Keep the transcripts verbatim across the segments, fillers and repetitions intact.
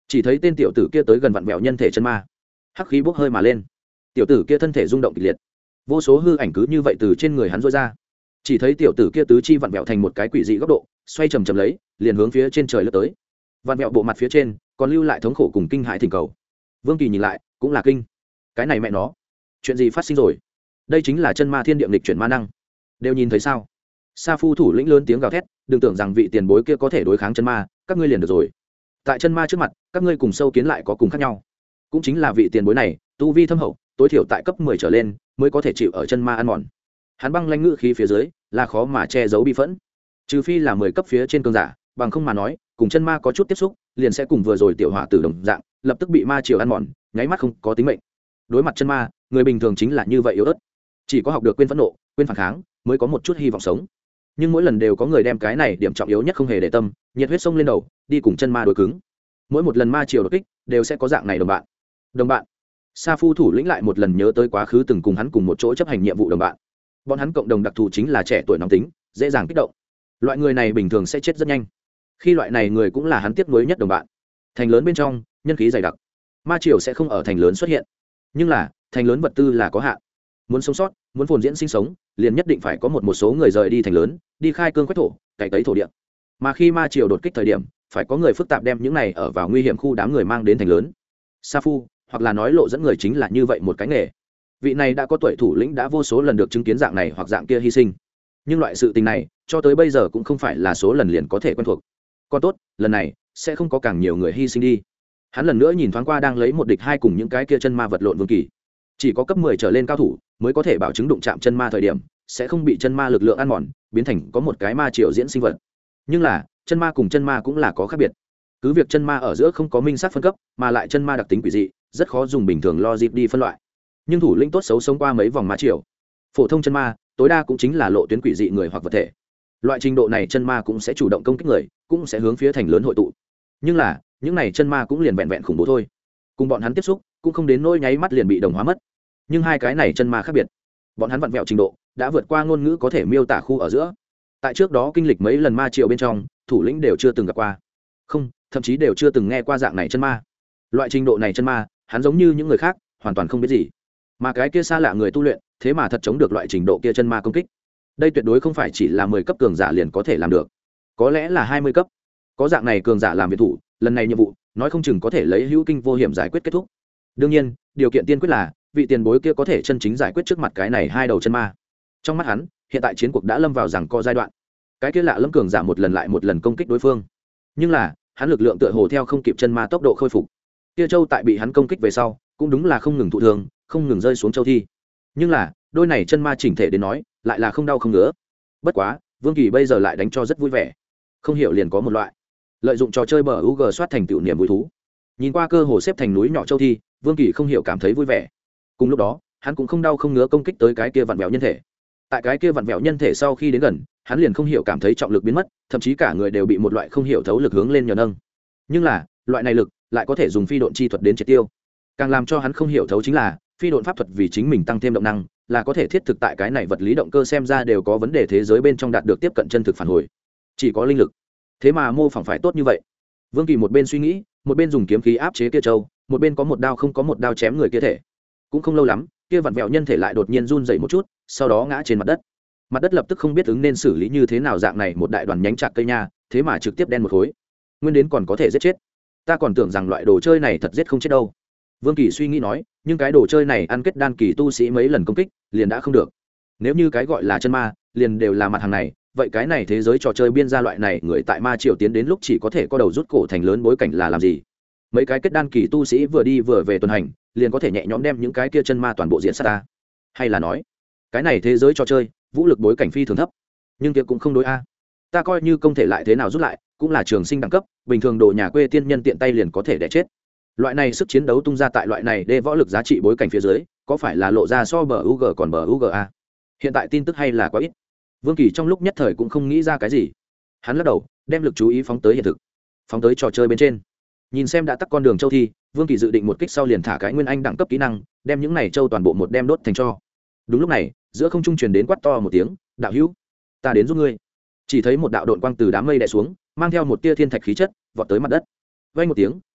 chỉ thấy tên tiểu tử kia tới gần vặn vẹo nhân thể chân ma, hắc khí bốc hơi mà lên, tiểu tử kia thân thể rung động kịch liệt, vô số hư ảnh cứ như vậy từ trên người hắn rối ra. Chỉ thấy tiểu tử kia tứ chi vặn vẹo thành một cái quỷ dị góc độ, xoay chầm chầm lấy, liền hướng phía trên trời lướt tới. Vặn vẹo bộ mặt phía trên còn lưu lại thống khổ cùng kinh hãi thỉnh cầu. Vương Kỳ nhìn lại cũng là kinh, cái này mẹ nó, chuyện gì phát sinh rồi? Đây chính là chân ma thiên địa nghịch chuyển ma năng, đều nhìn thấy sao? Sa Phu thủ lĩnh lớn tiếng gào thét, đừng tưởng rằng vị tiền bối kia có thể đối kháng chân ma, các ngươi liền được rồi. Tại chân ma trước mặt, các ngươi cùng sâu kiến lại có cùng khác nhau. Cũng chính là vị tiền bối này, tu vi thâm hậu, tối thiểu tại cấp mười trở lên mới có thể chịu ở chân ma ăn mòn. Hắn băng lãnh ngữ khí phía dưới là khó mà che giấu bi phẫn, trừ phi là mười cấp phía trên cường giả, bằng không mà nói, cùng chân ma có chút tiếp xúc, liền sẽ cùng vừa rồi tiểu hỏa tử đồng dạng, lập tức bị ma triều ăn mòn, nháy mắt không có tính mệnh. Đối mặt chân ma, người bình thường chính là như vậy yếu ớt, chỉ có học được quên phẫn nộ, quên phản kháng, mới có một chút hy vọng sống. Nhưng mỗi lần đều có người đem cái này điểm trọng yếu nhất không hề để tâm, nhiệt huyết sông lên đầu, đi cùng chân ma đối cứng. Mỗi một lần ma triều đột kích, đều sẽ có dạng này đồng bạn. Đồng bạn. Sa Phu thủ lĩnh lại một lần nhớ tới quá khứ từng cùng hắn cùng một chỗ chấp hành nhiệm vụ đồng bạn. Bọn hắn cộng đồng đặc thù chính là trẻ tuổi nóng tính, dễ dàng kích động. Loại người này bình thường sẽ chết rất nhanh. Khi loại này người cũng là hắn tiếc nuối nhất đồng bạn. Thành lớn bên trong, nhân khí dày đặc, ma triều sẽ không ở thành lớn xuất hiện. Nhưng là, thành lớn vật tư là có hạn. Muốn sống sót, muốn phồn diễn sinh sống, liền nhất định phải có một một số người rời đi thành lớn, đi khai cương quét thổ, cày cấy thổ địa. Mà khi ma triều đột kích thời điểm, phải có người phức tạp đem những này ở vào nguy hiểm khu đám người mang đến thành lớn. Sa Phu, hoặc là nói lộ dẫn người chính là như vậy một cái nghề. Vị này đã có tuổi thủ lĩnh đã vô số lần được chứng kiến dạng này hoặc dạng kia hy sinh, nhưng loại sự tình này cho tới bây giờ cũng không phải là số lần liền có thể quen thuộc. Còn tốt, lần này sẽ không có càng nhiều người hy sinh đi. Hắn lần nữa nhìn thoáng qua đang lấy một địch hai cùng những cái kia chân ma vật lộn Vương Kỳ. Chỉ có cấp mười trở lên cao thủ mới có thể bảo chứng đụng chạm chân ma thời điểm sẽ không bị chân ma lực lượng ăn mòn, biến thành có một cái ma triều diễn sinh vật. Nhưng là, chân ma cùng chân ma cũng là có khác biệt. Cứ việc chân ma ở giữa không có minh xác phân cấp, mà lại chân ma đặc tính quỷ dị, rất khó dùng bình thường logic đi phân loại. Nhưng thủ lĩnh tốt xấu sống qua mấy vòng ma triều, phổ thông chân ma tối đa cũng chính là lộ tuyến quỷ dị người hoặc vật thể. Loại trình độ này chân ma cũng sẽ chủ động công kích người, cũng sẽ hướng phía thành lớn hội tụ. Nhưng là, những này chân ma cũng liền vẹn vẹn khủng bố thôi. Cùng bọn hắn tiếp xúc, cũng không đến nỗi nháy mắt liền bị đồng hóa mất. Nhưng hai cái này chân ma khác biệt. Bọn hắn vặn vẹo trình độ đã vượt qua ngôn ngữ có thể miêu tả khu ở giữa. Tại trước đó kinh lịch mấy lần ma triều bên trong, thủ lĩnh đều chưa từng gặp qua. Không, thậm chí đều chưa từng nghe qua dạng này chân ma. Loại trình độ này chân ma, hắn giống như những người khác, hoàn toàn không biết gì. Mà cái kia xa lạ người tu luyện, thế mà thật chống được loại trình độ kia chân ma công kích. Đây tuyệt đối không phải chỉ là mười cấp cường giả liền có thể làm được. Có lẽ là hai mươi cấp. Có dạng này cường giả làm việc thủ, lần này nhiệm vụ, nói không chừng có thể lấy hữu kinh vô hiểm giải quyết kết thúc. Đương nhiên, điều kiện tiên quyết là vị tiền bối kia có thể chân chính giải quyết trước mặt cái này hai đầu chân ma. Trong mắt hắn, hiện tại chiến cuộc đã lâm vào rằng co giai đoạn. Cái kia lạ lâm cường giả một lần lại một lần công kích đối phương. Nhưng là, hắn lực lượng tựa hồ theo không kịp chân ma tốc độ khôi phục. Kia châu tại bị hắn công kích về sau, cũng đúng là không ngừng thụ thương, không ngừng rơi xuống châu thi. Nhưng là, đôi này chân ma chỉnh thể đến nói, lại là không đau không ngứa. Bất quá, Vương Kỳ bây giờ lại đánh cho rất vui vẻ. Không hiểu liền có một loại lợi dụng trò chơi bờ u g soát thành tựu niềm vui thú. Nhìn qua cơ hồ xếp thành núi nhỏ châu thi, Vương Kỳ không hiểu cảm thấy vui vẻ. Cùng lúc đó, hắn cũng không đau không ngứa công kích tới cái kia vặn vẹo nhân thể. Tại cái kia vặn vẹo nhân thể sau khi đến gần, hắn liền không hiểu cảm thấy trọng lực biến mất, thậm chí cả người đều bị một loại không hiểu thấu lực hướng lên nhờ nâng. Nhưng là, loại này lực lại có thể dùng phi độn chi thuật đến triệt tiêu. Càng làm cho hắn không hiểu thấu chính là, phi độn pháp thuật vì chính mình tăng thêm động năng, là có thể thiết thực tại cái này vật lý động cơ xem ra đều có vấn đề thế giới bên trong đạt được tiếp cận chân thực phản hồi. Chỉ có linh lực, thế mà mô phỏng phải tốt như vậy. Vương Kỳ một bên suy nghĩ, một bên dùng kiếm khí áp chế kia châu, một bên có một đao không có một đao chém người kia thể. Cũng không lâu lắm, kia vặn vẹo nhân thể lại đột nhiên run rẩy một chút, sau đó ngã trên mặt đất. Mặt đất lập tức không biết ứng nên xử lý như thế nào, dạng này một đại đoàn nhánh chạc cây nha, thế mà trực tiếp đen một khối. Nguyên đến còn có thể giết chết. Ta còn tưởng rằng loại đồ chơi này thật giết không chết đâu. Vương Kỳ suy nghĩ nói, nhưng cái đồ chơi này ăn kết đan kỳ tu sĩ mấy lần công kích, liền đã không được. Nếu như cái gọi là chân ma, liền đều là mặt hàng này, vậy cái này thế giới trò chơi biên gia loại này người tại ma triều tiến đến lúc chỉ có thể có đầu rút cổ thành lớn bối cảnh là làm gì? Mấy cái kết đan kỳ tu sĩ vừa đi vừa về tuần hành, liền có thể nhẹ nhõm đem những cái kia chân ma toàn bộ diện sát ta. Hay là nói, cái này thế giới trò chơi, vũ lực bối cảnh phi thường thấp, nhưng kia cũng không đối a. Ta coi như công thể lại thế nào rút lại, cũng là trường sinh đẳng cấp, bình thường đồ nhà quê tiên nhân tiện tay liền có thể đẻ chết. Loại này sức chiến đấu tung ra tại loại này đê võ lực giá trị bối cảnh phía dưới, có phải là lộ ra so bờ u g còn bờ u g a? Hiện tại tin tức hay là quá ít. Vương Kỳ trong lúc nhất thời cũng không nghĩ ra cái gì. Hắn lắc đầu, đem lực chú ý phóng tới hiện thực, phóng tới trò chơi bên trên. Nhìn xem đã tắt con đường châu thi, Vương Kỳ dự định một kích sau liền thả cái nguyên anh đẳng cấp kỹ năng, đem những này châu toàn bộ một đem đốt thành tro. Đúng lúc này, giữa không trung truyền đến quát to một tiếng, "Đạo hữu, ta đến giúp ngươi." Chỉ thấy một đạo độn quang từ đám mây đè xuống, mang theo một tia thiên thạch khí chất, vọt tới mặt đất. Vang một tiếng,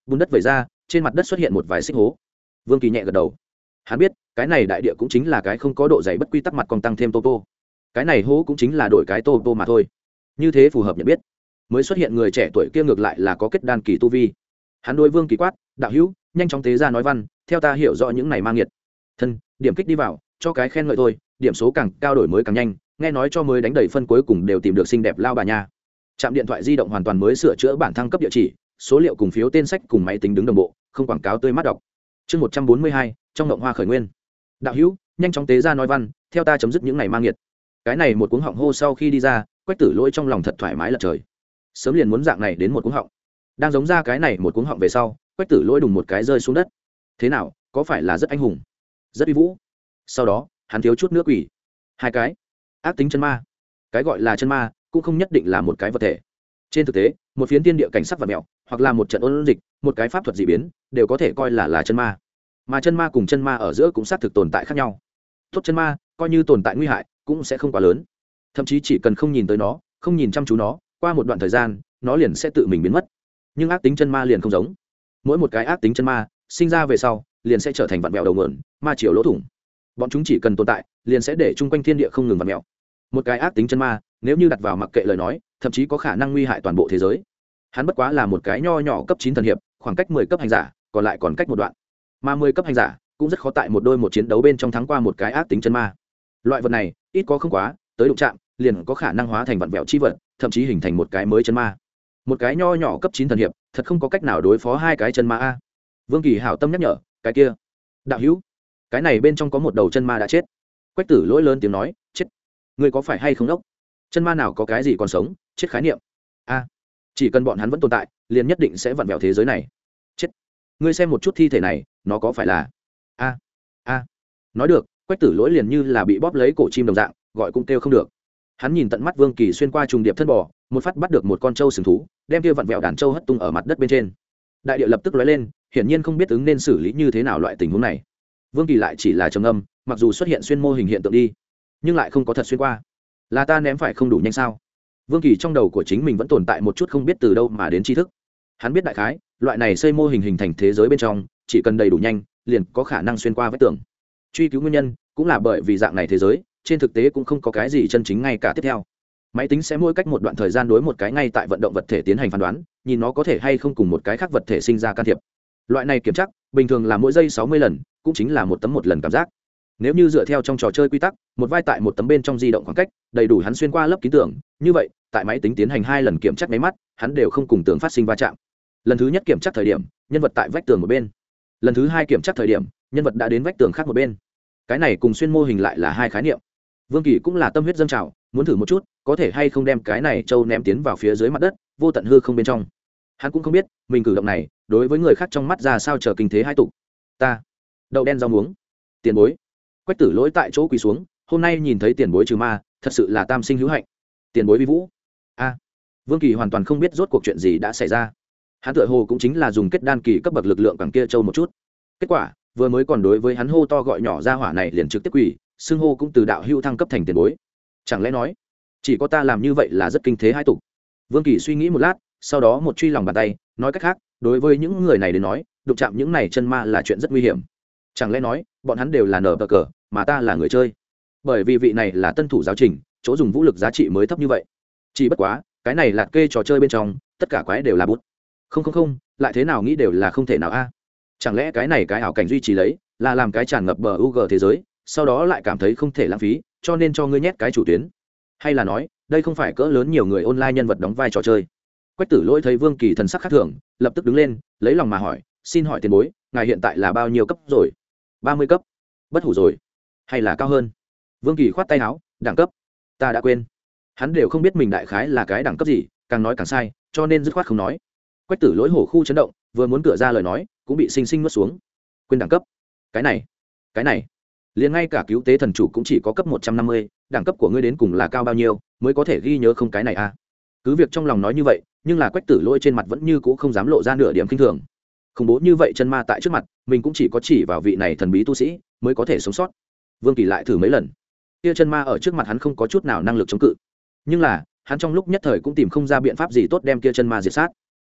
bùn đất vẩy ra, trên mặt đất xuất hiện một vài xích hố. Vương Kỳ nhẹ gật đầu. Hắn biết cái này đại địa cũng chính là cái không có độ dày bất quy tắc mặt còn tăng thêm tô tô, cái này hố cũng chính là đổi cái tô tô mà thôi. Như thế phù hợp nhận biết. Mới xuất hiện người trẻ tuổi kia ngược lại là có kết đan kỳ tu vi. Hắn đối Vương Kỳ quát: đạo hữu, nhanh chóng tế ra nói văn, theo ta hiểu rõ những này mang nghiệt. Thân điểm kích đi vào, cho cái khen ngợi thôi, điểm số càng cao đổi mới càng nhanh. Nghe nói cho mới đánh đầy phân cuối cùng đều tìm được xinh đẹp lao bà nha. Trạm điện thoại di động hoàn toàn mới sửa chữa bản thăng cấp địa chỉ, số liệu cùng phiếu tên sách cùng máy tính đứng đồng bộ, không quảng cáo tươi mắt đọc. Chương một trăm bốn mươi hai, trong ngộng hoa khởi nguyên. Đạo hữu, nhanh chóng tế ra nói văn, theo ta chấm dứt những ngày mang nghiệt. Cái này một cuống họng hô sau khi đi ra, Quách Tử Lỗi trong lòng thật thoải mái lật trời. Sớm liền muốn dạng này đến một cuống họng. Đang giống ra cái này một cuống họng về sau, Quách Tử Lỗi đùng một cái rơi xuống đất. Thế nào, có phải là rất anh hùng, rất uy vũ? Sau đó, hắn thiếu chút nước quỷ. Hai cái ác tính chân ma. Cái gọi là chân ma cũng không nhất định là một cái vật thể. Trên thực tế, một phiến tiên địa cảnh sắc vật mèo, hoặc là một trận ôn dịch, một cái pháp thuật dị biến, đều có thể coi là là chân ma. Mà chân ma cùng chân ma ở giữa cũng xác thực tồn tại khác nhau. Tốt chân ma, coi như tồn tại nguy hại, cũng sẽ không quá lớn. Thậm chí chỉ cần không nhìn tới nó, không nhìn chăm chú nó, qua một đoạn thời gian, nó liền sẽ tự mình biến mất. Nhưng ác tính chân ma liền không giống. Mỗi một cái ác tính chân ma, sinh ra về sau, liền sẽ trở thành vặn vẹo đầu nguồn, ma chiều lỗ thủng. Bọn chúng chỉ cần tồn tại, liền sẽ để chung quanh thiên địa không ngừng vặn vẹo. Một cái ác tính chân ma, nếu như đặt vào mặc kệ lời nói, thậm chí có khả năng nguy hại toàn bộ thế giới. Hắn bất quá là một cái nho nhỏ cấp chín thần hiệp, khoảng cách mười cấp hành giả, còn lại còn cách một đoạn. Mà mười cấp hành giả cũng rất khó tại một đôi một chiến đấu bên trong thắng qua một cái ác tính chân ma. Loại vật này, ít có không quá, tới đụng chạm, liền có khả năng hóa thành vặn vẹo chi vật, thậm chí hình thành một cái mới chân ma. Một cái nho nhỏ cấp chín thần hiệp, thật không có cách nào đối phó hai cái chân ma a. Vương Kỳ hảo tâm nhắc nhở, cái kia, đạo hữu, cái này bên trong có một đầu chân ma đã chết. Quách Tử Lỗi lớn tiếng nói, chết. Ngươi có phải hay không đốc? Chân ma nào có cái gì còn sống, chết khái niệm. A, chỉ cần bọn hắn vẫn tồn tại, liền nhất định sẽ vặn vẹo thế giới này. Chết. Ngươi xem một chút thi thể này, nó có phải là a a nói được, Quách Tử Lỗi liền như là bị bóp lấy cổ chim đồng dạng, gọi cũng kêu không được. Hắn nhìn tận mắt Vương Kỳ xuyên qua trùng điệp thân bò, một phát bắt được một con trâu sừng thú, đem kia vặn vẹo đàn trâu hất tung ở mặt đất bên trên. Đại địa lập tức lóe lên, hiển nhiên không biết ứng nên xử lý như thế nào loại tình huống này. Vương Kỳ lại chỉ là trầm âm, mặc dù xuất hiện xuyên mô hình hiện tượng đi, nhưng lại không có thật xuyên qua. Là ta ném phải không đủ nhanh sao? Vương Kỳ trong đầu của chính mình vẫn tồn tại một chút không biết từ đâu mà đến tri thức. Hắn biết đại khái, loại này xây mô hình hình thành thế giới bên trong, chỉ cần đầy đủ nhanh, liền có khả năng xuyên qua vách tường. Truy cứu nguyên nhân, cũng là bởi vì dạng này thế giới, trên thực tế cũng không có cái gì chân chính ngay cả tiếp theo. Máy tính sẽ mỗi cách một đoạn thời gian đối một cái ngay tại vận động vật thể tiến hành phán đoán, nhìn nó có thể hay không cùng một cái khác vật thể sinh ra can thiệp. Loại này kiểm tra, bình thường là mỗi giây sáu mươi lần, cũng chính là một tấm một lần cảm giác. Nếu như dựa theo trong trò chơi quy tắc, một vai tại một tấm bên trong di động khoảng cách, đầy đủ hắn xuyên qua lớp ký tưởng, như vậy, tại máy tính tiến hành hai lần kiểm tra máy mắt, hắn đều không cùng tường phát sinh va chạm. Lần thứ nhất kiểm tra thời điểm, nhân vật tại vách tường một bên. Lần thứ hai kiểm tra thời điểm, nhân vật đã đến vách tường khác một bên. Cái này cùng xuyên mô hình lại là hai khái niệm. Vương Kỳ cũng là tâm huyết dâng trào, muốn thử một chút, có thể hay không đem cái này châu ném tiến vào phía dưới mặt đất, vô tận hư không bên trong. Hắn cũng không biết, mình cử động này, đối với người khác trong mắt ra sao chờ kinh thế hai tục. Ta, đậu đen rau muống, tiền bối. Quách Tử Lỗi tại chỗ quỳ xuống, hôm nay nhìn thấy tiền bối trừ ma, thật sự là tam sinh hữu hạnh. Tiền bối vi vũ. A. Vương Kỳ hoàn toàn không biết rốt cuộc chuyện gì đã xảy ra. Hắn tựa hồ cũng chính là dùng kết đan kỳ cấp bậc lực lượng càng kia châu một chút. Kết quả, vừa mới còn đối với hắn hô to gọi nhỏ ra hỏa này liền trực tiếp quỳ, xưng hô cũng từ đạo hữu thăng cấp thành tiền bối. Chẳng lẽ nói, chỉ có ta làm như vậy là rất kinh thế hai tục? Vương Kỳ suy nghĩ một lát, sau đó một truy lòng bàn tay, nói cách khác, đối với những người này đến nói, đụng chạm những này chân ma là chuyện rất nguy hiểm. Chẳng lẽ nói, bọn hắn đều là nở bờ cờ, mà ta là người chơi? Bởi vì vị này là tân thủ giáo trình, chỗ dùng vũ lực giá trị mới thấp như vậy. Chỉ bất quá, cái này là kê trò chơi bên trong, tất cả quái đều là bút. Không không không, lại thế nào nghĩ đều là không thể nào a. Chẳng lẽ cái này cái ảo cảnh duy trì lấy, là làm cái tràn ngập bờ u giê thế giới, sau đó lại cảm thấy không thể lãng phí, cho nên cho ngươi nhét cái chủ tuyến? Hay là nói, đây không phải cỡ lớn nhiều người online nhân vật đóng vai trò chơi? Quách Tử Lỗi thấy Vương Kỳ thần sắc khác thường, lập tức đứng lên, lấy lòng mà hỏi, xin hỏi tiền bối, ngài hiện tại là bao nhiêu cấp rồi? Ba mươi cấp. Bất hủ rồi, hay là cao hơn? Vương Kỳ khoát tay áo, đẳng cấp ta đã quên. Hắn đều không biết mình đại khái là cái đẳng cấp gì, càng nói càng sai, cho nên dứt khoát không nói. Quách Tử Lỗi hổ khu chấn động, vừa muốn cửa ra lời nói, cũng bị sinh sinh nuốt xuống. Quên đẳng cấp? Cái này, cái này, liền ngay cả cứu tế thần chủ cũng chỉ có cấp một trăm năm mươi, đẳng cấp của ngươi đến cùng là cao bao nhiêu mới có thể ghi nhớ không cái này a? Cứ việc trong lòng nói như vậy, nhưng là Quách Tử Lỗi trên mặt vẫn như cũ không dám lộ ra nửa điểm kinh thường. Khủng bố như vậy chân ma tại trước mặt, mình cũng chỉ có chỉ vào vị này thần bí tu sĩ mới có thể sống sót. Vương Kỳ lại thử mấy lần, kia chân ma ở trước mặt hắn không có chút nào năng lực chống cự, nhưng là hắn trong lúc nhất thời cũng tìm không ra biện pháp gì tốt đem kia chân ma diệt sát.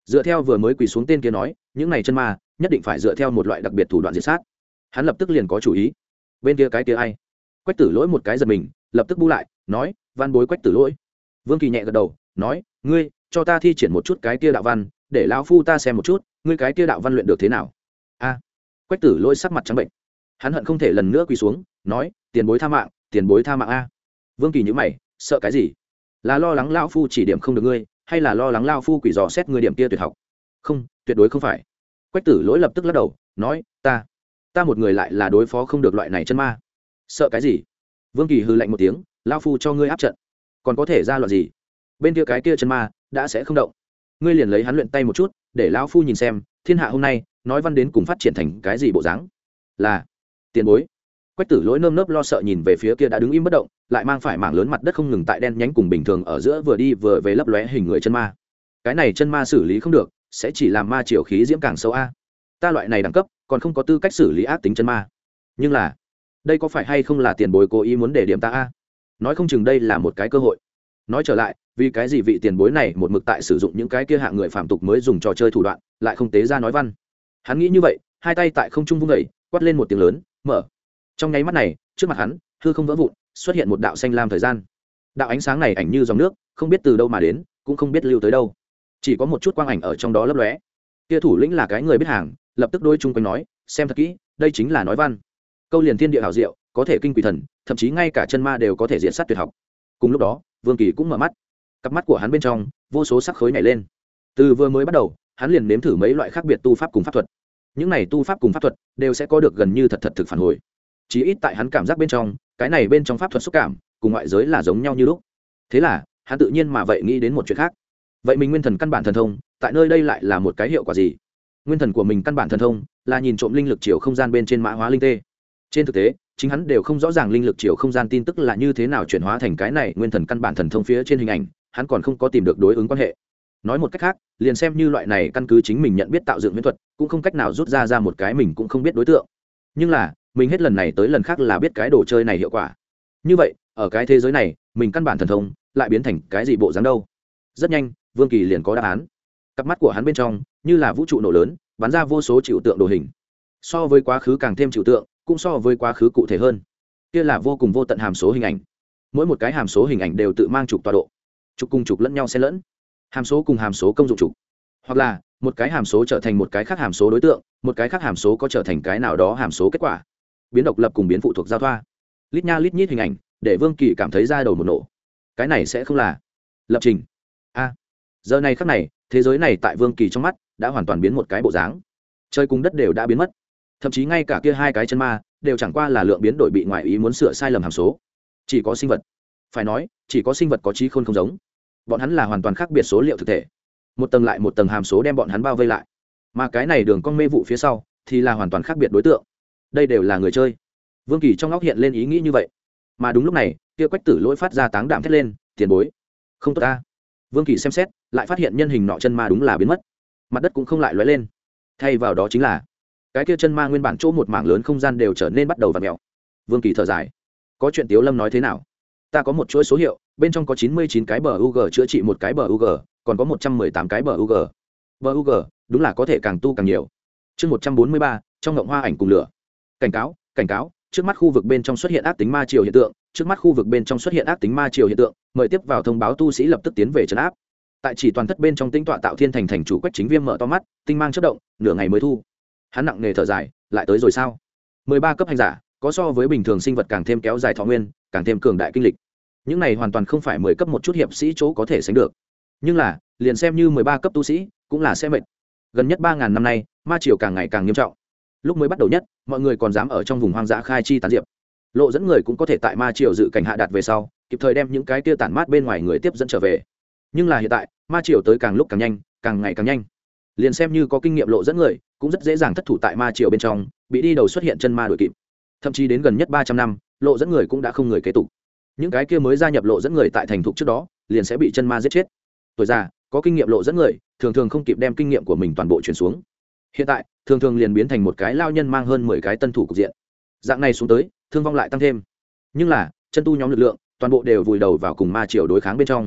dựa theo vừa mới quỳ xuống tên kia nói, những này chân ma nhất định phải dựa theo một loại đặc biệt thủ đoạn diệt sát. Hắn lập tức liền có chủ ý. Bên kia cái kia ai? Quách Tử Lỗi một cái giật mình, lập tức bu lại, nói, văn bối Quách Tử Lỗi. Vương Kỳ nhẹ gật đầu, nói, ngươi cho ta thi triển một chút cái kia đạo văn, để lão phu ta xem một chút, ngươi cái kia đạo văn luyện được thế nào. A. Quách Tử Lỗi sắc mặt trắng bệnh, hắn hận không thể lần nữa quỳ xuống, nói, tiền bối tha mạng, tiền bối tha mạng a. Vương Kỳ nhíu mày, sợ cái gì? Là lo lắng lão phu chỉ điểm không được ngươi, hay là lo lắng lão phu quỷ dò xét ngươi điểm kia tuyệt học? Không, tuyệt đối không phải. Quách Tử Lỗi lập tức lắc đầu, nói, ta ta một người lại là đối phó không được loại này chân ma. Sợ cái gì? Vương Kỳ hừ lạnh một tiếng, lão phu cho ngươi áp trận, còn có thể ra loạn gì? Bên kia cái kia chân ma đã sẽ không động, ngươi liền lấy hắn luyện tay một chút, để lão phu nhìn xem thiên hạ hôm nay nói văn đến cùng phát triển thành cái gì bộ dáng. Là tiền bối. Quách Tử Lỗi nơm nớp lo sợ nhìn về phía kia đã đứng im bất động, lại mang phải mảng lớn mặt đất không ngừng tại đen nhánh cùng bình thường ở giữa vừa đi vừa về lấp lóe hình người chân ma. Cái này chân ma xử lý không được, sẽ chỉ làm ma triều khí diễm càng sâu a. Ta loại này đẳng cấp, còn không có tư cách xử lý ác tính chân ma. Nhưng là, đây có phải hay không là tiền bối cố ý muốn để điểm ta a? Nói không chừng đây là một cái cơ hội. Nói trở lại, vì cái gì vị tiền bối này một mực tại sử dụng những cái kia hạng người phạm tục mới dùng trò chơi thủ đoạn, lại không tế ra nói văn. Hắn nghĩ như vậy, hai tay tại không trung vung dậy, quát lên một tiếng lớn, mở. Trong nháy mắt này, trước mặt hắn, hư không vỡ vụn, xuất hiện một đạo xanh lam thời gian. Đạo ánh sáng này ảnh như dòng nước, không biết từ đâu mà đến, cũng không biết lưu tới đâu. Chỉ có một chút quang ảnh ở trong đó lấp lóe. Kia thủ lĩnh là cái người biết hàng, lập tức đối chung quanh nói, xem thật kỹ, đây chính là nói văn. Câu liền thiên địa hảo diệu, có thể kinh quỷ thần, thậm chí ngay cả chân ma đều có thể diện sát tuyệt học. Cùng lúc đó, Vương Kỳ cũng mở mắt. Cặp mắt của hắn bên trong, vô số sắc khối nhảy lên. Từ vừa mới bắt đầu, hắn liền nếm thử mấy loại khác biệt tu pháp cùng pháp thuật. Những này tu pháp cùng pháp thuật đều sẽ có được gần như thật thật thực phản hồi. Chí ít tại hắn cảm giác bên trong, cái này bên trong pháp thuật xúc cảm, cùng ngoại giới là giống nhau như lúc. Thế là, hắn tự nhiên mà vậy nghĩ đến một chuyện khác. Vậy mình nguyên thần căn bản thần thông, tại nơi đây lại là một cái hiệu quả gì? Nguyên thần của mình căn bản thần thông, là nhìn trộm linh lực chiều không gian bên trên mã hóa linh tê. Trên thực tế, chính hắn đều không rõ ràng linh lực chiều không gian tin tức là như thế nào chuyển hóa thành cái này nguyên thần căn bản thần thông phía trên hình ảnh, hắn còn không có tìm được đối ứng quan hệ. Nói một cách khác, liền xem như loại này căn cứ chính mình nhận biết tạo dựng huyễn thuật, cũng không cách nào rút ra ra một cái mình cũng không biết đối tượng. Nhưng là, mình hết lần này tới lần khác là biết cái đồ chơi này hiệu quả. Như vậy, ở cái thế giới này, mình căn bản thần thông lại biến thành cái gì bộ dáng đâu? Rất nhanh, Vương Kỳ liền có đáp án. Cặp mắt của hắn bên trong, như là vũ trụ nổ lớn, bắn ra vô số chịu tượng đồ hình. So với quá khứ càng thêm chịu tượng, cũng so với quá khứ cụ thể hơn. Kia là vô cùng vô tận hàm số hình ảnh. Mỗi một cái hàm số hình ảnh đều tự mang trục tọa độ. Trục cùng trục lẫn nhau xen lẫn. Hàm số cùng hàm số công dụng trục. Hoặc là, một cái hàm số trở thành một cái khác hàm số đối tượng, một cái khác hàm số có trở thành cái nào đó hàm số kết quả. Biến độc lập cùng biến phụ thuộc giao thoa. Lít nha lít nhít hình ảnh, để Vương Kỳ cảm thấy da đầu một nổ. Cái này sẽ không là lập trình. A. Giờ này khắc này, thế giới này tại Vương Kỳ trong mắt đã hoàn toàn biến một cái bộ dáng. Trời cùng đất đều đã biến mất. Thậm chí ngay cả kia hai cái chân ma đều chẳng qua là lượng biến đổi bị ngoại ý muốn sửa sai lầm hàm số. Chỉ có sinh vật, phải nói, chỉ có sinh vật có trí khôn không giống. Bọn hắn là hoàn toàn khác biệt số liệu thực thể. Một tầng lại một tầng hàm số đem bọn hắn bao vây lại. Mà cái này đường cong mê vụ phía sau thì là hoàn toàn khác biệt đối tượng. Đây đều là người chơi. Vương Kỳ trong óc hiện lên ý nghĩ như vậy. Mà đúng lúc này, kia Quách Tử Lỗi phát ra táng đạm thét lên, tiền bối. Không tốt ta. Vương Kỳ xem xét, lại phát hiện nhân hình nọ chân ma đúng là biến mất. Mặt đất cũng không lại lóe lên. Thay vào đó chính là cái kia chân ma nguyên bản chỗ một mảng lớn không gian đều trở nên bắt đầu vặn mèo. Vương Kỳ thở dài, có chuyện Tiếu Lâm nói thế nào? Ta có một chuỗi số hiệu, bên trong có chín mươi chín cái bờ u g chữa trị một cái bờ u g, còn có một trăm mười tám cái bờ u g. Bờ u g, đúng là có thể càng tu càng nhiều. Chương một trăm bốn mươi ba, trong ngộng hoa ảnh cùng lửa. Cảnh cáo, cảnh cáo, trước mắt khu vực bên trong xuất hiện ác tính ma triều hiện tượng, trước mắt khu vực bên trong xuất hiện ác tính ma triều hiện tượng, mời tiếp vào thông báo tu sĩ lập tức tiến về trấn áp. Tại chỉ toàn thất bên trong tĩnh tọa Tạo Thiên thành thành chủ Quách Chính Viêm mở to mắt, tinh mang chớp động, nửa ngày mới thu. Hắn nặng nề thở dài, lại tới rồi sao? mười ba cấp hành giả, có so với bình thường sinh vật càng thêm kéo dài thọ nguyên, càng thêm cường đại kinh lịch. Những này hoàn toàn không phải mười cấp một chút hiệp sĩ chỗ có thể sánh được. Nhưng là, liền xem như mười ba cấp tu sĩ, cũng là sẽ mệt. Gần nhất ba ngàn năm nay, ma triều càng ngày càng nghiêm trọng. Lúc mới bắt đầu nhất, mọi người còn dám ở trong vùng hoang dã khai chi tán diệp. Lộ dẫn người cũng có thể tại ma triều dự cảnh hạ đạt về sau, kịp thời đem những cái kia tản mát bên ngoài người tiếp dẫn trở về. Nhưng là hiện tại, ma triều tới càng lúc càng nhanh, càng ngày càng nhanh. Liền xem như có kinh nghiệm lộ dẫn người, cũng rất dễ dàng thất thủ tại ma triều bên trong, bị đi đầu xuất hiện chân ma đuổi kịp. Thậm chí đến gần nhất ba trăm năm, lộ dẫn người cũng đã không người kế tục. Những cái kia mới gia nhập lộ dẫn người tại thành thục trước đó, liền sẽ bị chân ma giết chết. Tuổi già, có kinh nghiệm lộ dẫn người, thường thường không kịp đem kinh nghiệm của mình toàn bộ truyền xuống. Hiện tại, thường thường liền biến thành một cái lao nhân mang hơn mười cái tân thủ cục diện. Dạng này xuống tới, thương vong lại tăng thêm. Nhưng là, chân tu nhóm lực lượng, toàn bộ đều vùi đầu vào cùng ma triều đối kháng bên trong.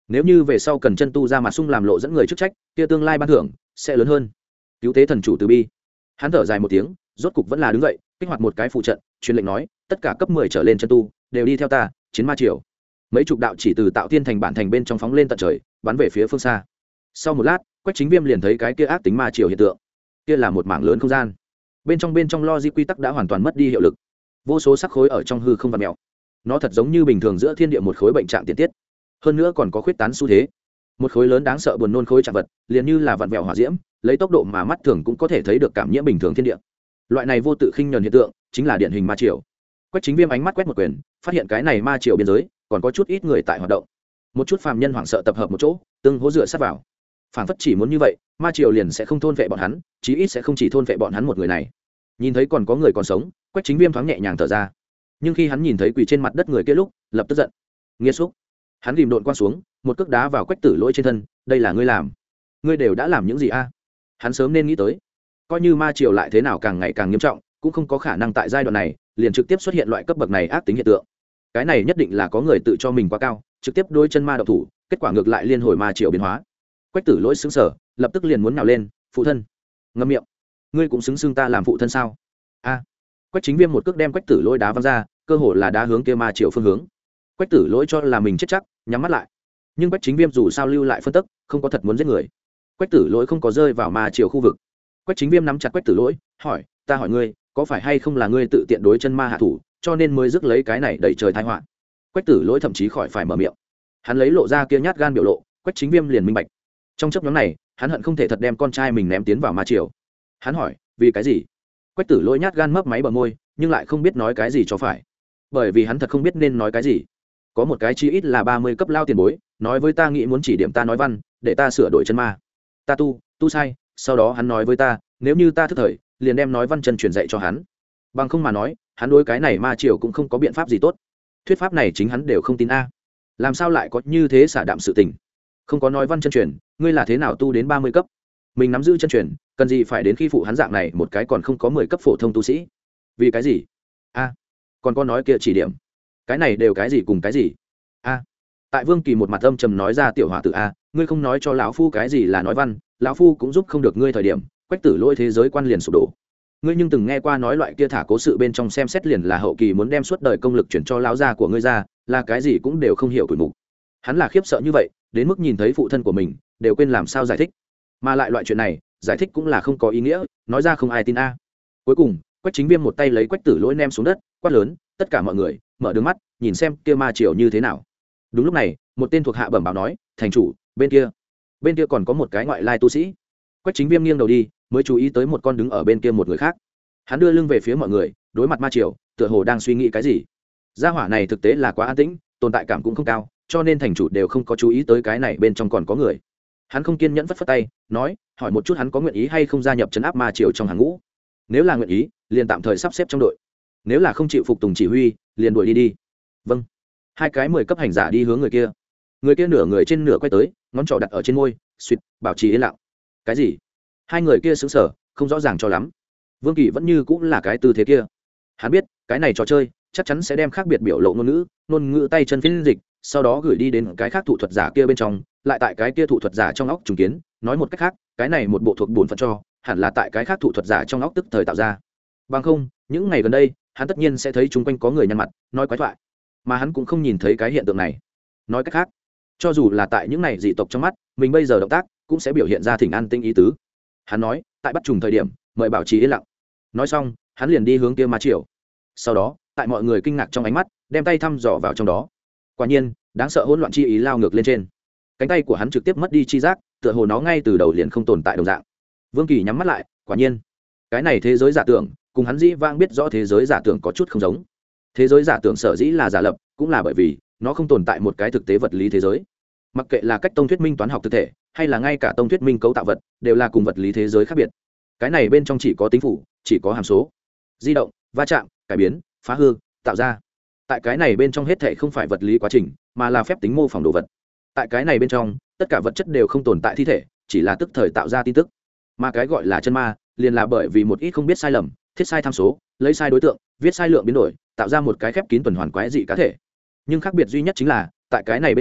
nếu như về sau cần chân tu ra mặt sung làm lộ dẫn người chức trách, kia tương lai ban thưởng sẽ lớn hơn. Cứu tế thần chủ từ bi. Hắn thở dài một tiếng, rốt cục vẫn là đứng dậy, kích hoạt một cái phụ trận, truyền lệnh nói, tất cả cấp mười trở lên chân tu đều đi theo ta, chiến ma triều. Mấy chục đạo chỉ từ tạo tiên thành bản thành bên trong phóng lên tận trời, bắn về phía phương xa. Sau một lát, Quách Chính Viêm liền thấy cái kia ác tính ma triều hiện tượng. Kia là một mảng lớn không gian. Bên trong bên trong logic quy tắc đã hoàn toàn mất đi hiệu lực. Vô số sắc khối ở trong hư không vặn mèo. Nó thật giống như bình thường giữa thiên địa một khối bệnh trạng tiền tiết. Hơn nữa còn có khuyết tán xu thế. Một khối lớn đáng sợ buồn nôn khối trạng vật, liền như là vặn vẹo hỏa diễm, lấy tốc độ mà mắt thường cũng có thể thấy được cảm nhiễm bình thường thiên địa. Loại này vô tự khinh nhẫn hiện tượng, chính là điển hình ma triều. Quách Chính Viêm ánh mắt quét một quyền, phát hiện cái này ma triều biên giới còn có chút ít người tại hoạt động. Một chút phàm nhân hoảng sợ tập hợp một chỗ, tương hỗ dựa sát vào. Phản phất chỉ muốn như vậy, ma triều liền sẽ không thôn vệ bọn hắn, chí ít sẽ không chỉ thôn vệ bọn hắn một người này. Nhìn thấy còn có người còn sống, Quách Chính Viêm thoáng nhẹ nhàng thở ra. Nhưng khi hắn nhìn thấy quỳ trên mặt đất người kia lúc, lập tức giận. Nghiệt xúc. Hắn rìm độn qua xuống, một cước đá vào Quách Tử Lỗi trên thân, đây là ngươi làm? Ngươi đều đã làm những gì a? Hắn sớm nên nghĩ tới. Coi như ma triều lại thế nào càng ngày càng nghiêm trọng, cũng không có khả năng tại giai đoạn này liền trực tiếp xuất hiện loại cấp bậc này ác tính hiện tượng. Cái này nhất định là có người tự cho mình quá cao, trực tiếp đôi chân ma độc thủ, kết quả ngược lại liên hồi ma triều biến hóa. Quách Tử Lỗi sững sờ, lập tức liền muốn nhào lên, phụ thân. Ngậm miệng. Ngươi cũng xứng xưng ta làm phụ thân sao? A. Quách Chính Viêm một cước đem Quách Tử Lỗi đá văng ra, cơ hồ là đá hướng kia ma triều phương hướng. Quách Tử Lỗi cho là mình chết chắc, nhắm mắt lại. Nhưng Quách Chính Viêm dù sao lưu lại phân tức, không có thật muốn giết người. Quách Tử Lỗi không có rơi vào ma triều khu vực. Quách Chính Viêm nắm chặt Quách Tử Lỗi, hỏi, ta hỏi ngươi, có phải hay không là ngươi tự tiện đối chân ma hạ thủ, cho nên mới rước lấy cái này đẩy trời tai họa? Quách Tử Lỗi thậm chí khỏi phải mở miệng. Hắn lấy lộ ra kia nhát gan biểu lộ, Quách Chính Viêm liền minh bạch. Trong chốc ngắn này, hắn hận không thể thật đem con trai mình ném tiến vào ma triều. Hắn hỏi, vì cái gì? Quách Tử Lỗi nhát gan mấp máy bờ môi, nhưng lại không biết nói cái gì cho phải. Bởi vì hắn thật không biết nên nói cái gì. Có một cái chi ít là ba mươi cấp lao tiền bối, nói với ta nghĩ muốn chỉ điểm ta nói văn, để ta sửa đổi chân ma. Ta tu, tu sai, sau đó hắn nói với ta, nếu như ta thức thời, liền đem nói văn chân truyền dạy cho hắn. Bằng không mà nói, hắn đối cái này ma triều cũng không có biện pháp gì tốt. Thuyết pháp này chính hắn đều không tin a. Làm sao lại có như thế xả đạm sự tình? Không có nói văn chân truyền, ngươi là thế nào tu đến ba mươi cấp? Mình nắm giữ chân truyền, cần gì phải đến khi phụ hắn dạng này một cái còn không có mười cấp phổ thông tu sĩ? Vì cái gì? A, còn có nói kia chỉ điểm. Cái này đều cái gì cùng cái gì? A. Tại Vương Kỳ một mặt âm trầm nói ra, tiểu hòa tử a, ngươi không nói cho lão phu cái gì là nói văn, lão phu cũng giúp không được ngươi thời điểm, Quách Tử Lỗi thế giới quan liền sụp đổ. Ngươi nhưng từng nghe qua nói loại kia thả cố sự bên trong xem xét liền là hậu kỳ muốn đem suốt đời công lực chuyển cho lão gia của ngươi ra, là cái gì cũng đều không hiểu tuổi mục. Hắn là khiếp sợ như vậy, đến mức nhìn thấy phụ thân của mình, đều quên làm sao giải thích. Mà lại loại chuyện này, giải thích cũng là không có ý nghĩa, nói ra không ai tin a. Cuối cùng, Quách Chính Viêm một tay lấy Quách Tử Lỗi ném xuống đất, quát lớn, tất cả mọi người mở đường mắt, nhìn xem kia ma triều như thế nào. Đúng lúc này, một tên thuộc hạ bẩm báo nói, thành chủ, bên kia, bên kia còn có một cái ngoại lai tu sĩ. Quách Chính Viêm nghiêng đầu đi, mới chú ý tới một con đứng ở bên kia một người khác. Hắn đưa lưng về phía mọi người, đối mặt ma triều, tựa hồ đang suy nghĩ cái gì. Gia hỏa này thực tế là quá an tĩnh, tồn tại cảm cũng không cao, cho nên thành chủ đều không có chú ý tới cái này bên trong còn có người. Hắn không kiên nhẫn phất phất tay, nói, hỏi một chút hắn có nguyện ý hay không gia nhập trấn áp ma triều trong hàng ngũ. Nếu là nguyện ý, liền tạm thời sắp xếp trong đội. Nếu là không chịu phục tùng chỉ huy, liền đuổi đi đi. Vâng. Hai cái mười cấp hành giả đi hướng người kia. Người kia nửa người trên nửa quay tới, ngón trỏ đặt ở trên môi, suýt, bảo trì yên lặng. Cái gì? Hai người kia sững sờ, không rõ ràng cho lắm. Vương Kỳ vẫn như cũng là cái tư thế kia. Hắn biết, cái này trò chơi chắc chắn sẽ đem khác biệt biểu lộ ngôn ngữ, ngôn ngữ tay chân phiên dịch, sau đó gửi đi đến cái khác thủ thuật giả kia bên trong, lại tại cái kia thủ thuật giả trong óc trùng kiến, nói một cách khác, cái này một bộ thuộc bổn phận cho, hẳn là tại cái khác thủ thuật giả trong óc tức thời tạo ra. Bằng không, những ngày gần đây, hắn tất nhiên sẽ thấy chúng quanh có người nhăn mặt, nói quái thoại, mà hắn cũng không nhìn thấy cái hiện tượng này. Nói cách khác, cho dù là tại những này dị tộc trong mắt, mình bây giờ động tác cũng sẽ biểu hiện ra thỉnh an tinh ý tứ. Hắn nói, tại bắt trùng thời điểm, mời bảo trì yên lặng. Nói xong, hắn liền đi hướng kia ma triều. Sau đó, tại mọi người kinh ngạc trong ánh mắt, đem tay thăm dò vào trong đó. Quả nhiên, đáng sợ hỗn loạn chi ý lao ngược lên trên. Cánh tay của hắn trực tiếp mất đi chi giác, tựa hồ nó ngay từ đầu liền không tồn tại đồng dạng. Vương Kỳ nhắm mắt lại, quả nhiên, cái này thế giới giả tưởng, cùng hắn dĩ vãng biết rõ thế giới giả tưởng có chút không giống. Thế giới giả tưởng sở dĩ là giả lập, cũng là bởi vì nó không tồn tại một cái thực tế vật lý thế giới. Mặc kệ là cách tông thuyết minh toán học thực thể, hay là ngay cả tông thuyết minh cấu tạo vật, đều là cùng vật lý thế giới khác biệt. Cái này bên trong chỉ có tính phủ, chỉ có hàm số, di động, va chạm, cải biến, phá hư, tạo ra. Tại cái này bên trong hết thảy không phải vật lý quá trình, mà là phép tính mô phỏng đồ vật. Tại cái này bên trong, tất cả vật chất đều không tồn tại thi thể, chỉ là tức thời tạo ra tin tức. Mà cái gọi là chân ma, liền là bởi vì một ít không biết sai lầm, thiết sai tham số, lấy sai đối tượng, viết sai lượng biến đổi, tạo ra một cái khép kín tuần hoàn quái dị cá thể. Nhưng khác biệt duy nhất chính là, tại cái này bên trong,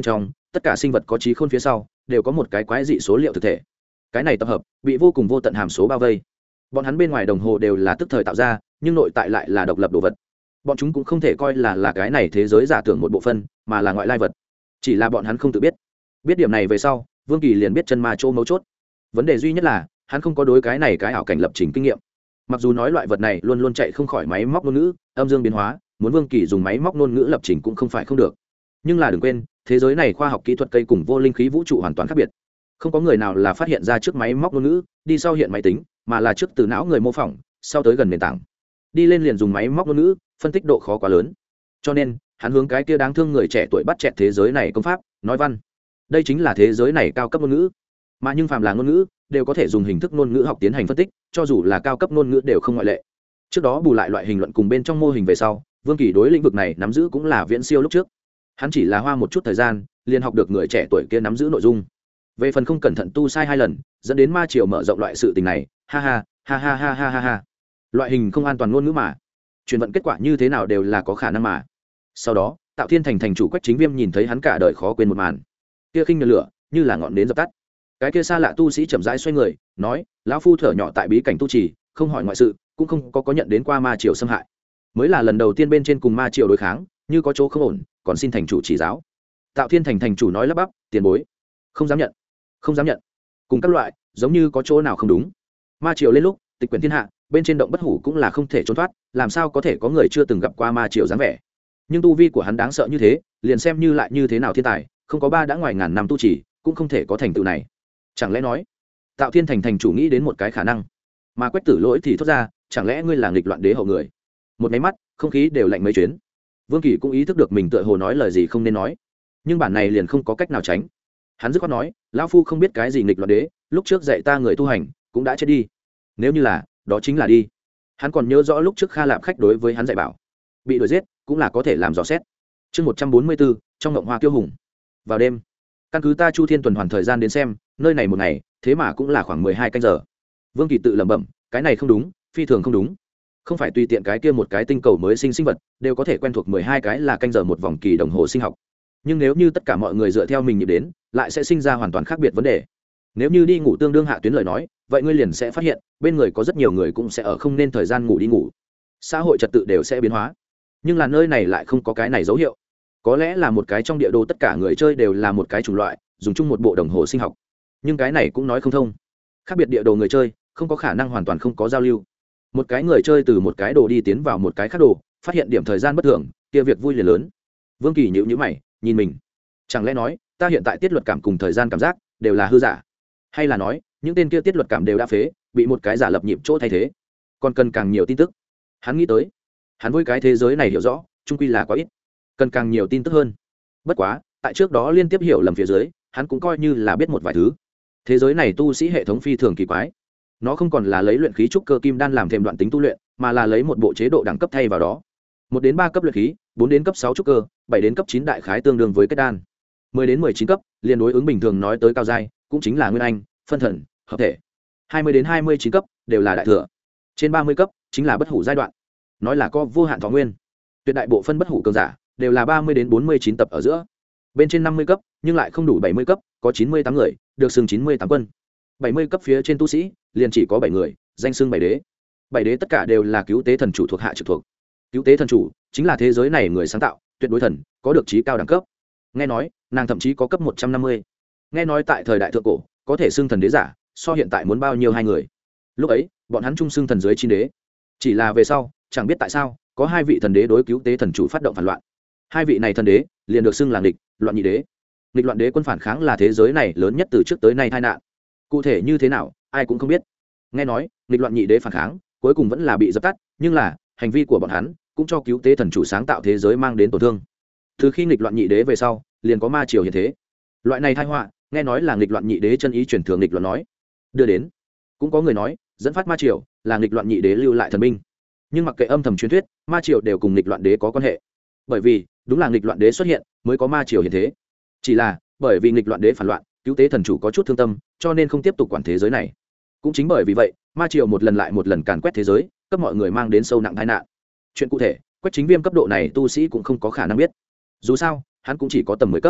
tất cả sinh vật có trí khôn phía sau đều có một cái quái dị số liệu thực thể. Cái này tập hợp bị vô cùng vô tận hàm số bao vây. Bọn hắn bên ngoài đồng hồ đều là tức thời tạo ra, nhưng nội tại lại là độc lập đồ vật. Bọn chúng cũng không thể coi là là cái này thế giới giả tưởng một bộ phận, mà là ngoại lai vật. Chỉ là bọn hắn không tự biết. Biết điểm này về sau, Vương Kỳ liền biết chân ma chỗ mấu chốt. Vấn đề duy nhất là hắn không có đối cái này cái ảo cảnh lập trình kinh nghiệm. Mặc dù nói loại vật này luôn luôn chạy không khỏi máy móc ngôn ngữ, âm dương biến hóa, muốn Vương Kỳ dùng máy móc ngôn ngữ lập trình cũng không phải không được. Nhưng là đừng quên, thế giới này khoa học kỹ thuật cây cùng vô linh khí vũ trụ hoàn toàn khác biệt. Không có người nào là phát hiện ra trước máy móc ngôn ngữ, đi sau hiện máy tính, mà là trước từ não người mô phỏng, sau tới gần nền tảng. Đi lên liền dùng máy móc ngôn ngữ, phân tích độ khó quá lớn. Cho nên, hắn hướng cái kia đáng thương người trẻ tuổi bắt chẹt thế giới này công pháp, nói văn. Đây chính là thế giới này cao cấp ngôn ngữ. Mà nhưng phàm là ngôn ngữ, đều có thể dùng hình thức ngôn ngữ học tiến hành phân tích, cho dù là cao cấp ngôn ngữ đều không ngoại lệ. Trước đó bù lại loại hình luận cùng bên trong mô hình về sau, Vương Kỳ đối lĩnh vực này nắm giữ cũng là viễn siêu lúc trước. Hắn chỉ là hoa một chút thời gian, liền học được người trẻ tuổi kia nắm giữ nội dung. Về phần không cẩn thận tu sai hai lần, dẫn đến ma triều mở rộng loại sự tình này, ha ha, ha ha ha ha ha ha. Loại hình không an toàn ngôn ngữ mà, truyền vận kết quả như thế nào đều là có khả năng mà. Sau đó, Tạo Thiên Thành thành chủ Quách Chính Viêm nhìn thấy hắn cả đời khó quên một màn. Kia khinh nhờ lửa, như là ngọn nến dập tắt. Cái kia xa lạ tu sĩ chậm rãi xoay người, nói, lão phu thở nhỏ tại bí cảnh tu trì, không hỏi ngoại sự, cũng không có có nhận đến qua ma triều xâm hại. Mới là lần đầu tiên bên trên cùng ma triều đối kháng, như có chỗ không ổn, còn xin thành chủ chỉ giáo. Tạo Thiên Thành thành chủ nói lắp bắp, tiền bối, không dám nhận, không dám nhận. Cùng các loại, giống như có chỗ nào không đúng. Ma triều lên lúc, tịch quyển thiên hạ, bên trên động bất hủ cũng là không thể trốn thoát, làm sao có thể có người chưa từng gặp qua ma triều dáng vẻ. Nhưng tu vi của hắn đáng sợ như thế, liền xem như lại như thế nào thiên tài, không có ba đã ngoài ngàn năm tu trì, cũng không thể có thành tựu này. Chẳng lẽ nói, Tạo Thiên Thành thành chủ nghĩ đến một cái khả năng, mà Quách Tử Lỗi thì thốt ra, chẳng lẽ ngươi là nghịch loạn đế hậu người? Một máy mắt, không khí đều lạnh mấy chuyến. Vương Kỳ cũng ý thức được mình tựa hồ nói lời gì không nên nói, nhưng bản này liền không có cách nào tránh. Hắn dứt khoát nói, lão phu không biết cái gì nghịch loạn đế, lúc trước dạy ta người tu hành cũng đã chết đi. Nếu như là, đó chính là đi. Hắn còn nhớ rõ lúc trước Kha Lạp khách đối với hắn dạy bảo, bị đuổi giết cũng là có thể làm rõ xét. Chương một trăm bốn mươi bốn, trong ngộng hoa kiêu hùng. Vào đêm, căn cứ ta Chu Thiên tuần hoàn thời gian đến xem, nơi này một ngày, thế mà cũng là khoảng mười hai canh giờ. Vương Kỳ tự lẩm bẩm, cái này không đúng, phi thường không đúng. Không phải tùy tiện cái kia một cái tinh cầu mới sinh sinh vật đều có thể quen thuộc mười hai cái là canh giờ một vòng kỳ đồng hồ sinh học. Nhưng nếu như tất cả mọi người dựa theo mình nhịp đến, lại sẽ sinh ra hoàn toàn khác biệt vấn đề. Nếu như đi ngủ tương đương hạ tuyến lời nói, vậy ngươi liền sẽ phát hiện, bên người có rất nhiều người cũng sẽ ở không nên thời gian ngủ đi ngủ. Xã hội trật tự đều sẽ biến hóa. Nhưng là nơi này lại không có cái này dấu hiệu. Có lẽ là một cái trong địa đồ tất cả người chơi đều là một cái chủng loại, dùng chung một bộ đồng hồ sinh học. Nhưng cái này cũng nói không thông. Khác biệt địa đồ người chơi, không có khả năng hoàn toàn không có giao lưu. Một cái người chơi từ một cái đồ đi tiến vào một cái khác đồ, phát hiện điểm thời gian bất thường, kia việc vui liền lớn. Vương Kỳ nhíu nhíu mày, nhìn mình. Chẳng lẽ nói, ta hiện tại tiết luật cảm cùng thời gian cảm giác đều là hư giả? Hay là nói, những tên kia tiết luật cảm đều đã phế, bị một cái giả lập nhịp chỗ thay thế? Còn cần càng nhiều tin tức. Hắn nghĩ tới, hắn với cái thế giới này hiểu rõ, chung quy là quá ít, cần càng nhiều tin tức hơn. Bất quá, tại trước đó liên tiếp hiểu lầm phía dưới, hắn cũng coi như là biết một vài thứ. Thế giới này tu sĩ hệ thống phi thường kỳ quái. Nó không còn là lấy luyện khí trúc cơ kim đan làm thêm đoạn tính tu luyện, mà là lấy một bộ chế độ đẳng cấp thay vào đó. Một đến ba cấp luyện khí, bốn đến cấp sáu trúc cơ, bảy đến cấp chín đại khái tương đương với kết đan. Mười đến mười chín cấp, liền đối ứng bình thường nói tới cao giai, cũng chính là nguyên anh, phân thần, hợp thể. Hai mươi đến hai mươi chín cấp đều là đại thừa. Trên ba mươi cấp chính là bất hủ giai đoạn. Nói là có vô hạn thọ nguyên. Tuyệt đại bộ phân bất hủ cường giả đều là ba mươi đến bốn mươi chín tập ở giữa. Bên trên năm mươi cấp, nhưng lại không đủ bảy mươi cấp, có chín mươi tám người, được xưng chín mươi tám quân. bảy mươi cấp phía trên tu sĩ, liền chỉ có bảy người, danh xưng bảy đế. Bảy đế tất cả đều là cứu tế thần chủ thuộc hạ trực thuộc. Cứu tế thần chủ chính là thế giới này người sáng tạo, tuyệt đối thần, có được trí cao đẳng cấp. Nghe nói, nàng thậm chí có cấp một trăm năm mươi. Nghe nói tại thời đại thượng cổ, có thể xưng thần đế giả, so hiện tại muốn bao nhiêu hai người. Lúc ấy, bọn hắn chung xưng thần dưới chín đế. Chỉ là về sau, chẳng biết tại sao, có hai vị thần đế đối cứu tế thần chủ phát động phản loạn. Hai vị này thần đế, liền được xưng là nghịch loạn nhị đế. Nghịch loạn đế quân phản kháng là thế giới này lớn nhất từ trước tới nay tai nạn. Cụ thể như thế nào, ai cũng không biết. Nghe nói, nghịch loạn nhị đế phản kháng, cuối cùng vẫn là bị dập tắt, nhưng là, hành vi của bọn hắn cũng cho cứu tế thần chủ sáng tạo thế giới mang đến tổn thương. Từ khi nghịch loạn nhị đế về sau, liền có ma triều hiện thế. Loại này tai họa, nghe nói là nghịch loạn nhị đế chân ý truyền thường nghịch loạn nói đưa đến. Cũng có người nói, dẫn phát ma triều là nghịch loạn nhị đế lưu lại thần binh. Nhưng mặc kệ âm thầm truyền thuyết, ma triều đều cùng nghịch loạn đế có quan hệ. Bởi vì, đúng là nghịch loạn đế xuất hiện, mới có ma triều hiện thế. Chỉ là, bởi vì nghịch loạn đế phản loạn, cứu tế thần chủ có chút thương tâm, cho nên không tiếp tục quản thế giới này. Cũng chính bởi vì vậy, ma triều một lần lại một lần càn quét thế giới, cấp mọi người mang đến sâu nặng tai nạn. Chuyện cụ thể, Quách Chính Viêm cấp độ này tu sĩ cũng không có khả năng biết. Dù sao, hắn cũng chỉ có tầm mười cấp.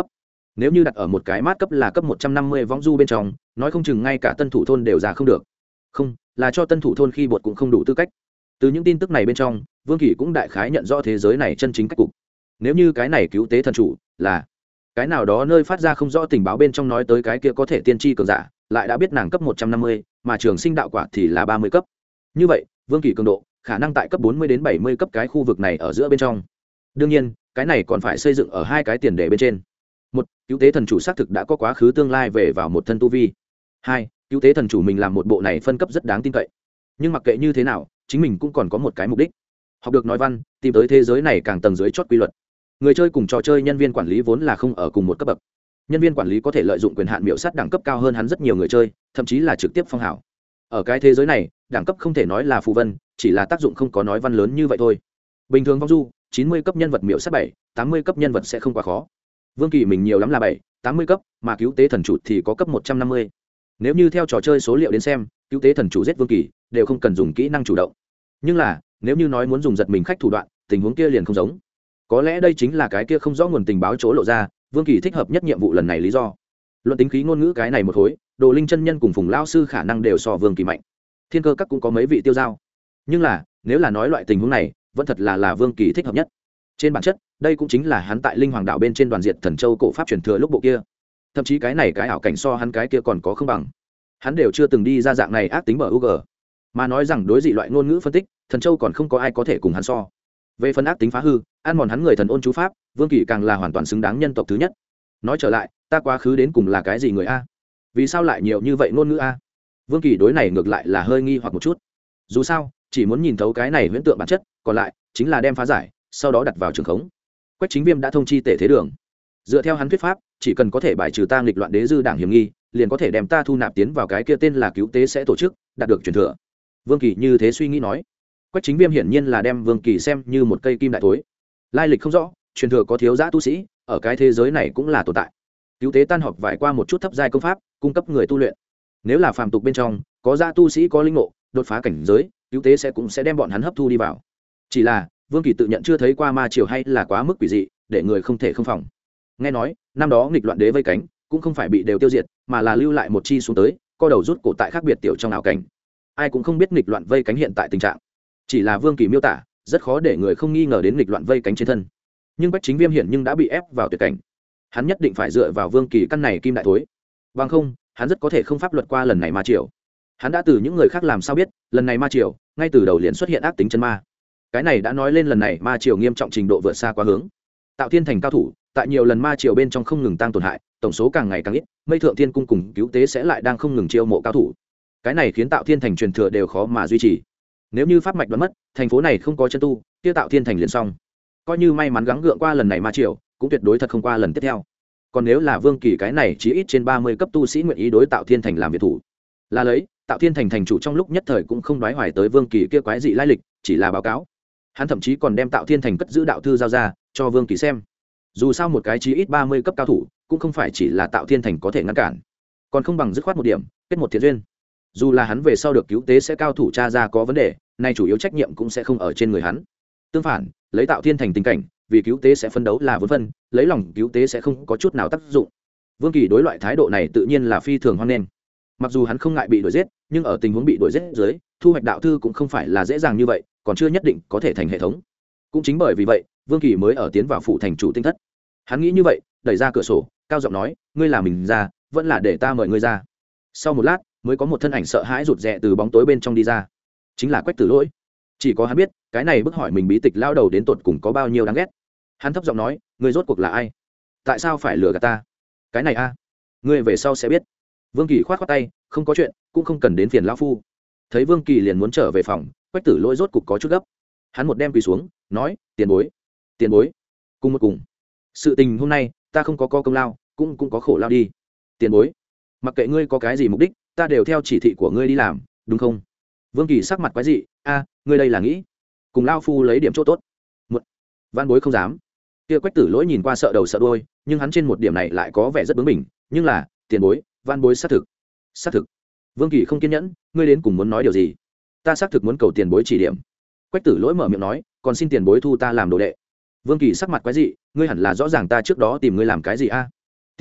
nếu như đặt ở một cái mát cấp là cấp một trăm năm mươi võng du bên trong nói không chừng ngay cả tân thủ thôn đều ra không được, không là cho tân thủ thôn khi bột cũng không đủ tư cách. Từ những tin tức này bên trong Vương Kỳ cũng đại khái nhận rõ thế giới này chân chính cách cục. Nếu như cái này cứu tế thần chủ là cái nào đó nơi phát ra không rõ tình báo bên trong nói tới cái kia có thể tiên tri cường giả lại đã biết nàng cấp một trăm năm mươi mà trường sinh đạo quả thì là ba mươi cấp, như vậy Vương Kỳ cường độ khả năng tại cấp bốn mươi đến bảy mươi cấp cái khu vực này ở giữa bên trong. Đương nhiên cái này còn phải xây dựng ở hai cái tiền đề bên trên: một, cứu tế thần chủ xác thực đã có quá khứ tương lai về vào một thân tu vi; hai, cứu tế thần chủ mình làm một bộ này phân cấp rất đáng tin cậy. Nhưng mặc kệ như thế nào chính mình cũng còn có một cái mục đích: học được nói văn, tìm tới thế giới này càng tầng dưới chót quy luật. Người chơi cùng trò chơi nhân viên quản lý vốn là không ở cùng một cấp bậc, nhân viên quản lý có thể lợi dụng quyền hạn miểu sát đẳng cấp cao hơn hắn rất nhiều người chơi, thậm chí là trực tiếp phong hảo. Ở cái thế giới này đẳng cấp không thể nói là phù vân, chỉ là tác dụng không có nói văn lớn như vậy thôi. Bình thường vong du chín mươi cấp nhân vật miểu sát bảy tám mươi cấp nhân vật sẽ không quá khó. Vương Kỳ mình nhiều lắm là bảy tám mươi cấp, mà cứu tế thần chủ thì có cấp một trăm năm mươi. Nếu như theo trò chơi số liệu đến xem, cứu tế thần chủ giết Vương Kỳ đều không cần dùng kỹ năng chủ động. Nhưng là nếu như nói muốn dùng giật mình khách thủ đoạn, tình huống kia liền không giống. Có lẽ đây chính là cái kia không rõ nguồn tình báo chỗ lộ ra Vương Kỳ thích hợp nhất nhiệm vụ lần này lý do. Luận tính khí ngôn ngữ cái này một khối, Đồ Linh chân nhân cùng Phùng lão sư khả năng đều so Vương Kỳ mạnh. Thiên Cơ các cũng có mấy vị tiêu giao. Nhưng là nếu là nói loại tình huống này vẫn thật là là Vương Kỳ thích hợp nhất. Trên bản chất đây cũng chính là hắn tại Linh Hoàng đảo bên trên đoàn diệt thần châu cổ pháp truyền thừa lúc bộ kia. Thậm chí cái này cái ảo cảnh so hắn cái kia còn có không bằng. Hắn đều chưa từng đi ra dạng này ác tính bờ u g, mà nói rằng đối dị loại ngôn ngữ phân tích thần châu còn không có ai có thể cùng hắn so. Về phần ác tính phá hư ăn mòn hắn người thần ôn chú pháp, Vương Kỳ càng là hoàn toàn xứng đáng nhân tộc thứ nhất. Nói trở lại, ta quá khứ đến cùng là cái gì người a? Vì sao lại nhiều như vậy ngôn ngữ a? Vương Kỳ đối này ngược lại là hơi nghi hoặc một chút. Dù sao chỉ muốn nhìn thấu cái này huyễn tượng bản chất, còn lại chính là đem phá giải, sau đó đặt vào trường khống. Quách Chính Viêm đã thông chi tể thế đường, dựa theo hắn thuyết pháp, chỉ cần có thể bài trừ ta nghịch loạn đế dư đảng hiểm nghi, liền có thể đem ta thu nạp tiến vào cái kia tên là cứu tế sẽ tổ chức, đạt được truyền thừa. Vương Kỳ như thế suy nghĩ nói. Quách Chính Viêm hiển nhiên là đem Vương Kỳ xem như một cây kim đại thối, lai lịch không rõ, truyền thừa có thiếu giã tu sĩ, ở cái thế giới này cũng là tồn tại. Cứu tế tan họp vải qua một chút thấp giai công pháp, cung cấp người tu luyện. Nếu là phàm tục bên trong, có giã tu sĩ có linh ngộ, đột phá cảnh giới, cứu tế sẽ cũng sẽ đem bọn hắn hấp thu đi vào. Chỉ là Vương Kỳ tự nhận chưa thấy qua ma triều hay là quá mức quỷ dị, để người không thể không phòng. Nghe nói năm đó nghịch loạn đế vây cánh cũng không phải bị đều tiêu diệt, mà là lưu lại một chi xuống tới, co đầu rút cổ tại khác biệt tiểu trong ảo cảnh. Ai cũng không biết nghịch loạn vây cánh hiện tại tình trạng, chỉ là Vương Kỳ miêu tả rất khó để người không nghi ngờ đến nghịch loạn vây cánh trên thân. Nhưng Bách Chính Viêm hiện nhưng đã bị ép vào tuyệt cảnh, hắn nhất định phải dựa vào Vương Kỳ căn này kim đại thối, bằng không hắn rất có thể không pháp luật qua lần này ma triều. Hắn đã từ những người khác làm sao biết lần này ma triều ngay từ đầu liền xuất hiện ác tính chân ma. Cái này đã nói lên lần này ma triều nghiêm trọng trình độ vượt xa quá hướng. Tạo Thiên thành cao thủ tại nhiều lần ma triều bên trong không ngừng tăng tổn hại, tổng số càng ngày càng ít, Mây Thượng Thiên cung cùng cứu tế sẽ lại đang không ngừng chiêu mộ cao thủ. Cái này khiến Tạo Thiên thành truyền thừa đều khó mà duy trì. Nếu như pháp mạch đoán mất, thành phố này không có chân tu, kia Tạo Thiên thành liền xong. Coi như may mắn gắng gượng qua lần này ma triều, cũng tuyệt đối thật không qua lần tiếp theo. Còn nếu là Vương Kỳ cái này chí ít trên ba mươi cấp tu sĩ nguyện ý đối Tạo Thiên thành làm việc thủ, là lấy Tạo Thiên thành thành chủ trong lúc nhất thời cũng không đoái hoài tới Vương Kỳ kia quái dị lai lịch, chỉ là báo cáo. Hắn thậm chí còn đem Tạo Thiên thành cất giữ đạo thư giao ra cho Vương Kỳ xem. Dù sao một cái chí ít ba mươi cấp cao thủ cũng không phải chỉ là Tạo Thiên thành có thể ngăn cản, còn không bằng dứt khoát một điểm, kết một thiện duyên. Dù là hắn về sau được cứu tế sẽ cao thủ tra ra có vấn đề, nay chủ yếu trách nhiệm cũng sẽ không ở trên người hắn. Tương phản, lấy Tạo Thiên thành tình cảnh, vì cứu tế sẽ phân đấu là vốn phân, lấy lòng cứu tế sẽ không có chút nào tác dụng. Vương Kỳ đối loại thái độ này tự nhiên là phi thường hoan nghênh. Mặc dù hắn không ngại bị đuổi giết, nhưng ở tình huống bị đuổi giết dưới, thu hoạch đạo thư cũng không phải là dễ dàng như vậy, còn chưa nhất định có thể thành hệ thống. Cũng chính bởi vì vậy, Vương Kỳ mới ở tiến vào phủ thành chủ tinh thất. Hắn nghĩ như vậy, đẩy ra cửa sổ, cao giọng nói, ngươi là mình ra, vẫn là để ta mời ngươi ra. Sau một lát, mới có một thân ảnh sợ hãi rụt rè từ bóng tối bên trong đi ra. Chính là Quách Tử Lỗi. Chỉ có hắn biết, cái này bức hỏi mình bí tịch lao đầu đến tột cùng có bao nhiêu đáng ghét. Hắn thấp giọng nói, ngươi rốt cuộc là ai? Tại sao phải lừa gạt ta? Cái này a, ngươi về sau sẽ biết. Vương Kỳ khoát khoát tay, không có chuyện, cũng không cần đến phiền lão phu. Thấy Vương Kỳ liền muốn trở về phòng, Quách Tử Lỗi rốt cục có chút gấp. Hắn một đem quỳ xuống, nói, tiền bối, tiền bối, cùng một cùng. Sự tình hôm nay, ta không có co công lao, cũng cũng có khổ lao đi. Tiền bối, mặc kệ ngươi có cái gì mục đích, ta đều theo chỉ thị của ngươi đi làm, đúng không? Vương Kỳ sắc mặt quái dị, a, ngươi đây là nghĩ cùng lao phu lấy điểm chỗ tốt. Một, Văn bối không dám. Kia Quách Tử Lỗi nhìn qua sợ đầu sợ đuôi, nhưng hắn trên một điểm này lại có vẻ rất bướng bỉnh, nhưng là, tiền bối, Văn bối xác thực. Xác thực. Vương Kỳ không kiên nhẫn, ngươi đến cùng muốn nói điều gì? Ta xác thực muốn cầu tiền bối chỉ điểm. Quách Tử Lỗi mở miệng nói, còn xin tiền bối thu ta làm đồ đệ. Vương Kỳ sắc mặt quái dị, ngươi hẳn là rõ ràng ta trước đó tìm ngươi làm cái gì a?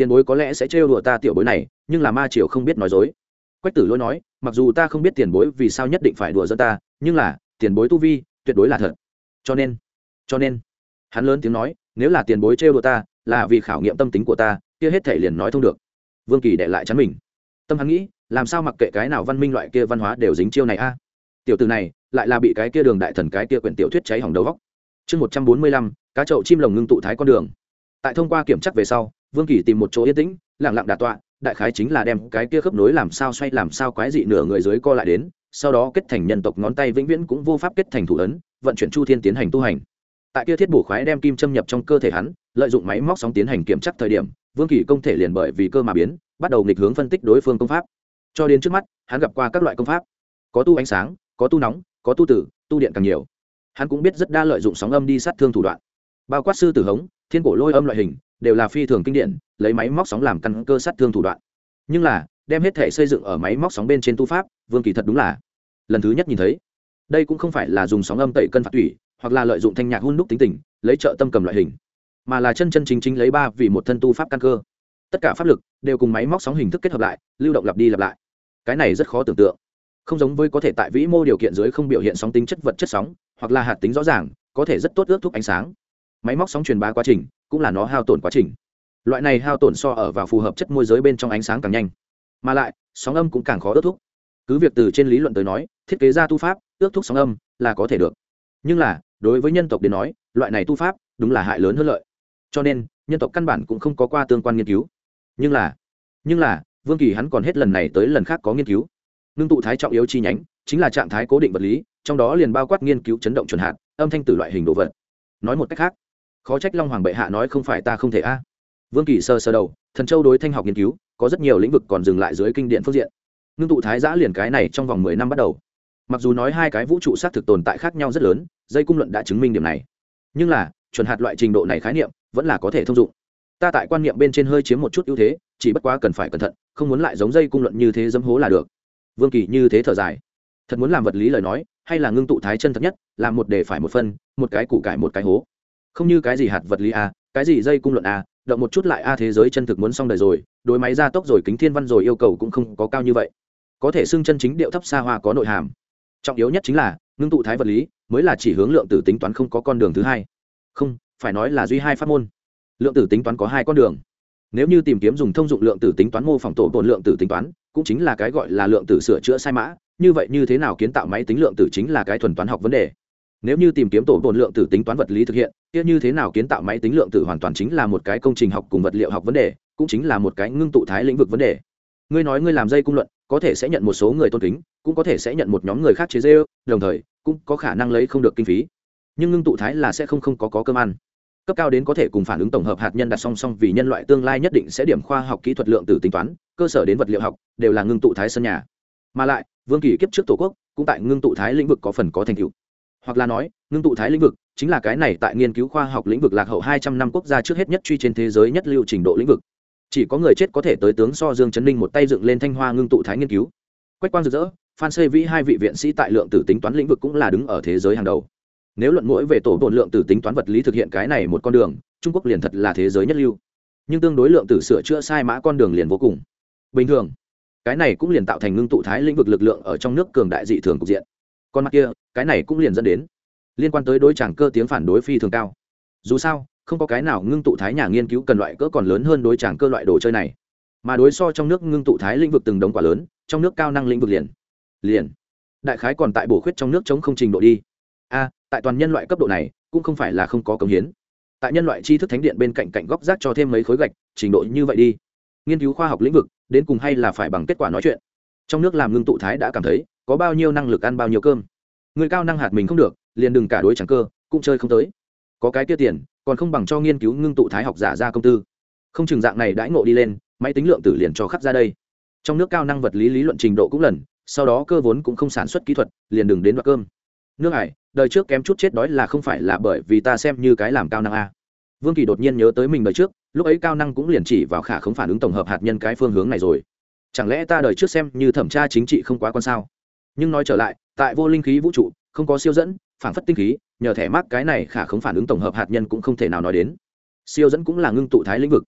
tiền bối có lẽ sẽ trêu đùa ta tiểu bối này, nhưng là ma triều không biết nói dối. Quách Tử Lỗi nói, mặc dù ta không biết tiền bối vì sao nhất định phải đùa giỡn ta, nhưng là tiền bối tu vi tuyệt đối là thật. Cho nên, cho nên, hắn lớn tiếng nói, nếu là tiền bối trêu đùa ta, là vì khảo nghiệm tâm tính của ta, kia hết thể liền nói thông được. Vương Kỳ đệ lại chắn mình. Tâm hắn nghĩ, làm sao mặc kệ cái nào văn minh loại kia văn hóa đều dính chiêu này a? Tiểu tử này, lại là bị cái kia Đường Đại Thần cái kia quyển tiểu thuyết cháy hỏng đầu óc. Chương một trăm bốn mươi lăm, cá chậu chim lồng ngưng tụ thái con đường. Tại thông qua kiểm tra về sau, Vương Kỳ tìm một chỗ yên tĩnh, lặng lặng đả tọa, đại khái chính là đem cái kia khớp nối làm sao xoay làm sao quái dị nửa người dưới co lại đến, sau đó kết thành nhân tộc ngón tay vĩnh viễn cũng vô pháp kết thành thủ ấn, vận chuyển chu thiên tiến hành tu hành. Tại kia thiết bổ khoái đem kim châm nhập trong cơ thể hắn, lợi dụng máy móc sóng tiến hành kiểm tra thời điểm, Vương Kỳ công thể liền bởi vì cơ mà biến, bắt đầu nghịch hướng phân tích đối phương công pháp. Cho đến trước mắt, hắn gặp qua các loại công pháp, có tu ánh sáng, có tu nóng, có tu tử, tu điện càng nhiều. Hắn cũng biết rất đa lợi dụng sóng âm đi sát thương thủ đoạn, bao quát sư tử hống, thiên cổ lôi âm loại hình, đều là phi thường kinh điển, lấy máy móc sóng làm căn cơ sát thương thủ đoạn. Nhưng là, đem hết thể xây dựng ở máy móc sóng bên trên tu pháp, Vương Kỳ thật đúng là lần thứ nhất nhìn thấy. Đây cũng không phải là dùng sóng âm tẩy cân phạt thủy, hoặc là lợi dụng thanh nhạc hun đúc tính tình, lấy trợ tâm cầm loại hình, mà là chân chân chính chính lấy ba vì một thân tu pháp căn cơ. Tất cả pháp lực đều cùng máy móc sóng hình thức kết hợp lại, lưu động lặp đi lặp lại. Cái này rất khó tưởng tượng, không giống với có thể tại vĩ mô điều kiện dưới không biểu hiện sóng tính chất vật chất sóng, hoặc là hạt tính rõ ràng, có thể rất tốt ước thúc ánh sáng. Máy móc sóng truyền bá quá trình cũng là nó hao tổn quá trình. Loại này hao tổn so ở vào phù hợp chất môi giới bên trong ánh sáng càng nhanh, mà lại sóng âm cũng càng khó ước thúc. Cứ việc từ trên lý luận tới nói, thiết kế ra tu pháp ước thúc sóng âm là có thể được, nhưng là đối với nhân tộc đến nói, loại này tu pháp đúng là hại lớn hơn lợi, cho nên nhân tộc căn bản cũng không có qua tương quan nghiên cứu. Nhưng là nhưng là Vương Kỳ hắn còn hết lần này tới lần khác có nghiên cứu. Ngưng tụ thái trọng yếu chi nhánh chính là trạng thái cố định vật lý, trong đó liền bao quát nghiên cứu chấn động chuẩn hạt, âm thanh từ loại hình đồ vật. Nói một cách khác, khó trách Long Hoàng bệ hạ nói không phải ta không thể a. Vương Kỳ sơ sơ đầu, Thần Châu đối thanh học nghiên cứu có rất nhiều lĩnh vực còn dừng lại dưới kinh điển phương diện. Ngưng tụ thái giã liền cái này trong vòng mười năm bắt đầu. Mặc dù nói hai cái vũ trụ xác thực tồn tại khác nhau rất lớn, dây cung luận đã chứng minh điểm này, nhưng là chuẩn hạt loại trình độ này khái niệm vẫn là có thể thông dụng. Ta tại quan niệm bên trên hơi chiếm một chút ưu thế, chỉ bất quá cần phải cẩn thận, không muốn lại giống dây cung luận như thế dẫm hố là được. Vương Kỳ như thế thở dài, thật muốn làm vật lý lời nói, hay là ngưng tụ thái chân thật nhất, làm một đề phải một phân, một cái củ cải một cái hố, không như cái gì hạt vật lý a, cái gì dây cung luận a, động một chút lại a, thế giới chân thực muốn xong đời rồi, đối máy gia tốc rồi kính thiên văn rồi yêu cầu cũng không có cao như vậy, có thể xưng chân chính điệu thấp xa hoa có nội hàm. Trọng yếu nhất chính là ngưng tụ thái vật lý mới là chỉ hướng lượng tử tính toán, không có con đường thứ hai, không phải nói là duy hai pháp môn. Lượng tử tính toán có hai con đường. Nếu như tìm kiếm dùng thông dụng lượng tử tính toán mô phỏng tổ tồn lượng tử tính toán, cũng chính là cái gọi là lượng tử sửa chữa sai mã, như vậy như thế nào kiến tạo máy tính lượng tử chính là cái thuần toán học vấn đề. Nếu như tìm kiếm tổ tồn lượng tử tính toán vật lý thực hiện, kia như thế nào kiến tạo máy tính lượng tử hoàn toàn chính là một cái công trình học cùng vật liệu học vấn đề, cũng chính là một cái ngưng tụ thái lĩnh vực vấn đề. Ngươi nói ngươi làm dây cung luận, có thể sẽ nhận một số người tôn kính, cũng có thể sẽ nhận một nhóm người khác chế giễu, đồng thời cũng có khả năng lấy không được kinh phí. Nhưng ngưng tụ thái là sẽ không không có có cơm ăn. Cấp cao đến có thể cùng phản ứng tổng hợp hạt nhân đặt song song, vì nhân loại tương lai nhất định sẽ điểm khoa học kỹ thuật lượng tử tính toán, cơ sở đến vật liệu học đều là ngưng tụ thái sân nhà. Mà lại, Vương Kỳ kiếp trước tổ quốc cũng tại ngưng tụ thái lĩnh vực có phần có thành tựu. Hoặc là nói, ngưng tụ thái lĩnh vực chính là cái này tại nghiên cứu khoa học lĩnh vực lạc hậu hai trăm năm quốc gia trước hết nhất truy trên thế giới nhất lưu trình độ lĩnh vực. Chỉ có người chết có thể tới tướng so Dương Chấn Ninh một tay dựng lên Thanh Hoa ngưng tụ thái nghiên cứu. Quách Quang rực rỡ, Phan Xê Vĩ hai vị viện sĩ tại lượng tử tính toán lĩnh vực cũng là đứng ở thế giới hàng đầu. Nếu luận mỗi về tổ tồn lượng tử tính toán vật lý thực hiện cái này một con đường, Trung Quốc liền thật là thế giới nhất lưu. Nhưng tương đối lượng tử sửa chữa sai mã con đường liền vô cùng bình thường. Cái này cũng liền tạo thành ngưng tụ thái lĩnh vực lực lượng ở trong nước cường đại dị thường cục diện. Con mắt kia, cái này cũng liền dẫn đến liên quan tới đối tràng cơ tiếng phản đối phi thường cao. Dù sao, không có cái nào ngưng tụ thái nhà nghiên cứu cần loại cỡ còn lớn hơn đối tràng cơ loại đồ chơi này, mà đối so trong nước ngưng tụ thái lĩnh vực từng đống quả lớn, trong nước cao năng lĩnh vực liền liền đại khái còn tại bổ khuyết trong nước chống không trình độ đi. A, tại toàn nhân loại cấp độ này cũng không phải là không có cống hiến. Tại nhân loại tri thức thánh điện bên cạnh cạnh góc rác cho thêm mấy khối gạch, trình độ như vậy đi, nghiên cứu khoa học lĩnh vực đến cùng hay là phải bằng kết quả nói chuyện. Trong nước làm ngưng tụ thái đã cảm thấy có bao nhiêu năng lực ăn bao nhiêu cơm. Người cao năng hạt mình không được, liền đừng cả đối chẳng cơ cũng chơi không tới. Có cái kia tiền còn không bằng cho nghiên cứu ngưng tụ thái học giả ra công tư. Không chừng dạng này đãi ngộ đi lên, máy tính lượng tử liền cho khắc ra đây. Trong nước cao năng vật lý lý luận trình độ cũng lần, sau đó cơ vốn cũng không sản xuất kỹ thuật, liền đừng đến đoạt cơm. Nước Hải, đời trước kém chút chết đói là không phải là bởi vì ta xem như cái làm cao năng a. Vương Kỳ đột nhiên nhớ tới mình đời trước, lúc ấy cao năng cũng liền chỉ vào khả không phản ứng tổng hợp hạt nhân cái phương hướng này rồi. Chẳng lẽ ta đời trước xem như thẩm tra chính trị không quá quan sao? Nhưng nói trở lại, tại vô linh khí vũ trụ, không có siêu dẫn, phản phất tinh khí, nhờ thẻ mác cái này khả không phản ứng tổng hợp hạt nhân cũng không thể nào nói đến. Siêu dẫn cũng là ngưng tụ thái lĩnh vực.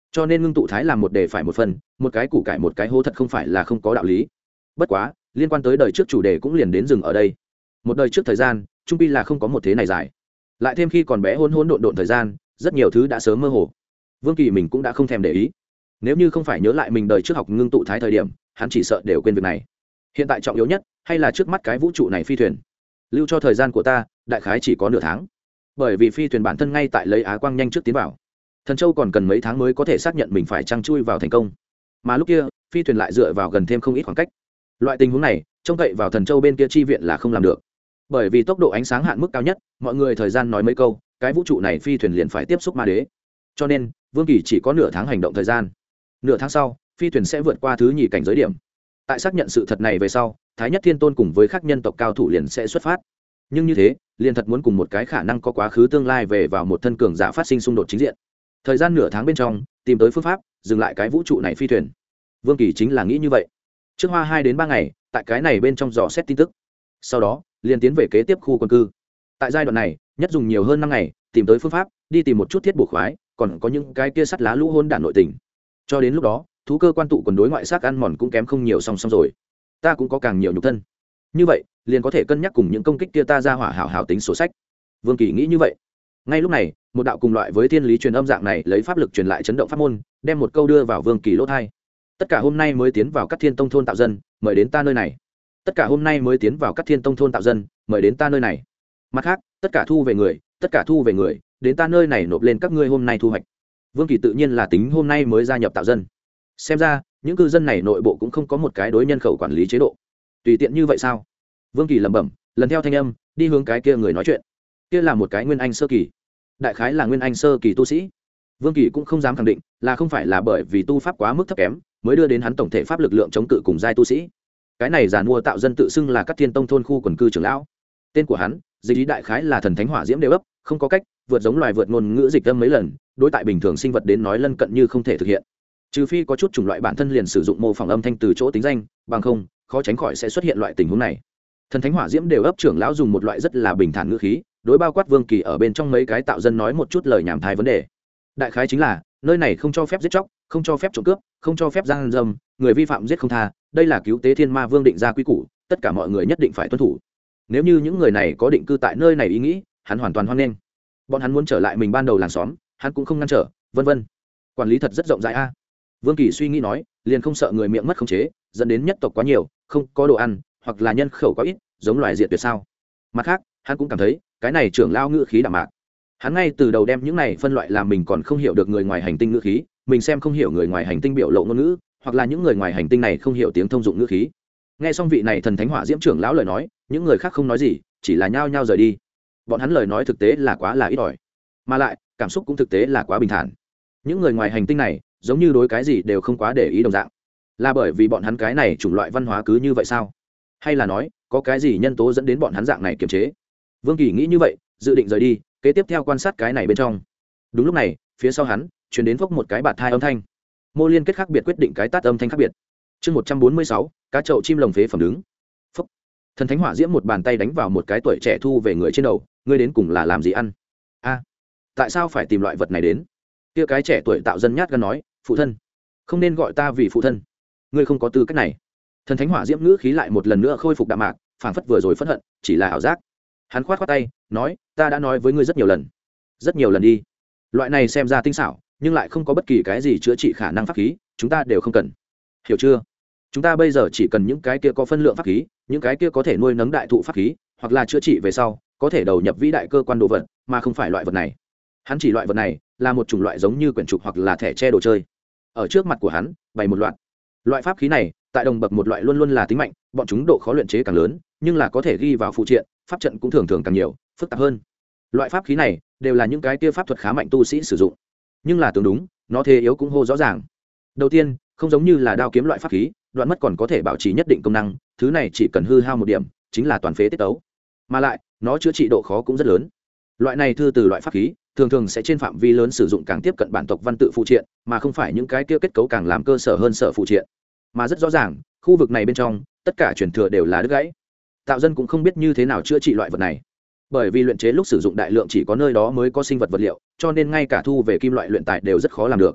cho nên ngưng tụ thái làm một đề phải một phần, một cái củ cải một cái hố thật không phải là không có đạo lý. Bất quá liên quan tới đời trước chủ đề cũng liền đến dừng ở đây. Một đời trước thời gian trung pi là không có một thế này dài, lại thêm khi còn bé hôn hôn độn độn thời gian, rất nhiều thứ đã sớm mơ hồ. Vương Kỳ mình cũng đã không thèm để ý, nếu như không phải nhớ lại mình đời trước học ngưng tụ thái thời điểm, hắn chỉ sợ đều quên việc này. Hiện tại trọng yếu nhất hay là trước mắt cái vũ trụ này phi thuyền. Lưu cho thời gian của ta đại khái chỉ có nửa tháng, bởi vì phi thuyền bản thân ngay tại lấy Á Quang nhanh trước tiến vào. Thần Châu còn cần mấy tháng mới có thể xác nhận mình phải trăng chui vào thành công, mà lúc kia phi thuyền lại dựa vào gần thêm không ít khoảng cách. Loại tình huống này trông cậy vào Thần Châu bên kia chi viện là không làm được, bởi vì tốc độ ánh sáng hạn mức cao nhất, mọi người thời gian nói mấy câu, cái vũ trụ này phi thuyền liền phải tiếp xúc ma đế. Cho nên Vương Kỳ chỉ có nửa tháng hành động thời gian. Nửa tháng sau phi thuyền sẽ vượt qua thứ nhì cảnh giới điểm. Tại xác nhận sự thật này về sau, Thái Nhất Thiên Tôn cùng với các nhân tộc cao thủ liền sẽ xuất phát. Nhưng như thế liền thật muốn cùng một cái khả năng có quá khứ tương lai về vào một thân cường giả phát sinh xung đột chính diện. Thời gian nửa tháng bên trong tìm tới phương pháp dừng lại cái vũ trụ này phi thuyền. Vương Kỳ chính là nghĩ như vậy. Trước hoa hai đến ba ngày tại cái này bên trong dò xét tin tức, sau đó liền tiến về kế tiếp khu quân cư. Tại giai đoạn này nhất dùng nhiều hơn năm ngày tìm tới phương pháp, đi tìm một chút thiết bổ khoái, còn có những cái kia sắt lá lũ hôn đản nội tình. Cho đến lúc đó thú cơ quan tụ quần đối ngoại xác ăn mòn cũng kém không nhiều, song song rồi ta cũng có càng nhiều nhục thân, như vậy liền có thể cân nhắc cùng những công kích kia ta ra hỏa hảo hảo tính sổ sách. Vương Kỳ nghĩ như vậy. Ngay lúc này một đạo cùng loại với thiên lý truyền âm dạng này lấy pháp lực truyền lại chấn động pháp môn, đem một câu đưa vào Vương Kỳ lỗ thai. Tất cả hôm nay mới tiến vào Cát Thiên Tông thôn tạo dân, mời đến ta nơi này. Tất cả hôm nay mới tiến vào Cát Thiên Tông thôn tạo dân, mời đến ta nơi này. Mặt khác tất cả thu về người, tất cả thu về người đến ta nơi này nộp lên các ngươi hôm nay thu hoạch. Vương Kỳ tự nhiên là tính hôm nay mới gia nhập tạo dân. Xem ra những cư dân này nội bộ cũng không có một cái đối nhân khẩu quản lý chế độ, tùy tiện như vậy sao? Vương Kỳ lẩm bẩm, lần theo thanh âm đi hướng cái kia người nói chuyện. Kia là một cái nguyên anh sơ kỳ, đại khái là nguyên anh sơ kỳ tu sĩ. Vương Kỳ cũng không dám khẳng định là không phải là bởi vì tu pháp quá mức thấp kém mới đưa đến hắn tổng thể pháp lực lượng chống cự cùng giai tu sĩ. Cái này giàn mua tạo dân tự xưng là Cát Thiên Tông thôn khu quần cư trưởng lão, tên của hắn dịch ý đại khái là thần thánh hỏa diễm đều ấp, không có cách vượt giống loài vượt ngôn ngữ dịch âm mấy lần, đối tại bình thường sinh vật đến nói lân cận như không thể thực hiện, trừ phi có chút chủng loại bản thân liền sử dụng mô phỏng âm thanh từ chỗ tính danh, bằng không khó tránh khỏi sẽ xuất hiện loại tình huống này. Thần thánh hỏa diễm đều ấp trưởng lão dùng một loại rất là bình thản ngữ khí đối bao quát Vương Kỳ ở bên trong mấy cái tạo dân nói một chút lời nhảm thai vấn đề. Đại khái chính là nơi này không cho phép giết chóc, không cho phép trộm cướp, không cho phép gian dâm, người vi phạm giết không tha, đây là cứu tế thiên ma vương định ra quy củ, tất cả mọi người nhất định phải tuân thủ. Nếu như những người này có định cư tại nơi này ý nghĩ, hắn hoàn toàn hoan nghênh. Bọn hắn muốn trở lại mình ban đầu làng xóm, hắn cũng không ngăn trở, vân vân. Quản lý thật rất rộng rãi a. Vương Kỳ suy nghĩ nói, liền không sợ người miệng mất khống chế, dẫn đến nhất tộc quá nhiều, không có đồ ăn, hoặc là nhân khẩu quá ít, giống loài diệt tuyệt sao? Mặt khác, hắn cũng cảm thấy, cái này trưởng lao ngữ khí đạm mạc. Hắn ngay từ đầu đem những này phân loại làm mình còn không hiểu được người ngoài hành tinh ngữ khí, mình xem không hiểu người ngoài hành tinh biểu lộ ngôn ngữ, hoặc là những người ngoài hành tinh này không hiểu tiếng thông dụng ngữ khí. Nghe xong vị này thần thánh hỏa diễm trưởng lão lời nói, những người khác không nói gì, chỉ là nhao nhao rời đi. Bọn hắn lời nói thực tế là quá là ít ỏi, mà lại cảm xúc cũng thực tế là quá bình thản. Những người ngoài hành tinh này giống như đối cái gì đều không quá để ý đồng dạng, là bởi vì bọn hắn cái này chủng loại văn hóa cứ như vậy sao? Hay là nói có cái gì nhân tố dẫn đến bọn hắn dạng này kiềm chế? Vương Kỳ nghĩ như vậy, dự định rời đi, kế tiếp theo quan sát cái này bên trong. Đúng lúc này phía sau hắn truyền đến phốc một cái bạt thai âm thanh. Mô liên kết khác biệt quyết định cái tát âm thanh khác biệt. Chương một trăm bốn mươi sáu, cá chậu chim lồng phế phẩm đứng. Phốc. Thần thánh hỏa diễm một bàn tay đánh vào một cái tuổi trẻ thu về người trên đầu, ngươi đến cùng là làm gì ăn? A, tại sao phải tìm loại vật này đến? Kia cái trẻ tuổi tạo dân nhát gan nói, phụ thân, không nên gọi ta vì phụ thân, ngươi không có tư cách này. Thần thánh hỏa diễm ngữ khí lại một lần nữa khôi phục đạm mạc, phảng phất vừa rồi phẫn hận chỉ là ảo giác. Hắn khoát khoát tay nói, ta đã nói với ngươi rất nhiều lần, rất nhiều lần đi. Loại này xem ra tinh xảo nhưng lại không có bất kỳ cái gì chữa trị khả năng pháp khí, chúng ta đều không cần, hiểu chưa? Chúng ta bây giờ chỉ cần những cái kia có phân lượng pháp khí, những cái kia có thể nuôi nấng đại thụ pháp khí, hoặc là chữa trị về sau có thể đầu nhập vĩ đại cơ quan đồ vật, mà không phải loại vật này. Hắn chỉ loại vật này là một chủng loại giống như quyển trục hoặc là thẻ che đồ chơi. Ở trước mặt của hắn bày một loạt loại pháp khí này, tại đồng bậc một loại luôn luôn là tính mạnh, bọn chúng độ khó luyện chế càng lớn, nhưng là có thể ghi vào phụ triện, pháp trận cũng thường thường càng nhiều, phức tạp hơn. Loại pháp khí này đều là những cái kia pháp thuật khá mạnh tu sĩ sử dụng, nhưng là tương đúng, nó thế yếu cũng hô rõ ràng. Đầu tiên, không giống như là đao kiếm loại pháp khí, đoạn mất còn có thể bảo trì nhất định công năng, thứ này chỉ cần hư hao một điểm chính là toàn phế tiết tấu, mà lại nó chữa trị độ khó cũng rất lớn. Loại này thư từ loại pháp khí thường thường sẽ trên phạm vi lớn sử dụng càng tiếp cận bản tộc văn tự phụ triện, mà không phải những cái kia kết cấu càng làm cơ sở hơn sở phụ triện. Mà rất rõ ràng, khu vực này bên trong tất cả truyền thừa đều là đứt gãy. Tạo dân cũng không biết như thế nào chữa trị loại vật này, bởi vì luyện chế lúc sử dụng đại lượng chỉ có nơi đó mới có sinh vật vật liệu, cho nên ngay cả thu về kim loại luyện tài đều rất khó làm được.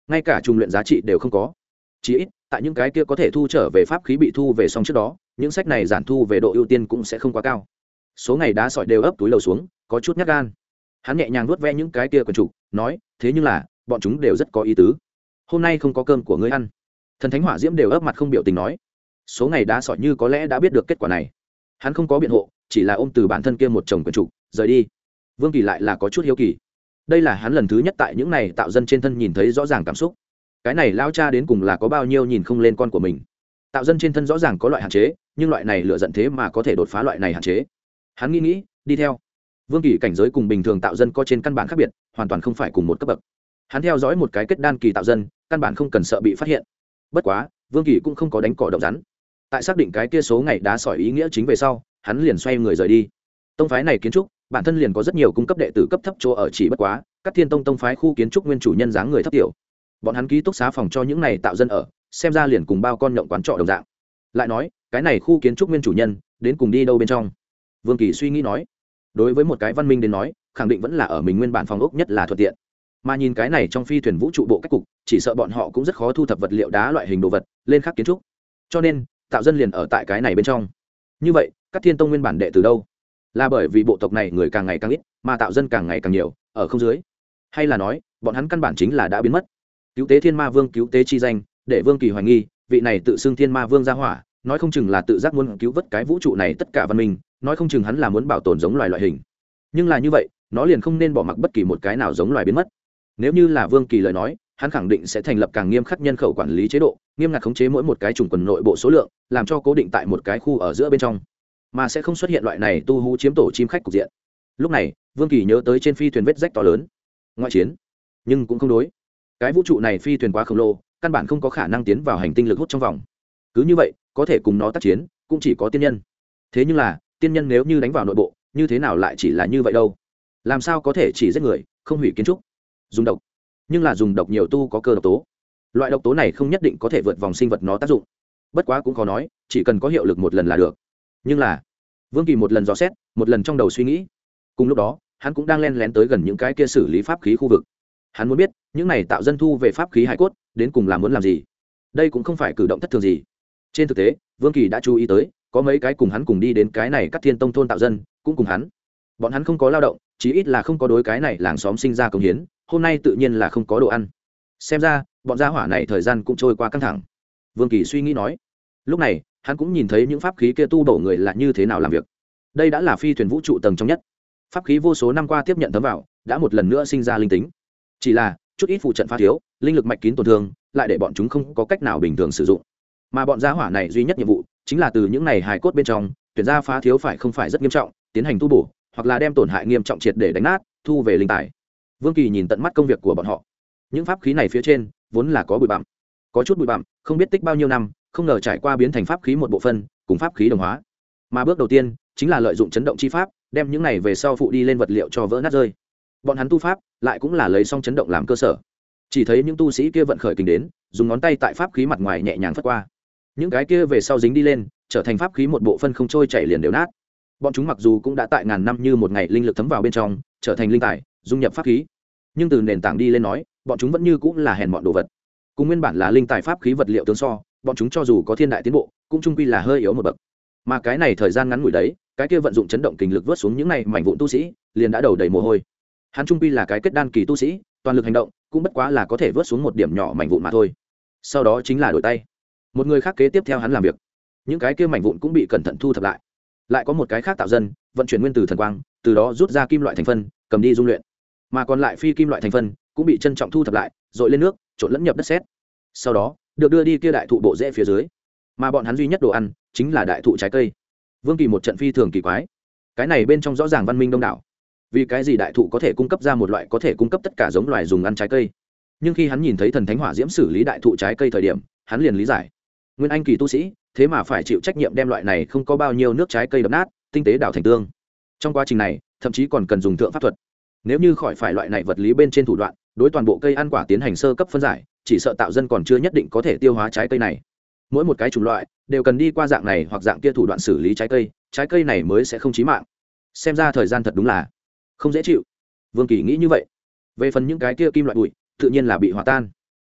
ngay cả trùng luyện giá trị đều không có. Chỉ ít tại những cái kia có thể thu trở về pháp khí bị thu về xong trước đó, những sách này giản thu về độ ưu tiên cũng sẽ không quá cao. Số ngày đá sỏi đều ấp túi lầu xuống, có chút nhát gan. Hắn nhẹ nhàng vuốt ve những cái kia quần trục, nói, thế nhưng là bọn chúng đều rất có ý tứ. Hôm nay không có cơm của ngươi ăn. Thần thánh hỏa diễm đều ấp mặt không biểu tình nói. Số ngày đá sỏi như có lẽ đã biết được kết quả này. Hắn không có biện hộ, chỉ là ôm từ bản thân kia một chồng quần trục, rời đi. Vương Kỳ lại là có chút hiếu kỳ. Đây là hắn lần thứ nhất tại những này tạo dân trên thân nhìn thấy rõ ràng cảm xúc. Cái này lao cha đến cùng là có bao nhiêu nhìn không lên con của mình. Tạo dân trên thân rõ ràng có loại hạn chế, nhưng loại này lựa giận thế mà có thể đột phá loại này hạn chế. Hắn nghĩ nghĩ, đi theo. Vương Kỳ cảnh giới cùng bình thường tạo dân có trên căn bản khác biệt, hoàn toàn không phải cùng một cấp bậc. Hắn theo dõi một cái kết đan kỳ tạo dân, căn bản không cần sợ bị phát hiện. Bất quá, Vương Kỳ cũng không có đánh cỏ động rắn. Tại xác định cái kia số ngày đá sỏi ý nghĩa chính về sau, hắn liền xoay người rời đi. Tông phái này kiến trúc, bản thân liền có rất nhiều cung cấp đệ tử cấp thấp chỗ ở, chỉ bất quá, các Thiên Tông tông phái khu kiến trúc nguyên chủ nhân dáng người thấp tiểu. Bọn hắn ký túc xá phòng cho những này tạo dân ở, xem ra liền cùng bao con nhộng quán trọ đồng dạng. Lại nói, cái này khu kiến trúc nguyên chủ nhân, đến cùng đi đâu bên trong? Vương Kỳ suy nghĩ nói, đối với một cái văn minh đến nói, khẳng định vẫn là ở mình nguyên bản phòng ốc nhất là thuận tiện. Mà nhìn cái này trong phi thuyền vũ trụ bộ cách cục, chỉ sợ bọn họ cũng rất khó thu thập vật liệu đá loại hình đồ vật lên khắc kiến trúc. Cho nên, tạo dân liền ở tại cái này bên trong. Như vậy, các Thiên Tông nguyên bản đệ từ đâu? Là bởi vì bộ tộc này người càng ngày càng ít, mà tạo dân càng ngày càng nhiều, ở không dưới. Hay là nói, bọn hắn căn bản chính là đã biến mất. Cứu tế Thiên Ma Vương cứu tế chi danh, để Vương Kỳ hoài nghi, vị này tự xưng Thiên Ma Vương ra hỏa, nói không chừng là tự giác muốn cứu vớt cái vũ trụ này tất cả văn minh, nói không chừng hắn là muốn bảo tồn giống loài loại hình. Nhưng là như vậy, nó liền không nên bỏ mặc bất kỳ một cái nào giống loài biến mất. Nếu như là Vương Kỳ lời nói, hắn khẳng định sẽ thành lập càng nghiêm khắc nhân khẩu quản lý chế độ, nghiêm ngặt khống chế mỗi một cái chủng quần nội bộ số lượng, làm cho cố định tại một cái khu ở giữa bên trong, mà sẽ không xuất hiện loại này tu hú chiếm tổ chim khách cục diện. Lúc này, Vương Kỳ nhớ tới trên phi thuyền vết rách to lớn, ngoại chiến, nhưng cũng không đối. Cái vũ trụ này phi thuyền quá khổng lồ, căn bản không có khả năng tiến vào hành tinh lực hút trong vòng. Cứ như vậy, có thể cùng nó tác chiến, cũng chỉ có tiên nhân. Thế nhưng là, tiên nhân nếu như đánh vào nội bộ, như thế nào lại chỉ là như vậy đâu? Làm sao có thể chỉ giết người, không hủy kiến trúc? Dùng độc, nhưng là dùng độc nhiều tu có cơ độc tố. Loại độc tố này không nhất định có thể vượt vòng sinh vật nó tác dụng. Bất quá cũng khó nói, chỉ cần có hiệu lực một lần là được. Nhưng là, Vương Kỳ một lần dò xét, một lần trong đầu suy nghĩ. Cùng lúc đó, hắn cũng đang len lén tới gần những cái kia xử lý pháp khí khu vực. Hắn muốn biết, những này tạo dân thu về pháp khí hải cốt, đến cùng là muốn làm gì? Đây cũng không phải cử động thất thường gì. Trên thực tế, Vương Kỳ đã chú ý tới, có mấy cái cùng hắn cùng đi đến cái này các Thiên Tông thôn tạo dân, cũng cùng hắn. Bọn hắn không có lao động, chí ít là không có đối cái này làng xóm sinh ra công hiến, hôm nay tự nhiên là không có đồ ăn. Xem ra, bọn gia hỏa này thời gian cũng trôi qua căng thẳng. Vương Kỳ suy nghĩ nói. Lúc này, hắn cũng nhìn thấy những pháp khí kia tu bổ người là như thế nào làm việc. Đây đã là phi thuyền vũ trụ tầng trong nhất. Pháp khí vô số năm qua tiếp nhận thấm vào, đã một lần nữa sinh ra linh tính. Chỉ là, chút ít phụ trận phá thiếu, linh lực mạch kín tổn thương, lại để bọn chúng không có cách nào bình thường sử dụng. Mà bọn gia hỏa này duy nhất nhiệm vụ, chính là từ những này hài cốt bên trong, tuyển ra phá thiếu phải không phải rất nghiêm trọng, tiến hành tu bổ, hoặc là đem tổn hại nghiêm trọng triệt để đánh nát, thu về linh tài. Vương Kỳ nhìn tận mắt công việc của bọn họ. Những pháp khí này phía trên vốn là có bụi bặm, có chút bụi bặm, không biết tích bao nhiêu năm, không ngờ trải qua biến thành pháp khí một bộ phận, cùng pháp khí đồng hóa. Mà bước đầu tiên chính là lợi dụng chấn động chi pháp, đem những này về sau phụ đi lên vật liệu cho vỡ nát rơi. Bọn hắn tu pháp lại cũng là lấy song chấn động làm cơ sở. Chỉ thấy những tu sĩ kia vận khởi kình đến, dùng ngón tay tại pháp khí mặt ngoài nhẹ nhàng phất qua. Những cái kia về sau dính đi lên, trở thành pháp khí một bộ phân không trôi chảy liền đều nát. Bọn chúng mặc dù cũng đã tại ngàn năm như một ngày linh lực thấm vào bên trong, trở thành linh tài, dung nhập pháp khí, nhưng từ nền tảng đi lên nói, bọn chúng vẫn như cũng là hèn mọn đồ vật. Cùng nguyên bản là linh tài pháp khí vật liệu tương so, bọn chúng cho dù có thiên đại tiến bộ, cũng chung quy là hơi yếu một bậc. Mà cái này thời gian ngắn ngủi đấy, cái kia vận dụng chấn động kình lực vớt xuống những này mảnh vụn tu sĩ, liền đã đầu đầy mồ hôi. Hắn chung quy là cái kết đan kỳ tu sĩ, toàn lực hành động, cũng bất quá là có thể vớt xuống một điểm nhỏ mảnh vụn mà thôi. Sau đó chính là đổi tay, một người khác kế tiếp theo hắn làm việc. Những cái kia mảnh vụn cũng bị cẩn thận thu thập lại. Lại có một cái khác tạo dân, vận chuyển nguyên tử thần quang, từ đó rút ra kim loại thành phân, cầm đi dung luyện. Mà còn lại phi kim loại thành phân cũng bị trân trọng thu thập lại, dội lên nước, trộn lẫn nhập đất sét. Sau đó, được đưa đi kia đại thụ bộ rễ phía dưới. Mà bọn hắn duy nhất đồ ăn chính là đại thụ trái cây. Vương Kỳ một trận phi thường kỳ quái. Cái này bên trong rõ ràng văn minh đông đảo. Vì cái gì đại thụ có thể cung cấp ra một loại có thể cung cấp tất cả giống loài dùng ăn trái cây? Nhưng khi hắn nhìn thấy thần thánh hỏa diễm xử lý đại thụ trái cây thời điểm, hắn liền lý giải. Nguyên anh kỳ tu sĩ, thế mà phải chịu trách nhiệm đem loại này không có bao nhiêu nước trái cây đập nát, tinh tế đảo thành tương. Trong quá trình này, thậm chí còn cần dùng thượng pháp thuật. Nếu như khỏi phải loại này vật lý bên trên thủ đoạn, đối toàn bộ cây ăn quả tiến hành sơ cấp phân giải, chỉ sợ tạo dân còn chưa nhất định có thể tiêu hóa trái cây này. Mỗi một cái chủng loại đều cần đi qua dạng này hoặc dạng kia thủ đoạn xử lý trái cây, trái cây này mới sẽ không chí mạng. Xem ra thời gian thật đúng là không dễ chịu. Vương Kỳ nghĩ như vậy. Về phần những cái kia kim loại bụi, tự nhiên là bị hòa tan.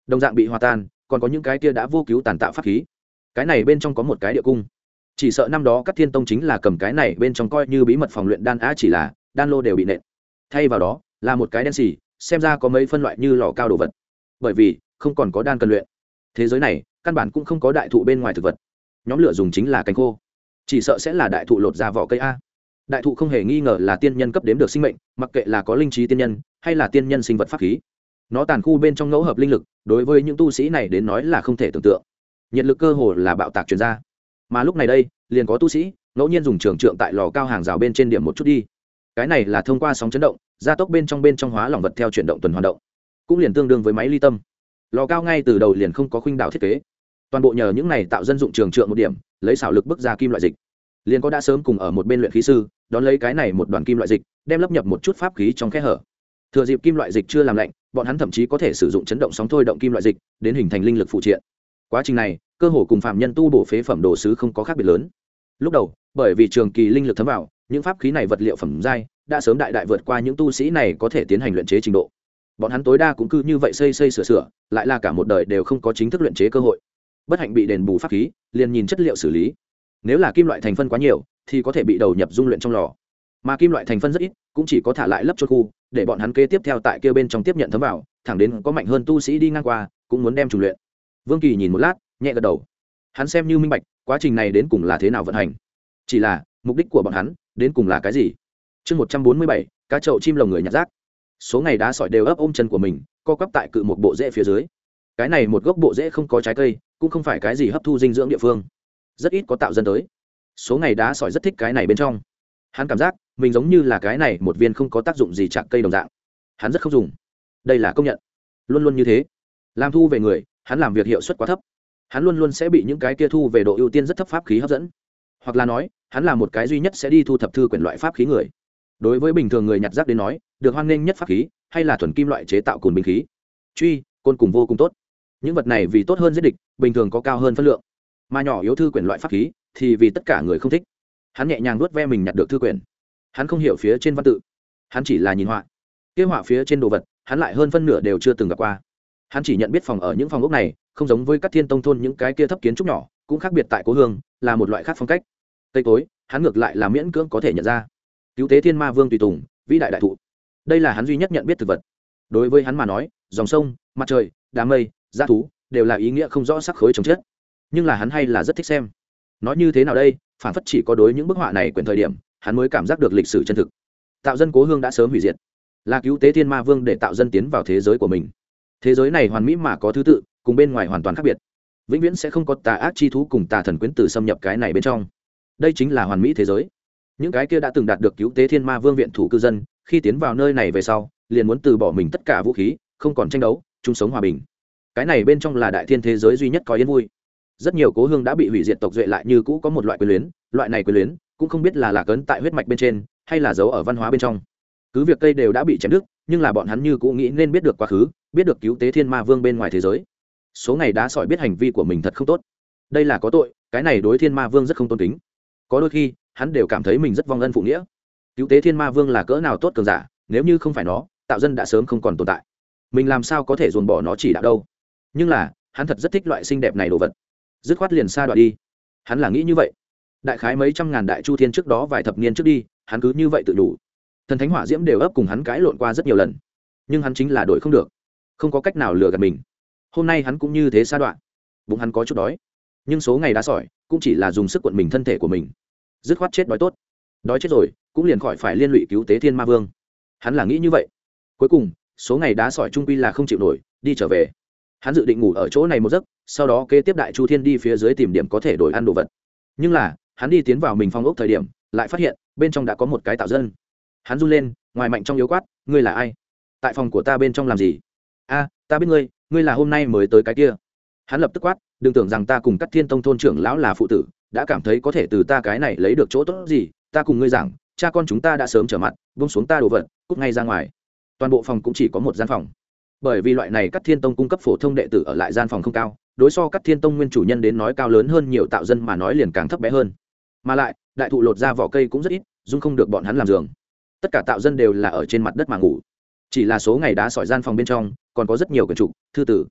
đồng dạng bị hòa tan, còn có những cái kia đã vô cứu tàn tạo pháp khí. Cái này bên trong có một cái địa cung, chỉ sợ năm đó các thiên tông chính là cầm cái này bên trong coi như bí mật phòng luyện đan á, chỉ là đan lô đều bị nện, thay vào đó là một cái đen xì, xem ra có mấy phân loại như lò cao đồ vật, bởi vì không còn có đan cần luyện. Thế giới này căn bản cũng không có đại thụ bên ngoài thực vật, nhóm lửa dùng chính là cành khô, chỉ sợ sẽ là đại thụ lột ra vỏ cây a. Đại thụ không hề nghi ngờ là tiên nhân cấp đếm được sinh mệnh, mặc kệ là có linh trí tiên nhân hay là tiên nhân sinh vật pháp khí, nó tàn khu bên trong ngẫu hợp linh lực, đối với những tu sĩ này đến nói là không thể tưởng tượng. Nhiệt lực cơ hồ là bạo tạc truyền ra, mà lúc này đây liền có tu sĩ ngẫu nhiên dùng trường trượng tại lò cao hàng rào bên trên điểm một chút đi. Cái này là thông qua sóng chấn động gia tốc bên trong bên trong hóa lỏng vật theo chuyển động tuần hoàn động, cũng liền tương đương với máy ly tâm. Lò cao ngay từ đầu liền không có khuynh đảo thiết kế, toàn bộ nhờ những này tạo dân dụng trường trượng một điểm, lấy xảo lực bức ra kim loại dịch. Liền có đã sớm cùng ở một bên luyện khí sư đón lấy cái này một đoàn kim loại dịch, đem lấp nhập một chút pháp khí trong khe hở. Thừa dịp kim loại dịch chưa làm lạnh, bọn hắn thậm chí có thể sử dụng chấn động sóng thôi động kim loại dịch đến hình thành linh lực phụ triện. Quá trình này cơ hồ cùng phạm nhân tu bổ phế phẩm đồ sứ không có khác biệt lớn. Lúc đầu bởi vì trường kỳ linh lực thấm vào, những pháp khí này vật liệu phẩm giai đã sớm đại đại vượt qua những tu sĩ này có thể tiến hành luyện chế trình độ. Bọn hắn tối đa cũng cứ như vậy xây xây sửa sửa, lại là cả một đời đều không có chính thức luyện chế cơ hội. Bất hạnh bị đền bù pháp khí, liền nhìn chất liệu xử lý. Nếu là kim loại thành phân quá nhiều thì có thể bị đầu nhập dung luyện trong lò, mà kim loại thành phân rất ít cũng chỉ có thả lại lấp chốt khu, để bọn hắn kế tiếp theo tại kia bên trong tiếp nhận thấm vào, thẳng đến có mạnh hơn tu sĩ đi ngang qua cũng muốn đem trùng luyện. Vương Kỳ nhìn một lát, nhẹ gật đầu. Hắn xem như minh bạch quá trình này đến cùng là thế nào vận hành, chỉ là mục đích của bọn hắn đến cùng là cái gì. Chương một trăm bốn mươi bảy, cá chậu chim lồng người nhặt rác. Số ngày đá sỏi đều ấp ôm chân của mình, co quắp tại cự một bộ rễ phía dưới. Cái này một gốc bộ rễ không có trái cây, cũng không phải cái gì hấp thu dinh dưỡng địa phương, rất ít có tạo dân tới. Số ngày đá sỏi rất thích cái này bên trong, hắn cảm giác mình giống như là cái này một viên không có tác dụng gì chạc cây đồng dạng, hắn rất không dùng. Đây là công nhận, luôn luôn như thế. Làm thu về người, hắn làm việc hiệu suất quá thấp, hắn luôn luôn sẽ bị những cái kia thu về độ ưu tiên rất thấp pháp khí hấp dẫn, hoặc là nói hắn là một cái duy nhất sẽ đi thu thập thư quyển loại pháp khí người. Đối với bình thường người nhặt rác đến nói, được hoan nghênh nhất pháp khí hay là thuần kim loại chế tạo cùn binh khí, truy côn cùng vô cùng tốt. Những vật này vì tốt hơn giết địch, bình thường có cao hơn phân lượng, mà nhỏ yếu thư quyển loại pháp khí thì vì tất cả người không thích. Hắn nhẹ nhàng nuốt ve mình nhặt được thư quyển, hắn không hiểu phía trên văn tự, hắn chỉ là nhìn họa. Kia họa phía trên đồ vật hắn lại hơn phân nửa đều chưa từng gặp qua. Hắn chỉ nhận biết phòng ở những phòng ốc này không giống với các thiên tông thôn những cái kia thấp kiến trúc nhỏ, cũng khác biệt tại cố hương, là một loại khác phong cách. Cây cối hắn ngược lại là miễn cưỡng có thể nhận ra. Cứu tế thiên ma vương tùy tùng, vĩ đại đại thụ, đây là hắn duy nhất nhận biết thực vật. Đối với hắn mà nói, dòng sông, mặt trời, đám mây, dã thú đều là ý nghĩa không rõ sắc khối chồng chết, nhưng là hắn hay là rất thích xem. Nói như thế nào đây, phản phất chỉ có đối những bức họa này quyển thời điểm hắn mới cảm giác được lịch sử chân thực. Tạo dân cố hương đã sớm hủy diệt, là cứu tế thiên ma vương để tạo dân tiến vào thế giới của mình. Thế giới này hoàn mỹ mà có thứ tự, cùng bên ngoài hoàn toàn khác biệt, vĩnh viễn sẽ không có tà ác chi thú cùng tà thần quyến tử xâm nhập cái này bên trong. Đây chính là hoàn mỹ thế giới. Những cái kia đã từng đạt được cứu tế thiên ma vương viện thủ cư dân, khi tiến vào nơi này về sau liền muốn từ bỏ mình tất cả vũ khí, không còn tranh đấu, chung sống hòa bình. Cái này bên trong là đại thiên thế giới duy nhất có yên vui. Rất nhiều cố hương đã bị hủy diệt tộc duệ lại như cũ có một loại quyền luyến, loại này quyền luyến cũng không biết là lạc ấn tại huyết mạch bên trên hay là giấu ở văn hóa bên trong. Cứ việc cây đều đã bị chém đứt, nhưng là bọn hắn như cũ nghĩ nên biết được quá khứ, biết được cứu tế thiên ma vương bên ngoài thế giới. Số ngày đá sỏi biết hành vi của mình thật không tốt, đây là có tội, cái này đối thiên ma vương rất không tôn kính. Có đôi khi hắn đều cảm thấy mình rất vong ân phụ nghĩa. Cứu tế thiên ma vương là cỡ nào tốt cường giả, nếu như không phải nó, tạo dân đã sớm không còn tồn tại, mình làm sao có thể dồn bỏ nó chỉ đạo đâu. Nhưng là hắn thật rất thích loại xinh đẹp này đồ vật, dứt khoát liền xa đoạn đi. Hắn là nghĩ như vậy. Đại khái mấy trăm ngàn đại chu thiên trước đó vài thập niên trước đi, hắn cứ như vậy tự đủ. Thần thánh hỏa diễm đều ấp cùng hắn cãi lộn qua rất nhiều lần, nhưng hắn chính là đổi không được, không có cách nào lừa gạt mình. Hôm nay hắn cũng như thế xa đoạn. Bụng hắn có chút đói, nhưng số ngày đá sỏi cũng chỉ là dùng sức cuộn mình thân thể của mình, dứt khoát chết đói tốt. Đói chết rồi cũng liền khỏi phải liên lụy cứu tế thiên ma vương. Hắn là nghĩ như vậy. Cuối cùng số ngày đá sỏi trung quy là không chịu nổi, đi trở về. Hắn dự định ngủ ở chỗ này một giấc, sau đó kế tiếp đại chu thiên đi phía dưới tìm điểm có thể đổi ăn đồ vật. Nhưng là hắn đi tiến vào mình phong ốc thời điểm, lại phát hiện bên trong đã có một cái tạo dân. Hắn run lên, ngoài mạnh trong yếu quát, ngươi là ai? Tại phòng của ta bên trong làm gì? A, ta biết ngươi, ngươi là hôm nay mới tới cái kia. Hắn lập tức quát, đừng tưởng rằng ta cùng các thiên tông thôn trưởng lão là phụ tử, đã cảm thấy có thể từ ta cái này lấy được chỗ tốt gì. Ta cùng ngươi giảng, cha con chúng ta đã sớm trở mặt, buông xuống ta đồ vật, cút ngay ra ngoài. Toàn bộ phòng cũng chỉ có một gian phòng, bởi vì loại này các thiên tông cung cấp phổ thông đệ tử ở lại gian phòng không cao, đối so các thiên tông nguyên chủ nhân đến nói cao lớn hơn nhiều, tạo dân mà nói liền càng thấp bé hơn. Mà lại đại thụ lột ra vỏ cây cũng rất ít, dung không được bọn hắn làm giường. Tất cả tạo dân đều là ở trên mặt đất mà ngủ. Chỉ là số ngày đá sỏi gian phòng bên trong còn có rất nhiều quyển trục, thư tử.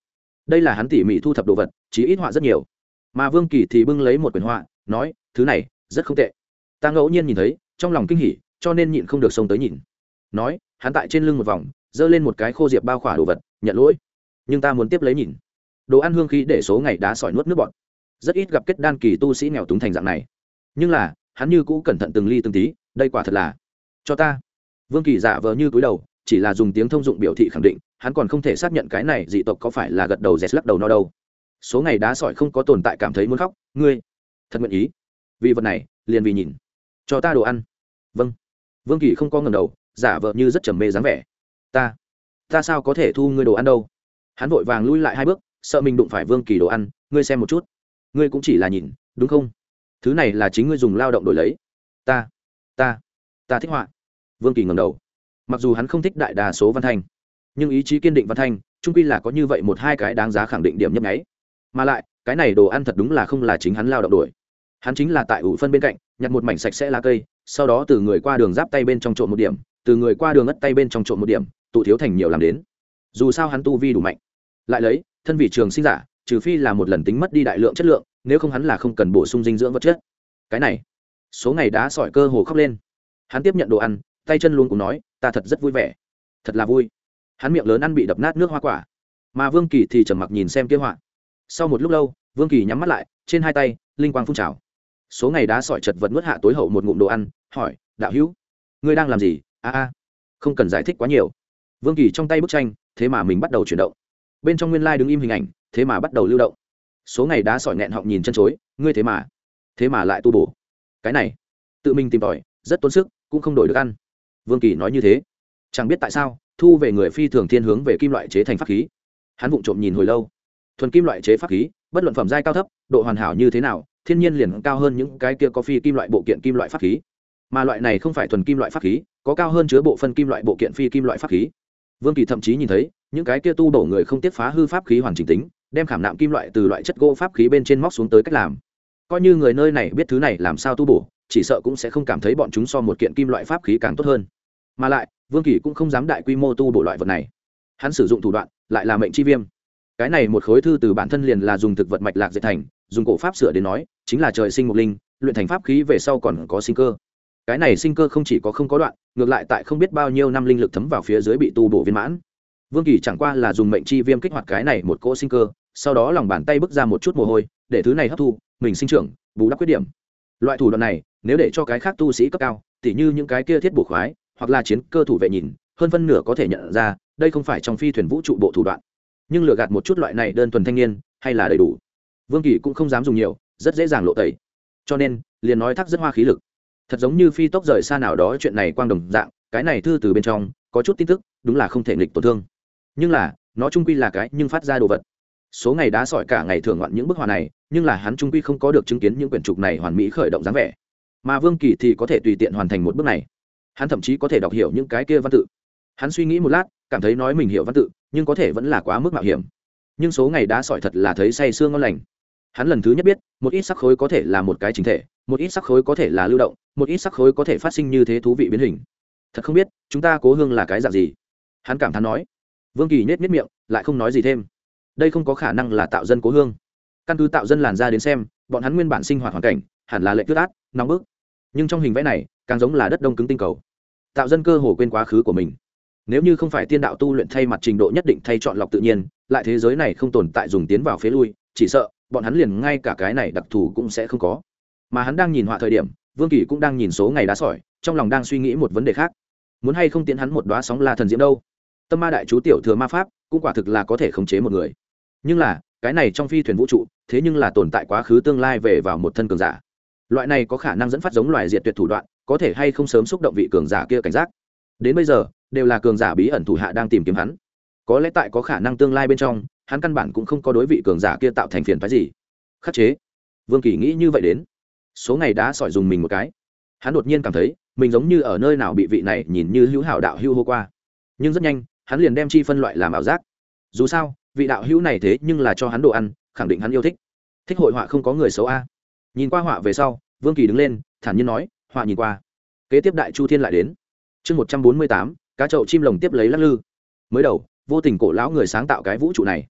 đây là hắn tỉ mỉ thu thập đồ vật, chí ít họa rất nhiều. Mà Vương Kỳ thì bưng lấy một quyển họa, nói, thứ này rất không tệ. Ta ngẫu nhiên nhìn thấy, trong lòng kinh hỉ, cho nên nhịn không được xông tới nhìn. Nói, hắn tại trên lưng một vòng, giơ lên một cái khô diệp bao khỏa đồ vật, nhận lỗi. Nhưng ta muốn tiếp lấy nhìn. Đồ ăn hương khí để số ngày đá sỏi nuốt nước bọt. Rất ít gặp kết đan kỳ tu sĩ nghèo túng thành dạng này. Nhưng là, hắn như cũ cẩn thận từng ly từng tí, đây quả thật là cho ta. Vương Kỳ giả vờ như cúi đầu, chỉ là dùng tiếng thông dụng biểu thị khẳng định, hắn còn không thể xác nhận cái này dị tộc có phải là gật đầu dẹt lắc đầu no đâu. Số ngày đá sỏi không có tồn tại cảm thấy muốn khóc, ngươi thật nguyện ý vì vật này, liền vì nhìn, cho ta đồ ăn. Vâng. Vương Kỳ không có ngẩng đầu, giả vờ như rất trầm mê dáng vẻ. Ta, ta sao có thể thu ngươi đồ ăn đâu? Hắn vội vàng lui lại hai bước, sợ mình đụng phải Vương Kỳ đồ ăn. Ngươi xem một chút, ngươi cũng chỉ là nhìn, đúng không? Thứ này là chính ngươi dùng lao động đổi lấy. Ta, ta, ta thích họa. Vương Kỳ ngẩng đầu. Mặc dù hắn không thích đại đa số văn thanh, nhưng ý chí kiên định văn thanh, chung quy là có như vậy một hai cái đáng giá khẳng định điểm nhấp nháy. Mà lại, cái này đồ ăn thật đúng là không là chính hắn lao động đổi. Hắn chính là tại ủ phân bên cạnh nhặt một mảnh sạch sẽ lá cây, sau đó từ người qua đường giáp tay bên trong trộn một điểm, từ người qua đường ất tay bên trong trộn một điểm, tụ thiếu thành nhiều làm đến. Dù sao hắn tu vi đủ mạnh, lại lấy thân vị trường sinh giả, trừ phi là một lần tính mất đi đại lượng chất lượng, nếu không hắn là không cần bổ sung dinh dưỡng vật chất. Cái này, số ngày đá sỏi cơ hồ khóc lên. Hắn tiếp nhận đồ ăn, tay chân luôn cũng nói, ta thật rất vui vẻ, thật là vui. Hắn miệng lớn ăn bị đập nát nước hoa quả, mà Vương Kỳ thì trầm mặc nhìn xem kia họa. Sau một lúc lâu, Vương Kỳ nhắm mắt lại, trên hai tay linh quang phun trào. Số ngày đá sỏi chật vật nuốt hạ tối hậu một ngụm đồ ăn, hỏi, đạo hữu, ngươi đang làm gì? A a, không cần giải thích quá nhiều. Vương Kỳ trong tay bức tranh, thế mà mình bắt đầu chuyển động. Bên trong nguyên lai đứng im hình ảnh, thế mà bắt đầu lưu động. Số ngày đá sỏi nghẹn họng nhìn chân chối, ngươi thế mà, thế mà lại tu bổ. Cái này, tự mình tìm tòi, rất tốn sức, cũng không đổi được ăn. Vương Kỳ nói như thế, chẳng biết tại sao, thu về người phi thường thiên hướng về kim loại chế thành pháp khí. Hắn vụng trộm nhìn hồi lâu, thuần kim loại chế pháp khí, bất luận phẩm giai cao thấp, độ hoàn hảo như thế nào, thiên nhiên liền cao hơn những cái kia có phi kim loại bộ kiện kim loại pháp khí. Mà loại này không phải thuần kim loại pháp khí, có cao hơn chứa bộ phân kim loại bộ kiện phi kim loại pháp khí. Vương Kỳ thậm chí nhìn thấy, những cái kia tu bổ người không tiếc phá hư pháp khí hoàn chỉnh tính, đem khảm nạm kim loại từ loại chất gỗ pháp khí bên trên móc xuống tới cách làm. Coi như người nơi này biết thứ này làm sao tu bổ, chỉ sợ cũng sẽ không cảm thấy bọn chúng so một kiện kim loại pháp khí càng tốt hơn. Mà lại, Vương Kỳ cũng không dám đại quy mô tu bổ loại vật này. Hắn sử dụng thủ đoạn, lại là mệnh chi viêm. Cái này một khối thư từ bản thân liền là dùng thực vật mạch lạc dệt thành, dùng cổ pháp sửa đến nói, chính là trời sinh một linh, luyện thành pháp khí về sau còn có sinh cơ. Cái này sinh cơ không chỉ có không có đoạn, ngược lại tại không biết bao nhiêu năm linh lực thấm vào phía dưới bị tu bổ viên mãn. Vương Kỳ chẳng qua là dùng mệnh chi viêm kích hoạt cái này một cỗ sinh cơ, sau đó lòng bàn tay bước ra một chút mồ hôi, để thứ này hấp thu, mình sinh trưởng, bù đắp khuyết điểm. Loại thủ đoạn này, nếu để cho cái khác tu sĩ cấp cao, tỉ như những cái kia thiết bổ khoái, hoặc là chiến cơ thủ vệ nhìn, hơn phân nửa có thể nhận ra, đây không phải trong phi thuyền vũ trụ bộ thủ đoạn. Nhưng lừa gạt một chút loại này đơn thuần thanh niên, hay là đầy đủ. Vương Kỳ cũng không dám dùng nhiều, rất dễ dàng lộ tẩy. Cho nên, liền nói thác rất hoa khí lực. Thật giống như phi tốc rời xa nào đó chuyện này quang đồng dạng, cái này thư từ bên trong có chút tin tức, đúng là không thể nghịch tổn thương. Nhưng là, nó trung quy là cái nhưng phát ra đồ vật. Số ngày đá sỏi cả ngày thưởng ngoạn những bức họa này, nhưng là hắn trung quy không có được chứng kiến những quyển trục này hoàn mỹ khởi động dáng vẻ. Mà Vương Kỳ thì có thể tùy tiện hoàn thành một bước này. Hắn thậm chí có thể đọc hiểu những cái kia văn tự. Hắn suy nghĩ một lát, cảm thấy nói mình hiểu văn tự, nhưng có thể vẫn là quá mức mạo hiểm. Nhưng số ngày đá sỏi thật là thấy say sương ngon lành. Hắn lần thứ nhất biết, một ít sắc khối có thể là một cái chính thể, một ít sắc khối có thể là lưu động, một ít sắc khối có thể phát sinh như thế thú vị biến hình. Thật không biết, chúng ta cố hương là cái dạng gì. Hắn cảm thán nói. Vương Kỳ nhếch nhếch miệng, lại không nói gì thêm. Đây không có khả năng là tạo dân cố hương. Căn cứ tạo dân làn ra đến xem, bọn hắn nguyên bản sinh hoạt hoàn cảnh hẳn là lệ tuyết át, nóng bức. Nhưng trong hình vẽ này, càng giống là đất đông cứng tinh cầu. Tạo dân cơ hồ quên quá khứ của mình. Nếu như không phải tiên đạo tu luyện thay mặt trình độ nhất định thay chọn lọc tự nhiên, lại thế giới này không tồn tại dùng tiến vào phế lui, chỉ sợ bọn hắn liền ngay cả cái này đặc thù cũng sẽ không có. Mà hắn đang nhìn họa thời điểm, Vương Kỳ cũng đang nhìn số ngày đá sỏi, trong lòng đang suy nghĩ một vấn đề khác. Muốn hay không tiến hắn một đóa sóng la thần diễm đâu? Tâm ma đại chú tiểu thừa ma pháp, cũng quả thực là có thể khống chế một người. Nhưng là, cái này trong phi thuyền vũ trụ, thế nhưng là tồn tại quá khứ tương lai về vào một thân cường giả. Loại này có khả năng dẫn phát giống loài diệt tuyệt thủ đoạn, có thể hay không sớm xúc động vị cường giả kia cảnh giác. Đến bây giờ, đều là cường giả bí ẩn thủ hạ đang tìm kiếm hắn. Có lẽ tại có khả năng tương lai bên trong, hắn căn bản cũng không có đối vị cường giả kia tạo thành phiền phức gì. Khắc chế. Vương Kỳ nghĩ như vậy đến. Số ngày đá sỏi dùng mình một cái. Hắn đột nhiên cảm thấy, mình giống như ở nơi nào bị vị này nhìn như hữu hảo đạo hữu hô qua. Nhưng rất nhanh, hắn liền đem chi phân loại làm ảo giác. Dù sao, vị đạo hữu này thế nhưng là cho hắn đồ ăn, khẳng định hắn yêu thích. Thích hội họa không có người xấu a. Nhìn qua họa về sau, Vương Kỳ đứng lên, thản nhiên nói, họa nhìn qua. Kế tiếp Đại Chu Thiên lại đến. Chương một trăm bốn mươi tám, cá chậu chim lồng tiếp lấy lắc lư. Mới đầu, vô tình cổ lão người sáng tạo cái vũ trụ này.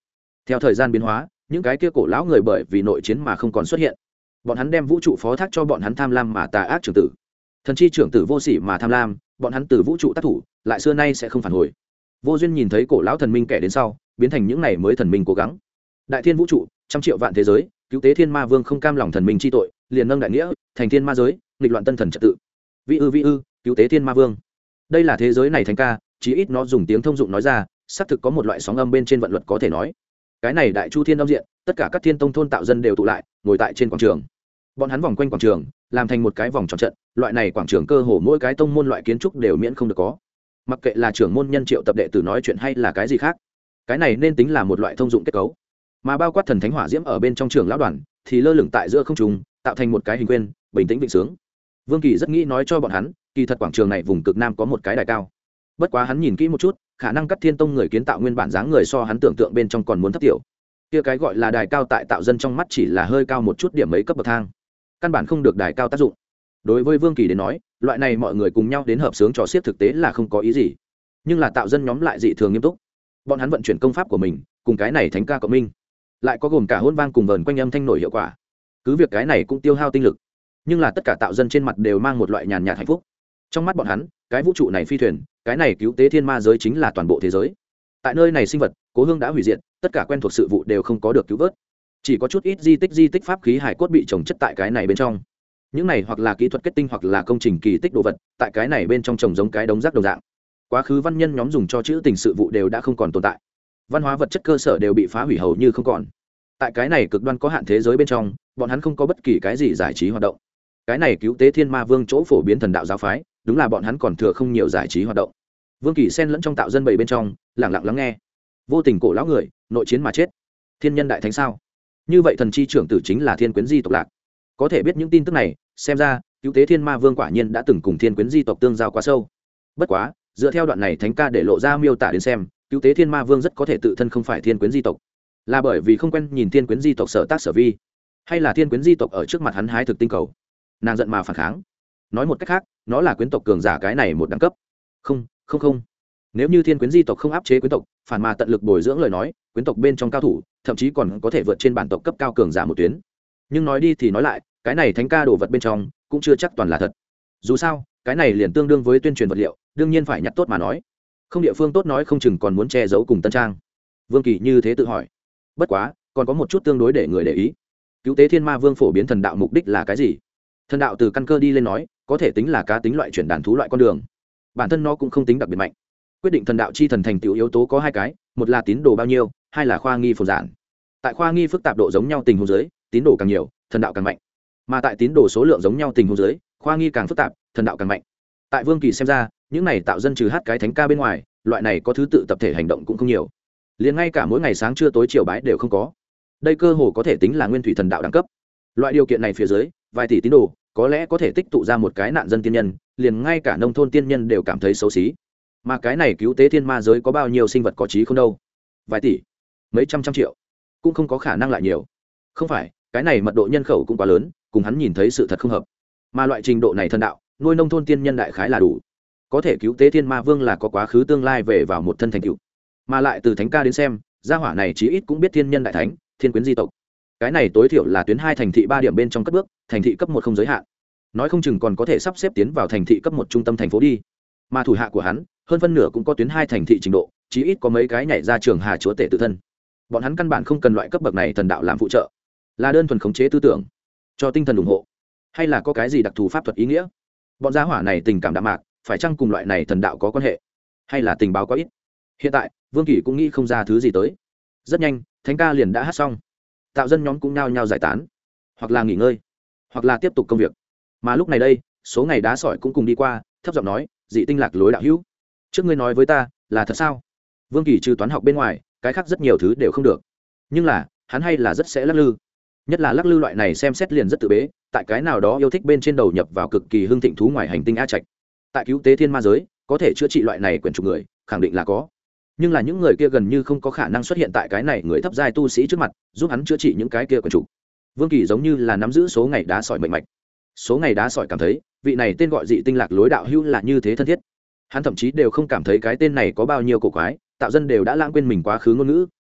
Theo thời gian biến hóa, những cái kia cổ lão người bởi vì nội chiến mà không còn xuất hiện, bọn hắn đem vũ trụ phó thác cho bọn hắn tham lam mà tà ác trưởng tử. Thần chi trưởng tử vô sỉ mà tham lam, bọn hắn từ vũ trụ tác thủ, lại xưa nay sẽ không phản hồi. Vô duyên nhìn thấy cổ lão thần minh kẻ đến sau, biến thành những này mới thần minh cố gắng. Đại thiên vũ trụ, trăm triệu vạn thế giới, cứu tế thiên ma vương không cam lòng thần minh chi tội, liền nâng đại nghĩa, thành thiên ma giới, nghịch loạn tân thần trật tự. Vi ư vi ư, cứu tế thiên ma vương. Đây là thế giới này thánh ca, chí ít nó dùng tiếng thông dụng nói ra, xác thực có một loại sóng âm bên trên vận luật có thể nói. Cái này đại chu thiên âm diện, tất cả các thiên tông thôn tạo dân đều tụ lại, ngồi tại trên quảng trường. Bọn hắn vòng quanh quảng trường, làm thành một cái vòng tròn trận, loại này quảng trường cơ hồ mỗi cái tông môn loại kiến trúc đều miễn không được có. Mặc kệ là trưởng môn nhân triệu tập đệ tử nói chuyện hay là cái gì khác, cái này nên tính là một loại thông dụng kết cấu. Mà bao quát thần thánh hỏa diễm ở bên trong trường lão đoàn thì lơ lửng tại giữa không trung, tạo thành một cái hình quyên, bình tĩnh vịnh sướng. Vương Kỳ rất nghĩ nói cho bọn hắn, kỳ thật quảng trường này vùng cực nam có một cái đài cao. Bất quá hắn nhìn kỹ một chút, khả năng các thiên tông người kiến tạo nguyên bản dáng người so hắn tưởng tượng bên trong còn muốn thấp tiểu. Kia cái gọi là đài cao tại tạo dân trong mắt chỉ là hơi cao một chút điểm mấy cấp bậc thang, căn bản không được đài cao tác dụng. Đối với Vương Kỳ đến nói, loại này mọi người cùng nhau đến hợp sướng trò xiếc thực tế là không có ý gì, nhưng là tạo dân nhóm lại dị thường nghiêm túc. Bọn hắn vận chuyển công pháp của mình, cùng cái này thánh ca cộng minh, lại có gồm cả hôn vang cùng vờn quanh âm thanh nổi hiệu quả. Cứ việc cái này cũng tiêu hao tinh lực, nhưng là tất cả tạo dân trên mặt đều mang một loại nhàn nhạt hạnh phúc. Trong mắt bọn hắn, cái vũ trụ này phi thuyền, cái này cứu tế thiên ma giới chính là toàn bộ thế giới. Tại nơi này sinh vật cố hương đã hủy diệt, tất cả quen thuộc sự vụ đều không có được cứu vớt, chỉ có chút ít di tích di tích pháp khí hải cốt bị trồng chất tại cái này bên trong. Những này hoặc là kỹ thuật kết tinh hoặc là công trình kỳ tích đồ vật, tại cái này bên trong trồng giống cái đống rác đồng dạng. Quá khứ văn nhân nhóm dùng cho chữ tình sự vụ đều đã không còn tồn tại, văn hóa vật chất cơ sở đều bị phá hủy hầu như không còn. Tại cái này cực đoan có hạn thế giới bên trong, bọn hắn không có bất kỳ cái gì giải trí hoạt động. Cái này cứu tế thiên ma vương chỗ phổ biến thần đạo giáo phái, đúng là bọn hắn còn thừa không nhiều giải trí hoạt động. Vương Kỳ xen lẫn trong tạo dân bầy bên trong, lặng lặng lắng nghe. Vô tình cổ lão người, nội chiến mà chết. Thiên nhân đại thánh sao? Như vậy thần chi trưởng tử chính là Thiên Quyến Di tộc lạc. Có thể biết những tin tức này, xem ra cứu tế thiên ma vương quả nhiên đã từng cùng Thiên Quyến Di tộc tương giao quá sâu. Bất quá, dựa theo đoạn này thánh ca để lộ ra miêu tả đến xem, cứu tế thiên ma vương rất có thể tự thân không phải Thiên Quyến Di tộc, là bởi vì không quen nhìn Thiên Quyến Di tộc sở tác sở vi, hay là Thiên Quyến Di tộc ở trước mặt hắn hái thực tinh cầu, nàng giận mà phản kháng. Nói một cách khác, nó là quyến tộc cường giả cái này một đẳng cấp. Không, không không. Nếu như Thiên Quyến Di tộc không áp chế quyến tộc, phản mà tận lực bồi dưỡng lời nói, quyến tộc bên trong cao thủ, thậm chí còn có thể vượt trên bản tộc cấp cao cường giả một tuyến. Nhưng nói đi thì nói lại, cái này thánh ca đồ vật bên trong cũng chưa chắc toàn là thật. Dù sao, cái này liền tương đương với tuyên truyền vật liệu, đương nhiên phải nhặt tốt mà nói. Không địa phương tốt nói không chừng còn muốn che giấu cùng tân trang. Vương Kỳ như thế tự hỏi. Bất quá, còn có một chút tương đối để người để ý. Cứu tế thiên ma vương phổ biến thần đạo mục đích là cái gì? Thần đạo từ căn cơ đi lên nói, có thể tính là cá tính loại chuyển đàn thú loại con đường. Bản thân nó cũng không tính đặc biệt mạnh. Quyết định thần đạo chi thần thành tựu yếu tố có hai cái, một là tín đồ bao nhiêu, hai là khoa nghi phổ giản. Tại khoa nghi phức tạp độ giống nhau tình huống dưới, tín đồ càng nhiều, thần đạo càng mạnh. Mà tại tín đồ số lượng giống nhau tình huống dưới, khoa nghi càng phức tạp, thần đạo càng mạnh. Tại Vương Kỳ xem ra, những này tạo dân trừ hát cái thánh ca bên ngoài, loại này có thứ tự tập thể hành động cũng không nhiều. Liền ngay cả mỗi ngày sáng trưa tối chiều bái đều không có. Đây cơ hồ có thể tính là nguyên thủy thần đạo đẳng cấp. Loại điều kiện này phía dưới, vài tỷ tín đồ có lẽ có thể tích tụ ra một cái nạn dân tiên nhân, liền ngay cả nông thôn tiên nhân đều cảm thấy xấu xí. Mà cái này cứu tế thiên ma giới có bao nhiêu sinh vật có trí không đâu? Vài tỷ, mấy trăm trăm triệu, cũng không có khả năng lại nhiều. Không phải, cái này mật độ nhân khẩu cũng quá lớn, cùng hắn nhìn thấy sự thật không hợp. Mà loại trình độ này thần đạo, nuôi nông thôn tiên nhân đại khái là đủ. Có thể cứu tế thiên ma vương là có quá khứ tương lai về vào một thân thành tựu. Mà lại từ thánh ca đến xem, gia hỏa này chí ít cũng biết thiên nhân đại thánh, Thiên Quyến Di tộc. Cái này tối thiểu là tuyến hai thành thị ba điểm bên trong cất bước, thành thị cấp một không giới hạn. Nói không chừng còn có thể sắp xếp tiến vào thành thị cấp một trung tâm thành phố đi. Mà thủ hạ của hắn, hơn phân nửa cũng có tuyến hai thành thị trình độ, chí ít có mấy cái nhảy ra trường hà chúa tể tự thân. Bọn hắn căn bản không cần loại cấp bậc này thần đạo làm phụ trợ, là đơn thuần khống chế tư tưởng, cho tinh thần ủng hộ, hay là có cái gì đặc thù pháp thuật ý nghĩa. Bọn gia hỏa này tình cảm đạm mạc, phải chăng cùng loại này thần đạo có quan hệ, hay là tình báo quá ít. Hiện tại Vương Kỳ cũng nghĩ không ra thứ gì tới. Rất nhanh thánh ca liền đã hát xong, tạo dân nhóm cũng nhao nhao giải tán, hoặc là nghỉ ngơi, hoặc là tiếp tục công việc. Mà lúc này đây, số ngày đá sỏi cũng cùng đi qua, thấp giọng nói, dị tinh lạc lối đạo hữu, trước ngươi nói với ta là thật sao? Vương Kỳ trừ toán học bên ngoài, cái khác rất nhiều thứ đều không được, nhưng là hắn hay là rất sẽ lắc lư, nhất là lắc lư loại này xem xét liền rất tự bế, tại cái nào đó yêu thích bên trên đầu nhập vào cực kỳ hưng thịnh thú ngoài hành tinh a trạch. Tại cứu tế thiên ma giới, có thể chữa trị loại này quyển trục người, khẳng định là có, nhưng là những người kia gần như không có khả năng xuất hiện tại cái này người thấp giai tu sĩ trước mặt giúp hắn chữa trị những cái kia quyển trục. Vương Kỳ giống như là nắm giữ số ngày đá sỏi mệnh mạch. Số ngày đá sỏi cảm thấy vị này tên gọi dị tinh lạc lối đạo hữu là như thế thân thiết, hắn thậm chí đều không cảm thấy cái tên này có bao nhiêu cổ quái. Tạo dân đều đã lãng quên mình quá khứ ngôn ngữ,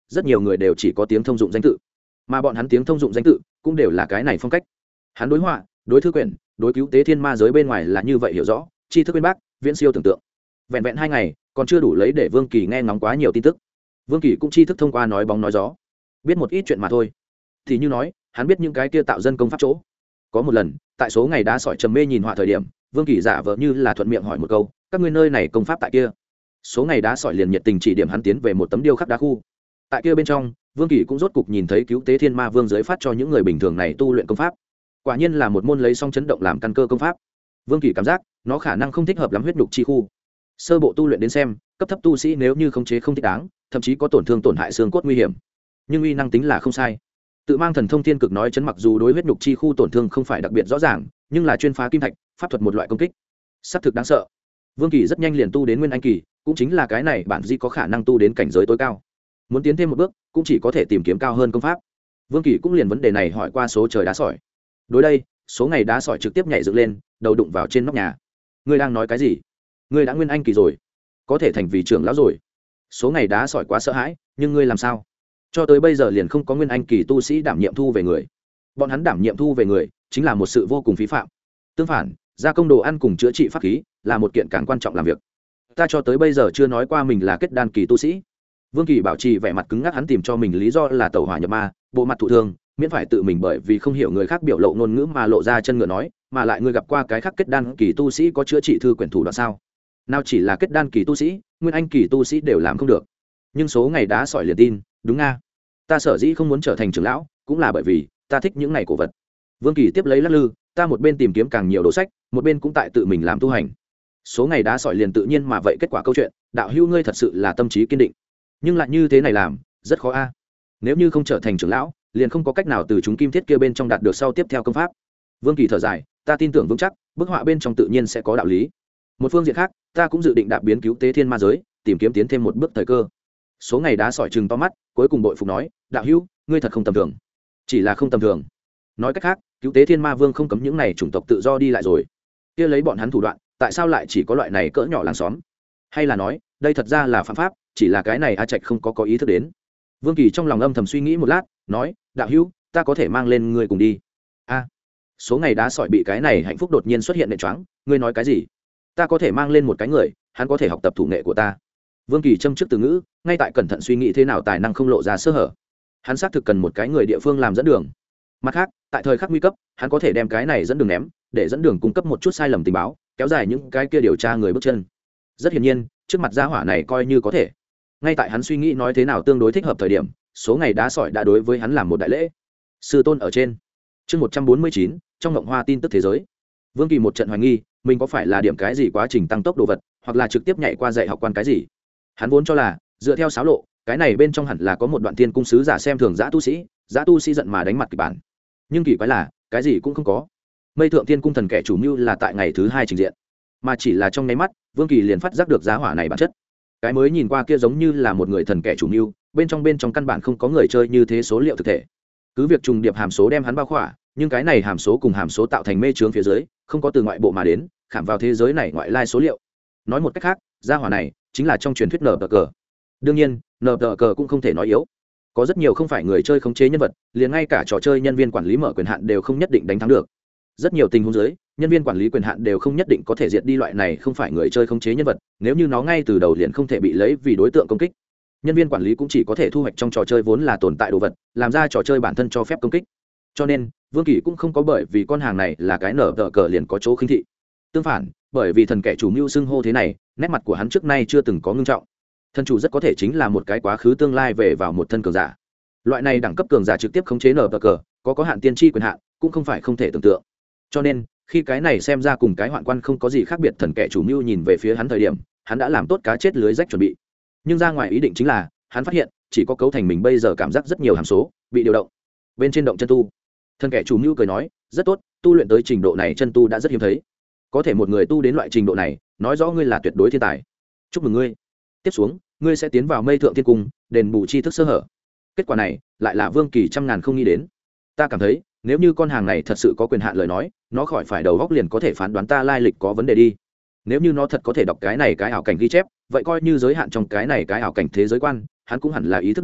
rất nhiều người đều chỉ có tiếng thông dụng danh tự, mà bọn hắn tiếng thông dụng danh tự cũng đều là cái này phong cách. Hắn đối họa, đối thư quyển, đối cứu tế thiên ma giới bên ngoài là như vậy hiểu rõ, tri thức bên bác, viễn siêu tưởng tượng. Vẹn vẹn hai ngày còn chưa đủ lấy để Vương Kỳ nghe ngóng quá nhiều tin tức. Vương Kỳ cũng tri thức thông qua nói bóng nói gió, biết một ít chuyện mà thôi. Thì như nói, hắn biết những cái kia tạo dân công pháp chỗ. Có một lần, tại số ngày đá sỏi trầm mê nhìn họa thời điểm, Vương Kỳ giả vờ như là thuận miệng hỏi một câu, các ngươi nơi này công pháp tại kia. Số ngày đá sỏi liền nhiệt tình chỉ điểm hắn tiến về một tấm điêu khắc đá khu. Tại kia bên trong, Vương Kỳ cũng rốt cục nhìn thấy cứu tế thiên ma vương giới phát cho những người bình thường này tu luyện công pháp. Quả nhiên là một môn lấy song chấn động làm căn cơ công pháp. Vương Kỳ cảm giác nó khả năng không thích hợp lắm huyết nhục chi khu. Sơ bộ tu luyện đến xem, cấp thấp tu sĩ nếu như khống chế không thích đáng, thậm chí có tổn thương tổn hại xương cốt nguy hiểm. Nhưng uy năng tính là không sai. Tự mang thần thông thiên cực nói chấn mặc dù đối huyết nhục chi khu tổn thương không phải đặc biệt rõ ràng, nhưng là chuyên phá kim thạch, pháp thuật một loại công kích, sát thực đáng sợ. Vương Kỳ rất nhanh liền tu đến nguyên anh kỳ, cũng chính là cái này bản di có khả năng tu đến cảnh giới tối cao. Muốn tiến thêm một bước, cũng chỉ có thể tìm kiếm cao hơn công pháp. Vương Kỳ cũng liền vấn đề này hỏi qua số trời đá sỏi. Đối đây, số ngày đá sỏi trực tiếp nhảy dựng lên, đầu đụng vào trên nóc nhà. Ngươi đang nói cái gì? Ngươi đã nguyên anh kỳ rồi, có thể thành vị trưởng lão rồi. Số ngày đá sỏi quá sợ hãi, nhưng ngươi làm sao? Cho tới bây giờ liền không có nguyên anh kỳ tu sĩ đảm nhiệm thu về người. Bọn hắn đảm nhiệm thu về người, chính là một sự vô cùng phí phạm. Tương phản, gia công đồ ăn cùng chữa trị pháp khí là một kiện càng quan trọng làm việc. Ta cho tới bây giờ chưa nói qua mình là kết đan kỳ tu sĩ. Vương Kỳ bảo trì vẻ mặt cứng ngắc, hắn tìm cho mình lý do là tẩu hỏa nhập ma, bộ mặt thụ thương, miễn phải tự mình bởi vì không hiểu người khác biểu lộ ngôn ngữ mà lộ ra chân ngựa nói, mà lại ngươi gặp qua cái khác kết đan kỳ tu sĩ có chữa trị thư quyển thủ đoạn sao? Nào chỉ là kết đan kỳ tu sĩ, nguyên anh kỳ tu sĩ đều làm không được. Nhưng số ngày đá sỏi liền tin, đúng nga. Ta sở dĩ không muốn trở thành trưởng lão, cũng là bởi vì ta thích những này cổ vật. Vương Kỳ tiếp lấy lắc lư, ta một bên tìm kiếm càng nhiều đồ sách, một bên cũng tại tự mình làm tu hành. Số ngày đá sỏi liền tự nhiên mà vậy kết quả câu chuyện, đạo hữu ngươi thật sự là tâm trí kiên định. Nhưng lại như thế này làm, rất khó a. Nếu như không trở thành trưởng lão, liền không có cách nào từ chúng kim thiết kia bên trong đạt được sau tiếp theo công pháp. Vương Kỳ thở dài, ta tin tưởng vững chắc, bức họa bên trong tự nhiên sẽ có đạo lý. Một phương diện khác, ta cũng dự định đạp biến cứu tế thiên ma giới, tìm kiếm tiến thêm một bước thời cơ. Số ngày đá sỏi trừng to mắt, cuối cùng bội phục nói, đạo hữu, ngươi thật không tầm thường. Chỉ là không tầm thường. Nói cách khác, cứu tế thiên ma vương không cấm những này chủng tộc tự do đi lại rồi. Kia lấy bọn hắn thủ đoạn, tại sao lại chỉ có loại này cỡ nhỏ làng xóm? Hay là nói, đây thật ra là phạm pháp, chỉ là cái này A Trạch không có có ý thức đến. Vương Kỳ trong lòng âm thầm suy nghĩ một lát, nói, đạo hữu, ta có thể mang lên ngươi cùng đi. A. Số ngày đá sỏi bị cái này hạnh phúc đột nhiên xuất hiện nện choáng, ngươi nói cái gì? Ta có thể mang lên một cái người, hắn có thể học tập thủ nghệ của ta. Vương Kỳ châm trước từ ngữ, ngay tại cẩn thận suy nghĩ thế nào tài năng không lộ ra sơ hở. Hắn xác thực cần một cái người địa phương làm dẫn đường. Mặt khác, tại thời khắc nguy cấp, hắn có thể đem cái này dẫn đường ném, để dẫn đường cung cấp một chút sai lầm tình báo, kéo dài những cái kia điều tra người bước chân. Rất hiển nhiên, trước mặt gia hỏa này coi như có thể. Ngay tại hắn suy nghĩ nói thế nào tương đối thích hợp thời điểm, số ngày đá sỏi đã đối với hắn làm một đại lễ. Sư tôn ở trên. Chương một trăm bốn mươi chín, trong ngộng hoa tin tức thế giới. Vương Kỳ một trận hoài nghi, mình có phải là điểm cái gì quá trình tăng tốc đồ vật, hoặc là trực tiếp nhảy qua dạy học quan cái gì. Hắn vốn cho là, dựa theo xáo lộ, cái này bên trong hẳn là có một đoạn tiên cung sứ giả xem thường dã tu sĩ, dã tu sĩ giận mà đánh mặt kịch bản. Nhưng kỳ quái là, cái gì cũng không có. Mây thượng tiên cung thần kẻ chủ mưu là tại ngày thứ hai trình diện, mà chỉ là trong nháy mắt, Vương Kỳ liền phát giác được giá hỏa này bản chất. Cái mới nhìn qua kia giống như là một người thần kẻ chủ mưu, bên trong bên trong căn bản không có người chơi như thế số liệu thực thể. Cứ việc trùng điệp hàm số đem hắn bao khỏa, nhưng cái này hàm số cùng hàm số tạo thành mê chướng phía dưới, không có từ ngoại bộ mà đến, khảm vào thế giới này ngoại lai số liệu. Nói một cách khác, gia hỏa này chính là trong truyền thuyết nở tờ cờ. Đương nhiên, nở tờ cờ cũng không thể nói yếu. Có rất nhiều không phải người chơi khống chế nhân vật, liền ngay cả trò chơi nhân viên quản lý mở quyền hạn đều không nhất định đánh thắng được. Rất nhiều tình huống dưới, nhân viên quản lý quyền hạn đều không nhất định có thể diệt đi loại này không phải người chơi khống chế nhân vật, nếu như nó ngay từ đầu liền không thể bị lấy vì đối tượng công kích. Nhân viên quản lý cũng chỉ có thể thu hoạch trong trò chơi vốn là tồn tại đồ vật, làm ra trò chơi bản thân cho phép công kích. Cho nên, Vương Kỳ cũng không có bởi vì con hàng này là cái nở tờ cờ liền có chỗ khinh thị. Tương phản, bởi vì thần kẻ chủ mưu xưng hô thế này, nét mặt của hắn trước nay chưa từng có ngưng trọng. Thần chủ rất có thể chính là một cái quá khứ tương lai về vào một thân cường giả. Loại này đẳng cấp cường giả trực tiếp khống chế nở tờ cờ, có có hạn tiên tri quyền hạn, cũng không phải không thể tưởng tượng. Cho nên, khi cái này xem ra cùng cái hoạn quan không có gì khác biệt thần kẻ chủ mưu nhìn về phía hắn thời điểm, hắn đã làm tốt cá chết lưới rách chuẩn bị. Nhưng ra ngoài ý định chính là, hắn phát hiện chỉ có cấu thành mình bây giờ cảm giác rất nhiều hàm số bị điều động. Bên trên động chân tu, thần kẻ chủ mưu cười nói, rất tốt, tu luyện tới trình độ này chân tu đã rất hiếm thấy. Có thể một người tu đến loại trình độ này, nói rõ ngươi là tuyệt đối thiên tài. Chúc mừng ngươi. Tiếp xuống, ngươi sẽ tiến vào mây thượng thiên cung, đền bù chi thức sơ hở. Kết quả này, lại là Vương Kỳ trăm ngàn không nghĩ đến. Ta cảm thấy, nếu như con hàng này thật sự có quyền hạn lời nói, nó khỏi phải đầu góc liền có thể phán đoán ta lai lịch có vấn đề đi. Nếu như nó thật có thể đọc cái này cái ảo cảnh ghi chép, vậy coi như giới hạn trong cái này cái ảo cảnh thế giới quan, hắn cũng hẳn là ý thức được,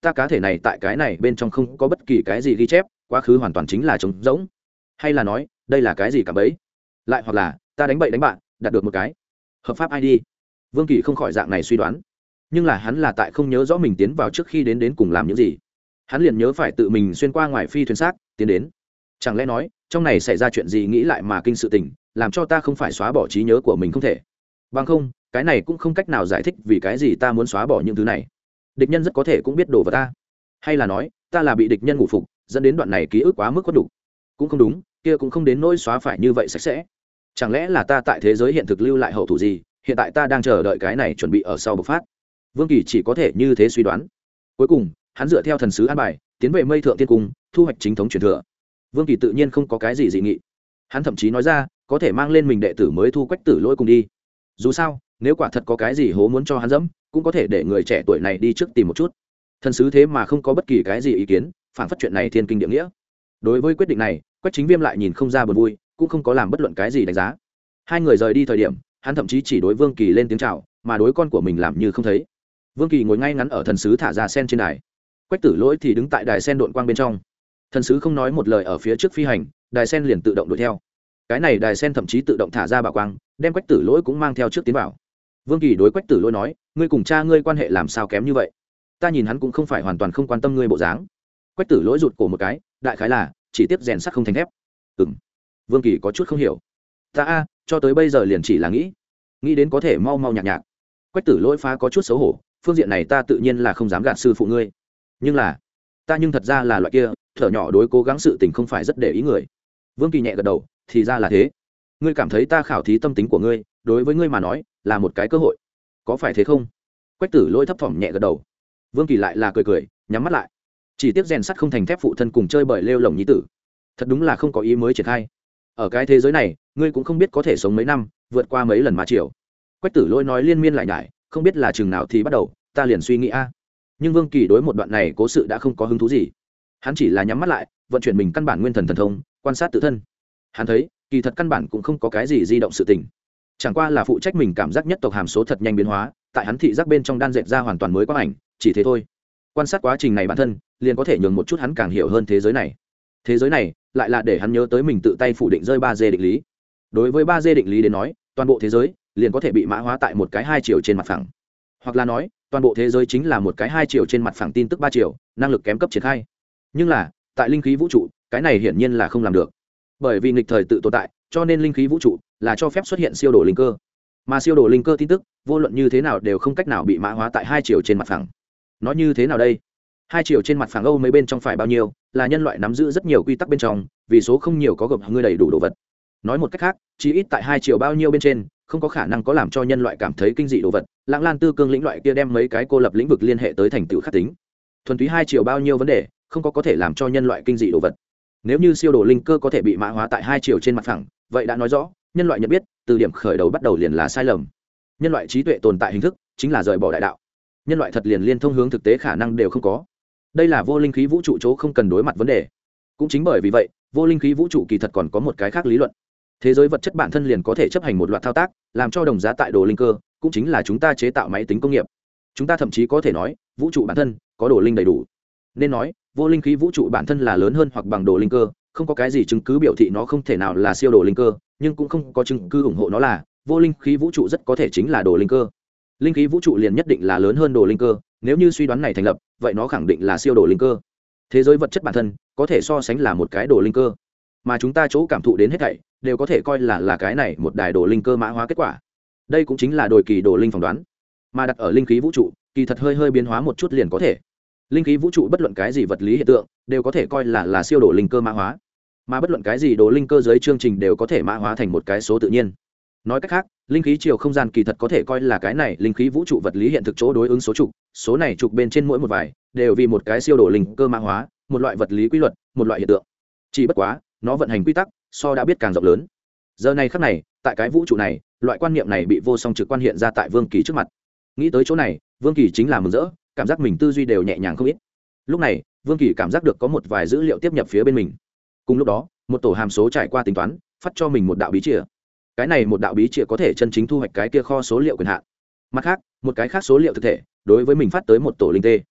ta cá thể này tại cái này bên trong không có bất kỳ cái gì ghi chép, quá khứ hoàn toàn chính là trống rỗng. Hay là nói đây là cái gì cả bấy, lại hoặc là ta đánh bậy đánh bạn đạt được một cái hợp pháp i đê. Vương Kỳ không khỏi dạng này suy đoán, nhưng là hắn là tại không nhớ rõ mình tiến vào trước khi đến đến cùng làm những gì. Hắn liền nhớ phải tự mình xuyên qua ngoài phi thuyền xác tiến đến. Chẳng lẽ nói trong này xảy ra chuyện gì nghĩ lại mà kinh sự tình, làm cho ta không phải xóa bỏ trí nhớ của mình không thể. Bằng không cái này cũng không cách nào giải thích vì cái gì ta muốn xóa bỏ những thứ này. Địch nhân rất có thể cũng biết đồ vào ta, hay là nói ta là bị địch nhân ngủ phục dẫn đến đoạn này ký ức quá mức có đủ. Cũng không đúng, kia cũng không đến nỗi xóa phải như vậy sạch sẽ. Chẳng lẽ là ta tại thế giới hiện thực lưu lại hậu thủ gì, hiện tại ta đang chờ đợi cái này chuẩn bị ở sau bộc phát. Vương Kỳ chỉ có thể như thế suy đoán. Cuối cùng hắn dựa theo thần sứ an bài tiến về mây thượng tiên cung thu hoạch chính thống truyền thừa. Vương Kỳ tự nhiên không có cái gì dị nghị, hắn thậm chí nói ra có thể mang lên mình đệ tử mới thu Quách Tử Lỗi cùng đi. Dù sao nếu quả thật có cái gì hố muốn cho hắn dẫm, cũng có thể để người trẻ tuổi này đi trước tìm một chút. Thần sứ thế mà không có bất kỳ cái gì ý kiến, phản phất chuyện này thiên kinh địa nghĩa. Đối với quyết định này Quách Chính Viêm lại nhìn không ra buồn vui, cũng không có làm bất luận cái gì đánh giá. Hai người rời đi thời điểm hắn thậm chí chỉ đối Vương Kỳ lên tiếng chào, mà đối con của mình làm như không thấy. Vương Kỳ ngồi ngay ngắn ở thần sứ thả ra sen trên đài, Quách Tử Lỗi thì đứng tại đài sen độn quang bên trong. Thần sứ không nói một lời ở phía trước phi hành, đài sen liền tự động đuổi theo. Cái này đài sen thậm chí tự động thả ra bảo quang, đem Quách Tử Lỗi cũng mang theo trước tiến vào. Vương Kỳ đối Quách Tử Lỗi nói, ngươi cùng cha ngươi quan hệ làm sao kém như vậy? Ta nhìn hắn cũng không phải hoàn toàn không quan tâm ngươi bộ dáng. Quách Tử Lỗi rụt cổ một cái, đại khái là chỉ tiếp rèn sắt không thành thép. Ừm. Vương Kỳ có chút không hiểu. Ta a, cho tới bây giờ liền chỉ là nghĩ, nghĩ đến có thể mau mau nhạc nhạc. Quách Tử Lỗi phá có chút xấu hổ, phương diện này ta tự nhiên là không dám gạt sư phụ ngươi, nhưng là ta nhưng thật ra là loại kia thở nhỏ đối cố gắng sự tình không phải rất để ý người. Vương Kỳ nhẹ gật đầu, thì ra là thế. Ngươi cảm thấy ta khảo thí tâm tính của ngươi, đối với ngươi mà nói là một cái cơ hội, có phải thế không? Quách Tử Lỗi thấp thỏm nhẹ gật đầu. Vương Kỳ lại là cười cười, nhắm mắt lại. Chỉ tiếc rèn sắt không thành thép, phụ thân cùng chơi bời lêu lồng nhí tử, thật đúng là không có ý mới triển khai. Ở cái thế giới này ngươi cũng không biết có thể sống mấy năm, vượt qua mấy lần mà chiều. Quách Tử Lỗi nói liên miên lại nhải, không biết là chừng nào thì bắt đầu ta liền suy nghĩ a. Nhưng Vương Kỳ đối một đoạn này cố sự đã không có hứng thú gì, hắn chỉ là nhắm mắt lại vận chuyển mình căn bản nguyên thần thần thông quan sát tự thân. Hắn thấy kỳ thật căn bản cũng không có cái gì di động sự tình, chẳng qua là phụ trách mình cảm giác nhất tộc hàm số thật nhanh biến hóa, tại hắn thị giác bên trong đan dệt ra hoàn toàn mới quang ảnh, chỉ thế thôi. Quan sát quá trình này bản thân liền có thể nhường một chút hắn càng hiểu hơn thế giới này. Thế giới này lại là để hắn nhớ tới mình tự tay phủ định rơi ba d định lý. Đối với ba d định lý đến nói, toàn bộ thế giới liền có thể bị mã hóa tại một cái hai chiều trên mặt phẳng, hoặc là nói toàn bộ thế giới chính là một cái hai chiều trên mặt phẳng tin tức ba chiều, năng lực kém cấp triển khai. Nhưng là tại linh khí vũ trụ, cái này hiển nhiên là không làm được, bởi vì nghịch thời tự tồn tại, cho nên linh khí vũ trụ là cho phép xuất hiện siêu đồ linh cơ, mà siêu đồ linh cơ tin tức vô luận như thế nào đều không cách nào bị mã hóa tại hai chiều trên mặt phẳng. Nói như thế nào đây? Hai chiều trên mặt phẳng âu mấy bên trong phải bao nhiêu, là nhân loại nắm giữ rất nhiều quy tắc bên trong, vì số không nhiều có gộp ngươi đầy đủ đồ vật. Nói một cách khác, chỉ ít tại hai chiều bao nhiêu bên trên không có khả năng có làm cho nhân loại cảm thấy kinh dị đồ vật. Lãng Lan Tư Cương lĩnh loại kia đem mấy cái cô lập lĩnh vực liên hệ tới thành tựu khắc tính, thuần túy hai chiều bao nhiêu vấn đề không có có thể làm cho nhân loại kinh dị đồ vật. Nếu như siêu đồ linh cơ có thể bị mã hóa tại hai chiều trên mặt phẳng, vậy đã nói rõ nhân loại nhận biết từ điểm khởi đầu bắt đầu liền là sai lầm. Nhân loại trí tuệ tồn tại hình thức chính là rời bỏ đại đạo, nhân loại thật liền liên thông hướng thực tế khả năng đều không có. Đây là vô linh khí vũ trụ chỗ không cần đối mặt vấn đề. Cũng chính bởi vì vậy, vô linh khí vũ trụ kỳ thật còn có một cái khác lý luận. Thế giới vật chất bản thân liền có thể chấp hành một loạt thao tác, làm cho đồng giá tại đồ linh cơ, cũng chính là chúng ta chế tạo máy tính công nghiệp. Chúng ta thậm chí có thể nói, vũ trụ bản thân có đồ linh đầy đủ. Nên nói, vô linh khí vũ trụ bản thân là lớn hơn hoặc bằng đồ linh cơ, không có cái gì chứng cứ biểu thị nó không thể nào là siêu đồ linh cơ, nhưng cũng không có chứng cứ ủng hộ nó là vô linh khí vũ trụ rất có thể chính là đồ linh cơ. Linh khí vũ trụ liền nhất định là lớn hơn đồ linh cơ, nếu như suy đoán này thành lập, vậy nó khẳng định là siêu đồ linh cơ. Thế giới vật chất bản thân có thể so sánh là một cái đồ linh cơ, mà chúng ta chỗ cảm thụ đến hết thảy đều có thể coi là là cái này một đài đồ linh cơ mã hóa kết quả. Đây cũng chính là đồi kỳ đồ linh phỏng đoán, mà đặt ở linh khí vũ trụ kỳ thật hơi hơi biến hóa một chút liền có thể. Linh khí vũ trụ bất luận cái gì vật lý hiện tượng đều có thể coi là là siêu đồ linh cơ mã hóa, mà bất luận cái gì đồ linh cơ dưới chương trình đều có thể mã hóa thành một cái số tự nhiên. Nói cách khác, linh khí chiều không gian kỳ thật có thể coi là cái này linh khí vũ trụ vật lý hiện thực chỗ đối ứng số trục, số này trục bên trên mỗi một vài đều vì một cái siêu đồ linh cơ mã hóa, một loại vật lý quy luật, một loại hiện tượng. Chỉ bất quá nó vận hành quy tắc so đã biết càng rộng lớn. Giờ này khắc này, tại cái vũ trụ này, loại quan niệm này bị vô song trực quan hiện ra tại Vương Kỳ trước mặt. Nghĩ tới chỗ này, Vương Kỳ chính là mừng rỡ, cảm giác mình tư duy đều nhẹ nhàng không ít. Lúc này Vương Kỳ cảm giác được có một vài dữ liệu tiếp nhập phía bên mình. Cùng lúc đó, một tổ hàm số trải qua tính toán, phát cho mình một đạo bí chìa. Cái này một đạo bí chìa có thể chân chính thu hoạch cái kia kho số liệu quyền hạn. Mặt khác, một cái khác số liệu thực thể đối với mình phát tới một tổ linh tê.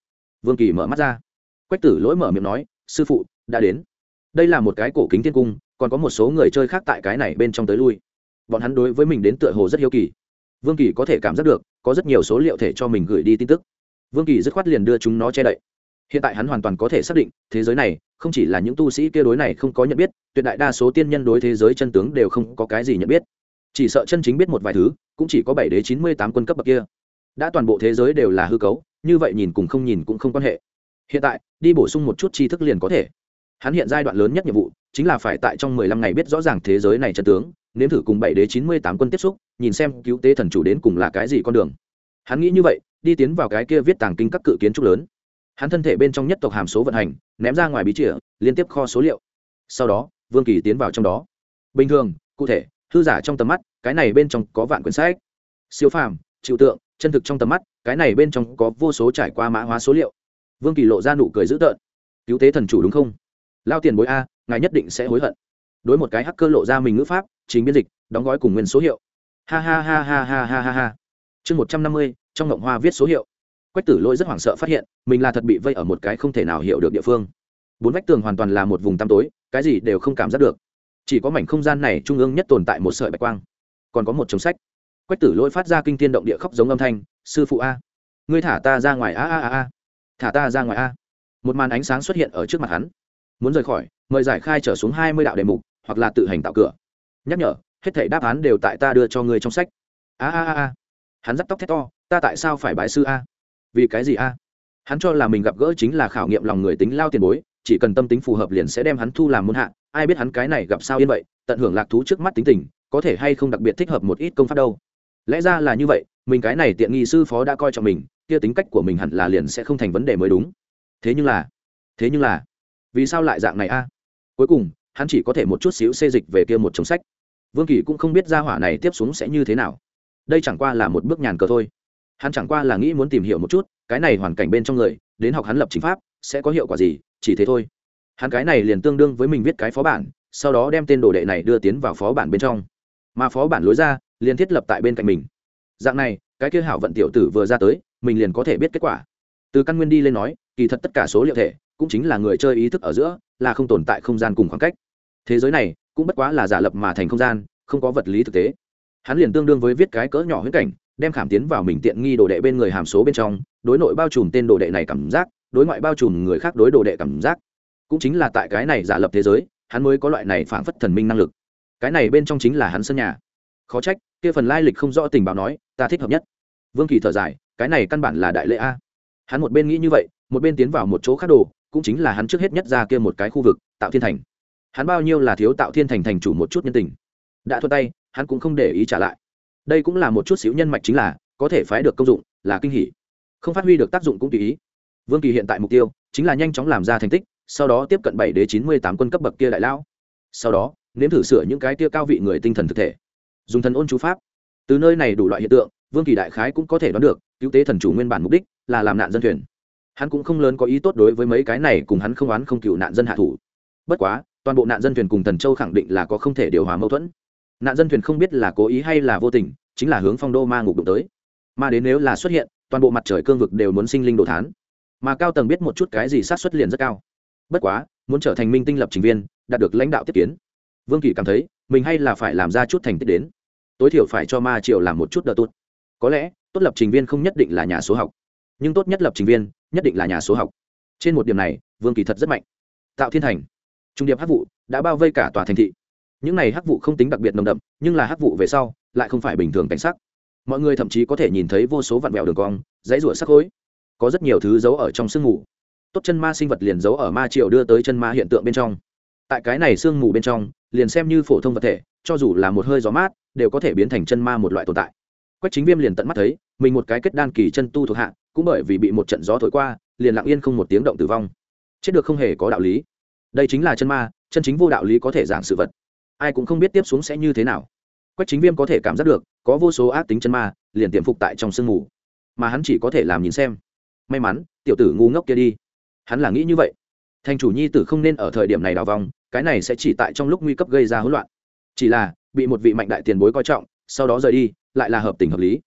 Vương Kỳ mở mắt ra. Quách Tử Lỗi mở miệng nói, sư phụ đã đến. Đây là một cái cổ kính thiên cung, còn có một số người chơi khác tại cái này bên trong tới lui. Bọn hắn đối với mình đến tựa hồ rất hiếu kỳ. Vương Kỳ có thể cảm giác được có rất nhiều số liệu thể cho mình gửi đi tin tức. Vương Kỳ dứt khoát liền đưa chúng nó che đậy. Hiện tại hắn hoàn toàn có thể xác định thế giới này không chỉ là những tu sĩ kia đối này không có nhận biết, tuyệt đại đa số tiên nhân đối thế giới chân tướng đều không có cái gì nhận biết. Chỉ sợ chân chính biết một vài thứ cũng chỉ có bảy đế chín mươi tám quân cấp bậc kia. Đã toàn bộ thế giới đều là hư cấu, như vậy nhìn cùng không nhìn cũng không quan hệ. Hiện tại đi bổ sung một chút tri thức liền có thể. Hắn hiện giai đoạn lớn nhất nhiệm vụ chính là phải tại trong mười lăm ngày biết rõ ràng thế giới này chân tướng, nếm thử cùng bảy đế chín mươi tám quân tiếp xúc, nhìn xem cứu tế thần chủ đến cùng là cái gì con đường. Hắn nghĩ như vậy, đi tiến vào cái kia viết tàng kinh các cự kiến trúc lớn. Hắn thân thể bên trong nhất tộc hàm số vận hành, ném ra ngoài bí chìa, liên tiếp kho số liệu. Sau đó, Vương Kỳ tiến vào trong đó. Bình thường, cụ thể, hư giả trong tầm mắt, cái này bên trong có vạn quyển sách. Siêu phàm, trừu tượng, chân thực trong tầm mắt, cái này bên trong có vô số trải qua mã hóa số liệu. Vương Kỳ lộ ra nụ cười dữ tợn. Cứu tế thần chủ đúng không? Lao tiền bối a, ngài nhất định sẽ hối hận. Đối một cái hacker lộ ra mình ngữ pháp, chính biên dịch, đóng gói cùng nguyên số hiệu. Ha ha ha ha ha ha ha ha. Chương một trăm năm mươi, trong ngộng hoa viết số hiệu. Quách Tử Lỗi rất hoảng sợ phát hiện, mình là thật bị vây ở một cái không thể nào hiểu được địa phương. Bốn vách tường hoàn toàn là một vùng tăm tối, cái gì đều không cảm giác được. Chỉ có mảnh không gian này trung ương nhất tồn tại một sợi bạch quang, còn có một chồng sách. Quách Tử Lỗi phát ra kinh thiên động địa khóc giống âm thanh, sư phụ a, ngươi thả ta ra ngoài a a a a, thả ta ra ngoài a. Một màn ánh sáng xuất hiện ở trước mặt hắn. Muốn rời khỏi, mời giải khai trở xuống hai mươi đạo đề mục, hoặc là tự hành tạo cửa. Nhắc nhở, hết thảy đáp án đều tại ta đưa cho ngươi trong sách. A a a a. Hắn giắt tóc thét to, ta tại sao phải bái sư a? Vì cái gì a? Hắn cho là mình gặp gỡ chính là khảo nghiệm lòng người tính lao tiền bối, chỉ cần tâm tính phù hợp liền sẽ đem hắn thu làm môn hạ, ai biết hắn cái này gặp sao yên vậy, tận hưởng lạc thú trước mắt tính tình, có thể hay không đặc biệt thích hợp một ít công pháp đâu. Lẽ ra là như vậy, mình cái này tiện nghi sư phó đã coi trọng mình, kia tính cách của mình hẳn là liền sẽ không thành vấn đề mới đúng. Thế nhưng là, thế nhưng là, vì sao lại dạng này a? Cuối cùng, hắn chỉ có thể một chút xíu xê dịch về kia một chồng sách. Vương Kỳ cũng không biết gia hỏa này tiếp xuống sẽ như thế nào. Đây chẳng qua là một bước nhàn cờ thôi. Hắn chẳng qua là nghĩ muốn tìm hiểu một chút, cái này hoàn cảnh bên trong người, đến học hắn lập chính pháp, sẽ có hiệu quả gì, chỉ thế thôi. Hắn cái này liền tương đương với mình viết cái phó bản, sau đó đem tên đồ đệ này đưa tiến vào phó bản bên trong. Mà phó bản lối ra, liền thiết lập tại bên cạnh mình. Dạng này, cái kia hảo vận tiểu tử vừa ra tới, mình liền có thể biết kết quả. Từ căn nguyên đi lên nói, kỳ thật tất cả số liệu thể, cũng chính là người chơi ý thức ở giữa, là không tồn tại không gian cùng khoảng cách. Thế giới này, cũng bất quá là giả lập mà thành không gian, không có vật lý thực tế. Hắn liền tương đương với viết cái cỡ nhỏ huyễn cảnh, đem khảm tiến vào mình tiện nghi đồ đệ bên người hàm số bên trong, đối nội bao trùm tên đồ đệ này cảm giác, đối ngoại bao trùm người khác đối đồ đệ cảm giác. Cũng chính là tại cái này giả lập thế giới, hắn mới có loại này phảng phất thần minh năng lực. Cái này bên trong chính là hắn sân nhà. Khó trách, kia phần lai lịch không rõ tình báo nói, ta thích hợp nhất. Vương Kỳ thở dài, cái này căn bản là đại lễ a. Hắn một bên nghĩ như vậy, một bên tiến vào một chỗ khác đồ, cũng chính là hắn trước hết nhất ra kia một cái khu vực, Tạo Thiên Thành. Hắn bao nhiêu là thiếu Tạo Thiên Thành thành chủ một chút nhân tình. Đã thua tay, hắn cũng không để ý trả lại. Đây cũng là một chút xíu nhân mạch chính là, có thể phái được công dụng, là kinh hỉ. Không phát huy được tác dụng cũng tùy ý. Vương Kỳ hiện tại mục tiêu chính là nhanh chóng làm ra thành tích, sau đó tiếp cận bảy đế chín mươi tám quân cấp bậc kia đại lão. Sau đó, nếm thử sửa những cái kia cao vị người tinh thần thực thể. Dùng thần ôn chú pháp. Từ nơi này đủ loại hiện tượng, Vương Kỳ đại khái cũng có thể đoán được, cứu tế thần chủ nguyên bản mục đích là làm nạn dân thuyền. Hắn cũng không lớn có ý tốt đối với mấy cái này cùng hắn không oán không cừu nạn dân hạ thủ. Bất quá, toàn bộ nạn dân thuyền cùng Thần Châu khẳng định là có không thể điều hòa mâu thuẫn. Nạn dân thuyền không biết là cố ý hay là vô tình, chính là hướng phong đô ma ngục đụng tới. Mà đến nếu là xuất hiện, toàn bộ mặt trời cương vực đều muốn sinh linh đồ thán. Mà cao tầng biết một chút cái gì sát xuất liền rất cao. Bất quá, muốn trở thành minh tinh lập trình viên, đạt được lãnh đạo tiếp kiến. Vương Kỳ cảm thấy, mình hay là phải làm ra chút thành tích đến. Tối thiểu phải cho ma triều làm một chút đỡ tốt. Có lẽ, tốt lập trình viên không nhất định là nhà số học, nhưng tốt nhất lập trình viên nhất định là nhà số học. Trên một điểm này, Vương Kỳ thật rất mạnh. Tạo Thiên Thành, trung điệp hắc vụ đã bao vây cả tòa thành thị. Những này hắc vụ không tính đặc biệt nồng đậm, nhưng là hắc vụ về sau lại không phải bình thường cảnh sắc. Mọi người thậm chí có thể nhìn thấy vô số vặn vẹo đường cong, dãy rủa sắc khối. Có rất nhiều thứ giấu ở trong sương mù. Tốt chân ma sinh vật liền giấu ở ma triều đưa tới chân ma hiện tượng bên trong. Tại cái này sương mù bên trong, liền xem như phổ thông vật thể, cho dù là một hơi gió mát, đều có thể biến thành chân ma một loại tồn tại. Quách Chính Viêm liền tận mắt thấy, mình một cái kết đan kỳ chân tu thuộc hạ, cũng bởi vì bị một trận gió thổi qua, liền lặng yên không một tiếng động tử vong. Chết được không hề có đạo lý. Đây chính là chân ma, chân chính vô đạo lý có thể giảng sự vật. Ai cũng không biết tiếp xuống sẽ như thế nào. Quách Chính Viêm có thể cảm giác được, có vô số ác tính chân ma liền tiềm phục tại trong sương mù, mà hắn chỉ có thể làm nhìn xem. May mắn, tiểu tử ngu ngốc kia đi. Hắn là nghĩ như vậy. Thành chủ nhi tử không nên ở thời điểm này đào vòng, cái này sẽ chỉ tại trong lúc nguy cấp gây ra hỗn loạn. Chỉ là bị một vị mạnh đại tiền bối coi trọng, sau đó rời đi, lại là hợp tình hợp lý.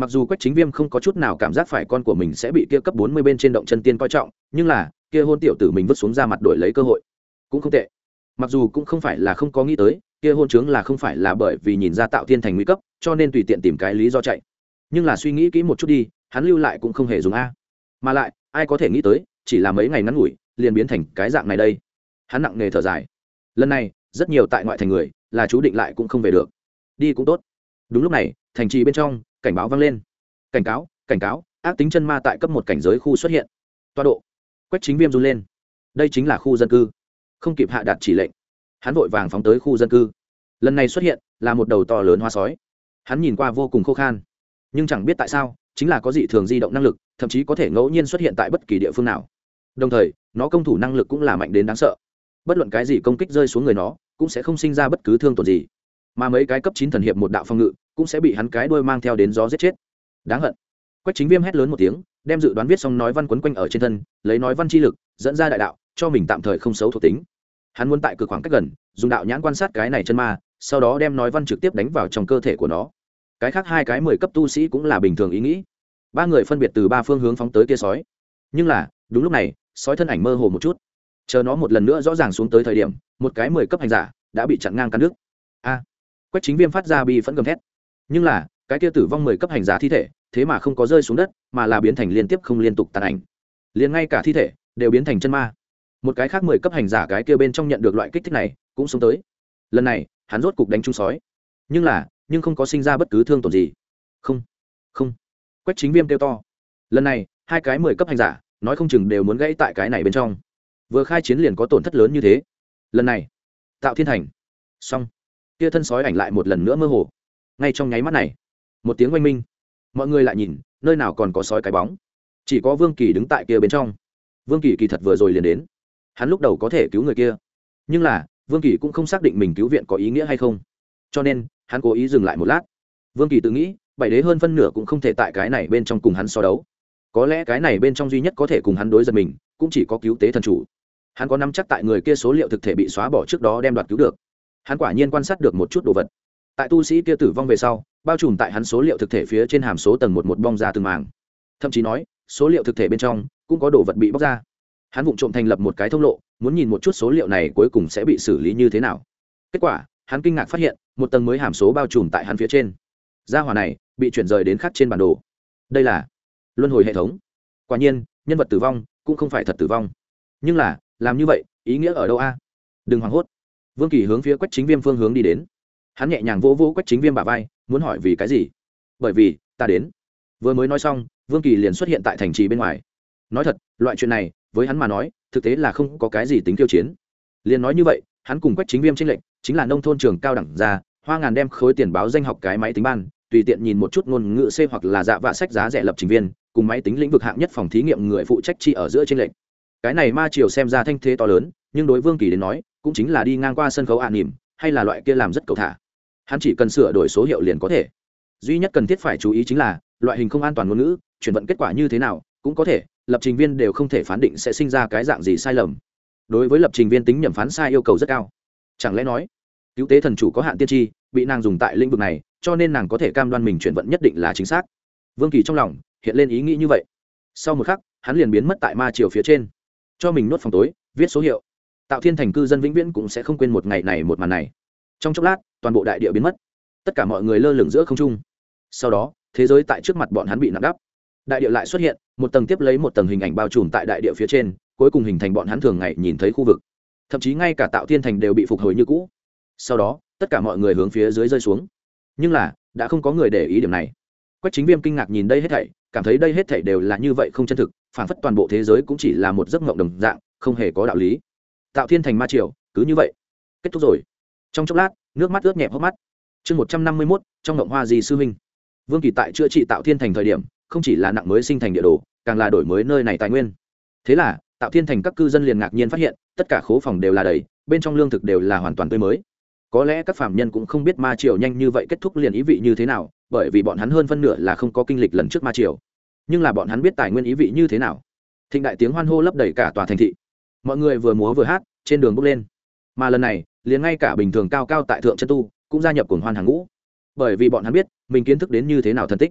mặc dù Quách Chính Viêm không có chút nào cảm giác phải con của mình sẽ bị kia cấp bốn mươi bên trên động chân tiên coi trọng, nhưng là kia hôn tiểu tử mình vứt xuống ra mặt đổi lấy cơ hội cũng không tệ. Mặc dù cũng không phải là không có nghĩ tới kia hôn trướng là không phải là bởi vì nhìn ra Tạo Thiên Thành nguy cấp cho nên tùy tiện tìm cái lý do chạy, nhưng là suy nghĩ kỹ một chút đi, hắn lưu lại cũng không hề dùng a. Mà lại ai có thể nghĩ tới chỉ là mấy ngày ngắn ngủi liền biến thành cái dạng này đây. Hắn nặng nề thở dài, lần này rất nhiều tại ngoại thành người là chú định lại cũng không về được, đi cũng tốt. Đúng lúc này thành trì bên trong cảnh báo vang lên, cảnh cáo cảnh cáo, ác tính chân ma tại cấp một cảnh giới khu xuất hiện. Toa độ. Quách Chính Viêm run lên, đây chính là khu dân cư. Không kịp hạ đạt chỉ lệnh, hắn vội vàng phóng tới khu dân cư. Lần này xuất hiện là một đầu to lớn hoa sói, hắn nhìn qua vô cùng khô khan, nhưng chẳng biết tại sao chính là có dị thường di động năng lực, thậm chí có thể ngẫu nhiên xuất hiện tại bất kỳ địa phương nào. Đồng thời nó công thủ năng lực cũng là mạnh đến đáng sợ, bất luận cái gì công kích rơi xuống người nó cũng sẽ không sinh ra bất cứ thương tổn gì, mà mấy cái cấp chín thần hiệp một đạo phòng ngự cũng sẽ bị hắn cái đuôi mang theo đến gió giết chết. Đáng hận. Quách Chính Viêm hét lớn một tiếng, đem dự đoán viết xong nói văn quấn quanh ở trên thân, lấy nói văn chi lực dẫn ra đại đạo, cho mình tạm thời không xấu thuộc tính. Hắn muốn tại cực khoảng cách gần dùng đạo nhãn quan sát cái này chân ma, sau đó đem nói văn trực tiếp đánh vào trong cơ thể của nó. Cái khác hai cái mười cấp tu sĩ cũng là bình thường ý nghĩ, ba người phân biệt từ ba phương hướng phóng tới kia sói. Nhưng là đúng lúc này sói thân ảnh mơ hồ một chút, chờ nó một lần nữa rõ ràng xuống tới thời điểm, một cái mười cấp hành giả đã bị chặn ngang cắn đứt. A! Quách Chính Viêm phát ra bi phẫn gầm thét, nhưng là cái kia tử vong mười cấp hành giả thi thể thế mà không có rơi xuống đất, mà là biến thành liên tiếp không liên tục tàn ảnh, liền ngay cả thi thể đều biến thành chân ma. Một cái khác mười cấp hành giả cái kia bên trong nhận được loại kích thích này cũng sống tới. Lần này hắn rốt cục đánh trúng sói, nhưng là nhưng không có sinh ra bất cứ thương tổn gì. Không không. Quách Chính Viêm kêu to. Lần này hai cái mười cấp hành giả nói không chừng đều muốn gãy tại cái này bên trong, vừa khai chiến liền có tổn thất lớn như thế. Lần này Tạo Thiên Thành xong, kia thân sói ảnh lại một lần nữa mơ hồ. Ngay trong nháy mắt này một tiếng oanh minh, mọi người lại nhìn nơi nào còn có sói cái bóng, chỉ có Vương Kỳ đứng tại kia bên trong. Vương Kỳ kỳ thật vừa rồi liền đến, hắn lúc đầu có thể cứu người kia, nhưng là Vương Kỳ cũng không xác định mình cứu viện có ý nghĩa hay không, cho nên hắn cố ý dừng lại một lát. Vương Kỳ tự nghĩ bảy đế hơn phân nửa cũng không thể tại cái này bên trong cùng hắn so đấu, có lẽ cái này bên trong duy nhất có thể cùng hắn đối giật mình cũng chỉ có cứu tế thần chủ. Hắn có nắm chắc tại người kia số liệu thực thể bị xóa bỏ trước đó đem đoạt cứu được. Hắn quả nhiên quan sát được một chút đồ vật, tại tu sĩ kia tử vong về sau, bao trùm tại hắn số liệu thực thể phía trên hàm số tầng một một bong ra từng màng, thậm chí nói số liệu thực thể bên trong cũng có đồ vật bị bóc ra. Hắn vụng trộm thành lập một cái thông lộ, muốn nhìn một chút số liệu này cuối cùng sẽ bị xử lý như thế nào. Kết quả hắn kinh ngạc phát hiện một tầng mới hàm số bao trùm tại hắn phía trên, gia hỏa này bị chuyển rời đến khác trên bản đồ. Đây là luân hồi hệ thống. Quả nhiên nhân vật tử vong cũng không phải thật tử vong, nhưng là làm như vậy ý nghĩa ở đâu a? Đừng hoảng hốt. Vương Kỳ hướng phía Quách Chính Viêm phương hướng đi đến, hắn nhẹ nhàng vỗ vỗ Quách Chính Viêm bả vai, muốn hỏi vì cái gì. Bởi vì ta đến. Vừa mới nói xong, Vương Kỳ liền xuất hiện tại thành trì bên ngoài. Nói thật, loại chuyện này với hắn mà nói thực tế là không có cái gì tính khiêu chiến. Liền nói như vậy, hắn cùng Quách Chính Viêm chênh lệnh chính là nông thôn trường cao đẳng ra, hoa ngàn đem khối tiền báo danh học cái máy tính ban, tùy tiện nhìn một chút ngôn ngữ C hoặc là dạ vạ sách giá rẻ lập trình viên, cùng máy tính lĩnh vực hạng nhất phòng thí nghiệm người phụ trách chi ở giữa chênh lệnh. Cái này ma triều xem ra thanh thế to lớn, nhưng đối Vương Kỳ đến nói cũng chính là đi ngang qua sân khấu ạ nỉm, hay là loại kia làm rất cầu thả. Hắn chỉ cần sửa đổi số hiệu liền có thể. Duy nhất cần thiết phải chú ý chính là loại hình không an toàn ngôn ngữ, chuyển vận kết quả như thế nào cũng có thể, lập trình viên đều không thể phán định sẽ sinh ra cái dạng gì sai lầm. Đối với lập trình viên tính nhầm phán sai yêu cầu rất cao. Chẳng lẽ nói cứu tế thần chủ có hạn tiên tri bị nàng dùng tại lĩnh vực này, cho nên nàng có thể cam đoan mình chuyển vận nhất định là chính xác. Vương Kỳ trong lòng hiện lên ý nghĩ như vậy. Sau một khắc hắn liền biến mất tại ma triều phía trên, cho mình nốt phòng tối viết số hiệu. Tạo Thiên Thành cư dân vĩnh viễn cũng sẽ không quên một ngày này một màn này. Trong chốc lát toàn bộ đại địa biến mất, tất cả mọi người lơ lửng giữa không trung. Sau đó thế giới tại trước mặt bọn hắn bị nặng đắp, đại địa lại xuất hiện một tầng tiếp lấy một tầng hình ảnh bao trùm tại đại địa phía trên, cuối cùng hình thành bọn hắn thường ngày nhìn thấy khu vực. Thậm chí ngay cả Tạo Thiên Thành đều bị phục hồi như cũ. Sau đó tất cả mọi người hướng phía dưới rơi xuống, nhưng là đã không có người để ý điểm này. Quách Chính Viêm kinh ngạc nhìn đây hết thảy, cảm thấy đây hết thảy đều là như vậy không chân thực, phản phất toàn bộ thế giới cũng chỉ là một giấc mộng đồng dạng, không hề có đạo lý. Tạo Thiên Thành ma triều cứ như vậy kết thúc rồi. Trong chốc lát nước mắt ướt nhẹp hốc mắt. Chương một trăm năm mươi mốt trong ngộng hoa di sư huynh. Vương Kỳ tại chữa trị Tạo Thiên Thành thời điểm không chỉ là nặng mới sinh thành địa đồ, càng là đổi mới nơi này tài nguyên. Thế là Tạo Thiên Thành các cư dân liền ngạc nhiên phát hiện tất cả khố phòng đều là đầy, bên trong lương thực đều là hoàn toàn tươi mới. Có lẽ các phạm nhân cũng không biết ma triều nhanh như vậy kết thúc liền ý vị như thế nào, bởi vì bọn hắn hơn phân nửa là không có kinh lịch lần trước ma triều, nhưng là bọn hắn biết tài nguyên ý vị như thế nào. Thịnh đại tiếng hoan hô lấp đầy cả tòa thành thị, mọi người vừa múa vừa hát trên đường bước lên, mà lần này liền ngay cả bình thường cao cao tại thượng chân tu cũng gia nhập cuồng hoan hàng ngũ, bởi vì bọn hắn biết mình kiến thức đến như thế nào thần tích.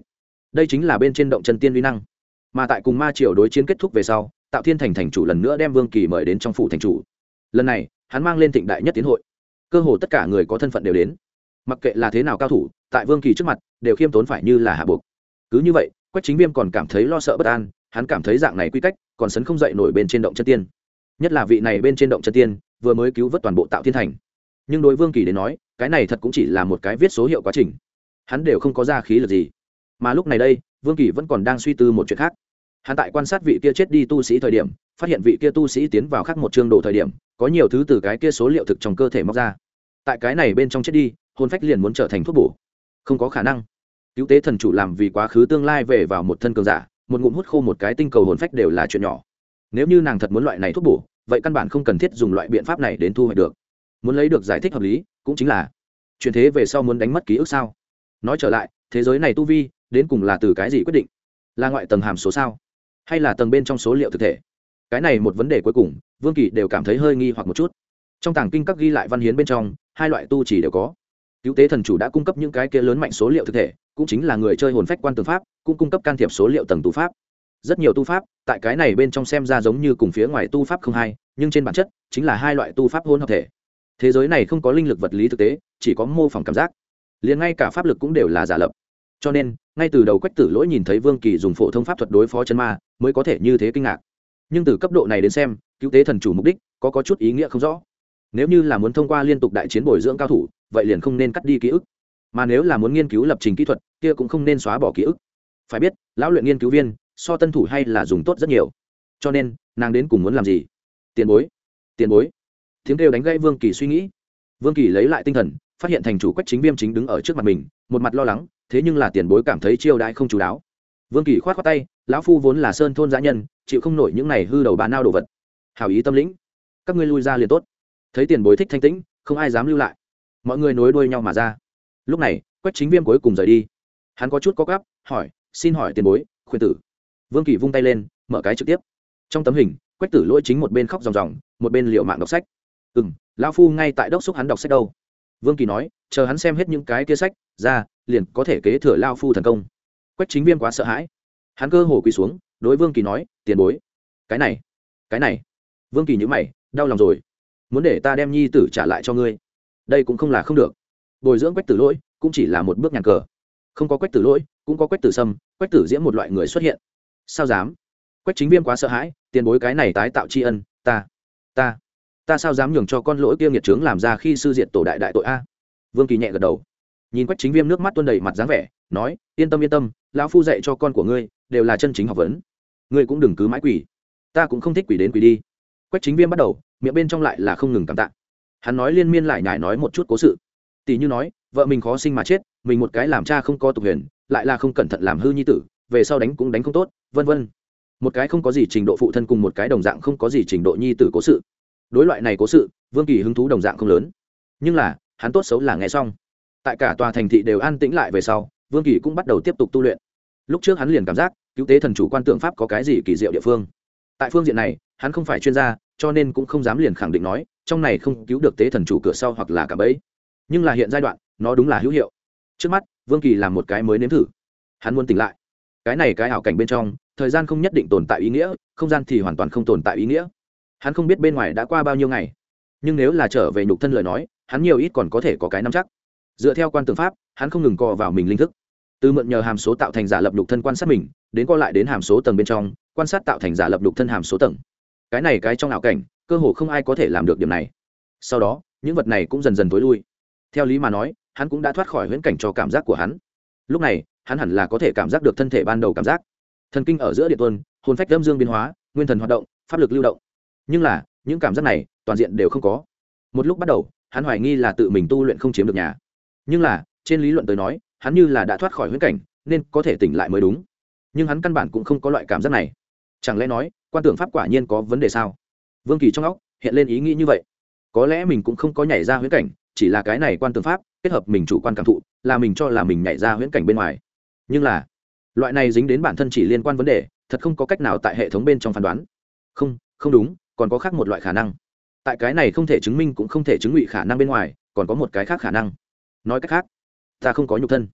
đây chính là bên trên động chân tiên uy năng. Mà tại cùng ma triều đối chiến kết thúc về sau, Tạo Thiên thành thành chủ lần nữa đem Vương Kỳ mời đến trong phủ thành chủ. Lần này hắn mang lên thịnh đại nhất tiến hội, cơ hồ tất cả người có thân phận đều đến, mặc kệ là thế nào cao thủ, tại Vương Kỳ trước mặt đều khiêm tốn phải như là hạ buộc. Cứ như vậy, Quách Chính Viêm còn cảm thấy lo sợ bất an, hắn cảm thấy dạng này quy cách còn sấn không dậy nổi bên trên động chân tiên, nhất là vị này bên trên động chân tiên vừa mới cứu vớt toàn bộ Tạo Thiên thành. Nhưng đối Vương Kỳ đến nói, cái này thật cũng chỉ là một cái viết số hiệu quá trình, hắn đều không có ra khí lực gì. Mà lúc này đây, Vương Kỳ vẫn còn đang suy tư một chuyện khác. Hắn tại quan sát vị kia chết đi tu sĩ thời điểm, phát hiện vị kia tu sĩ tiến vào khác một chương đồ thời điểm, có nhiều thứ từ cái kia số liệu thực trong cơ thể móc ra. Tại cái này bên trong chết đi, hồn phách liền muốn trở thành thuốc bổ, không có khả năng. Cứu tế thần chủ làm vì quá khứ tương lai về vào một thân cường giả, một ngụm hút khô một cái tinh cầu hồn phách đều là chuyện nhỏ. Nếu như nàng thật muốn loại này thuốc bổ, vậy căn bản không cần thiết dùng loại biện pháp này đến thu hoạch được. Muốn lấy được giải thích hợp lý, cũng chính là chuyển thế về sau muốn đánh mất ký ức sao? Nói trở lại, thế giới này tu vi đến cùng là từ cái gì quyết định? Là ngoại tầng hàm số sao, hay là tầng bên trong số liệu thực thể? Cái này một vấn đề cuối cùng, Vương Kỳ đều cảm thấy hơi nghi hoặc một chút. Trong tàng kinh các ghi lại văn hiến bên trong, hai loại tu chỉ đều có. Cứu tế thần chủ đã cung cấp những cái kia lớn mạnh số liệu thực thể, cũng chính là người chơi hồn phách quan tường pháp, cũng cung cấp can thiệp số liệu tầng tu pháp. Rất nhiều tu pháp, tại cái này bên trong xem ra giống như cùng phía ngoài tu pháp không hai, nhưng trên bản chất chính là hai loại tu pháp hỗn hợp thể. Thế giới này không có linh lực vật lý thực tế, chỉ có mô phỏng cảm giác. Liền ngay cả pháp lực cũng đều là giả lập. Cho nên, ngay từ đầu Quách Tử Lỗi nhìn thấy Vương Kỳ dùng phổ thông pháp thuật đối phó chân ma, mới có thể như thế kinh ngạc. Nhưng từ cấp độ này đến xem, cứu tế thần chủ mục đích có có chút ý nghĩa không rõ. Nếu như là muốn thông qua liên tục đại chiến bồi dưỡng cao thủ, vậy liền không nên cắt đi ký ức. Mà nếu là muốn nghiên cứu lập trình kỹ thuật, kia cũng không nên xóa bỏ ký ức. Phải biết, lão luyện nghiên cứu viên, so tân thủ hay là dùng tốt rất nhiều. Cho nên, nàng đến cùng muốn làm gì? Tiền bối, tiền bối. Tiếng kêu đánh gãy Vương Kỳ suy nghĩ. Vương Kỳ lấy lại tinh thần, phát hiện thành chủ Quách Chính Viêm chính đứng ở trước mặt mình, một mặt lo lắng, thế nhưng là tiền bối cảm thấy chiêu đãi không chú đáo. Vương Kỳ khoát khoát tay, lão phu vốn là sơn thôn dã nhân, chịu không nổi những này hư đầu bà nao đồ vật. Hảo ý tâm lĩnh, các ngươi lui ra liền tốt. Thấy tiền bối thích thanh tĩnh, không ai dám lưu lại. Mọi người nối đuôi nhau mà ra. Lúc này, Quách Chính Viêm cuối cùng rời đi. Hắn có chút có gáp, hỏi, xin hỏi tiền bối, khuyên tử. Vương Kỳ vung tay lên, mở cái trực tiếp. Trong tấm hình, Quách Tử Lỗi chính một bên khóc ròng ròng, một bên liều mạng đọc sách. Ừm, lão phu ngay tại đốc xúc hắn đọc sách đâu. Vương Kỳ nói, chờ hắn xem hết những cái kia sách ra, liền có thể kế thừa lão phu thần công. Quách Chính Viêm quá sợ hãi, hắn cơ hồ quỳ xuống, đối Vương Kỳ nói, tiền bối, cái này, cái này. Vương Kỳ nhíu mày, đau lòng rồi, muốn để ta đem nhi tử trả lại cho ngươi, đây cũng không là không được. Bồi dưỡng Quách Tử Lỗi cũng chỉ là một bước nhàn cờ, không có Quách Tử Lỗi cũng có Quách Tử Sâm, Quách Tử Diễm một loại người xuất hiện. Sao dám? Quách Chính Viêm quá sợ hãi, tiền bối cái này tái tạo tri ân, ta, ta, ta sao dám nhường cho con lỗi kia nghiệt trướng làm ra khi sư diện tổ đại đại tội a? Vương Kỳ nhẹ gật đầu, nhìn Quách Chính Viêm nước mắt tuôn đầy mặt dáng vẻ, nói, yên tâm yên tâm, lão phu dạy cho con của ngươi đều là chân chính học vấn, ngươi cũng đừng cứ mãi quỷ, ta cũng không thích quỷ đến quỷ đi. Quách Chính Viêm bắt đầu, miệng bên trong lại là không ngừng cảm tạ. Hắn nói liên miên lại nhải nói một chút cố sự, tỷ như nói, vợ mình khó sinh mà chết, mình một cái làm cha không có tục huyền, lại là không cẩn thận làm hư nhi tử, về sau đánh cũng đánh không tốt, vân vân. Một cái không có gì trình độ phụ thân cùng một cái đồng dạng không có gì trình độ nhi tử cố sự. Đối loại này cố sự, Vương Kỳ hứng thú đồng dạng không lớn, nhưng là hắn tốt xấu là nghe xong. Tại cả tòa thành thị đều an tĩnh lại về sau, Vương Kỳ cũng bắt đầu tiếp tục tu luyện. Lúc trước hắn liền cảm giác cứu tế thần chủ quan tượng pháp có cái gì kỳ diệu địa phương. Tại phương diện này, hắn không phải chuyên gia, cho nên cũng không dám liền khẳng định nói trong này không cứu được tế thần chủ cửa sau hoặc là cả bẫy. Nhưng là hiện giai đoạn, nó đúng là hữu hiệu. Trước mắt, Vương Kỳ làm một cái mới nếm thử. Hắn muốn tỉnh lại. Cái này cái ảo cảnh bên trong, thời gian không nhất định tồn tại ý nghĩa, không gian thì hoàn toàn không tồn tại ý nghĩa. Hắn không biết bên ngoài đã qua bao nhiêu ngày, nhưng nếu là trở về nhục thân lời nói, hắn nhiều ít còn có thể có cái nắm chắc. Dựa theo quan tượng pháp, hắn không ngừng co vào mình linh thức, từ mượn nhờ hàm số tạo thành giả lập nhục thân quan sát mình, đến co lại đến hàm số tầng bên trong, quan sát tạo thành giả lập nhục thân hàm số tầng. Cái này cái trong ảo cảnh, cơ hồ không ai có thể làm được điểm này. Sau đó, những vật này cũng dần dần tối lui. Theo lý mà nói, hắn cũng đã thoát khỏi huyễn cảnh cho cảm giác của hắn. Lúc này, hắn hẳn là có thể cảm giác được thân thể ban đầu cảm giác. Thần kinh ở giữa điện tuần, hồn phách âm dương biến hóa, nguyên thần hoạt động, pháp lực lưu động. Nhưng là, những cảm giác này, toàn diện đều không có. Một lúc bắt đầu, hắn hoài nghi là tự mình tu luyện không chiếm được nhà. Nhưng là, trên lý luận tới nói, hắn như là đã thoát khỏi huyễn cảnh, nên có thể tỉnh lại mới đúng. Nhưng hắn căn bản cũng không có loại cảm giác này. Chẳng lẽ nói, quan tưởng pháp quả nhiên có vấn đề sao? Vương Kỳ trong óc hiện lên ý nghĩ như vậy. Có lẽ mình cũng không có nhảy ra huyễn cảnh, chỉ là cái này quan tưởng pháp kết hợp mình chủ quan cảm thụ, là mình cho là mình nhảy ra huyễn cảnh bên ngoài. Nhưng là, loại này dính đến bản thân chỉ liên quan vấn đề, thật không có cách nào tại hệ thống bên trong phán đoán. Không, không đúng, còn có khác một loại khả năng. Tại cái này không thể chứng minh cũng không thể chứng ngụy khả năng bên ngoài, còn có một cái khác khả năng. Nói cách khác, ta không có nhục thân,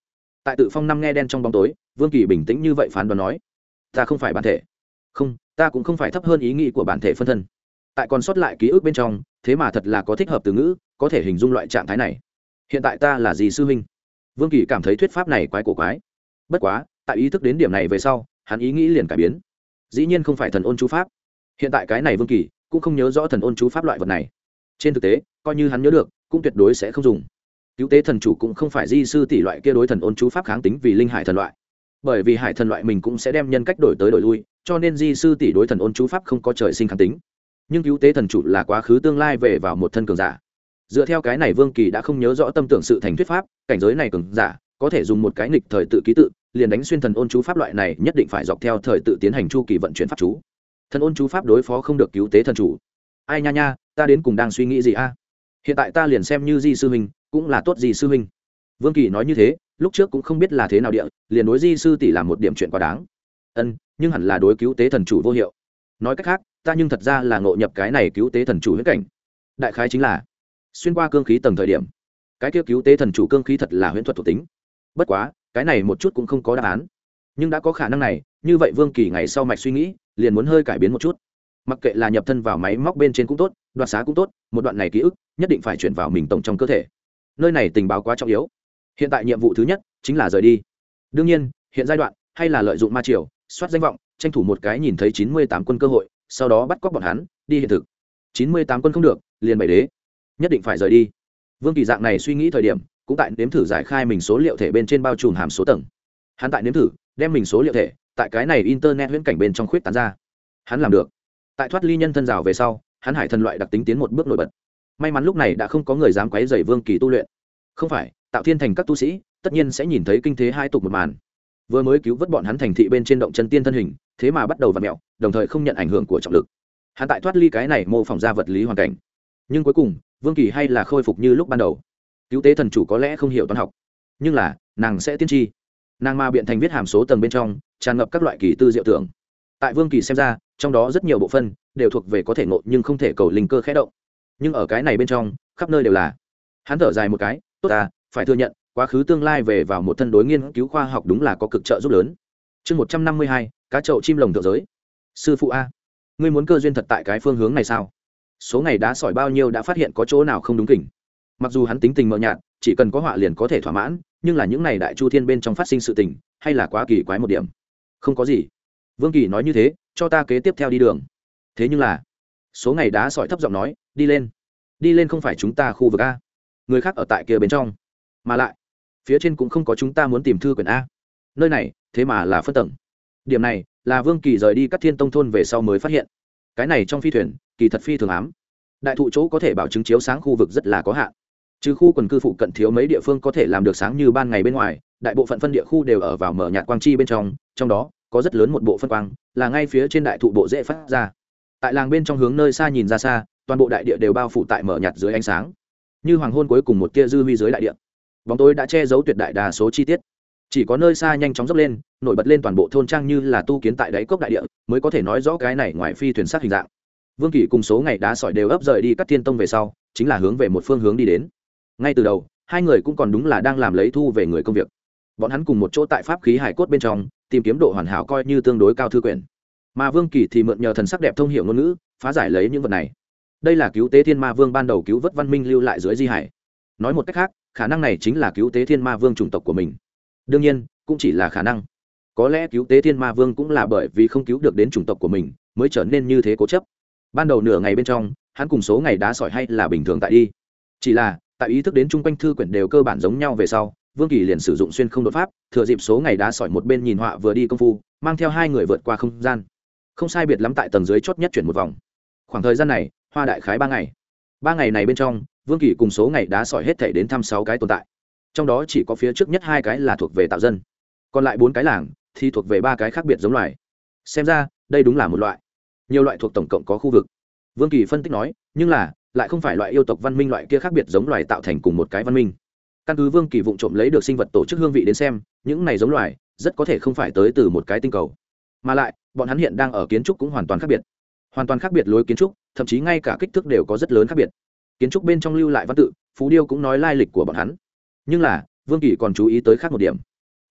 tại tự phong năm nghe đen trong bóng tối, Vương Kỳ bình tĩnh như vậy phán đoán nói, ta không phải bản thể, không, ta cũng không phải thấp hơn ý nghĩ của bản thể phân thân. Tại còn sót lại ký ức bên trong, thế mà thật là có thích hợp từ ngữ có thể hình dung loại trạng thái này. Hiện tại ta là gì sư huynh? Vương Kỳ cảm thấy thuyết pháp này quái cổ quái. Bất quá, tại ý thức đến điểm này về sau, hắn ý nghĩ liền cải biến. Dĩ nhiên không phải thần ôn chú pháp. Hiện tại cái này Vương Kỳ cũng không nhớ rõ thần ôn chú pháp loại vật này. Trên thực tế, coi như hắn nhớ được, cũng tuyệt đối sẽ không dùng. Cứu tế thần chủ cũng không phải di sư tỷ loại kia đối thần ôn chú pháp kháng tính vì linh hải thần loại. Bởi vì hải thần loại mình cũng sẽ đem nhân cách đổi tới đổi lui, cho nên di sư tỷ đối thần ôn chú pháp không có trời sinh kháng tính. Nhưng cứu tế thần chủ là quá khứ tương lai về vào một thân cường giả. Dựa theo cái này, Vương Kỳ đã không nhớ rõ tâm tưởng sự thành thuyết pháp, cảnh giới này cường giả có thể dùng một cái nghịch thời tự ký tự liền đánh xuyên thần ôn chú pháp loại này, nhất định phải dọc theo thời tự tiến hành chu kỳ vận chuyển pháp chú. Thần ôn chú pháp đối phó không được cứu tế thần chủ. Ai nha nha, ta đến cùng đang suy nghĩ gì a? Hiện tại ta liền xem như di sư huynh cũng là tốt di sư huynh. Vương Kỳ nói như thế, lúc trước cũng không biết là thế nào địa, liền đối di sư tỷ làm một điểm chuyện quá đáng. Ân, nhưng hẳn là đối cứu tế thần chủ vô hiệu. Nói cách khác, ta nhưng thật ra là ngộ nhập cái này cứu tế thần chủ huyễn cảnh. Đại khái chính là xuyên qua cương khí tầng thời điểm, cái kia cứu tế thần chủ cương khí thật là huyễn thuật thuộc tính. Bất quá, cái này một chút cũng không có đáp án, nhưng đã có khả năng này, như vậy Vương Kỳ ngày sau mạch suy nghĩ liền muốn hơi cải biến một chút. Mặc kệ là nhập thân vào máy móc bên trên cũng tốt, đoạt xá cũng tốt, một đoạn này ký ức nhất định phải chuyển vào mình tổng trong cơ thể. Nơi này tình báo quá trọng yếu. Hiện tại nhiệm vụ thứ nhất chính là rời đi. Đương nhiên, hiện giai đoạn hay là lợi dụng ma triều, soát danh vọng, tranh thủ một cái nhìn thấy chín mươi tám quân cơ hội, sau đó bắt cóc bọn hắn đi hiện thực. chín mươi tám quân không được, liền bảy đế, nhất định phải rời đi. Vương Kỳ dạng này suy nghĩ thời điểm, cũng tại nếm thử giải khai mình số liệu thể bên trên bao trùm hàm số tầng. Hắn tại nếm thử đem mình số liệu thể tại cái này internet huyễn cảnh bên trong khuyết tán ra. Hắn làm được. Tại thoát ly nhân thân rào về sau, hắn hải thần loại đặc tính tiến một bước nổi bật. May mắn lúc này đã không có người dám quấy rầy Vương Kỳ tu luyện. Không phải, tạo thiên thành các tu sĩ tất nhiên sẽ nhìn thấy kinh thế hai tục một màn. Vừa mới cứu vớt bọn hắn thành thị bên trên động chân tiên thân hình, thế mà bắt đầu vặn mèo, đồng thời không nhận ảnh hưởng của trọng lực. Hắn tại thoát ly cái này mô phỏng ra vật lý hoàn cảnh, nhưng cuối cùng Vương Kỳ hay là khôi phục như lúc ban đầu. Cứu tế thần chủ có lẽ không hiểu toán học, nhưng là nàng sẽ tiên tri. Nàng ma biện thành viết hàm số tầng bên trong tràn ngập các loại kỳ tư diệu tưởng. Tại Vương Kỳ xem ra, trong đó rất nhiều bộ phân đều thuộc về có thể ngộ nhưng không thể cầu linh cơ khẽ động. Nhưng ở cái này bên trong, khắp nơi đều là. Hắn thở dài một cái, tốt à, phải thừa nhận, quá khứ tương lai về vào một thân đối nghiên cứu khoa học đúng là có cực trợ giúp lớn. Chương một trăm năm mươi hai, cá chậu chim lồng thượng giới. Sư phụ a, ngươi muốn cơ duyên thật tại cái phương hướng này sao? Số ngày đá sỏi bao nhiêu đã phát hiện có chỗ nào không đúng kỉnh. Mặc dù hắn tính tình mờ nhạt, chỉ cần có họa liền có thể thỏa mãn, nhưng là những này đại chu thiên bên trong phát sinh sự tình, hay là quá kỳ quái một điểm. Không có gì. Vương Kỳ nói như thế, cho ta kế tiếp theo đi đường. Thế nhưng là, số ngày đá sỏi thấp giọng nói, đi lên. Đi lên không phải chúng ta khu vực a, người khác ở tại kia bên trong, mà lại phía trên cũng không có chúng ta muốn tìm thư quyển a. Nơi này thế mà là phân tầng. Điểm này là Vương Kỳ rời đi Cát Thiên Tông thôn về sau mới phát hiện. Cái này trong phi thuyền kỳ thật phi thường ám, đại thụ chỗ có thể bảo chứng chiếu sáng khu vực rất là có hạn. Trừ khu quần cư phụ cận thiếu mấy địa phương có thể làm được sáng như ban ngày bên ngoài, đại bộ phận phân địa khu đều ở vào mở nhạt quang chi bên trong, trong đó có rất lớn một bộ phân quang là ngay phía trên đại thụ bộ dễ phát ra. Tại làng bên trong hướng nơi xa nhìn ra xa, toàn bộ đại địa đều bao phủ tại mở nhạt dưới ánh sáng, như hoàng hôn cuối cùng một tia dư huy dưới đại địa. Bóng tối đã che giấu tuyệt đại đa số chi tiết, chỉ có nơi xa nhanh chóng dốc lên, nổi bật lên toàn bộ thôn trang như là tu kiến tại đáy cốc đại địa, mới có thể nói rõ cái này ngoài phi thuyền sắc hình dạng. Vương Kỳ cùng số ngày đá sỏi đều ấp rời đi Cát Thiên Tông về sau, chính là hướng về một phương hướng đi đến. Ngay từ đầu, hai người cũng còn đúng là đang làm lấy thu về người công việc. Bọn hắn cùng một chỗ tại pháp khí hải cốt bên trong tìm kiếm độ hoàn hảo coi như tương đối cao thư quyển, mà Vương Kỳ thì mượn nhờ thần sắc đẹp thông hiểu ngôn ngữ, phá giải lấy những vật này. Đây là cứu tế thiên ma vương ban đầu cứu vớt văn minh lưu lại dưới di hải. Nói một cách khác, khả năng này chính là cứu tế thiên ma vương chủng tộc của mình. Đương nhiên, cũng chỉ là khả năng. Có lẽ cứu tế thiên ma vương cũng là bởi vì không cứu được đến chủng tộc của mình, mới trở nên như thế cố chấp. Ban đầu nửa ngày bên trong, hắn cùng số ngày đá sỏi hay là bình thường tại đi. Chỉ là, tại ý thức đến chung quanh thư quyển đều cơ bản giống nhau về sau, Vương Kỳ liền sử dụng xuyên không đột pháp, thừa dịp số ngày đá sỏi một bên nhìn họa vừa đi công phu, mang theo hai người vượt qua không gian. Không sai biệt lắm tại tầng dưới chót nhất chuyển một vòng. Khoảng thời gian này, hoa đại khái ba ngày. Ba ngày này bên trong, Vương Kỳ cùng số ngày đá sỏi hết thảy đến thăm sáu cái tồn tại. Trong đó chỉ có phía trước nhất hai cái là thuộc về tạo dân, còn lại bốn cái làng thì thuộc về ba cái khác biệt giống loài. Xem ra, đây đúng là một loại. Nhiều loại thuộc tổng cộng có khu vực. Vương Kỳ phân tích nói, nhưng là lại không phải loại yêu tộc văn minh loại kia khác biệt giống loài tạo thành cùng một cái văn minh. Căn cứ Vương Kỳ vụng trộm lấy được sinh vật tổ chức hương vị đến xem, những này giống loài rất có thể không phải tới từ một cái tinh cầu, mà lại bọn hắn hiện đang ở kiến trúc cũng hoàn toàn khác biệt, hoàn toàn khác biệt lối kiến trúc, thậm chí ngay cả kích thước đều có rất lớn khác biệt. Kiến trúc bên trong lưu lại văn tự, phú điêu cũng nói lai lịch của bọn hắn. Nhưng là Vương Kỳ còn chú ý tới khác một điểm,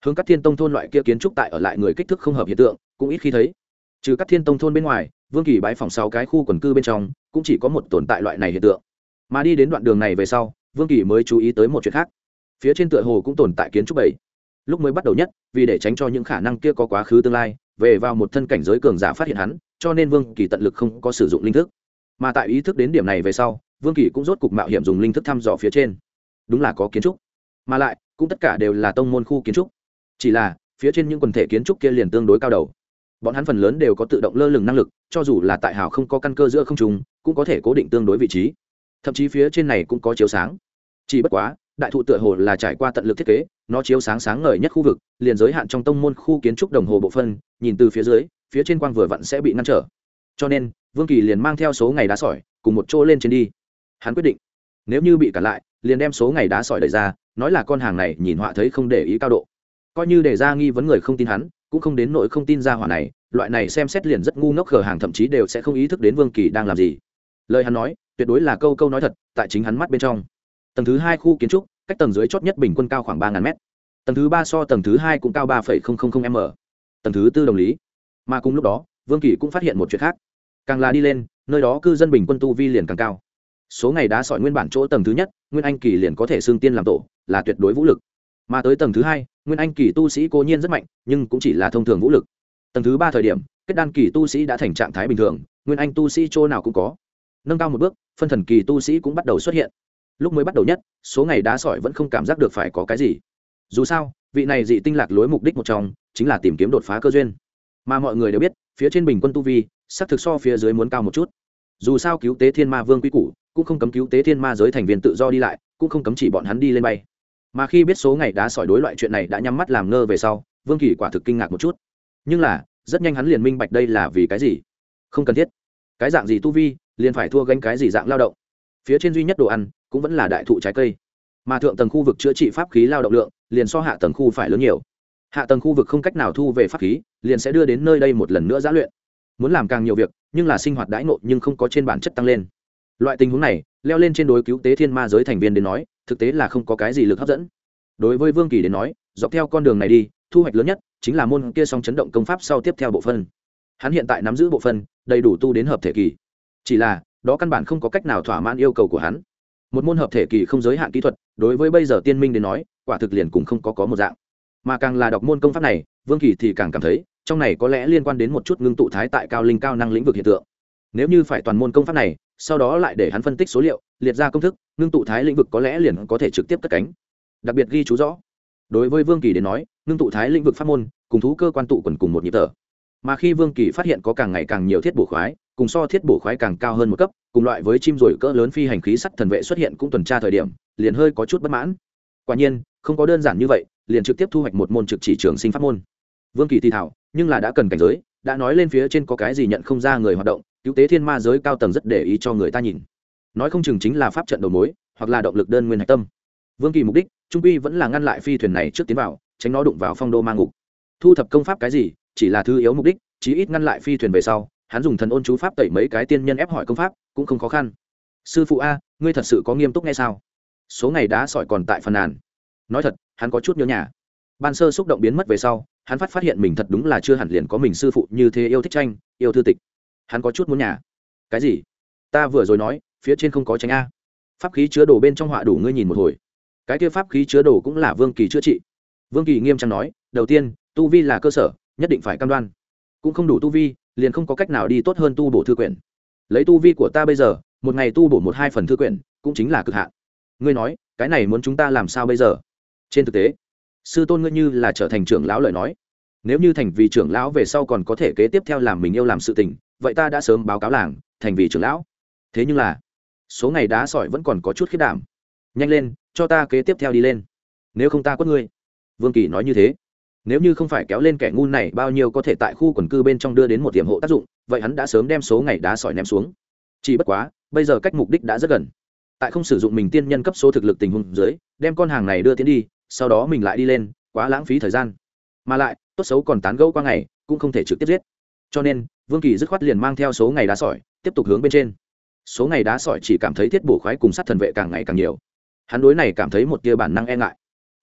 hướng các thiên tông thôn loại kia kiến trúc tại ở lại người kích thước không hợp hiện tượng cũng ít khi thấy. Trừ các thiên tông thôn bên ngoài, Vương Kỳ bái phòng sáu cái khu quần cư bên trong cũng chỉ có một tồn tại loại này hiện tượng. Mà đi đến đoạn đường này về sau, Vương Kỳ mới chú ý tới một chuyện khác. Phía trên tựa hồ cũng tồn tại kiến trúc bảy. Lúc mới bắt đầu nhất, vì để tránh cho những khả năng kia có quá khứ tương lai về vào một thân cảnh giới cường giả phát hiện hắn, cho nên Vương Kỳ tận lực không có sử dụng linh thức. Mà tại ý thức đến điểm này về sau, Vương Kỳ cũng rốt cục mạo hiểm dùng linh thức thăm dò phía trên. Đúng là có kiến trúc, mà lại cũng tất cả đều là tông môn khu kiến trúc. Chỉ là phía trên những quần thể kiến trúc kia liền tương đối cao đầu. Bọn hắn phần lớn đều có tự động lơ lửng năng lực, cho dù là tại hào không có căn cơ giữa không trung, cũng có thể cố định tương đối vị trí. Thậm chí phía trên này cũng có chiếu sáng. Chỉ bất quá, đại thụ tựa hồ là trải qua tận lực thiết kế, nó chiếu sáng sáng ngời nhất khu vực, liền giới hạn trong tông môn khu kiến trúc đồng hồ bộ phân, nhìn từ phía dưới, phía trên quang vừa vặn sẽ bị ngăn trở. Cho nên, Vương Kỳ liền mang theo số ngày đá sỏi, cùng một chỗ lên trên đi. Hắn quyết định, nếu như bị cản lại, liền đem số ngày đá sỏi đẩy ra, nói là con hàng này nhìn họa thấy không để ý cao độ. Coi như để ra nghi vấn người không tin hắn, cũng không đến nỗi không tin ra hỏa này, loại này xem xét liền rất ngu ngốc khờ hàng thậm chí đều sẽ không ý thức đến Vương Kỳ đang làm gì. Lời hắn nói, tuyệt đối là câu câu nói thật, tại chính hắn mắt bên trong. Tầng thứ hai khu kiến trúc, cách tầng dưới chót nhất bình quân cao khoảng ba ngàn mét. Tầng thứ ba so tầng thứ hai cũng cao ba phẩy không không không m. Tầng thứ tư đồng lý. Mà cùng lúc đó, Vương Kỳ cũng phát hiện một chuyện khác. Càng là đi lên, nơi đó cư dân bình quân tu vi liền càng cao. Số ngày đá sỏi nguyên bản chỗ tầng thứ nhất, Nguyên Anh kỳ liền có thể xương tiên làm tổ, là tuyệt đối vũ lực. Mà tới tầng thứ hai, Nguyên Anh kỳ tu sĩ cố nhiên rất mạnh, nhưng cũng chỉ là thông thường vũ lực. Tầng thứ ba thời điểm, kết đan kỳ tu sĩ đã thành trạng thái bình thường, Nguyên Anh tu sĩ chỗ nào cũng có. Nâng cao một bước, phân thần kỳ tu sĩ cũng bắt đầu xuất hiện. Lúc mới bắt đầu nhất, số ngày đá sỏi vẫn không cảm giác được phải có cái gì. Dù sao, vị này dị tinh lạc lối mục đích một trong chính là tìm kiếm đột phá cơ duyên. Mà mọi người đều biết, phía trên bình quân tu vi, sắc thực so phía dưới muốn cao một chút. Dù sao cứu tế thiên ma vương quy củ, cũng không cấm cứu tế thiên ma giới thành viên tự do đi lại, cũng không cấm chỉ bọn hắn đi lên bay. Mà khi biết số ngày đá sỏi đối loại chuyện này đã nhắm mắt làm ngơ về sau, Vương Kỳ quả thực kinh ngạc một chút. Nhưng là, rất nhanh hắn liền minh bạch đây là vì cái gì. Không cần thiết. Cái dạng gì tu vi, liền phải thua gánh cái gì dạng lao động. Phía trên duy nhất đồ ăn, cũng vẫn là đại thụ trái cây. Mà thượng tầng khu vực chữa trị pháp khí lao động lượng, liền so hạ tầng khu phải lớn nhiều. Hạ tầng khu vực không cách nào thu về pháp khí, liền sẽ đưa đến nơi đây một lần nữa giã luyện. Muốn làm càng nhiều việc, nhưng là sinh hoạt đãi ngộ nhưng không có trên bản chất tăng lên. Loại tình huống này, leo lên trên đối cứu tế thiên ma giới thành viên đến nói, thực tế là không có cái gì lực hấp dẫn. Đối với Vương Kỳ đến nói, dọc theo con đường này đi, thu hoạch lớn nhất chính là môn kia song chấn động công pháp sau tiếp theo bộ phân. Hắn hiện tại nắm giữ bộ phân, đầy đủ tu đến hợp thể kỳ. Chỉ là, đó căn bản không có cách nào thỏa mãn yêu cầu của hắn. Một môn hợp thể kỳ không giới hạn kỹ thuật, đối với bây giờ tiên minh đến nói, quả thực liền cũng không có có một dạng. Mà càng là đọc môn công pháp này, Vương Kỳ thì càng cảm thấy, trong này có lẽ liên quan đến một chút ngưng tụ thái tại cao linh cao năng lĩnh vực hiện tượng. Nếu như phải toàn môn công pháp này, sau đó lại để hắn phân tích số liệu, liệt ra công thức, ngưng tụ thái lĩnh vực có lẽ liền có thể trực tiếp cất cánh. Đặc biệt ghi chú rõ, đối với Vương Kỳ đến nói, ngưng tụ thái lĩnh vực pháp môn, cùng thú cơ quan tụ quần cùng một nhịp thở. Mà khi Vương Kỳ phát hiện có càng ngày càng nhiều thiết bổ khoái, cùng so thiết bổ khoái càng cao hơn một cấp, cùng loại với chim rồi cỡ lớn phi hành khí sắt thần vệ xuất hiện cũng tuần tra thời điểm, liền hơi có chút bất mãn. Quả nhiên, không có đơn giản như vậy, liền trực tiếp thu hoạch một môn trực chỉ trường sinh pháp môn. Vương Kỳ thì thảo, nhưng là đã cần cảnh giới, đã nói lên phía trên có cái gì nhận không ra người hoạt động, cứu tế thiên ma giới cao tầng rất để ý cho người ta nhìn. Nói không chừng chính là pháp trận đầu mối, hoặc là động lực đơn nguyên hạch tâm. Vương Kỳ mục đích, trung quy vẫn là ngăn lại phi thuyền này trước tiến vào, tránh nó đụng vào phong đô ma ngục. Thu thập công pháp cái gì, chỉ là thứ yếu mục đích, chí ít ngăn lại phi thuyền về sau, hắn dùng thần ôn chú pháp tẩy mấy cái tiên nhân ép hỏi công pháp, cũng không khó khăn. Sư phụ a, ngươi thật sự có nghiêm túc nghe sao? Số ngày đá sỏi còn tại phần nàn. Nói thật, hắn có chút nhớ nhà. Ban sơ xúc động biến mất về sau, hắn phát phát hiện mình thật đúng là chưa hẳn liền có mình sư phụ như thế yêu thích tranh, yêu thư tịch. Hắn có chút muốn nhà. Cái gì? Ta vừa rồi nói, phía trên không có tranh a. Pháp khí chứa đồ bên trong họa đủ ngươi nhìn một hồi. Cái kia pháp khí chứa đồ cũng là Vương Kỳ chữa trị. Vương Kỳ nghiêm trang nói, đầu tiên, tu vi là cơ sở, nhất định phải cam đoan. Cũng không đủ tu vi, liền không có cách nào đi tốt hơn tu bổ thư quyển. Lấy tu vi của ta bây giờ, một ngày tu bổ một hai phần thư quyển, cũng chính là cực hạn. Ngươi nói, cái này muốn chúng ta làm sao bây giờ? Trên thực tế, sư tôn ngươi như là trở thành trưởng lão lời nói, nếu như thành vì trưởng lão về sau còn có thể kế tiếp theo làm mình yêu làm sự tình, vậy ta đã sớm báo cáo làng, thành vì trưởng lão. Thế nhưng là, số ngày đá sỏi vẫn còn có chút khiết đảm. Nhanh lên, cho ta kế tiếp theo đi lên. Nếu không ta quất ngươi. Vương Kỳ nói như thế. Nếu như không phải kéo lên kẻ ngu này bao nhiêu có thể tại khu quần cư bên trong đưa đến một tiềm hộ tác dụng, vậy hắn đã sớm đem số ngày đá sỏi ném xuống. Chỉ bất quá, bây giờ cách mục đích đã rất gần. Tại không sử dụng mình tiên nhân cấp số thực lực tình huống dưới, đem con hàng này đưa tiến đi, sau đó mình lại đi lên, quá lãng phí thời gian. Mà lại, tốt xấu còn tán gẫu qua ngày, cũng không thể trực tiếp giết. Cho nên, Vương Kỳ dứt khoát liền mang theo số ngày đá sỏi, tiếp tục hướng bên trên. Số ngày đá sỏi chỉ cảm thấy thiết bổ khoái cùng sát thần vệ càng ngày càng nhiều. Hắn đối này cảm thấy một tia bản năng e ngại.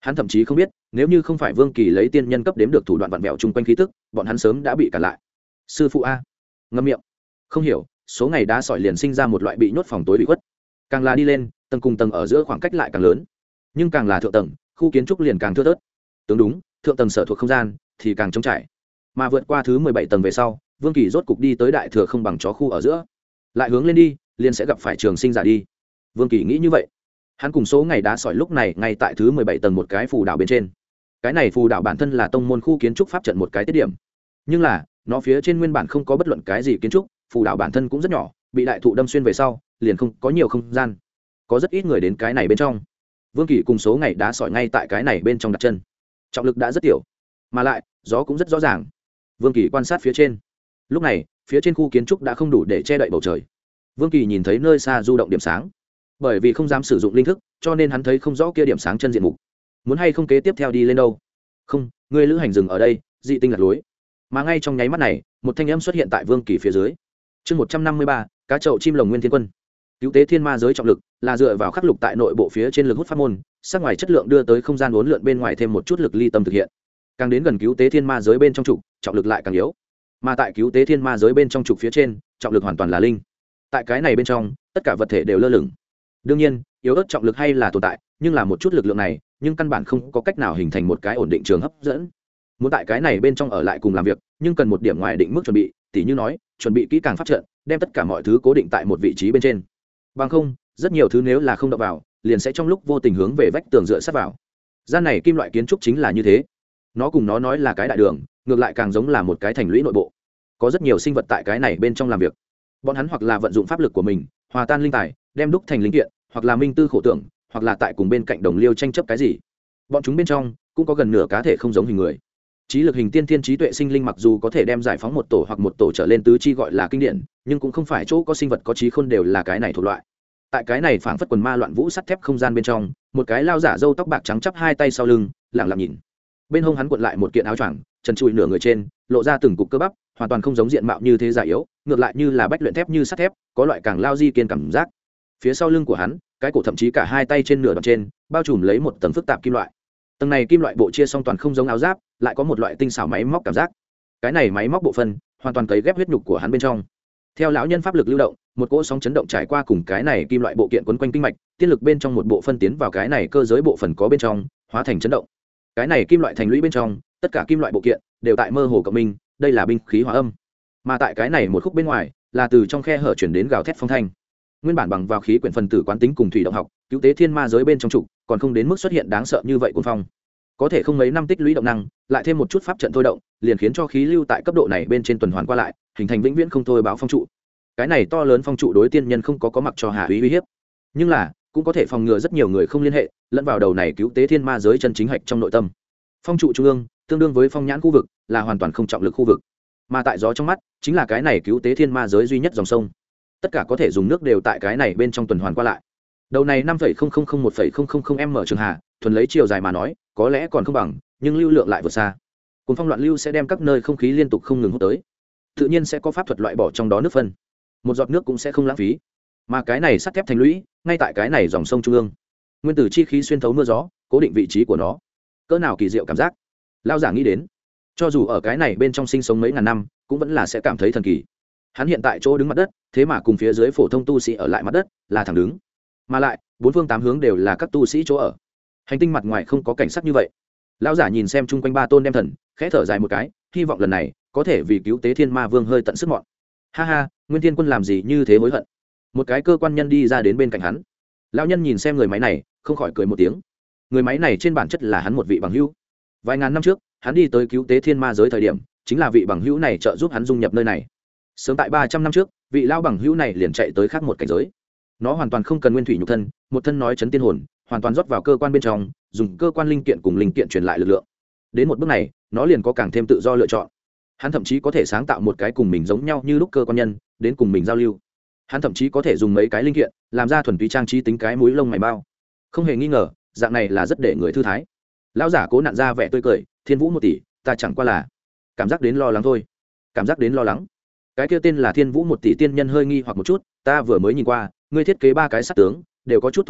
Hắn thậm chí không biết, nếu như không phải Vương Kỳ lấy tiên nhân cấp đếm được thủ đoạn vặn vẹo chung quanh khí tức, bọn hắn sớm đã bị cản lại. Sư phụ a, ngậm miệng. Không hiểu, số ngày đá sỏi liền sinh ra một loại bị nhốt phòng tối bị khuất. Càng là đi lên, tầng cùng tầng ở giữa khoảng cách lại càng lớn, nhưng càng là thượng tầng, khu kiến trúc liền càng thưa thớt. Tướng đúng, thượng tầng sở thuộc không gian thì càng trống trải. Mà vượt qua thứ mười bảy tầng về sau, Vương Kỳ rốt cục đi tới đại thừa không bằng chó khu ở giữa. Lại hướng lên đi, liền sẽ gặp phải trường sinh giả đi. Vương Kỳ nghĩ như vậy. Hắn cùng số ngày đá sỏi lúc này ngay tại thứ mười bảy tầng một cái phù đảo bên trên. Cái này phù đảo bản thân là tông môn khu kiến trúc pháp trận một cái tiết điểm, nhưng là nó phía trên nguyên bản không có bất luận cái gì kiến trúc, phù đảo bản thân cũng rất nhỏ, bị đại thụ đâm xuyên về sau liền không có nhiều không gian, có rất ít người đến cái này bên trong. Vương Kỳ cùng số ngày đá sỏi ngay tại cái này bên trong đặt chân, trọng lực đã rất tiểu, mà lại gió cũng rất rõ ràng. Vương Kỳ quan sát phía trên, lúc này phía trên khu kiến trúc đã không đủ để che đậy bầu trời. Vương Kỳ nhìn thấy nơi xa du động điểm sáng, bởi vì không dám sử dụng linh thức cho nên hắn thấy không rõ kia điểm sáng chân diện mục. Muốn hay không kế tiếp theo đi lên đâu? Không, ngươi lữ hành dừng ở đây, dị tinh lạc lối. Mà ngay trong nháy mắt này, một thanh âm xuất hiện tại Vương Kỳ phía dưới. Chương một trăm năm mươi ba, cá chậu chim lồng nguyên thiên quân. Cứu tế thiên ma giới trọng lực là dựa vào khắc lục tại nội bộ phía trên lực hút pháp môn, sắc ngoài chất lượng đưa tới không gian uốn lượn bên ngoài thêm một chút lực ly tâm thực hiện. Càng đến gần cứu tế thiên ma giới bên trong trục, trọng lực lại càng yếu. Mà tại cứu tế thiên ma giới bên trong trục phía trên, trọng lực hoàn toàn là linh. Tại cái này bên trong, tất cả vật thể đều lơ lửng. Đương nhiên, yếu ớt trọng lực hay là tồn tại, nhưng là một chút lực lượng này, nhưng căn bản không có cách nào hình thành một cái ổn định trường hấp dẫn. Muốn tại cái này bên trong ở lại cùng làm việc, nhưng cần một điểm ngoài định mức chuẩn bị, tỉ như nói, chuẩn bị kỹ càng pháp trận, đem tất cả mọi thứ cố định tại một vị trí bên trên. Bằng không, rất nhiều thứ nếu là không đập vào, liền sẽ trong lúc vô tình hướng về vách tường dựa sát vào. Gian này kim loại kiến trúc chính là như thế. Nó cùng nó nói là cái đại đường, ngược lại càng giống là một cái thành lũy nội bộ. Có rất nhiều sinh vật tại cái này bên trong làm việc. Bọn hắn hoặc là vận dụng pháp lực của mình, hòa tan linh tài, đem đúc thành linh kiện, hoặc là minh tư khổ tưởng, hoặc là tại cùng bên cạnh đồng liêu tranh chấp cái gì. Bọn chúng bên trong cũng có gần nửa cá thể không giống hình người. Trí lực hình tiên thiên trí tuệ sinh linh mặc dù có thể đem giải phóng một tổ hoặc một tổ trở lên tứ chi gọi là kinh điển, nhưng cũng không phải chỗ có sinh vật có trí khôn đều là cái này thuộc loại. Tại cái này phảng phất quần ma loạn vũ sắt thép không gian bên trong, một cái lao giả râu tóc bạc trắng chắp hai tay sau lưng, lặng lặng nhìn. Bên hông hắn cuộn lại một kiện áo choàng, trần trụi nửa người trên, lộ ra từng cục cơ bắp, hoàn toàn không giống diện mạo như thế giả yếu, ngược lại như là bách luyện thép như sắt thép, có loại càng lao di kiên cảm giác. Phía sau lưng của hắn, cái cổ thậm chí cả hai tay trên nửa đoạn trên, bao trùm lấy một tầng phức tạp kim loại. Tầng này kim loại bộ chia song toàn không giống áo giáp, lại có một loại tinh xảo máy móc cảm giác. Cái này máy móc bộ phận hoàn toàn cấy ghép huyết nhục của hắn bên trong. Theo lão nhân pháp lực lưu động, một cỗ sóng chấn động trải qua cùng cái này kim loại bộ kiện quấn quanh kinh mạch, tiên lực bên trong một bộ phân tiến vào cái này cơ giới bộ phận có bên trong, hóa thành chấn động. Cái này kim loại thành lũy bên trong, tất cả kim loại bộ kiện đều tại mơ hồ cộng minh, đây là binh khí hóa âm. Mà tại cái này một khúc bên ngoài, là từ trong khe hở chuyển đến gào thét phong thanh. Nguyên bản bằng vào khí quyển phân tử quán tính cùng thủy động học, cứu tế thiên ma giới bên trong trụ, còn không đến mức xuất hiện đáng sợ như vậy cuồng phong. Có thể không mấy năm tích lũy động năng, lại thêm một chút pháp trận thôi động, liền khiến cho khí lưu tại cấp độ này bên trên tuần hoàn qua lại, hình thành vĩnh viễn không thôi báo phong trụ. Cái này to lớn phong trụ đối tiên nhân không có có mặc cho hạ uy uy hiếp, nhưng là cũng có thể phòng ngừa rất nhiều người không liên hệ lẫn vào đầu này cứu tế thiên ma giới chân chính hạch trong nội tâm. Phong trụ trung ương tương đương với phong nhãn khu vực, là hoàn toàn không trọng lực khu vực, mà tại gió trong mắt chính là cái này cứu tế thiên ma giới duy nhất dòng sông. Tất cả có thể dùng nước đều tại cái này bên trong tuần hoàn qua lại. Đầu này năm phẩy không không không một phẩy không không không m trường hạ, thuần lấy chiều dài mà nói, có lẽ còn không bằng, nhưng lưu lượng lại vượt xa. Cùng phong loạn lưu sẽ đem các nơi không khí liên tục không ngừng hút tới, tự nhiên sẽ có pháp thuật loại bỏ trong đó nước phân, một giọt nước cũng sẽ không lãng phí. Mà cái này sắt thép thành lũy, ngay tại cái này dòng sông trung ương, nguyên tử chi khí xuyên thấu mưa gió, cố định vị trí của nó. Cỡ nào kỳ diệu cảm giác. Lao giả nghĩ đến, cho dù ở cái này bên trong sinh sống mấy ngàn năm, cũng vẫn là sẽ cảm thấy thần kỳ. Hắn hiện tại chỗ đứng mặt đất, thế mà cùng phía dưới phổ thông tu sĩ ở lại mặt đất là thẳng đứng, mà lại bốn phương tám hướng đều là các tu sĩ chỗ ở. Hành tinh mặt ngoài không có cảnh sắc như vậy. Lão giả nhìn xem chung quanh ba tôn đem thần, khẽ thở dài một cái, hy vọng lần này có thể vì cứu tế thiên ma vương hơi tận sức mọn. Ha ha, Nguyên Thiên Quân làm gì như thế hối hận? Một cái cơ quan nhân đi ra đến bên cạnh hắn. Lão nhân nhìn xem người máy này, không khỏi cười một tiếng. Người máy này trên bản chất là hắn một vị bằng hữu. Vài ngàn năm trước, hắn đi tới cứu tế thiên ma giới thời điểm, chính là vị bằng hữu này trợ giúp hắn dung nhập nơi này. Sớm tại ba trăm năm trước, vị lão bằng hữu này liền chạy tới khác một cảnh giới. Nó hoàn toàn không cần nguyên thủy nhục thân, một thân nói chấn tiên hồn, hoàn toàn rót vào cơ quan bên trong, dùng cơ quan linh kiện cùng linh kiện truyền lại lực lượng. Đến một bước này, nó liền có càng thêm tự do lựa chọn. Hắn thậm chí có thể sáng tạo một cái cùng mình giống nhau như lúc cơ quan nhân, đến cùng mình giao lưu. Hắn thậm chí có thể dùng mấy cái linh kiện, làm ra thuần túy trang trí tính cái mũi lông mày bao. Không hề nghi ngờ, dạng này là rất để người thư thái. Lão giả cố nặn ra vẻ tươi cười, Thiên Vũ một tỷ, ta chẳng qua là cảm giác đến lo lắng thôi. Cảm giác đến lo lắng. Cái kia tên là Thiên Vũ một tỷ tiên nhân hơi nghi hoặc một chút, ta vừa mới nhìn qua, ngươi thiết kế ba cái sát tướng, đều có chút thú vị,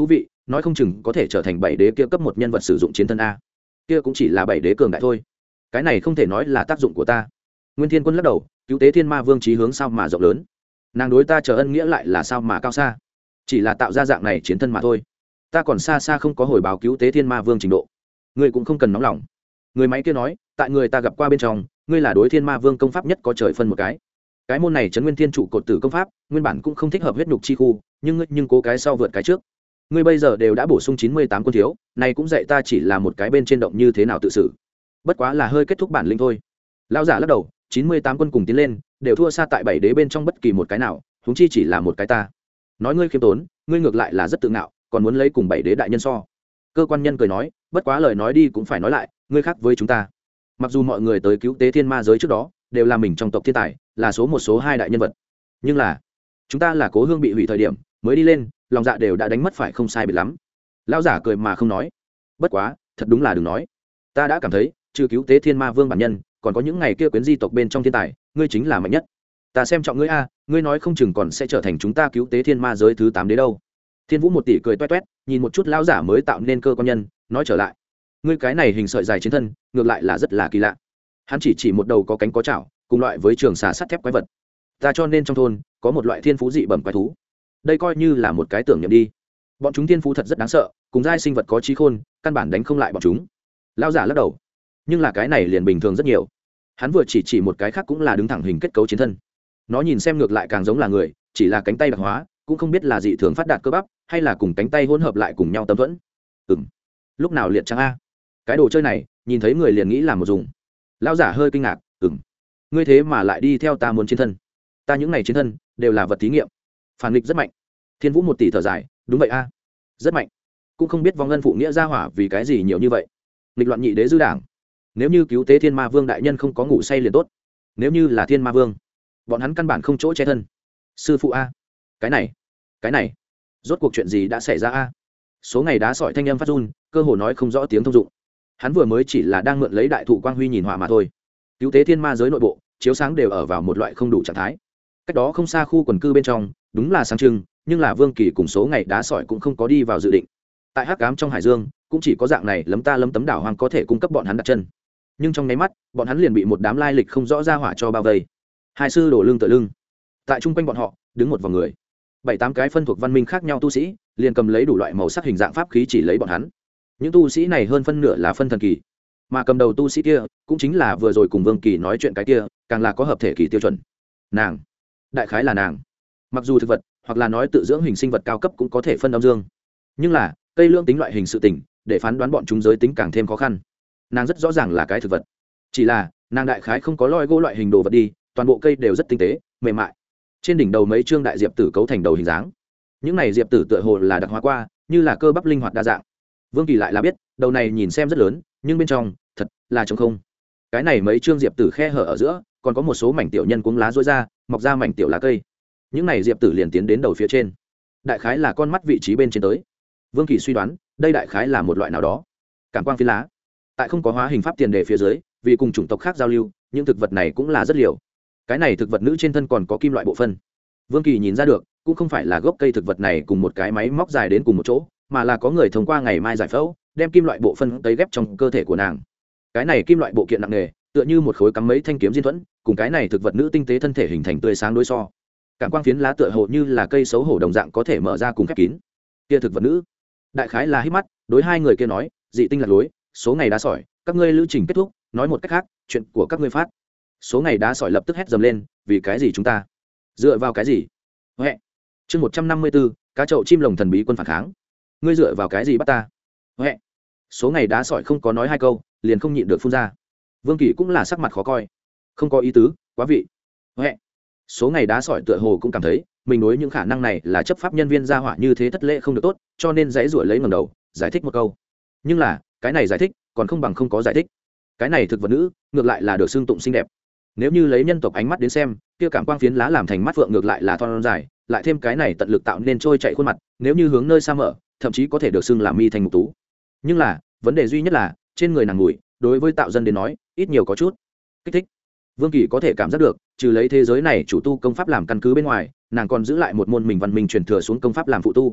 nói không chừng có thể trở thành bảy đế kia cấp một nhân vật sử dụng chiến thân a. Kia cũng chỉ là bảy đế cường đại thôi, cái này không thể nói là tác dụng của ta. Nguyên Thiên Quân lắc đầu, cứu tế thiên ma vương chí hướng sao mà rộng lớn, nàng đối ta chờ ân nghĩa lại là sao mà cao xa, chỉ là tạo ra dạng này chiến thân mà thôi, ta còn xa xa không có hồi báo cứu tế thiên ma vương trình độ. Ngươi cũng không cần nóng lòng. Người máy kia nói, tại người ta gặp qua bên trong, ngươi là đối thiên ma vương công pháp nhất có trời phân một cái. Cái môn này trấn nguyên thiên trụ cột tử công pháp, nguyên bản cũng không thích hợp huyết nhục chi khu, nhưng ngươi nhưng cố cái sau vượt cái trước. Ngươi bây giờ đều đã bổ sung chín mươi tám quân thiếu, này cũng dạy ta chỉ là một cái bên trên động như thế nào tự xử. Bất quá là hơi kết thúc bản lĩnh thôi. Lão giả lắc đầu, chín mươi tám quân cùng tiến lên, đều thua xa tại bảy đế bên trong bất kỳ một cái nào, huống chi chỉ là một cái ta. Nói ngươi khiêm tốn, ngươi ngược lại là rất tự ngạo, còn muốn lấy cùng bảy đế đại nhân so. Cơ quan nhân cười nói, bất quá lời nói đi cũng phải nói lại, ngươi khác với chúng ta. Mặc dù mọi người tới cứu tế thiên ma giới trước đó đều là mình trong tộc thiên tài, là số một số hai đại nhân vật, nhưng là chúng ta là cố hương bị hủy thời điểm mới đi lên, lòng dạ đều đã đánh mất phải không sai biệt lắm. Lão giả cười mà không nói. Bất quá thật đúng là đừng nói, ta đã cảm thấy trừ cứu tế thiên ma vương bản nhân, còn có những ngày kia quyến di tộc bên trong thiên tài, ngươi chính là mạnh nhất. Ta xem trọng ngươi a, ngươi nói không chừng còn sẽ trở thành chúng ta cứu tế thiên ma giới thứ tám đế đâu. Thiên Vũ một tỷ cười toét toét, nhìn một chút lão giả mới tạo nên cơ quan nhân, nói trở lại, ngươi cái này hình sợi dài chiến thân, ngược lại là rất là kỳ lạ. Hắn chỉ chỉ một đầu có cánh có chảo, cùng loại với trường xà sắt thép quái vật. Ta cho nên trong thôn có một loại thiên phú dị bẩm quái thú, đây coi như là một cái tưởng niệm đi. Bọn chúng thiên phú thật rất đáng sợ, cùng giai sinh vật có trí khôn, căn bản đánh không lại bọn chúng. Lão giả lắc đầu, nhưng là cái này liền bình thường rất nhiều. Hắn vừa chỉ chỉ một cái khác cũng là đứng thẳng hình kết cấu chiến thân, nó nhìn xem ngược lại càng giống là người, chỉ là cánh tay đặc hóa, cũng không biết là dị thường phát đạt cơ bắp, hay là cùng cánh tay hỗn hợp lại cùng nhau tâm thuẫn. Ừm, lúc nào liệt trang a? Cái đồ chơi này, nhìn thấy người liền nghĩ làm một dùng. Lão giả hơi kinh ngạc, ừm, ngươi thế mà lại đi theo ta muốn chiến thân? Ta những này chiến thân đều là vật thí nghiệm, phản nghịch rất mạnh. Thiên Vũ một tỷ thở dài, đúng vậy a, rất mạnh, cũng không biết vong ân phụ nghĩa gia hỏa vì cái gì nhiều như vậy. Nghịch loạn nhị đế dư đảng, nếu như cứu tế thiên ma vương đại nhân không có ngủ say liền tốt, nếu như là thiên ma vương, bọn hắn căn bản không chỗ che thân. Sư phụ a, cái này cái này rốt cuộc chuyện gì đã xảy ra a? Số ngày đá sỏi thanh âm phát run, cơ hồ nói không rõ tiếng thông dụng. Hắn vừa mới chỉ là đang mượn lấy đại thụ quang huy nhìn họa mà thôi. Cứu tế thiên ma giới nội bộ chiếu sáng đều ở vào một loại không đủ trạng thái. Cách đó không xa khu quần cư bên trong đúng là sáng trưng, nhưng là Vương Kỳ cùng số ngày đá sỏi cũng không có đi vào dự định. Tại hắc ám trong hải dương cũng chỉ có dạng này lấm ta lấm tấm đảo hoang có thể cung cấp bọn hắn đặt chân, nhưng trong nháy mắt bọn hắn liền bị một đám lai lịch không rõ ra hỏa cho bao vây. Hai sư đổ lưng tựa lưng, tại trung quanh bọn họ đứng một vòng người, bảy tám cái phân thuộc văn minh khác nhau tu sĩ liền cầm lấy đủ loại màu sắc hình dạng pháp khí chỉ lấy bọn hắn. Những tu sĩ này hơn phân nửa là phân thần kỳ, mà cầm đầu tu sĩ kia cũng chính là vừa rồi cùng Vương Kỳ nói chuyện cái kia, càng là có hợp thể kỳ tiêu chuẩn. Nàng, đại khái là nàng. Mặc dù thực vật hoặc là nói tự dưỡng hình sinh vật cao cấp cũng có thể phân âm dương, nhưng là cây lương tính loại hình sự tình để phán đoán bọn chúng giới tính càng thêm khó khăn. Nàng rất rõ ràng là cái thực vật, chỉ là nàng đại khái không có loi gỗ loại hình đồ vật đi, toàn bộ cây đều rất tinh tế mềm mại. Trên đỉnh đầu mấy trương đại diệp tử cấu thành đầu hình dáng, những này diệp tử tựa hồ là đặc hóa qua, như là cơ bắp linh hoạt đa dạng. Vương Kỳ lại là biết, đầu này nhìn xem rất lớn, nhưng bên trong thật là trống không. Cái này mấy trương diệp tử khe hở ở giữa, còn có một số mảnh tiểu nhân cuống lá rối ra, mọc ra mảnh tiểu lá cây. Những này diệp tử liền tiến đến đầu phía trên, đại khái là con mắt vị trí bên trên tới. Vương Kỳ suy đoán, đây đại khái là một loại nào đó cảm quang phi lá. Tại không có hóa hình pháp tiền đề phía dưới, vì cùng chủng tộc khác giao lưu, những thực vật này cũng là rất liều. Cái này thực vật nữ trên thân còn có kim loại bộ phân. Vương Kỳ nhìn ra được, cũng không phải là gốc cây thực vật này cùng một cái máy móc dài đến cùng một chỗ, mà là có người thông qua ngày mai giải phẫu, đem kim loại bộ phân tấy ghép trong cơ thể của nàng. Cái này kim loại bộ kiện nặng nề, tựa như một khối cắm mấy thanh kiếm diên thuẫn, cùng cái này thực vật nữ tinh tế thân thể hình thành tươi sáng đối so. Cảm quang phiến lá tựa hồ như là cây xấu hổ đồng dạng có thể mở ra cùng khép kín. Kia thực vật nữ, đại khái là hít mắt, đối hai người kia nói, dị tinh lạc lối, số ngày đá sỏi, các ngươi lữ trình kết thúc, nói một cách khác, chuyện của các ngươi phát. Số ngày đá sỏi lập tức hét dầm lên, vì cái gì chúng ta? Dựa vào cái gì? Huệ. Chương một trăm năm mươi bốn, cá chậu chim lồng thần bí quân phản kháng. Ngươi dựa vào cái gì bắt ta? Huệ. Số ngày đá sỏi không có nói hai câu, liền không nhịn được phun ra. Vương Kỳ cũng là sắc mặt khó coi, không có ý tứ, quá vị. Huệ. Số ngày đá sỏi tựa hồ cũng cảm thấy mình đối những khả năng này là chấp pháp nhân viên gia hỏa như thế thất lễ không được tốt, cho nên dãy rủa lấy ngẩng đầu giải thích một câu. Nhưng là cái này giải thích còn không bằng không có giải thích. Cái này thực vật nữ ngược lại là được xương tụng xinh đẹp. Nếu như lấy nhân tộc ánh mắt đến xem, kia cảm quang phiến lá làm thành mắt phượng ngược lại là thon dài, lại thêm cái này tận lực tạo nên trôi chạy khuôn mặt, nếu như hướng nơi xa mở, thậm chí có thể được xưng làm mi thành mục tú. Nhưng là vấn đề duy nhất là trên người nàng mùi, đối với tạo dân đến nói ít nhiều có chút kích thích. Vương Kỳ có thể cảm giác được, trừ lấy thế giới này chủ tu công pháp làm căn cứ bên ngoài, nàng còn giữ lại một môn mình văn minh truyền thừa xuống công pháp làm phụ tu.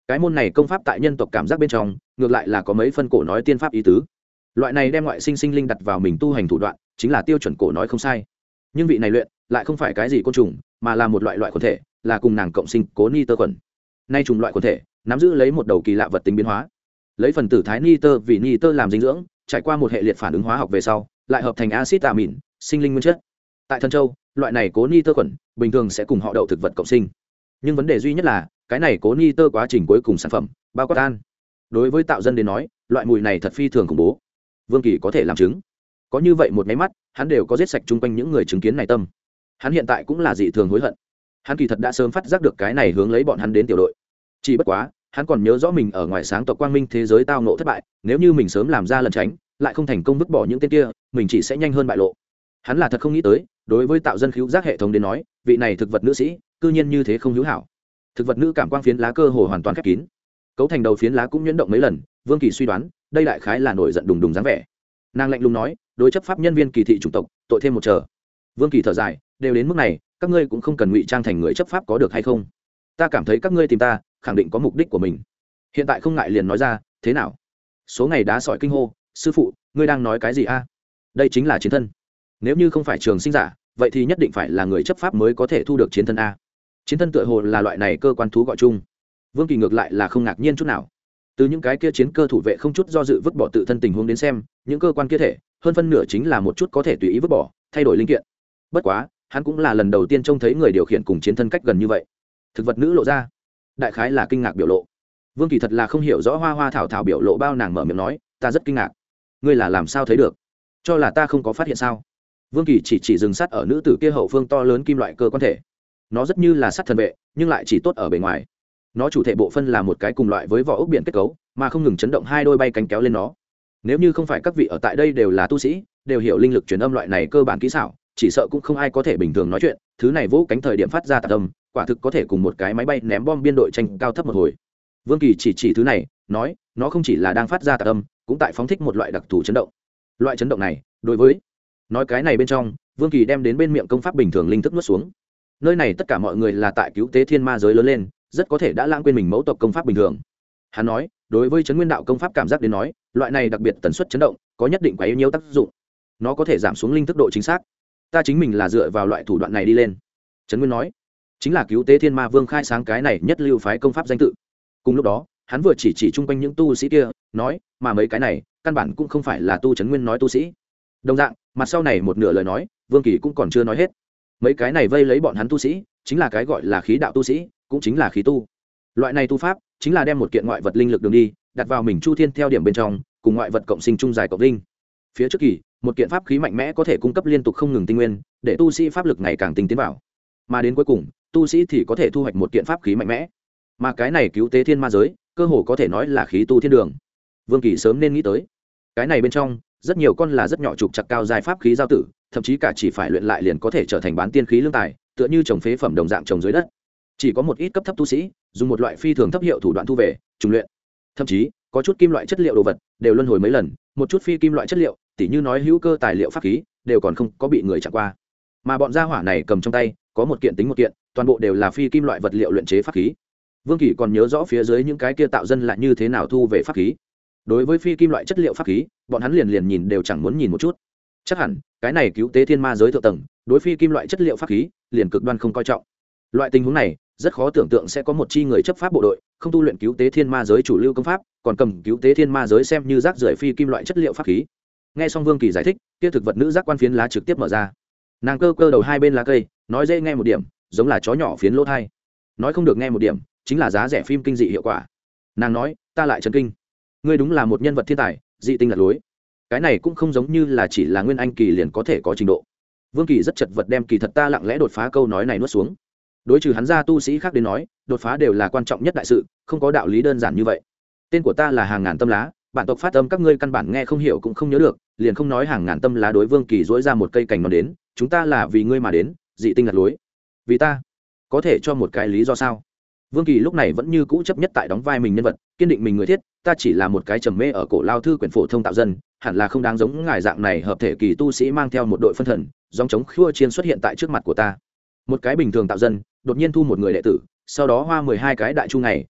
cái môn này công pháp tại nhân tộc cảm giác bên trong ngược lại là có mấy phân cổ nói tiên pháp ý tứ. Loại này đem ngoại sinh sinh linh đặt vào mình tu hành thủ đoạn chính là tiêu chuẩn cổ nói không sai. Nhưng vị này luyện lại không phải cái gì côn trùng, mà là một loại loại quần thể, là cùng nàng cộng sinh cố ni tơ quần. Nay trùng loại quần thể nắm giữ lấy một đầu kỳ lạ vật tính biến hóa, lấy phần tử thái ni tơ vì ni tơ làm dinh dưỡng, trải qua một hệ liệt phản ứng hóa học về sau lại hợp thành acid amin, sinh linh nguyên chất. Tại thần châu, loại này cố ni tơ quần bình thường sẽ cùng họ đậu thực vật cộng sinh, nhưng vấn đề duy nhất là cái này cố ni tơ quá trình cuối cùng sản phẩm bao quát tan. Đối với tạo dân đến nói, loại mùi này thật phi thường khủng bố. Vương Kỳ có thể làm chứng, có như vậy một máy mắt hắn đều có giết sạch chung quanh những người chứng kiến này tâm. Hắn hiện tại cũng là dị thường hối hận. Hắn kỳ thật đã sớm phát giác được cái này hướng lấy bọn hắn đến tiểu đội, chỉ bất quá hắn còn nhớ rõ mình ở ngoài sáng tộc quang minh thế giới tao nộ thất bại, nếu như mình sớm làm ra lần tránh lại không thành công vứt bỏ những tên kia, mình chỉ sẽ nhanh hơn bại lộ. Hắn là thật không nghĩ tới, đối với tạo dân khứu giác hệ thống đến nói, vị này thực vật nữ sĩ cư nhiên như thế không hữu hảo. Thực vật nữ cảm quang phiến lá cơ hồ hoàn toàn khép kín, cấu thành đầu phiến lá cũng nhuyễn động mấy lần. Vương Kỳ suy đoán đây đại khái là nổi giận đùng đùng dáng vẻ. Nàng lạnh lùng nói, đối chấp pháp nhân viên kỳ thị chủng tộc tội thêm một chờ. Vương Kỳ thở dài, đều đến mức này các ngươi cũng không cần ngụy trang thành người chấp pháp có được hay không? Ta cảm thấy các ngươi tìm ta khẳng định có mục đích của mình, hiện tại không ngại liền nói ra thế nào? Số ngày đá sỏi kinh hô, sư phụ ngươi đang nói cái gì a? Đây chính là chiến thân, nếu như không phải trường sinh giả vậy thì nhất định phải là người chấp pháp mới có thể thu được chiến thân a. Chiến thân tựa hồ là loại này cơ quan thú gọi chung. Vương Kỳ ngược lại là không ngạc nhiên chút nào. Từ những cái kia chiến cơ thủ vệ không chút do dự vứt bỏ tự thân tình huống đến xem, những cơ quan kia thể hơn phân nửa chính là một chút có thể tùy ý vứt bỏ thay đổi linh kiện. Bất quá hắn cũng là lần đầu tiên trông thấy người điều khiển cùng chiến thân cách gần như vậy. Thực vật nữ lộ ra đại khái là kinh ngạc biểu lộ. Vương Kỳ thật là không hiểu rõ hoa hoa thảo thảo biểu lộ bao, nàng mở miệng nói, ta rất kinh ngạc. Ngươi là làm sao thấy được? Cho là ta không có phát hiện sao? Vương Kỳ chỉ chỉ dừng sát ở nữ tử kia hậu phương to lớn kim loại cơ quan thể. Nó rất như là sắt thần vệ, nhưng lại chỉ tốt ở bề ngoài. Nó chủ thể bộ phân là một cái cùng loại với vỏ ốc biển kết cấu, mà không ngừng chấn động hai đôi bay cánh kéo lên nó. Nếu như không phải các vị ở tại đây đều là tu sĩ, đều hiểu linh lực truyền âm loại này cơ bản kỹ xảo, chỉ sợ cũng không ai có thể bình thường nói chuyện. Thứ này vỗ cánh thời điểm phát ra tạc âm, quả thực có thể cùng một cái máy bay ném bom biên đội tranh cao thấp một hồi. Vương Kỳ chỉ chỉ thứ này, nói, nó không chỉ là đang phát ra tạc âm, cũng tại phóng thích một loại đặc thù chấn động. Loại chấn động này, đối với nói cái này bên trong, Vương Kỳ đem đến bên miệng công pháp bình thường linh thức nuốt xuống. Nơi này tất cả mọi người là tại cứu tế thiên ma giới lớn lên, rất có thể đã lãng quên mình mẫu tộc công pháp bình thường. Hắn nói, đối với chấn nguyên đạo công pháp cảm giác đến nói, loại này đặc biệt tần suất chấn động có nhất định quá yếu nhiều tác dụng, nó có thể giảm xuống linh thức độ chính xác. Ta chính mình là dựa vào loại thủ đoạn này đi lên. Chấn Nguyên nói, chính là cứu tế thiên ma vương khai sáng cái này nhất lưu phái công pháp danh tự. Cùng lúc đó hắn vừa chỉ chỉ chung quanh những tu sĩ kia, nói, mà mấy cái này căn bản cũng không phải là tu Chấn Nguyên nói tu sĩ. Đồng dạng mặt sau này một nửa lời nói Vương Kỳ cũng còn chưa nói hết. Mấy cái này vây lấy bọn hắn tu sĩ chính là cái gọi là khí đạo tu sĩ, cũng chính là khí tu. Loại này tu pháp chính là đem một kiện ngoại vật linh lực đường đi đặt vào mình chu thiên theo điểm bên trong, cùng ngoại vật cộng sinh chung dài cộng linh. Phía trước kỳ một kiện pháp khí mạnh mẽ có thể cung cấp liên tục không ngừng tinh nguyên, để tu sĩ pháp lực ngày càng tinh tiến vào, mà đến cuối cùng tu sĩ thì có thể thu hoạch một kiện pháp khí mạnh mẽ. Mà cái này cứu tế thiên ma giới cơ hồ có thể nói là khí tu thiên đường. Vương Kỳ sớm nên nghĩ tới, cái này bên trong rất nhiều con là rất nhỏ trục chặt cao dài pháp khí giao tử, thậm chí cả chỉ phải luyện lại liền có thể trở thành bán tiên khí lương tài, tựa như trồng phế phẩm đồng dạng trồng dưới đất. Chỉ có một ít cấp thấp tu sĩ dùng một loại phi thường thấp hiệu thủ đoạn thu về trùng luyện, thậm chí có chút kim loại chất liệu đồ vật đều luân hồi mấy lần, một chút phi kim loại chất liệu tỉ như nói hữu cơ tài liệu pháp khí đều còn không có bị người chạm qua, mà bọn gia hỏa này cầm trong tay có một kiện tính một kiện, toàn bộ đều là phi kim loại vật liệu luyện chế pháp khí. Vương Kỳ còn nhớ rõ phía dưới những cái kia tạo dân lại như thế nào thu về pháp khí. Đối với phi kim loại chất liệu pháp khí, bọn hắn liền liền nhìn đều chẳng muốn nhìn một chút. Chắc hẳn cái này cứu tế thiên ma giới thượng tầng đối phi kim loại chất liệu pháp khí liền cực đoan không coi trọng. Loại tình huống này rất khó tưởng tượng sẽ có một chi người chấp pháp bộ đội không tu luyện cứu tế thiên ma giới chủ lưu công pháp, còn cầm cứu tế thiên ma giới xem như rác rưởi phi kim loại chất liệu pháp khí. Nghe xong Vương Kỳ giải thích, kia thực vật nữ giác quan phiến lá trực tiếp mở ra. Nàng cơ cơ đầu hai bên lá cây, nói dễ nghe một điểm giống là chó nhỏ phiến lỗ thai, nói không được nghe một điểm chính là giá rẻ phim kinh dị hiệu quả. Nàng nói, ta lại chấn kinh, ngươi đúng là một nhân vật thiên tài, dị tinh lật lối. Cái này cũng không giống như là chỉ là nguyên anh kỳ liền có thể có trình độ. Vương Kỳ rất chật vật đem kỳ thật ta lặng lẽ đột phá câu nói này nuốt xuống. Đối trừ hắn ra tu sĩ khác đến nói, đột phá đều là quan trọng nhất đại sự, không có đạo lý đơn giản như vậy. Tên của ta là hàng ngàn tâm lá, bản tộc phát âm các ngươi căn bản nghe không hiểu cũng không nhớ được, liền không nói hàng ngàn tâm lá. Đối Vương Kỳ dỗi ra một cây cành non đến, chúng ta là vì ngươi mà đến, dị tinh lật lối. Vì ta? Có thể cho một cái lý do sao? Vương Kỳ lúc này vẫn như cũ chấp nhất tại đóng vai mình nhân vật, kiên định mình người thiết, ta chỉ là một cái trầm mê ở cổ lao thư quyển phổ thông tạo dân, hẳn là không đáng giống ngài dạng này hợp thể kỳ tu sĩ mang theo một đội phân thần, dòng chống khua chiên xuất hiện tại trước mặt của ta. Một cái bình thường tạo dân, đột nhiên thu một người đệ tử, sau đó hoa mười hai cái đại chu ngày,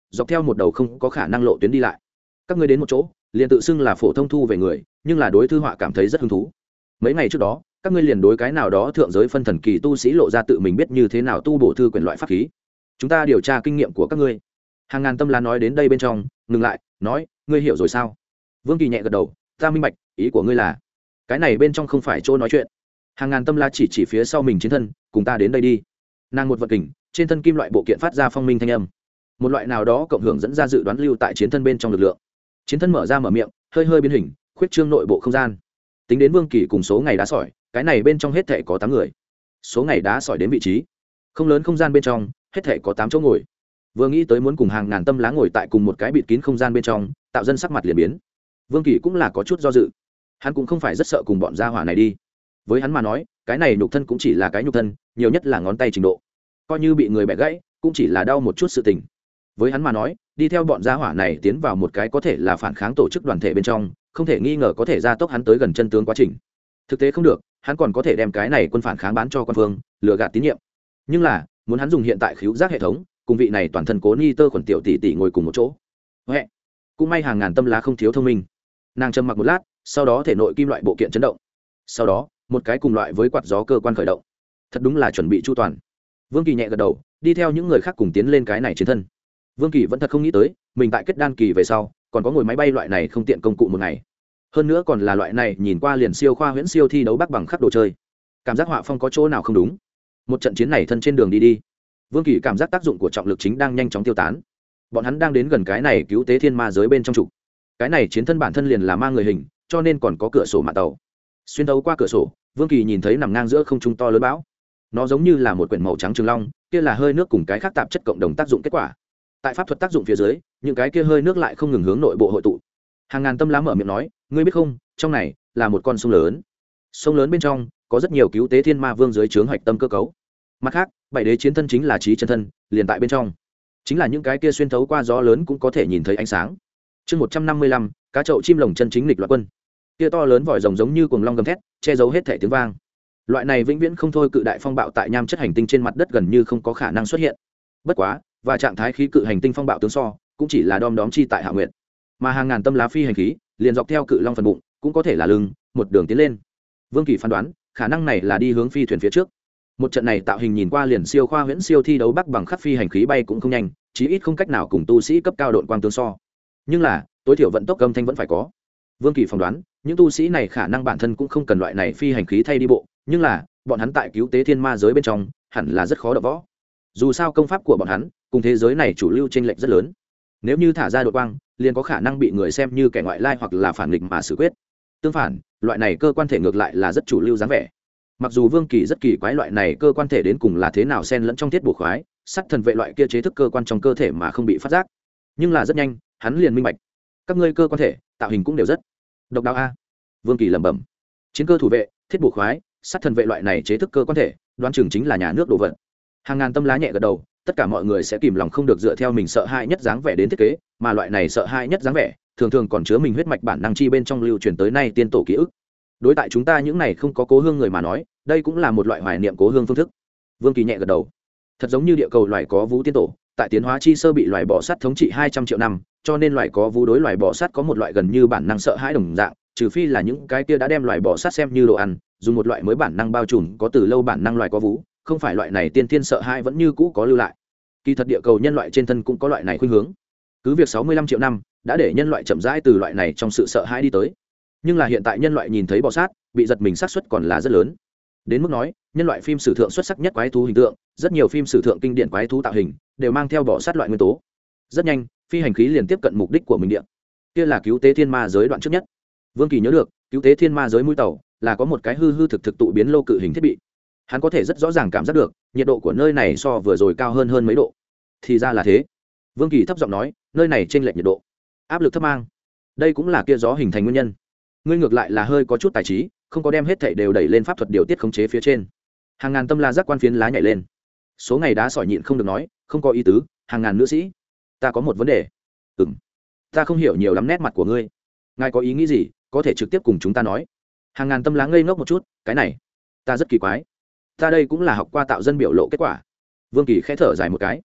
dọc theo một đầu không có khả năng lộ tuyến đi lại. Các ngươi đến một chỗ liền tự xưng là phổ thông thu về người, nhưng là đối thư họa cảm thấy rất hứng thú. Mấy ngày trước đó các ngươi liền đối cái nào đó thượng giới phân thần kỳ tu sĩ lộ ra tự mình biết như thế nào tu bổ thư quyển loại pháp khí. Chúng ta điều tra kinh nghiệm của các ngươi. Hàng ngàn tâm lá nói đến đây bên trong ngừng lại, nói, ngươi hiểu rồi sao? Vương Kỳ nhẹ gật đầu, ta minh bạch, ý của ngươi là cái này bên trong không phải chỗ nói chuyện. Hàng ngàn tâm la chỉ chỉ phía sau mình chiến thân, cùng ta đến đây đi. Nàng một vật kình, trên thân kim loại bộ kiện phát ra phong minh thanh âm, một loại nào đó cộng hưởng dẫn ra dự đoán lưu tại chiến thân bên trong lực lượng. Chiến thân mở ra mở miệng, hơi hơi biến hình, khuyết trương nội bộ không gian. Tính đến Vương Kỳ cùng số ngày đá sỏi, cái này bên trong hết thảy có tám người. Số ngày đá sỏi đến vị trí, không lớn không gian bên trong, hết thảy có tám chỗ ngồi. Vừa nghĩ tới muốn cùng hàng ngàn tâm lá ngồi tại cùng một cái bịt kín không gian bên trong, tạo dân sắc mặt liền biến. Vương Kỳ cũng là có chút do dự, hắn cũng không phải rất sợ cùng bọn gia hỏa này đi. Với hắn mà nói, cái này nhục thân cũng chỉ là cái nhục thân, nhiều nhất là ngón tay trình độ, coi như bị người bẻ gãy cũng chỉ là đau một chút sự tình. Với hắn mà nói, đi theo bọn gia hỏa này tiến vào một cái có thể là phản kháng tổ chức đoàn thể bên trong, không thể nghi ngờ có thể gia tốc hắn tới gần chân tướng quá trình. Thực tế không được, hắn còn có thể đem cái này quân phản kháng bán cho quan phương, lừa gạt tín nhiệm. Nhưng là muốn hắn dùng hiện tại khứu giác hệ thống cùng vị này toàn thân cố ni tơ khuẩn tiểu tỷ tỷ ngồi cùng một chỗ. Huệ, cũng may hàng ngàn tâm lá không thiếu thông minh. Nàng trầm mặc một lát, sau đó thể nội kim loại bộ kiện chấn động, sau đó một cái cùng loại với quạt gió cơ quan khởi động. Thật đúng là chuẩn bị chu toàn. Vương Kỳ nhẹ gật đầu, đi theo những người khác cùng tiến lên cái này chiến thân. Vương Kỳ vẫn thật không nghĩ tới mình tại kết đan kỳ về sau còn có ngồi máy bay loại này không tiện công cụ một ngày, hơn nữa còn là loại này nhìn qua liền siêu khoa huyễn siêu thi đấu bắc bằng khắc đồ chơi. Cảm giác họa phong có chỗ nào không đúng. Một trận chiến này thân trên đường đi đi, Vương Kỳ cảm giác tác dụng của trọng lực chính đang nhanh chóng tiêu tán. Bọn hắn đang đến gần cái này cứu tế thiên ma giới bên trong trục. Cái này chiến thân bản thân liền là ma người hình, cho nên còn có cửa sổ mạn tàu. Xuyên thấu qua cửa sổ, Vương Kỳ nhìn thấy nằm ngang giữa không trung to lớn bão. Nó giống như là một quyển màu trắng trường long, kia là hơi nước cùng cái khác tạp chất cộng đồng tác dụng kết quả. Tại pháp thuật tác dụng phía dưới, những cái kia hơi nước lại không ngừng hướng nội bộ hội tụ. Hàng ngàn tâm lá mở miệng nói, ngươi biết không, trong này là một con sông lớn. Sông lớn bên trong có rất nhiều cứu tế thiên ma vương dưới trướng hoạch tâm cơ cấu. Mặt khác, bảy đế chiến thân chính là trí chân thân, liền tại bên trong. Chính là những cái kia xuyên thấu qua gió lớn cũng có thể nhìn thấy ánh sáng. Chương một trăm năm mươi lăm, cá chậu chim lồng chân chính lịch loạn quân. Kia to lớn vòi rồng giống như cuồng long gầm thét, che giấu hết thể tiếng vang. Loại này vĩnh viễn không thôi cự đại phong bạo tại nham chất hành tinh trên mặt đất gần như không có khả năng xuất hiện. Bất quá, và trạng thái khí cự hành tinh phong bạo tướng so, cũng chỉ là đom đóm chi tại hạ nguyện. Mà hàng ngàn tâm lá phi hành khí, liền dọc theo cự long phần bụng, cũng có thể là lưng, một đường tiến lên. Vương Kỳ phán đoán, khả năng này là đi hướng phi thuyền phía trước. Một trận này tạo hình nhìn qua liền siêu khoa huyễn siêu thi đấu bắc bằng khắc phi hành khí bay cũng không nhanh, chí ít không cách nào cùng tu sĩ cấp cao độn quang tương so. Nhưng là, tối thiểu vận tốc âm thanh vẫn phải có. Vương Kỳ phỏng đoán, những tu sĩ này khả năng bản thân cũng không cần loại này phi hành khí thay đi bộ, nhưng là, bọn hắn tại cứu tế thiên ma giới bên trong, hẳn là rất khó đọ võ. Dù sao công pháp của bọn hắn, cùng thế giới này chủ lưu chênh lệch rất lớn. Nếu như thả ra đột quang, liền có khả năng bị người xem như kẻ ngoại lai hoặc là phản nghịch mà xử quyết. Tương phản, loại này cơ quan thể ngược lại là rất chủ lưu dáng vẻ. Mặc dù Vương Kỳ rất kỳ quái loại này cơ quan thể đến cùng là thế nào xen lẫn trong thiết bổ khoái, sắt thần vệ loại kia chế thức cơ quan trong cơ thể mà không bị phát giác, nhưng là rất nhanh, hắn liền minh bạch, các ngươi cơ quan thể tạo hình cũng đều rất độc đáo a. Vương Kỳ lẩm bẩm, chiến cơ thủ vệ, thiết bổ khoái, sắt thần vệ loại này chế thức cơ quan thể, đoán chừng chính là nhà nước đồ vật. Hàng ngàn tâm lá nhẹ gật đầu, tất cả mọi người sẽ kìm lòng không được dựa theo mình sợ hãi nhất dáng vẻ đến thiết kế, mà loại này sợ hãi nhất dáng vẻ, thường thường còn chứa mình huyết mạch bản năng chi bên trong lưu truyền tới nay tiên tổ ký ức. Đối tại chúng ta những này không có cố hương người mà nói, đây cũng là một loại hoài niệm cố hương phương thức. Vương Kỳ nhẹ gật đầu, thật giống như địa cầu loài có vú tiên tổ, tại tiến hóa chi sơ bị loài bò sắt thống trị hai trăm triệu năm, cho nên loài có vú đối loài bò sắt có một loại gần như bản năng sợ hãi đồng dạng, trừ phi là những cái kia đã đem loài bò sắt xem như đồ ăn, dùng một loại mới bản năng bao trùm có từ lâu bản năng loài có vú, không phải loại này tiên tiên sợ hãi vẫn như cũ có lưu lại. Kỳ thật địa cầu nhân loại trên thân cũng có loại này khuynh hướng. Cứ việc sáu mươi lăm triệu năm đã để nhân loại chậm rãi từ loại này trong sự sợ hãi đi tới, nhưng là hiện tại nhân loại nhìn thấy bò sát bị giật mình xác suất còn là rất lớn, đến mức nói nhân loại phim sử thượng xuất sắc nhất quái thú hình tượng, rất nhiều phim sử thượng kinh điển quái thú tạo hình đều mang theo bò sát loại nguyên tố. Rất nhanh phi hành khí liền tiếp cận mục đích của mình địa, kia là cứu tế thiên ma giới đoạn trước nhất. Vương Kỳ nhớ được cứu tế thiên ma giới mũi tàu là có một cái hư hư thực thực tụ biến lô cự hình thiết bị, hắn có thể rất rõ ràng cảm giác được nhiệt độ của nơi này so vừa rồi cao hơn hơn mấy độ. Thì ra là thế. Vương Kỳ thấp giọng nói, nơi này chênh lệch nhiệt độ, áp lực thấp mang, đây cũng là kia gió hình thành nguyên nhân. Ngươi ngược lại là hơi có chút tài trí, không có đem hết thảy đều đẩy lên pháp thuật điều tiết khống chế phía trên. Hàng ngàn tâm la giác quan phiến lá nhảy lên. Số ngày đá sỏi nhịn không được nói, không có ý tứ, hàng ngàn nữ sĩ, ta có một vấn đề. Ừm, ta không hiểu nhiều lắm nét mặt của ngươi, ngài có ý nghĩ gì có thể trực tiếp cùng chúng ta nói. Hàng ngàn tâm lá ngây ngốc một chút, cái này ta rất kỳ quái, ta đây cũng là học qua tạo dân biểu lộ kết quả. Vương Kỳ khẽ thở dài một cái,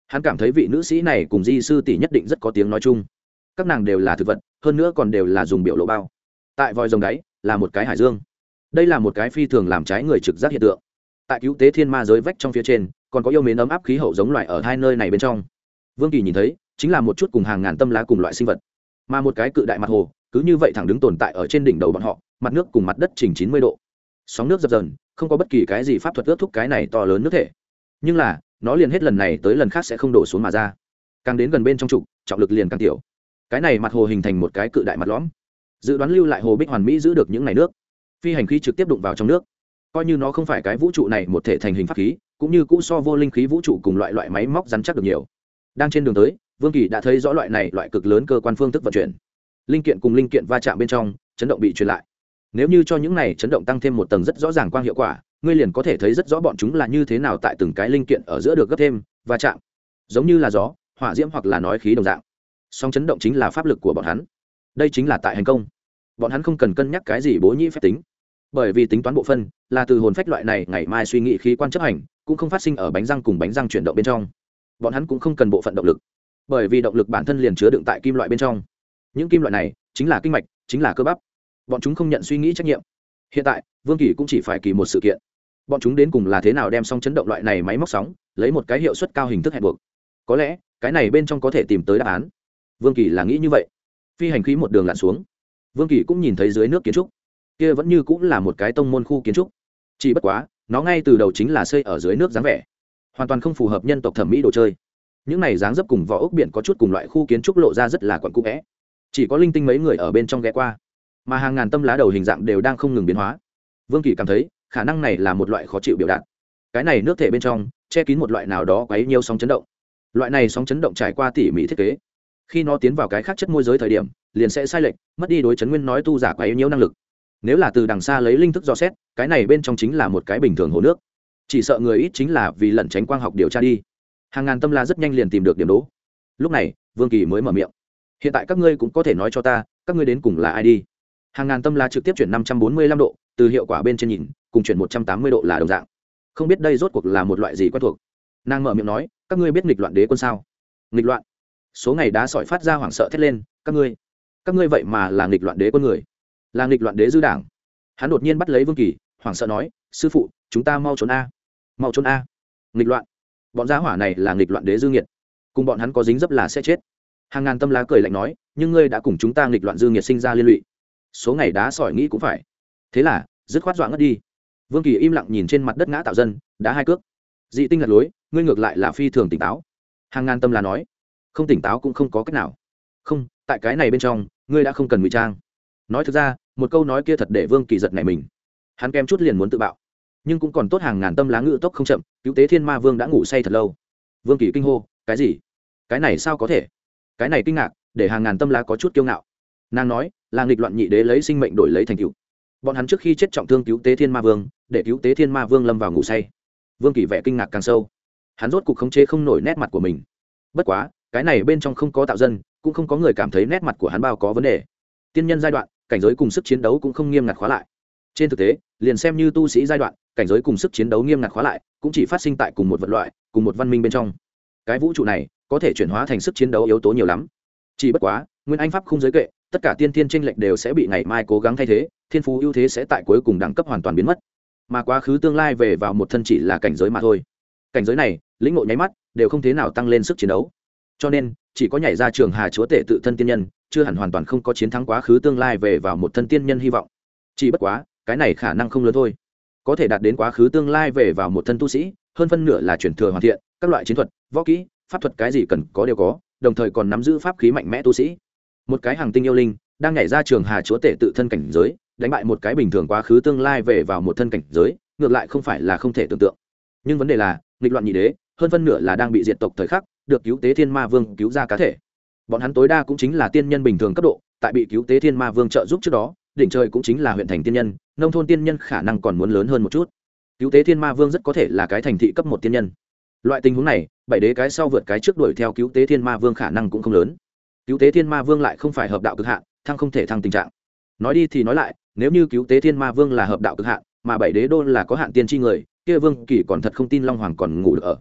Hắn cảm thấy vị nữ sĩ này cùng di sư tỷ nhất định rất có tiếng nói chung. Các nàng đều là thực vật, hơn nữa còn đều là dùng biểu lộ bao. Tại vòi rồng đáy là một cái hải dương. Đây là một cái phi thường làm trái người trực giác hiện tượng. Tại cứu tế thiên ma giới vách trong phía trên còn có yêu mến ấm áp khí hậu giống loài ở hai nơi này bên trong. Vương Kỳ nhìn thấy chính là một chút cùng hàng ngàn tâm lá cùng loại sinh vật, mà một cái cự đại mặt hồ cứ như vậy thẳng đứng tồn tại ở trên đỉnh đầu bọn họ, mặt nước cùng mặt đất chỉnh chín mươi độ, sóng nước dập dờn, không có bất kỳ cái gì pháp thuật ước thúc cái này to lớn nước thể. Nhưng là nó liền hết lần này tới lần khác sẽ không đổ xuống mà ra, càng đến gần bên trong trục trọng lực liền càng tiểu. Cái này mặt hồ hình thành một cái cự đại mặt lõm, dự đoán lưu lại hồ bích hoàn mỹ giữ được những này nước. Phi hành khí trực tiếp đụng vào trong nước, coi như nó không phải cái vũ trụ này một thể thành hình pháp khí, cũng như cũ so vô linh khí vũ trụ cùng loại loại máy móc rắn chắc được nhiều. Đang trên đường tới, Vương Kỳ đã thấy rõ loại này loại cực lớn cơ quan phương thức vận chuyển. Linh kiện cùng linh kiện va chạm bên trong, chấn động bị truyền lại. Nếu như cho những này chấn động tăng thêm một tầng rất rõ ràng quang hiệu quả, ngươi liền có thể thấy rất rõ bọn chúng là như thế nào tại từng cái linh kiện ở giữa được gấp thêm va chạm, giống như là gió, hỏa diễm hoặc là nói khí đồng dạng. Song chấn động chính là pháp lực của bọn hắn. Đây chính là tại hành công. Bọn hắn không cần cân nhắc cái gì bố nhĩ phép tính, bởi vì tính toán bộ phân là từ hồn phách loại này ngày mai suy nghĩ khí quan chấp hành, cũng không phát sinh ở bánh răng cùng bánh răng chuyển động bên trong. Bọn hắn cũng không cần bộ phận động lực, bởi vì động lực bản thân liền chứa đựng tại kim loại bên trong. Những kim loại này chính là kinh mạch, chính là cơ bắp. Bọn chúng không nhận suy nghĩ trách nhiệm. Hiện tại Vương Kỳ cũng chỉ phải kỳ một sự kiện, bọn chúng đến cùng là thế nào đem song chấn động loại này máy móc sóng lấy một cái hiệu suất cao hình thức hẹn buộc. Có lẽ cái này bên trong có thể tìm tới đáp án. Vương Kỳ là nghĩ như vậy. Phi hành khí một đường lặn xuống, Vương Kỳ cũng nhìn thấy dưới nước kiến trúc kia vẫn như cũng là một cái tông môn khu kiến trúc, chỉ bất quá nó ngay từ đầu chính là xây ở dưới nước dáng vẻ, hoàn toàn không phù hợp nhân tộc thẩm mỹ đồ chơi. Những này dáng dấp cùng vỏ ốc biển có chút cùng loại khu kiến trúc lộ ra rất là quặn cũ vẽ, chỉ có linh tinh mấy người ở bên trong ghé qua, mà hàng ngàn tâm lá đầu hình dạng đều đang không ngừng biến hóa. Vương Kỳ cảm thấy khả năng này là một loại khó chịu biểu đạt. Cái này nước thể bên trong che kín một loại nào đó quấy nhiều sóng chấn động. Loại này sóng chấn động trải qua tỉ mỉ thiết kế, khi nó tiến vào cái khác chất môi giới thời điểm liền sẽ sai lệch, mất đi đối chấn nguyên nói tu giả quấy nhiều năng lực. Nếu là từ đằng xa lấy linh thức dò xét, cái này bên trong chính là một cái bình thường hồ nước, chỉ sợ người ít chính là vì lẩn tránh quang học điều tra đi. Hàng ngàn tâm la rất nhanh liền tìm được điểm đố. Lúc này Vương Kỳ mới mở miệng: hiện tại các ngươi cũng có thể nói cho ta, các ngươi đến cùng là ai đi. Hàng ngàn tâm la trực tiếp chuyển năm trăm bốn mươi lăm độ, từ hiệu quả bên trên nhìn cùng chuyển một trăm tám mươi độ là đồng dạng. Không biết đây rốt cuộc là một loại gì quen thuộc. Nàng mở miệng nói: các ngươi biết nghịch loạn đế quân sao? Nghịch loạn? Số ngày đá sỏi phát ra hoảng sợ thét lên: các ngươi các ngươi vậy mà là nghịch loạn đế quân người, là nghịch loạn đế dư đảng. Hắn đột nhiên bắt lấy Vương Kỳ, hoảng sợ nói: sư phụ, chúng ta mau trốn a, mau trốn a. Nghịch loạn? Bọn gia hỏa này là nghịch loạn đế dư nghiệt, cùng bọn hắn có dính dấp là sẽ chết. Hàng ngàn tâm lá cười lạnh nói: nhưng ngươi đã cùng chúng ta nghịch loạn dư nghiệt sinh ra liên lụy. Số ngày đá sỏi nghĩ cũng phải. Thế là dứt khoát dọa ngất đi. Vương Kỳ im lặng nhìn trên mặt đất ngã tạo dân, đá hai cước. Dị tinh lật lối, ngươi ngược lại là phi thường tỉnh táo. Hàng ngàn tâm lá nói: không tỉnh táo cũng không có cách nào. Không, tại cái này bên trong ngươi đã không cần ngụy trang. Nói thực ra một câu nói kia thật để Vương Kỳ giật nảy mình. Hắn kém chút liền muốn tự bạo, nhưng cũng còn tốt hàng ngàn tâm lá ngự tốc không chậm, cứu tế thiên ma vương đã ngủ say thật lâu. Vương Kỳ kinh hô: cái gì? Cái này sao có thể? Cái này kinh ngạc để hàng ngàn tâm lá có chút kiêu ngạo. Nàng nói là nghịch loạn nhị đế lấy sinh mệnh đổi lấy thành tựu. Bọn hắn trước khi chết trọng thương cứu tế thiên ma vương, để cứu tế thiên ma vương lâm vào ngủ say. Vương Kỳ vẻ kinh ngạc càng sâu. Hắn rốt cục khống chế không nổi nét mặt của mình. Bất quá cái này bên trong không có tạo dân, cũng không có người cảm thấy nét mặt của hắn bao có vấn đề. Tiên nhân giai đoạn cảnh giới cùng sức chiến đấu cũng không nghiêm ngặt khóa lại. Trên thực tế liền xem như tu sĩ giai đoạn cảnh giới cùng sức chiến đấu nghiêm ngặt khóa lại cũng chỉ phát sinh tại cùng một vật loại cùng một văn minh bên trong. Cái vũ trụ này có thể chuyển hóa thành sức chiến đấu yếu tố nhiều lắm, chỉ bất quá nguyên anh pháp không giới kệ, tất cả tiên thiên tranh lệch đều sẽ bị ngày mai cố gắng thay thế, thiên phú ưu thế sẽ tại cuối cùng đẳng cấp hoàn toàn biến mất, mà quá khứ tương lai về vào một thân chỉ là cảnh giới mà thôi. Cảnh giới này lĩnh ngộ nháy mắt đều không thế nào tăng lên sức chiến đấu, cho nên chỉ có nhảy ra trường hà chúa tể tự thân tiên nhân chưa hẳn hoàn toàn không có chiến thắng quá khứ tương lai về vào một thân tiên nhân hy vọng. Chỉ bất quá cái này khả năng không lớn thôi. Có thể đạt đến quá khứ tương lai về vào một thân tu sĩ hơn phân nửa là chuyển thừa hoàn thiện, các loại chiến thuật võ kỹ pháp thuật cái gì cần có đều có, đồng thời còn nắm giữ pháp khí mạnh mẽ tu sĩ. Một cái hàng tinh yêu linh đang nhảy ra trường hà chúa tể tự thân cảnh giới, đánh bại một cái bình thường quá khứ tương lai về vào một thân cảnh giới, ngược lại không phải là không thể tưởng tượng. Nhưng vấn đề là nghịch loạn nhị đế hơn phân nửa là đang bị diệt tộc thời khắc được cứu tế thiên ma vương cứu ra cá thể. Bọn hắn tối đa cũng chính là tiên nhân bình thường cấp độ, tại bị cứu tế thiên ma vương trợ giúp trước đó đỉnh trời cũng chính là huyện thành tiên nhân, nông thôn tiên nhân khả năng còn muốn lớn hơn một chút. Cứu tế thiên ma vương rất có thể là cái thành thị cấp một tiên nhân. Loại tình huống này bảy đế cái sau vượt cái trước đuổi theo cứu tế thiên ma vương khả năng cũng không lớn. Cứu tế thiên ma vương lại không phải hợp đạo cực hạn, thăng không thể thăng tình trạng. Nói đi thì nói lại, nếu như cứu tế thiên ma vương là hợp đạo cực hạn mà bảy đế đô là có hạn tiên tri người, kia Vương Kỳ còn thật không tin Long Hoàng còn ngủ được ở.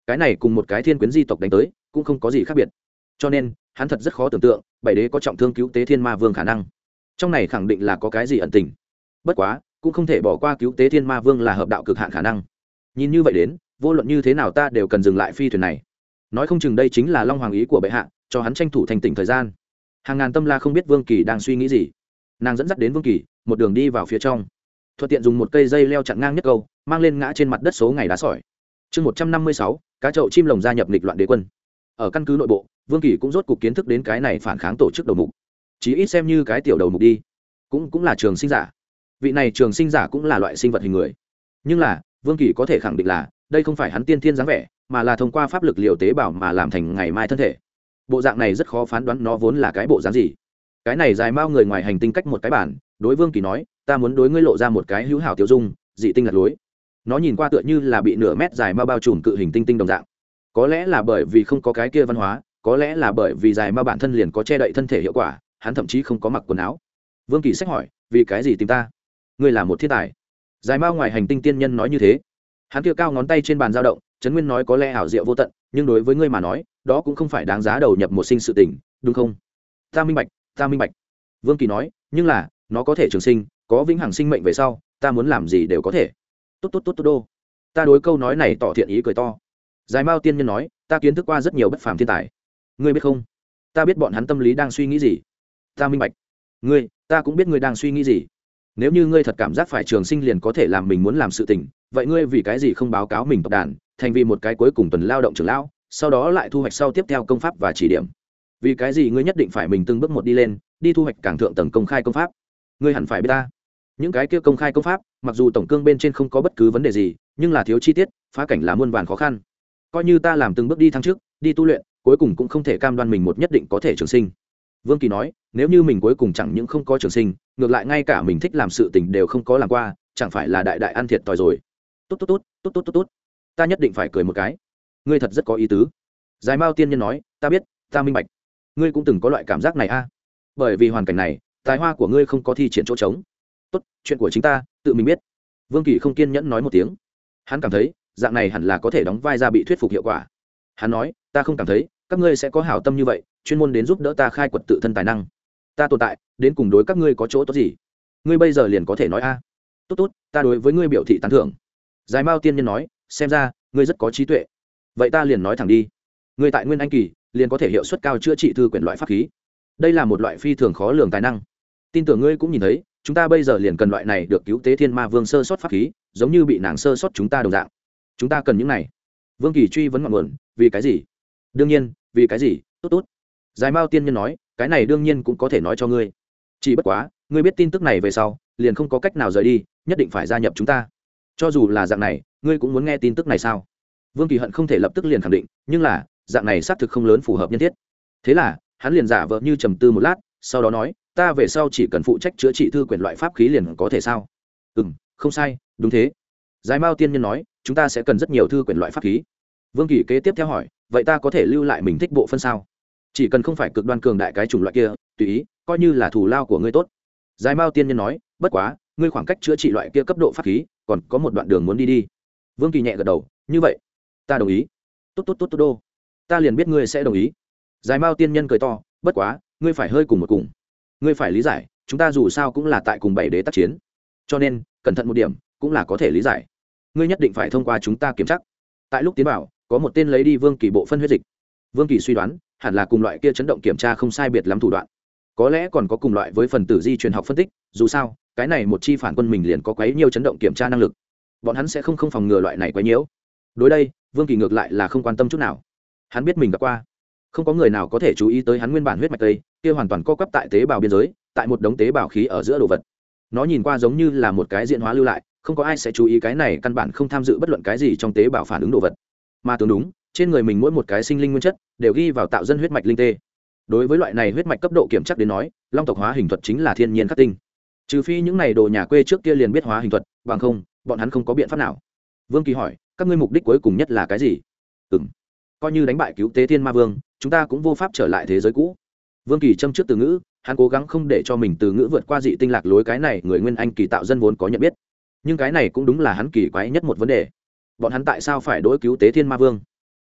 cái này cùng một cái thiên quyến di tộc đánh tới cũng không có gì khác biệt, cho nên hắn thật rất khó tưởng tượng bảy đế có trọng thương cứu tế thiên ma vương khả năng. Trong này khẳng định là có cái gì ẩn tình, bất quá cũng không thể bỏ qua cứu tế thiên ma vương là hợp đạo cực hạn khả năng. Nhìn như vậy đến, vô luận như thế nào ta đều cần dừng lại phi thuyền này. Nói không chừng đây chính là long hoàng ý của bệ hạ, cho hắn tranh thủ thành tỉnh thời gian. Hàng ngàn tâm la không biết Vương Kỳ đang suy nghĩ gì, nàng dẫn dắt đến Vương Kỳ một đường đi vào phía trong, thuận tiện dùng một cây dây leo chặn ngang nhất câu, mang lên ngã trên mặt đất số ngày đá sỏi. Chương một trăm năm mươi sáu, cá chậu chim lồng gia nhập nghịch loạn đế quân. Ở căn cứ nội bộ, Vương Kỳ cũng rốt cục kiến thức đến cái này phản kháng tổ chức đầu mục, chí ít xem như cái tiểu đầu mục đi, cũng cũng là trường sinh giả. Vị này trường sinh giả cũng là loại sinh vật hình người, nhưng là Vương Kỳ có thể khẳng định là đây không phải hắn tiên thiên dáng vẻ, mà là thông qua pháp lực liều tế bào mà làm thành ngày mai thân thể. Bộ dạng này rất khó phán đoán nó vốn là cái bộ dáng gì. Cái này dài mao người ngoài hành tinh cách một cái bản, đối Vương Kỳ nói, ta muốn đối ngươi lộ ra một cái hữu hảo tiêu dung, dị tinh lật lối. Nó nhìn qua tựa như là bị nửa mét dài mao bao trùm cự hình tinh tinh đồng dạng. Có lẽ là bởi vì không có cái kia văn hóa, có lẽ là bởi vì dài mao bản thân liền có che đậy thân thể hiệu quả, hắn thậm chí không có mặc quần áo. Vương Kỳ sách hỏi, vì cái gì tìm ta? Ngươi là một thiên tài. Dài mao ngoài hành tinh tiên nhân nói như thế. Hắn kia cao ngón tay trên bàn dao động, Trấn Nguyên nói có lẽ ảo diệu vô tận, nhưng đối với ngươi mà nói, đó cũng không phải đáng giá đầu nhập một sinh sự tình, đúng không? Ta minh bạch, ta minh bạch. Vương Kỳ nói, nhưng là, nó có thể trường sinh, có vĩnh hằng sinh mệnh về sau, ta muốn làm gì đều có thể. Tốt tốt tốt tốt đô. Ta đối câu nói này tỏ thiện ý cười to. Dài mao tiên nhân nói, ta kiến thức qua rất nhiều bất phàm thiên tài. Ngươi biết không? Ta biết bọn hắn tâm lý đang suy nghĩ gì. Ta minh bạch. Ngươi, ta cũng biết ngươi đang suy nghĩ gì. Nếu như ngươi thật cảm giác phải trường sinh liền có thể làm mình muốn làm sự tình, vậy ngươi vì cái gì không báo cáo mình tộc đàn, thành vì một cái cuối cùng tuần lao động trưởng lão, sau đó lại thu hoạch sau tiếp theo công pháp và chỉ điểm? Vì cái gì ngươi nhất định phải mình từng bước một đi lên, đi thu hoạch càng thượng tầng công khai công pháp? Ngươi hẳn phải biết ta. Những cái kia công khai công pháp, mặc dù tổng cương bên trên không có bất cứ vấn đề gì, nhưng là thiếu chi tiết, phá cảnh là muôn vàn khó khăn. Coi như ta làm từng bước đi thăng trước, đi tu luyện, cuối cùng cũng không thể cam đoan mình một nhất định có thể trường sinh. Vương Kỳ nói, nếu như mình cuối cùng chẳng những không có trường sinh, ngược lại ngay cả mình thích làm sự tình đều không có làm qua, chẳng phải là đại đại ăn thiệt thòi rồi. Tốt tốt tốt, tốt tốt tốt tốt. Ta nhất định phải cười một cái. Ngươi thật rất có ý tứ. Dài mao tiên nhân nói, ta biết, ta minh bạch. Ngươi cũng từng có loại cảm giác này a. À? Bởi vì hoàn cảnh này, tài hoa của ngươi không có thi triển chỗ trống. Tốt, chuyện của chính ta, tự mình biết. Vương Kỳ không kiên nhẫn nói một tiếng. Hắn cảm thấy, dạng này hẳn là có thể đóng vai ra bị thuyết phục hiệu quả. Hắn nói, ta không cảm thấy các ngươi sẽ có hảo tâm như vậy, chuyên môn đến giúp đỡ ta khai quật tự thân tài năng. Ta tồn tại, đến cùng đối các ngươi có chỗ tốt gì? Ngươi bây giờ liền có thể nói a. Tốt tốt, ta đối với ngươi biểu thị tán thưởng. Dài mao tiên nhân nói, xem ra ngươi rất có trí tuệ. Vậy ta liền nói thẳng đi. Ngươi tại Nguyên Anh kỳ liền có thể hiệu suất cao chữa trị thư quyển loại pháp khí. Đây là một loại phi thường khó lường tài năng. Tin tưởng ngươi cũng nhìn thấy, chúng ta bây giờ liền cần loại này được cứu tế thiên ma vương sơ sót pháp khí, giống như bị nàng sơ sót chúng ta đồng dạng. Chúng ta cần những này. Vương Kỳ truy vấn ngọn nguồn, vì cái gì? Đương nhiên, vì cái gì? Tốt tốt. Dài mao tiên nhân nói, cái này đương nhiên cũng có thể nói cho ngươi. Chỉ bất quá, ngươi biết tin tức này về sau, liền không có cách nào rời đi, nhất định phải gia nhập chúng ta. Cho dù là dạng này, ngươi cũng muốn nghe tin tức này sao? Vương Kỳ hận không thể lập tức liền khẳng định, nhưng là, dạng này xác thực không lớn phù hợp nhân thiết. Thế là, hắn liền giả vờ như trầm tư một lát, sau đó nói, ta về sau chỉ cần phụ trách chữa trị thư quyển loại pháp khí liền có thể sao? Ừm, không sai, đúng thế. Dài mao tiên nhân nói, chúng ta sẽ cần rất nhiều thư quyển loại pháp khí. Vương Kỳ kế tiếp theo hỏi, vậy ta có thể lưu lại mình thích bộ phân sao? Chỉ cần không phải cực đoan cường đại cái chủng loại kia, tùy ý, coi như là thù lao của ngươi tốt. Dài mao tiên nhân nói, bất quá, ngươi khoảng cách chữa trị loại kia cấp độ pháp khí, còn có một đoạn đường muốn đi đi. Vương Kỳ nhẹ gật đầu, như vậy, ta đồng ý. Tốt tốt tốt tốt đô. Ta liền biết ngươi sẽ đồng ý. Dài mao tiên nhân cười to, bất quá, ngươi phải hơi cùng một cùng. Ngươi phải lý giải, chúng ta dù sao cũng là tại cùng bảy đế tác chiến, cho nên cẩn thận một điểm cũng là có thể lý giải. Ngươi nhất định phải thông qua chúng ta kiểm tra. Tại lúc tiến bảo, có một tên lấy đi Vương Kỳ bộ phân huyết dịch. Vương Kỳ suy đoán, hẳn là cùng loại kia chấn động kiểm tra không sai biệt lắm thủ đoạn. Có lẽ còn có cùng loại với phần tử di truyền học phân tích, dù sao, cái này một chi phản quân mình liền có quấy nhiều chấn động kiểm tra năng lực. Bọn hắn sẽ không không phòng ngừa loại này quấy nhiễu. Đối đây, Vương Kỳ ngược lại là không quan tâm chút nào. Hắn biết mình gặp qua, không có người nào có thể chú ý tới hắn nguyên bản huyết mạch tây, kia hoàn toàn co quắp tại tế bào biên giới, tại một đống tế bào khí ở giữa đồ vật. Nó nhìn qua giống như là một cái diễn hóa lưu lại, không có ai sẽ chú ý cái này, căn bản không tham dự bất luận cái gì trong tế bào phản ứng đồ vật. Mà tưởng đúng, trên người mình mỗi một cái sinh linh nguyên chất đều ghi vào tạo dân huyết mạch linh tê. Đối với loại này huyết mạch cấp độ kiểm chắc đến nói, long tộc hóa hình thuật chính là thiên nhiên khắc tinh. Trừ phi những này đồ nhà quê trước kia liền biết hóa hình thuật, bằng không, bọn hắn không có biện pháp nào. Vương Kỳ hỏi, các ngươi mục đích cuối cùng nhất là cái gì? Ừm, coi như đánh bại cứu tế thiên ma vương, chúng ta cũng vô pháp trở lại thế giới cũ. Vương Kỳ châm trước từ ngữ, hắn cố gắng không để cho mình từ ngữ vượt qua dị tinh lạc lối cái này người Nguyên Anh kỳ tạo dân vốn có nhận biết. Nhưng cái này cũng đúng là hắn kỳ quái nhất một vấn đề. Bọn hắn tại sao phải đối cứu tế thiên ma vương?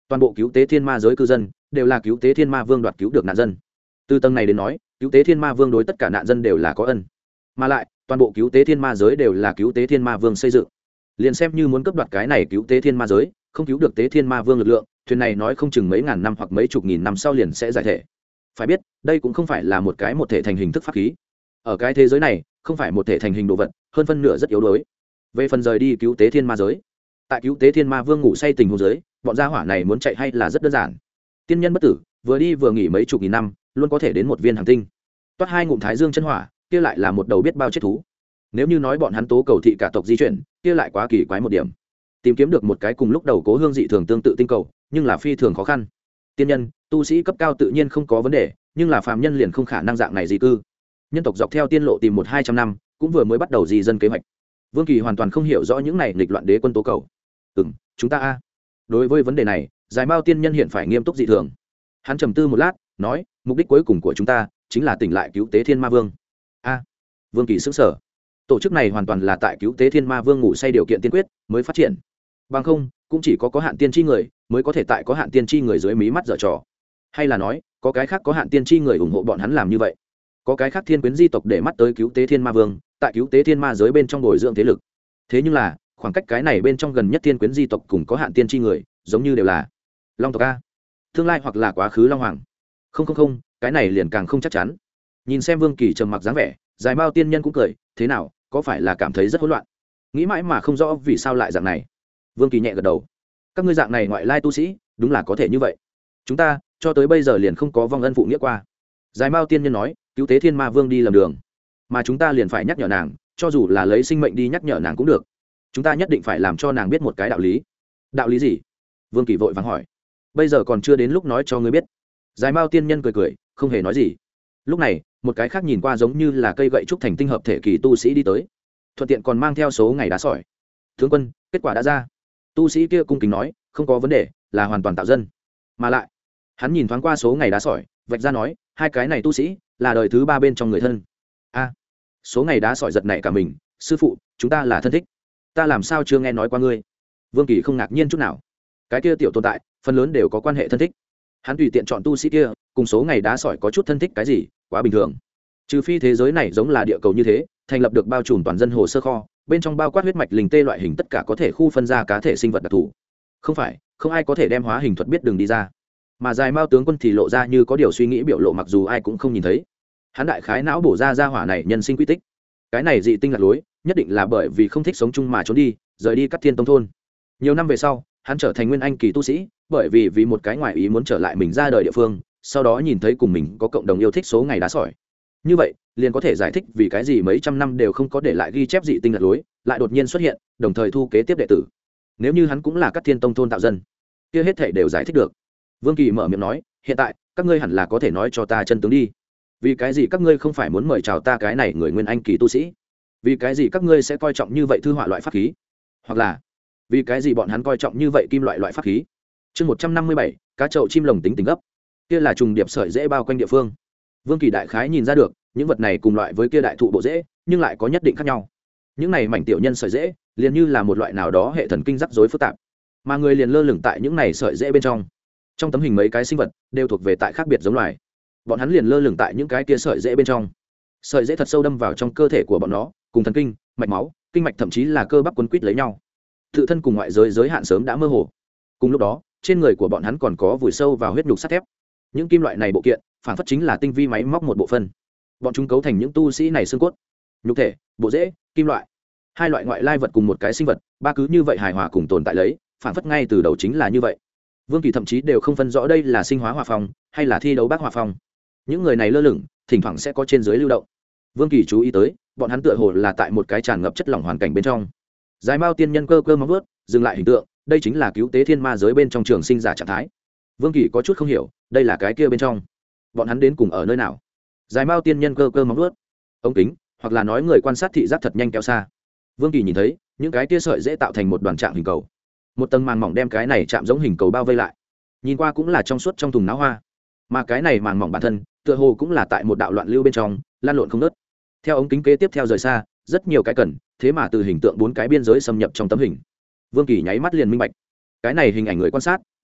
toàn bộ cứu tế thiên ma giới cư dân đều là cứu tế thiên ma vương đoạt cứu được nạn dân. Từ tầng này đến nói, cứu tế thiên ma vương đối tất cả nạn dân đều là có ân, mà lại toàn bộ cứu tế thiên ma giới đều là cứu tế thiên ma vương xây dựng. Liền xem như muốn cướp đoạt cái này cứu tế thiên ma giới, không cứu được tế thiên ma vương lực lượng, thuyền này nói không chừng mấy ngàn năm hoặc mấy chục nghìn năm sau liền sẽ giải thể. Phải biết, đây cũng không phải là một cái một thể thành hình thức pháp khí. Ở cái thế giới này, không phải một thể thành hình đồ vật, hơn phân nửa rất yếu đuối. Về phần rời đi cứu tế thiên ma giới, tại cứu tế thiên ma vương ngủ say tình huống giới, bọn gia hỏa này muốn chạy hay là rất đơn giản. Tiên nhân bất tử, vừa đi vừa nghỉ mấy chục nghìn năm, luôn có thể đến một viên hành tinh. Toát hai ngụm thái dương chân hỏa, kia lại là một đầu biết bao chết thú. Nếu như nói bọn hắn tố cầu thị cả tộc di chuyển, kia lại quá kỳ quái một điểm. Tìm kiếm được một cái cùng lúc đầu cố hương dị thường tương tự tinh cầu, nhưng là phi thường khó khăn. Tiên nhân, tu sĩ cấp cao tự nhiên không có vấn đề, nhưng là phàm nhân liền không khả năng dạng này di cư. Nhân tộc dọc theo tiên lộ tìm một hai trăm năm, cũng vừa mới bắt đầu di dân kế hoạch. Vương Kỳ hoàn toàn không hiểu rõ những này nghịch loạn đế quân tố cầu. Ừm, chúng ta a. Đối với vấn đề này, Giải Mao tiên nhân hiện phải nghiêm túc dị thường. Hắn trầm tư một lát, nói, mục đích cuối cùng của chúng ta chính là tỉnh lại cứu tế thiên ma vương. A. Vương Kỳ sững sờ. Tổ chức này hoàn toàn là tại cứu tế thiên ma vương ngủ say điều kiện tiên quyết mới phát triển. Bằng không, cũng chỉ có có hạn tiên tri người mới có thể tại có hạn tiên tri người dưới mí mắt dở trò. Hay là nói, có cái khác có hạn tiên tri người ủng hộ bọn hắn làm như vậy. Có cái khác thiên quyến di tộc để mắt tới cứu tế thiên ma vương, tại cứu tế thiên ma giới bên trong bồi dưỡng thế lực. Thế nhưng là, khoảng cách cái này bên trong gần nhất thiên quyến di tộc cùng có hạn tiên tri người, giống như đều là Long tộc a, tương lai hoặc là quá khứ Long hoàng. Không không không, cái này liền càng không chắc chắn. Nhìn xem Vương Kỳ trầm mặc dáng vẻ, Giải Mao tiên nhân cũng cười, thế nào, có phải là cảm thấy rất hỗn loạn? Nghĩ mãi mà không rõ vì sao lại dạng này. Vương Kỳ nhẹ gật đầu. Các ngươi dạng này ngoại lai tu sĩ, đúng là có thể như vậy. Chúng ta, cho tới bây giờ liền không có vong ân phụ nghĩa qua. Giải Mao tiên nhân nói, cứu tế thiên ma vương đi lầm đường, mà chúng ta liền phải nhắc nhở nàng, cho dù là lấy sinh mệnh đi nhắc nhở nàng cũng được. Chúng ta nhất định phải làm cho nàng biết một cái đạo lý. Đạo lý gì? Vương Kỳ vội vàng hỏi. Bây giờ còn chưa đến lúc nói cho ngươi biết. Giải Mao tiên nhân cười cười, không hề nói gì. Lúc này, một cái khác nhìn qua giống như là cây gậy trúc thành tinh hợp thể kỳ tu sĩ đi tới, thuận tiện còn mang theo số ngày đá sỏi. Tướng quân, kết quả đã ra. Tu sĩ kia cung kính nói, không có vấn đề, là hoàn toàn tạo dân. Mà lại, hắn nhìn thoáng qua số ngày đá sỏi, vạch ra nói, hai cái này tu sĩ là đời thứ ba bên trong người thân. A. Số ngày đá sỏi giật nảy cả mình, sư phụ, chúng ta là thân thích. Ta làm sao chưa nghe nói qua ngươi? Vương Kỳ không ngạc nhiên chút nào. Cái kia tiểu tồn tại, phần lớn đều có quan hệ thân thích. Hắn tùy tiện chọn tu sĩ kia, cùng số ngày đá sỏi có chút thân thích cái gì, quá bình thường. Trừ phi thế giới này giống là địa cầu như thế, thành lập được bao trùm toàn dân hồ sơ kho, bên trong bao quát huyết mạch linh tê loại hình tất cả có thể khu phân ra cá thể sinh vật đặc thù. Không phải, không ai có thể đem hóa hình thuật biết đường đi ra. Mà Giải Mao tướng quân thì lộ ra như có điều suy nghĩ biểu lộ, mặc dù ai cũng không nhìn thấy. Hắn đại khái não bổ ra ra hỏa này nhân sinh quy tích. Cái này dị tinh lạc lối, nhất định là bởi vì không thích sống chung mà trốn đi, rời đi Cát Thiên Tông thôn. Nhiều năm về sau, hắn trở thành nguyên anh kỳ tu sĩ, bởi vì vì một cái ngoại ý muốn trở lại mình ra đời địa phương, sau đó nhìn thấy cùng mình có cộng đồng yêu thích số ngày đá sỏi. Như vậy, liền có thể giải thích vì cái gì mấy trăm năm đều không có để lại ghi chép dị tinh lạc lối, lại đột nhiên xuất hiện, đồng thời thu kế tiếp đệ tử. Nếu như hắn cũng là Cát Thiên Tông thôn tạo dân, kia hết thảy đều giải thích được. Vương Kỳ mở miệng nói, hiện tại, các ngươi hẳn là có thể nói cho ta chân tướng đi. Vì cái gì các ngươi không phải muốn mời chào ta cái này người nguyên anh kỳ tu sĩ? Vì cái gì các ngươi sẽ coi trọng như vậy thư họa loại pháp khí? Hoặc là, vì cái gì bọn hắn coi trọng như vậy kim loại loại pháp khí? Chương một trăm năm mươi bảy, cá trậu chim lồng tính tình gấp. Kia là trùng điệp sợi dễ bao quanh địa phương. Vương Kỳ đại khái nhìn ra được, những vật này cùng loại với kia đại thụ bộ rễ, nhưng lại có nhất định khác nhau. Những này mảnh tiểu nhân sợi rễ, liền như là một loại nào đó hệ thần kinh rắc rối phức tạp, mà người liền lơ lửng tại những này sợi rễ bên trong. Trong tấm hình mấy cái sinh vật đều thuộc về tại khác biệt giống loài, bọn hắn liền lơ lửng tại những cái kia sợi rễ bên trong. Sợi rễ thật sâu đâm vào trong cơ thể của bọn nó, cùng thần kinh, mạch máu, kinh mạch thậm chí là cơ bắp quấn quýt lấy nhau. Tự thân cùng ngoại giới giới hạn sớm đã mơ hồ. Cùng lúc đó, trên người của bọn hắn còn có vùi sâu vào huyết nhục sắt thép. Những kim loại này bộ kiện, phản phất chính là tinh vi máy móc một bộ phận. Bọn chúng cấu thành những tu sĩ này xương cốt, nhục thể, bộ rễ, kim loại. Hai loại ngoại lai vật cùng một cái sinh vật, ba cứ như vậy hài hòa cùng tồn tại lấy, phản phất ngay từ đầu chính là như vậy. Vương Kỳ thậm chí đều không phân rõ đây là sinh hóa hỏa phong hay là thi đấu bác hỏa phong. Những người này lơ lửng, thỉnh thoảng sẽ có trên dưới lưu động. Vương Kỳ chú ý tới, bọn hắn tựa hồ là tại một cái tràn ngập chất lỏng hoàn cảnh bên trong. Giải Mao tiên nhân cơ cơ móng vuốt, dừng lại hình tượng, đây chính là cứu tế thiên ma giới bên trong trường sinh giả trạng thái. Vương Kỳ có chút không hiểu, đây là cái kia bên trong, bọn hắn đến cùng ở nơi nào? Giải Mao tiên nhân cơ cơ móng vuốt, ống kính, hoặc là nói người quan sát thị giác thật nhanh kéo xa. Vương Kỳ nhìn thấy, những cái kia sợi dễ tạo thành một đoàn trạng hình cầu. Một tầng màng mỏng đem cái này chạm giống hình cầu bao vây lại. Nhìn qua cũng là trong suốt trong thùng náo hoa. Mà cái này màng mỏng bản thân, tựa hồ cũng là tại một đạo loạn lưu bên trong, lan lộn không ngớt. Theo ống kính kế tiếp theo rời xa, rất nhiều cái cần, thế mà từ hình tượng bốn cái biên giới xâm nhập trong tấm hình. Vương Kỳ nháy mắt liền minh bạch. Cái này hình ảnh người quan sát,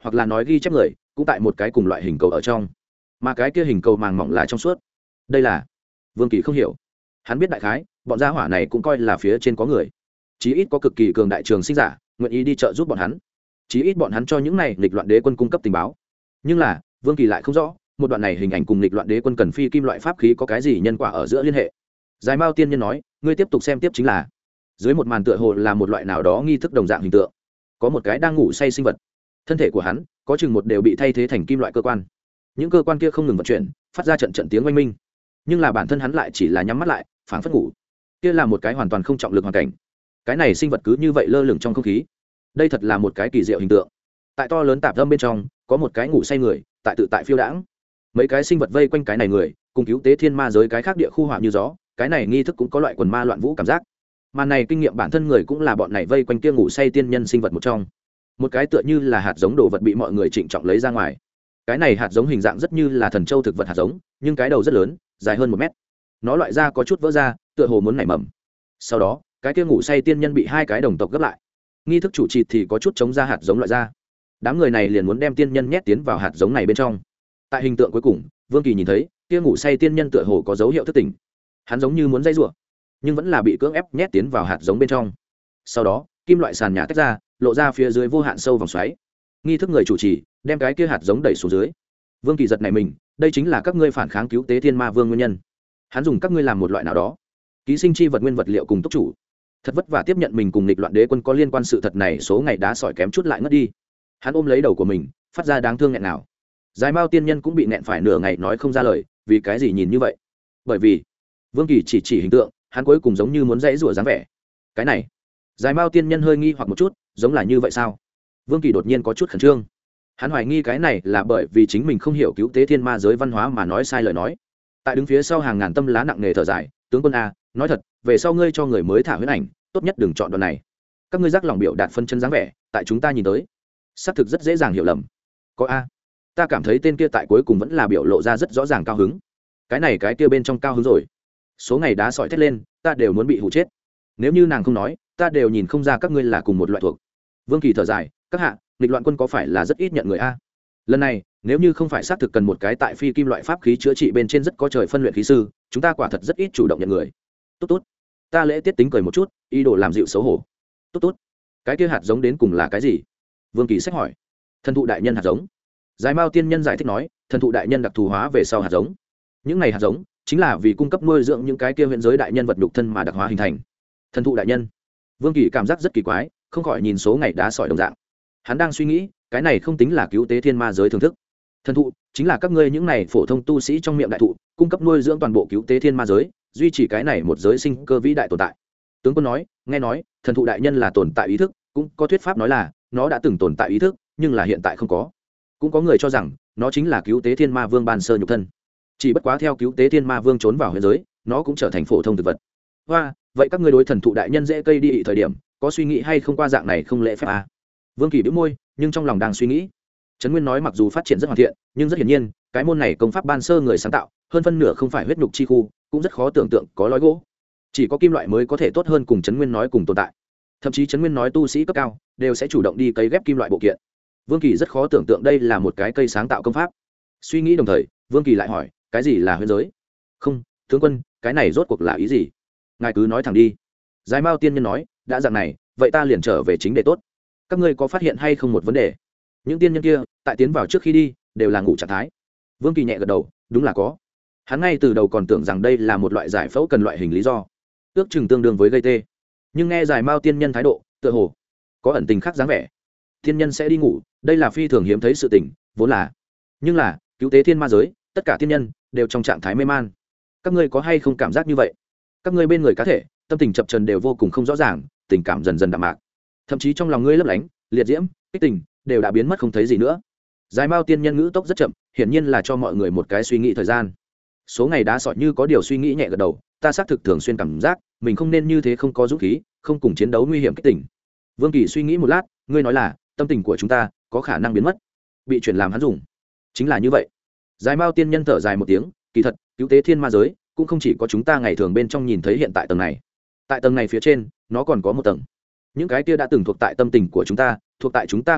hoặc là nói ghi chép người cũng tại một cái cùng loại hình cầu ở trong, mà cái kia hình cầu màng mỏng là trong suốt. Đây là Vương Kỳ không hiểu. Hắn biết đại khái bọn gia hỏa này cũng coi là phía trên có người, chí ít có cực kỳ cường đại trường sinh giả nguyện ý đi trợ giúp bọn hắn, chí ít bọn hắn cho những này nghịch loạn đế quân cung cấp tình báo. Nhưng là Vương Kỳ lại không rõ một đoạn này hình ảnh cùng nghịch loạn đế quân cần phi kim loại pháp khí có cái gì nhân quả ở giữa liên hệ. Giải Mao tiên nhân nói, ngươi tiếp tục xem tiếp chính là dưới một màn tựa hồ là một loại nào đó nghi thức đồng dạng hình tượng, có một cái đang ngủ say sinh vật, thân thể của hắn có chừng một đều bị thay thế thành kim loại cơ quan, những cơ quan kia không ngừng vận chuyển phát ra trận trận tiếng oanh minh, nhưng là bản thân hắn lại chỉ là nhắm mắt lại phảng phất ngủ. Kia là một cái hoàn toàn không trọng lực hoàn cảnh, cái này sinh vật cứ như vậy lơ lửng trong không khí. Đây thật là một cái kỳ diệu hình tượng. Tại to lớn tạp âm bên trong có một cái ngủ say người tại tự tại phiêu đãng, mấy cái sinh vật vây quanh cái này người cùng cứu tế thiên ma giới cái khác địa khu hỏa như gió. Cái này nghi thức cũng có loại quần ma loạn vũ cảm giác. Màn này kinh nghiệm bản thân người cũng là bọn này vây quanh kia ngủ say tiên nhân sinh vật một trong. Một cái tựa như là hạt giống đồ vật bị mọi người trịnh trọng lấy ra ngoài. Cái này hạt giống hình dạng rất như là thần châu thực vật hạt giống, nhưng cái đầu rất lớn, dài hơn một mét. Nó loại ra có chút vỡ ra, tựa hồ muốn nảy mầm. Sau đó, cái kia ngủ say tiên nhân bị hai cái đồng tộc gấp lại. Nghi thức chủ trì thì có chút chống ra hạt giống loại ra. Đám người này liền muốn đem tiên nhân nhét tiến vào hạt giống này bên trong. Tại hình tượng cuối cùng, Vương Kỳ nhìn thấy, kia ngủ say tiên nhân tựa hồ có dấu hiệu thức tỉnh. Hắn giống như muốn dây rủa, nhưng vẫn là bị cưỡng ép nhét tiến vào hạt giống bên trong. Sau đó, kim loại sàn nhà tách ra, lộ ra phía dưới vô hạn sâu vòng xoáy. Nghi thức người chủ trì đem cái kia hạt giống đẩy xuống dưới. Vương Kỳ giật này mình, đây chính là các ngươi phản kháng cứu tế thiên ma vương nguyên nhân. Hắn dùng các ngươi làm một loại nào đó ký sinh chi vật nguyên vật liệu cùng túc chủ. Thật vất vả tiếp nhận mình cùng nghịch loạn đế quân có liên quan sự thật này, số ngày đá sỏi kém chút lại ngất đi. Hắn ôm lấy đầu của mình, phát ra đáng thương nghẹn nào. Giải Mao tiên nhân cũng bị nghẹn phải nửa ngày nói không ra lời, vì cái gì nhìn như vậy? Bởi vì Vương Kỳ chỉ chỉ hình tượng, hắn cuối cùng giống như muốn dãy rủa dáng vẻ. Cái này, Giải Mao tiên nhân hơi nghi hoặc một chút, giống là như vậy sao? Vương Kỳ đột nhiên có chút khẩn trương. Hắn hoài nghi cái này là bởi vì chính mình không hiểu cứu tế thiên ma giới văn hóa mà nói sai lời nói. Tại đứng phía sau hàng ngàn tâm lá nặng nề thở dài, tướng quân a, nói thật, về sau ngươi cho người mới thả huyết ảnh, tốt nhất đừng chọn đoạn này. Các ngươi giác lòng biểu đạt phân chân dáng vẻ, tại chúng ta nhìn tới, xác thực rất dễ dàng hiểu lầm. Có a, ta cảm thấy tên kia tại cuối cùng vẫn là biểu lộ ra rất rõ ràng cao hứng. Cái này cái kia bên trong cao hứng rồi. Số ngày đá sỏi thét lên, ta đều muốn bị hụ chết. Nếu như nàng không nói, ta đều nhìn không ra các ngươi là cùng một loại thuộc. Vương Kỳ thở dài, các hạ, nghịch loạn quân có phải là rất ít nhận người a? Lần này, nếu như không phải xác thực cần một cái tại phi kim loại pháp khí chữa trị bên trên rất có trời phân luyện khí sư, chúng ta quả thật rất ít chủ động nhận người. Tốt tốt, ta lễ tiết tính cười một chút, ý đồ làm dịu xấu hổ. Tốt tốt, cái kia hạt giống đến cùng là cái gì? Vương Kỳ sách hỏi. Thần thụ đại nhân hạt giống. Giải Mao tiên nhân giải thích nói, thần thụ đại nhân đặc thù hóa về sau hạt giống. Những này hạt giống chính là vì cung cấp nuôi dưỡng những cái kia huyện giới đại nhân vật nhục thân mà đặc hóa hình thành. Thần thụ đại nhân. Vương Kỳ cảm giác rất kỳ quái, không khỏi nhìn số ngày đá sỏi đồng dạng. Hắn đang suy nghĩ, cái này không tính là cứu tế thiên ma giới thưởng thức. Thần thụ chính là các ngươi những này phổ thông tu sĩ trong miệng đại thụ, cung cấp nuôi dưỡng toàn bộ cứu tế thiên ma giới, duy trì cái này một giới sinh cơ vĩ đại tồn tại. Tướng quân nói, nghe nói, thần thụ đại nhân là tồn tại ý thức, cũng có thuyết pháp nói là nó đã từng tồn tại ý thức, nhưng là hiện tại không có. Cũng có người cho rằng nó chính là cứu tế thiên ma vương ban sơ nhục thân. Chỉ bất quá theo cứu tế thiên ma vương trốn vào huyền giới, nó cũng trở thành phổ thông thực vật. Hoa, vậy các ngươi đối thần thụ đại nhân dễ cây đi ị thời điểm, có suy nghĩ hay không qua dạng này không lễ phép à? Vương Kỳ bĩu môi, nhưng trong lòng đang suy nghĩ. Trấn Nguyên nói mặc dù phát triển rất hoàn thiện, nhưng rất hiển nhiên, cái môn này công pháp ban sơ người sáng tạo, hơn phân nửa không phải huyết nhục chi khu, cũng rất khó tưởng tượng có lói gỗ. Chỉ có kim loại mới có thể tốt hơn cùng Trấn Nguyên nói cùng tồn tại. Thậm chí Trấn Nguyên nói tu sĩ cấp cao đều sẽ chủ động đi cấy ghép kim loại bộ kiện. Vương Kỳ rất khó tưởng tượng đây là một cái cây sáng tạo công pháp. Suy nghĩ đồng thời, Vương Kỳ lại hỏi, cái gì là huyền giới? Không, tướng quân, cái này rốt cuộc là ý gì? Ngài cứ nói thẳng đi. Giải Mao tiên nhân nói, đã dạng này, vậy ta liền trở về chính đề tốt. Các ngươi có phát hiện hay không một vấn đề? Những tiên nhân kia tại tiến vào trước khi đi đều là ngủ trạng thái. Vương Kỳ nhẹ gật đầu, đúng là có. Hắn ngay từ đầu còn tưởng rằng đây là một loại giải phẫu cần loại hình lý do, ước chừng tương đương với gây tê. Nhưng nghe Giải Mao tiên nhân thái độ, tựa hồ có ẩn tình khác dáng vẻ. Tiên nhân sẽ đi ngủ, đây là phi thường hiếm thấy sự tình, vốn là. Nhưng là cứu tế thiên ma giới, tất cả tiên nhân đều trong trạng thái mê man. Các ngươi có hay không cảm giác như vậy? Các ngươi bên người cá thể, tâm tình chập chờn đều vô cùng không rõ ràng, tình cảm dần dần đạm mạc. Thậm chí trong lòng ngươi lấp lánh, liệt diễm, kích tình đều đã biến mất không thấy gì nữa. Giải Mao tiên nhân ngữ tốc rất chậm, hiển nhiên là cho mọi người một cái suy nghĩ thời gian. Số ngày đá sỏi như có điều suy nghĩ nhẹ gật đầu, ta xác thực thường xuyên cảm giác mình không nên như thế, không có dũng khí, không cùng chiến đấu nguy hiểm kích tỉnh. Vương Kỳ suy nghĩ một lát, ngươi nói là tâm tình của chúng ta có khả năng biến mất, bị chuyển làm hắn dùng. Chính là như vậy. Giải Mao tiên nhân thở dài một tiếng, kỳ thật, cứu tế thiên ma giới cũng không chỉ có chúng ta ngày thường bên trong nhìn thấy hiện tại tầng này. Tại tầng này phía trên, nó còn có một tầng. Những cái kia đã từng thuộc tại tâm tình của chúng ta, thuộc tại chúng ta cảm động,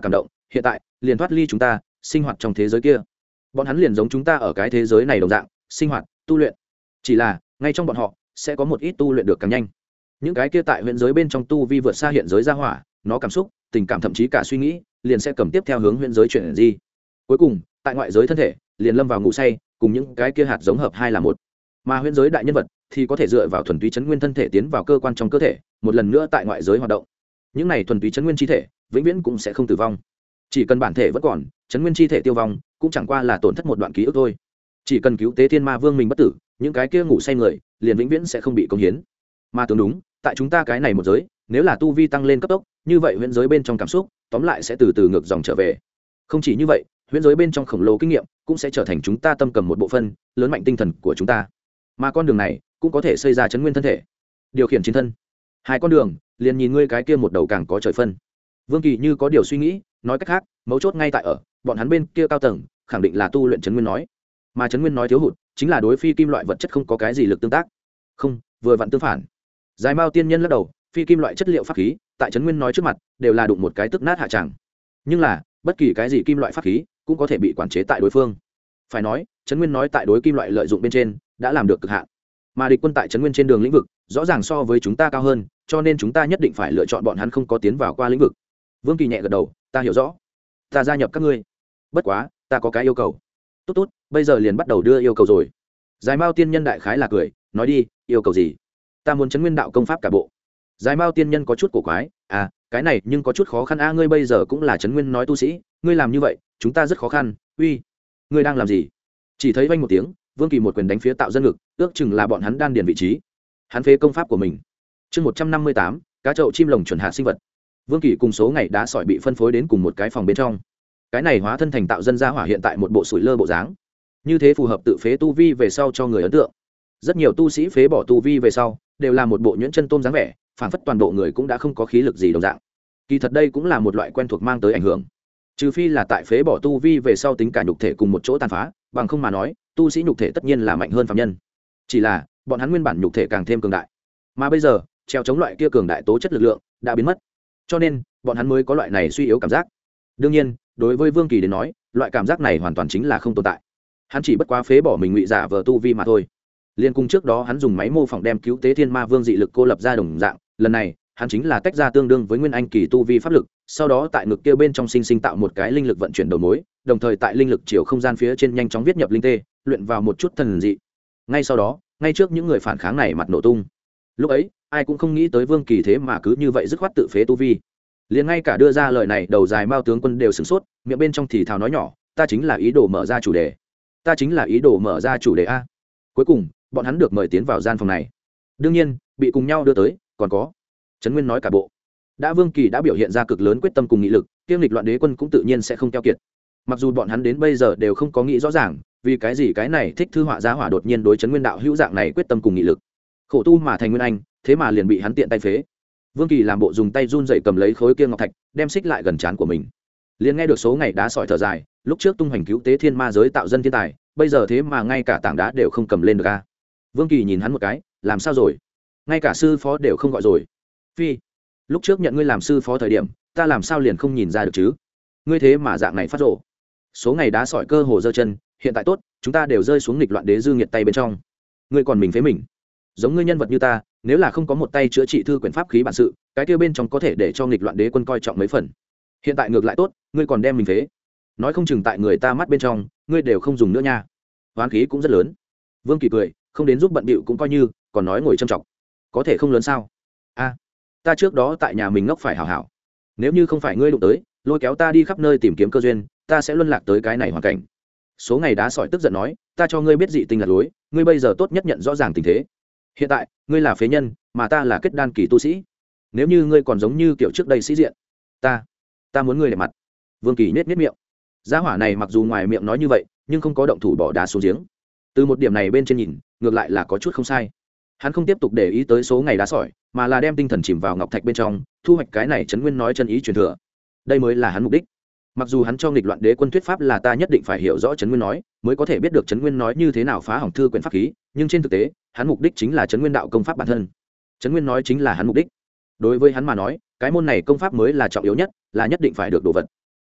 hiện tại liền thoát ly chúng ta sinh hoạt trong thế giới kia. Bọn hắn liền giống chúng ta ở cái thế giới này đồng dạng sinh hoạt tu luyện, chỉ là ngay trong bọn họ sẽ có một ít tu luyện được càng nhanh. Những cái kia tại huyện giới bên trong tu vi vượt xa hiện giới ra hỏa, nó cảm xúc tình cảm thậm chí cả suy nghĩ liền sẽ cầm tiếp theo hướng huyện giới chuyển gì. Cuối cùng tại ngoại giới thân thể liền lâm vào ngủ say, cùng những cái kia hạt giống hợp hai là một. Mà huyện giới đại nhân vật thì có thể dựa vào thuần túy chấn nguyên thân thể tiến vào cơ quan trong cơ thể, một lần nữa tại ngoại giới hoạt động. Những này thuần túy chấn nguyên chi thể vĩnh viễn cũng sẽ không tử vong. Chỉ cần bản thể vẫn còn, chấn nguyên chi thể tiêu vong cũng chẳng qua là tổn thất một đoạn ký ức thôi. Chỉ cần cứu tế thiên ma vương mình bất tử, những cái kia ngủ say người liền vĩnh viễn sẽ không bị công hiến. Mà tương đúng, tại chúng ta cái này một giới, nếu là tu vi tăng lên cấp tốc, như vậy huyễn giới bên trong cảm xúc tóm lại sẽ từ từ ngược dòng trở về. Không chỉ như vậy, huyễn giới bên trong khổng lồ kinh nghiệm cũng sẽ trở thành chúng ta tâm cầm một bộ phân lớn mạnh tinh thần của chúng ta. Mà con đường này cũng có thể xây ra chấn nguyên thân thể, điều khiển chiến thân. Hai con đường liền nhìn ngươi cái kia một đầu càng có trời phân. Vương Kỳ như có điều suy nghĩ, nói cách khác, mấu chốt ngay tại ở bọn hắn bên kia cao tầng khẳng định là tu luyện chấn nguyên nói, mà chấn nguyên nói thiếu hụt chính là đối phi kim loại vật chất không có cái gì lực tương tác. Không, vừa vặn tương phản. Giải Mao tiên nhân lắc đầu, phi kim loại chất liệu pháp khí tại chấn nguyên nói trước mặt đều là đụng một cái tức nát hạ tràng. Nhưng là bất kỳ cái gì kim loại pháp khí cũng có thể bị quản chế tại đối phương. Phải nói chấn nguyên nói tại đối kim loại lợi dụng bên trên đã làm được cực hạn, mà địch quân tại chấn nguyên trên đường lĩnh vực rõ ràng so với chúng ta cao hơn, cho nên chúng ta nhất định phải lựa chọn bọn hắn không có tiến vào qua lĩnh vực. Vương Kỳ nhẹ gật đầu, ta hiểu rõ, ta gia nhập các ngươi. Bất quá ta có cái yêu cầu. Tốt tốt, bây giờ liền bắt đầu đưa yêu cầu rồi. Giải Mao tiên nhân đại khái là cười, nói đi, yêu cầu gì? Ta muốn chấn nguyên đạo công pháp cả bộ. Giải Mao tiên nhân có chút cổ quái, à, cái này nhưng có chút khó khăn a, à, ngươi bây giờ cũng là chấn nguyên nói tu sĩ, ngươi làm như vậy chúng ta rất khó khăn. Uy, ngươi đang làm gì? Chỉ thấy vang một tiếng, Vương Kỳ một quyền đánh phía tạo dân ngực, ước chừng là bọn hắn đan điền vị trí. Hắn phế công pháp của mình. Chương một trăm năm mươi tám, cá chậu chim lồng chuẩn hạ sinh vật. Vương Kỳ cùng số ngày đá sỏi bị phân phối đến cùng một cái phòng bên trong. Cái này hóa thân thành tạo dân gia hỏa hiện tại một bộ sủi lơ bộ dáng. Như thế phù hợp tự phế tu vi về sau cho người ấn tượng. Rất nhiều tu sĩ phế bỏ tu vi về sau, đều là một bộ nhuyễn chân tôm dáng vẻ, phản phất toàn bộ người cũng đã không có khí lực gì đồng dạng. Kỳ thật đây cũng là một loại quen thuộc mang tới ảnh hưởng. Trừ phi là tại phế bỏ tu vi về sau tính cả nhục thể cùng một chỗ tàn phá, bằng không mà nói, tu sĩ nhục thể tất nhiên là mạnh hơn phàm nhân. Chỉ là, bọn hắn nguyên bản nhục thể càng thêm cường đại. Mà bây giờ, treo chống loại kia cường đại tố chất lực lượng đã biến mất. Cho nên, bọn hắn mới có loại này suy yếu cảm giác. Đương nhiên, đối với Vương Kỳ đến nói, loại cảm giác này hoàn toàn chính là không tồn tại. Hắn chỉ bất quá phế bỏ mình ngụy giả vờ tu vi mà thôi. Liên cung trước đó hắn dùng máy mô phỏng đem cứu tế thiên ma vương dị lực cô lập ra đồng dạng, lần này, hắn chính là tách ra tương đương với nguyên anh kỳ tu vi pháp lực, sau đó tại ngực kia bên trong sinh sinh tạo một cái linh lực vận chuyển đầu mối, đồng thời tại linh lực chiều không gian phía trên nhanh chóng viết nhập linh tê, luyện vào một chút thần dị. Ngay sau đó, ngay trước những người phản kháng này mặt nổ tung. Lúc ấy, ai cũng không nghĩ tới Vương Kỳ thế mà cứ như vậy dứt khoát tự phế tu vi. Liền ngay cả đưa ra lời này đầu dài Mao tướng quân đều sửng sốt, miệng bên trong thì thào nói nhỏ, ta chính là ý đồ mở ra chủ đề. Ta chính là ý đồ mở ra chủ đề a. Cuối cùng, bọn hắn được mời tiến vào gian phòng này. Đương nhiên, bị cùng nhau đưa tới, còn có Trấn Nguyên nói cả bộ. Đã Vương Kỳ đã biểu hiện ra cực lớn quyết tâm cùng nghị lực, kiêm lịch loạn đế quân cũng tự nhiên sẽ không keo kiệt. Mặc dù bọn hắn đến bây giờ đều không có nghĩ rõ ràng, vì cái gì cái này thích thư họa gia hỏa đột nhiên đối Trấn Nguyên đạo hữu dạng này quyết tâm cùng nghị lực. Khổ tu mà thành nguyên anh, thế mà liền bị hắn tiện tay phế. Vương Kỳ làm bộ dùng tay run rẩy cầm lấy khối kia ngọc thạch, đem xích lại gần trán của mình. Liền nghe được số ngày đá sỏi thở dài, lúc trước tung hoành cứu tế thiên ma giới tạo dân thiên tài, bây giờ thế mà ngay cả tảng đá đều không cầm lên được a. Vương Kỳ nhìn hắn một cái, làm sao rồi? Ngay cả sư phó đều không gọi rồi. Phi, lúc trước nhận ngươi làm sư phó thời điểm, ta làm sao liền không nhìn ra được chứ? Ngươi thế mà dạng này phát rồ. Số ngày đá sỏi cơ hồ giơ chân, hiện tại tốt, chúng ta đều rơi xuống nghịch loạn đế dư nghiệt tay bên trong. Ngươi còn mình phế mình. Giống ngươi nhân vật như ta, nếu là không có một tay chữa trị thư quyển pháp khí bản sự, cái kia bên trong có thể để cho nghịch loạn đế quân coi trọng mấy phần. Hiện tại ngược lại tốt, ngươi còn đem mình phế. Nói không chừng tại người ta mắt bên trong, ngươi đều không dùng nữa nha. Hoán khí cũng rất lớn. Vương Kỳ cười, không đến giúp bận bịu cũng coi như, còn nói ngồi châm trọng. Có thể không lớn sao? A, ta trước đó tại nhà mình ngốc phải hảo hảo. Nếu như không phải ngươi đụng tới, lôi kéo ta đi khắp nơi tìm kiếm cơ duyên, ta sẽ luân lạc tới cái này hoàn cảnh. Số ngày đá sỏi tức giận nói, ta cho ngươi biết dị tình lạc lối, ngươi bây giờ tốt nhất nhận rõ ràng tình thế. Hiện tại, ngươi là phế nhân, mà ta là kết đan kỳ tu sĩ. Nếu như ngươi còn giống như kiểu trước đây sĩ diện, ta, ta muốn ngươi để mặt. Vương Kỳ nhếch nhếch miệng. Gia hỏa này mặc dù ngoài miệng nói như vậy, nhưng không có động thủ bỏ đá xuống giếng. Từ một điểm này bên trên nhìn, ngược lại là có chút không sai. Hắn không tiếp tục để ý tới số ngày đá sỏi, mà là đem tinh thần chìm vào ngọc thạch bên trong, thu hoạch cái này Trấn Nguyên nói chân ý truyền thừa. Đây mới là hắn mục đích. Mặc dù hắn cho nghịch loạn đế quân thuyết pháp là ta nhất định phải hiểu rõ Trấn Nguyên nói, mới có thể biết được Trấn Nguyên nói như thế nào phá hỏng thư quyển pháp khí, nhưng trên thực tế, hắn mục đích chính là Trấn Nguyên đạo công pháp bản thân. Trấn Nguyên nói chính là hắn mục đích. Đối với hắn mà nói, cái môn này công pháp mới là trọng yếu nhất, là nhất định phải được đồ vật.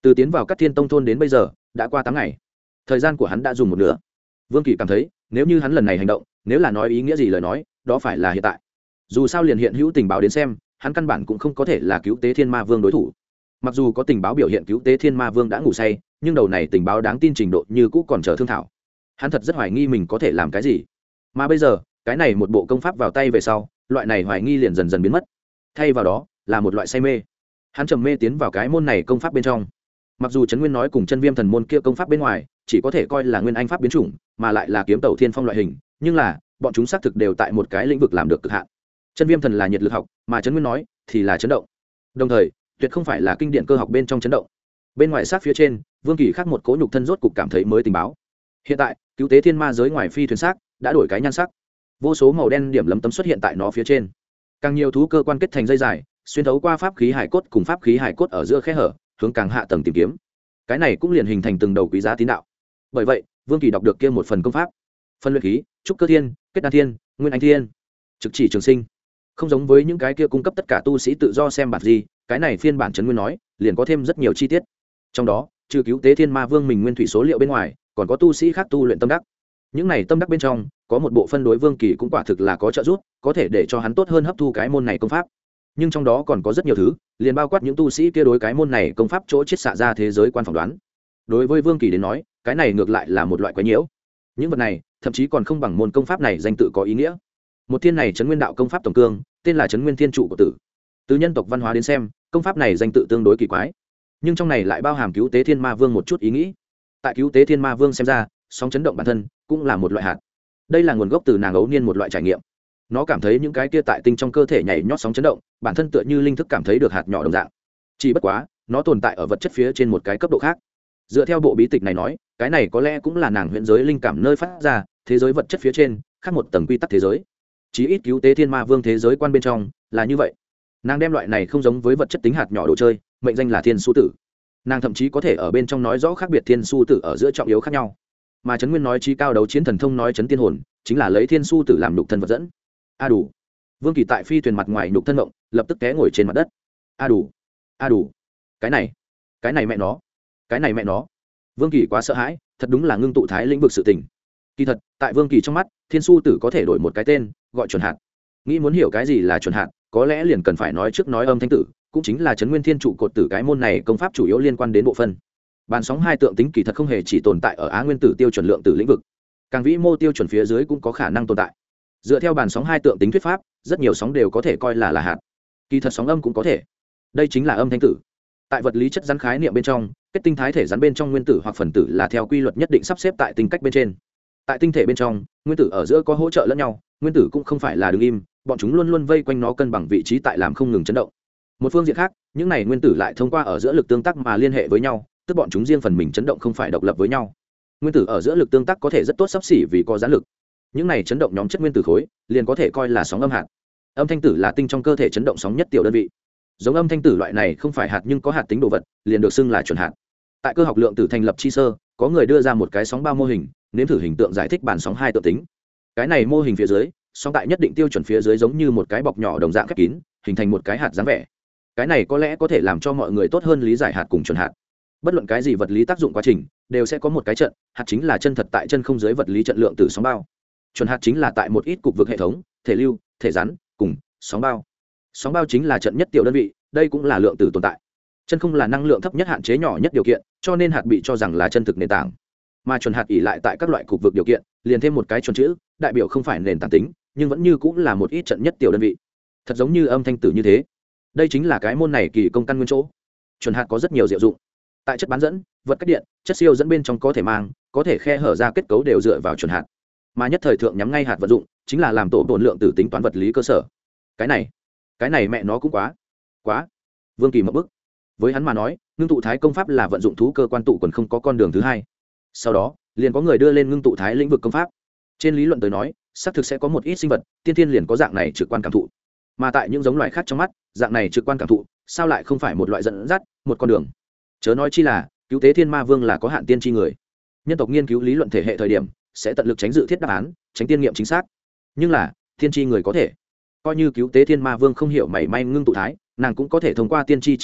từ tiến vào các thiên tông thôn đến bây giờ đã qua tám ngày, thời gian của hắn đã dùng một nửa. Vương Kỳ cảm thấy nếu như hắn lần này hành động, nếu là nói ý nghĩa gì lời nói, đó phải là hiện tại. Dù sao liền hiện hữu tình báo đến xem, hắn căn bản cũng không có thể là cứu tế thiên ma vương đối thủ. Mặc dù có tình báo biểu hiện cứu tế thiên ma vương đã ngủ say, nhưng đầu này tình báo đáng tin trình độ như cũ còn chờ thương thảo. Hắn thật rất hoài nghi mình có thể làm cái gì. Mà bây giờ cái này một bộ công pháp vào tay về sau, loại này hoài nghi liền dần dần biến mất, thay vào đó là một loại say mê. Hắn trầm mê tiến vào cái môn này công pháp bên trong. Mặc dù Trấn Nguyên nói cùng chân viêm thần môn kia công pháp bên ngoài chỉ có thể coi là nguyên anh pháp biến chủng, mà lại là kiếm tẩu thiên phong loại hình, nhưng là bọn chúng xác thực đều tại một cái lĩnh vực làm được cực hạn. Chân viêm thần là nhiệt lực học, mà Trấn Nguyên nói thì là chấn động. Đồng thời tuyệt không phải là kinh điển cơ học bên trong chấn động. Bên ngoài sát phía trên, Vương Kỳ khác một cố nhục thân rốt cục cảm thấy mới tình báo. Hiện tại cứu tế thiên ma giới ngoài phi thuyền xác đã đổi cái nhan sắc, vô số màu đen điểm lấm tấm xuất hiện tại nó phía trên, càng nhiều thú cơ quan kết thành dây dài xuyên thấu qua pháp khí hải cốt cùng pháp khí hải cốt ở giữa khe hở hướng càng hạ tầng tìm kiếm. Cái này cũng liền hình thành từng đầu quý giá tín đạo. Bởi vậy Vương Kỳ đọc được kia một phần công pháp, phân luyện khí, trúc cơ thiên, kết đan thiên, nguyên anh thiên, trực chỉ trường sinh. Không giống với những cái kia cung cấp tất cả tu sĩ tự do xem bản gì, cái này phiên bản Trấn Nguyên nói liền có thêm rất nhiều chi tiết. Trong đó trừ cứu tế thiên ma vương mình nguyên thủy số liệu bên ngoài, còn có tu sĩ khác tu luyện tâm đắc. Những này tâm đắc bên trong có một bộ phân đối Vương Kỳ cũng quả thực là có trợ giúp, có thể để cho hắn tốt hơn hấp thu cái môn này công pháp. Nhưng trong đó còn có rất nhiều thứ, liền bao quát những tu sĩ kia đối cái môn này công pháp chỗ chiết xạ ra thế giới quan phỏng đoán. Đối với Vương Kỳ đến nói, cái này ngược lại là một loại quái nhiễu. Những vật này thậm chí còn không bằng môn công pháp này danh tự có ý nghĩa. Một thiên này Trấn Nguyên đạo công pháp tổng cương, tên là Trấn Nguyên Thiên trụ của tử. Từ nhân tộc văn hóa đến xem, công pháp này danh tự tương đối kỳ quái, nhưng trong này lại bao hàm cứu tế thiên ma vương một chút ý nghĩ. Tại cứu tế thiên ma vương xem ra, sóng chấn động bản thân cũng là một loại hạt. Đây là nguồn gốc từ nàng ấu niên một loại trải nghiệm. Nó cảm thấy những cái kia tại tinh trong cơ thể nhảy nhót sóng chấn động, bản thân tựa như linh thức cảm thấy được hạt nhỏ đồng dạng. Chỉ bất quá, nó tồn tại ở vật chất phía trên một cái cấp độ khác. Dựa theo bộ bí tịch này nói, cái này có lẽ cũng là nàng huyễn giới linh cảm nơi phát ra, thế giới vật chất phía trên, khác một tầng quy tắc thế giới. Chí ít cứu tế thiên ma vương thế giới quan bên trong là như vậy. Nàng đem loại này không giống với vật chất tính hạt nhỏ đồ chơi, mệnh danh là thiên su tử. Nàng thậm chí có thể ở bên trong nói rõ khác biệt thiên su tử ở giữa trọng yếu khác nhau. Mà Trấn Nguyên nói chí cao đấu chiến thần thông nói chấn tiên hồn, chính là lấy thiên su tử làm nhục thân vật dẫn. A đủ. Vương Kỳ tại phi thuyền mặt ngoài nhục thân động, lập tức té ngồi trên mặt đất. A đủ, a đủ. Cái này, cái này mẹ nó, cái này mẹ nó. Vương Kỳ quá sợ hãi, thật đúng là ngưng tụ thái lĩnh vực sự tình. Kỳ thật, tại Vương Kỳ trong mắt, thiên su tử có thể đổi một cái tên, gọi chuẩn hạt. Nghĩ muốn hiểu cái gì là chuẩn hạt, có lẽ liền cần phải nói trước nói âm thanh tử, cũng chính là Trấn Nguyên Thiên trụ cột tử cái môn này công pháp chủ yếu liên quan đến bộ phân. Bàn sóng hai tượng tính kỳ thật không hề chỉ tồn tại ở Á Nguyên tử tiêu chuẩn lượng tử lĩnh vực, càng vĩ mô tiêu chuẩn phía dưới cũng có khả năng tồn tại. Dựa theo bàn sóng hai tượng tính thuyết pháp, rất nhiều sóng đều có thể coi là là hạt. Kỳ thật sóng âm cũng có thể. Đây chính là âm thanh tử. Tại vật lý chất rắn khái niệm bên trong, kết tinh thái thể rắn bên trong nguyên tử hoặc phần tử là theo quy luật nhất định sắp xếp tại tinh cách bên trên. Tại tinh thể bên trong, nguyên tử ở giữa có hỗ trợ lẫn nhau, nguyên tử cũng không phải là đứng im, bọn chúng luôn luôn vây quanh nó cân bằng vị trí tại làm không ngừng chấn động. Một phương diện khác, những này nguyên tử lại thông qua ở giữa lực tương tác mà liên hệ với nhau, tức bọn chúng riêng phần mình chấn động không phải độc lập với nhau. Nguyên tử ở giữa lực tương tác có thể rất tốt xấp xỉ vì có giãn lực. Những này chấn động nhóm chất nguyên tử khối, liền có thể coi là sóng âm hạt. Âm thanh tử là tinh trong cơ thể chấn động sóng nhất tiểu đơn vị. Giống âm thanh tử loại này không phải hạt nhưng có hạt tính đồ vật, liền được xưng là chuẩn hạt. Tại cơ học lượng tử thành lập chi sơ, có người đưa ra một cái sóng bao mô hình, nếm thử hình tượng giải thích bản sóng hai tượng tính. Cái này mô hình phía dưới, sóng tại nhất định tiêu chuẩn phía dưới giống như một cái bọc nhỏ đồng dạng khép kín, hình thành một cái hạt dáng vẻ. Cái này có lẽ có thể làm cho mọi người tốt hơn lý giải hạt cùng chuẩn hạt. Bất luận cái gì vật lý tác dụng quá trình, đều sẽ có một cái trận, hạt chính là chân thật tại chân không giới vật lý trận lượng tử sóng bao. Chuẩn hạt chính là tại một ít cục vực hệ thống, thể lưu, thể rắn, cùng sóng bao. Sóng bao chính là trận nhất tiểu đơn vị, đây cũng là lượng tử tồn tại. Chân không là năng lượng thấp nhất hạn chế nhỏ nhất điều kiện, cho nên hạt bị cho rằng là chân thực nền tảng. Mà chuẩn hạt ỉ lại tại các loại cục vực điều kiện, liền thêm một cái chuẩn chữ, đại biểu không phải nền tảng tính, nhưng vẫn như cũng là một ít trận nhất tiểu đơn vị. Thật giống như âm thanh tử như thế. Đây chính là cái môn này kỳ công căn nguyên chỗ. Chuẩn hạt có rất nhiều diệu dụng. Tại chất bán dẫn, vật cách điện, chất siêu dẫn bên trong có thể mang, có thể khe hở ra kết cấu đều dựa vào chuẩn hạt. Mà nhất thời thượng nhắm ngay hạt vật dụng, chính là làm tổ tổn lượng tử tính toán vật lý cơ sở. Cái này, cái này mẹ nó cũng quá, quá. Vương Kỳ mở bức. Với hắn mà nói, ngưng tụ thái công pháp là vận dụng thú cơ quan tụ quần không có con đường thứ hai. Sau đó, liền có người đưa lên ngưng tụ thái lĩnh vực công pháp. Trên lý luận tới nói, xác thực sẽ có một ít sinh vật, tiên tiên liền có dạng này trực quan cảm thụ. Mà tại những giống loài khác trong mắt, dạng này trực quan cảm thụ, sao lại không phải một loại dẫn dắt, một con đường? Chớ nói chi là, cứu tế thiên ma vương là có hạn tiên tri người. Nhân tộc nghiên cứu lý luận thể hệ thời điểm, sẽ tận lực tránh dự thiết đáp án, tránh tiên nghiệm chính xác. Nhưng là, tiên tri người có thể. Coi như cứu tế thiên ma vương không hiểu mảy may ngưng tụ thái, nàng cũng có thể thông qua tiên tri trí năng,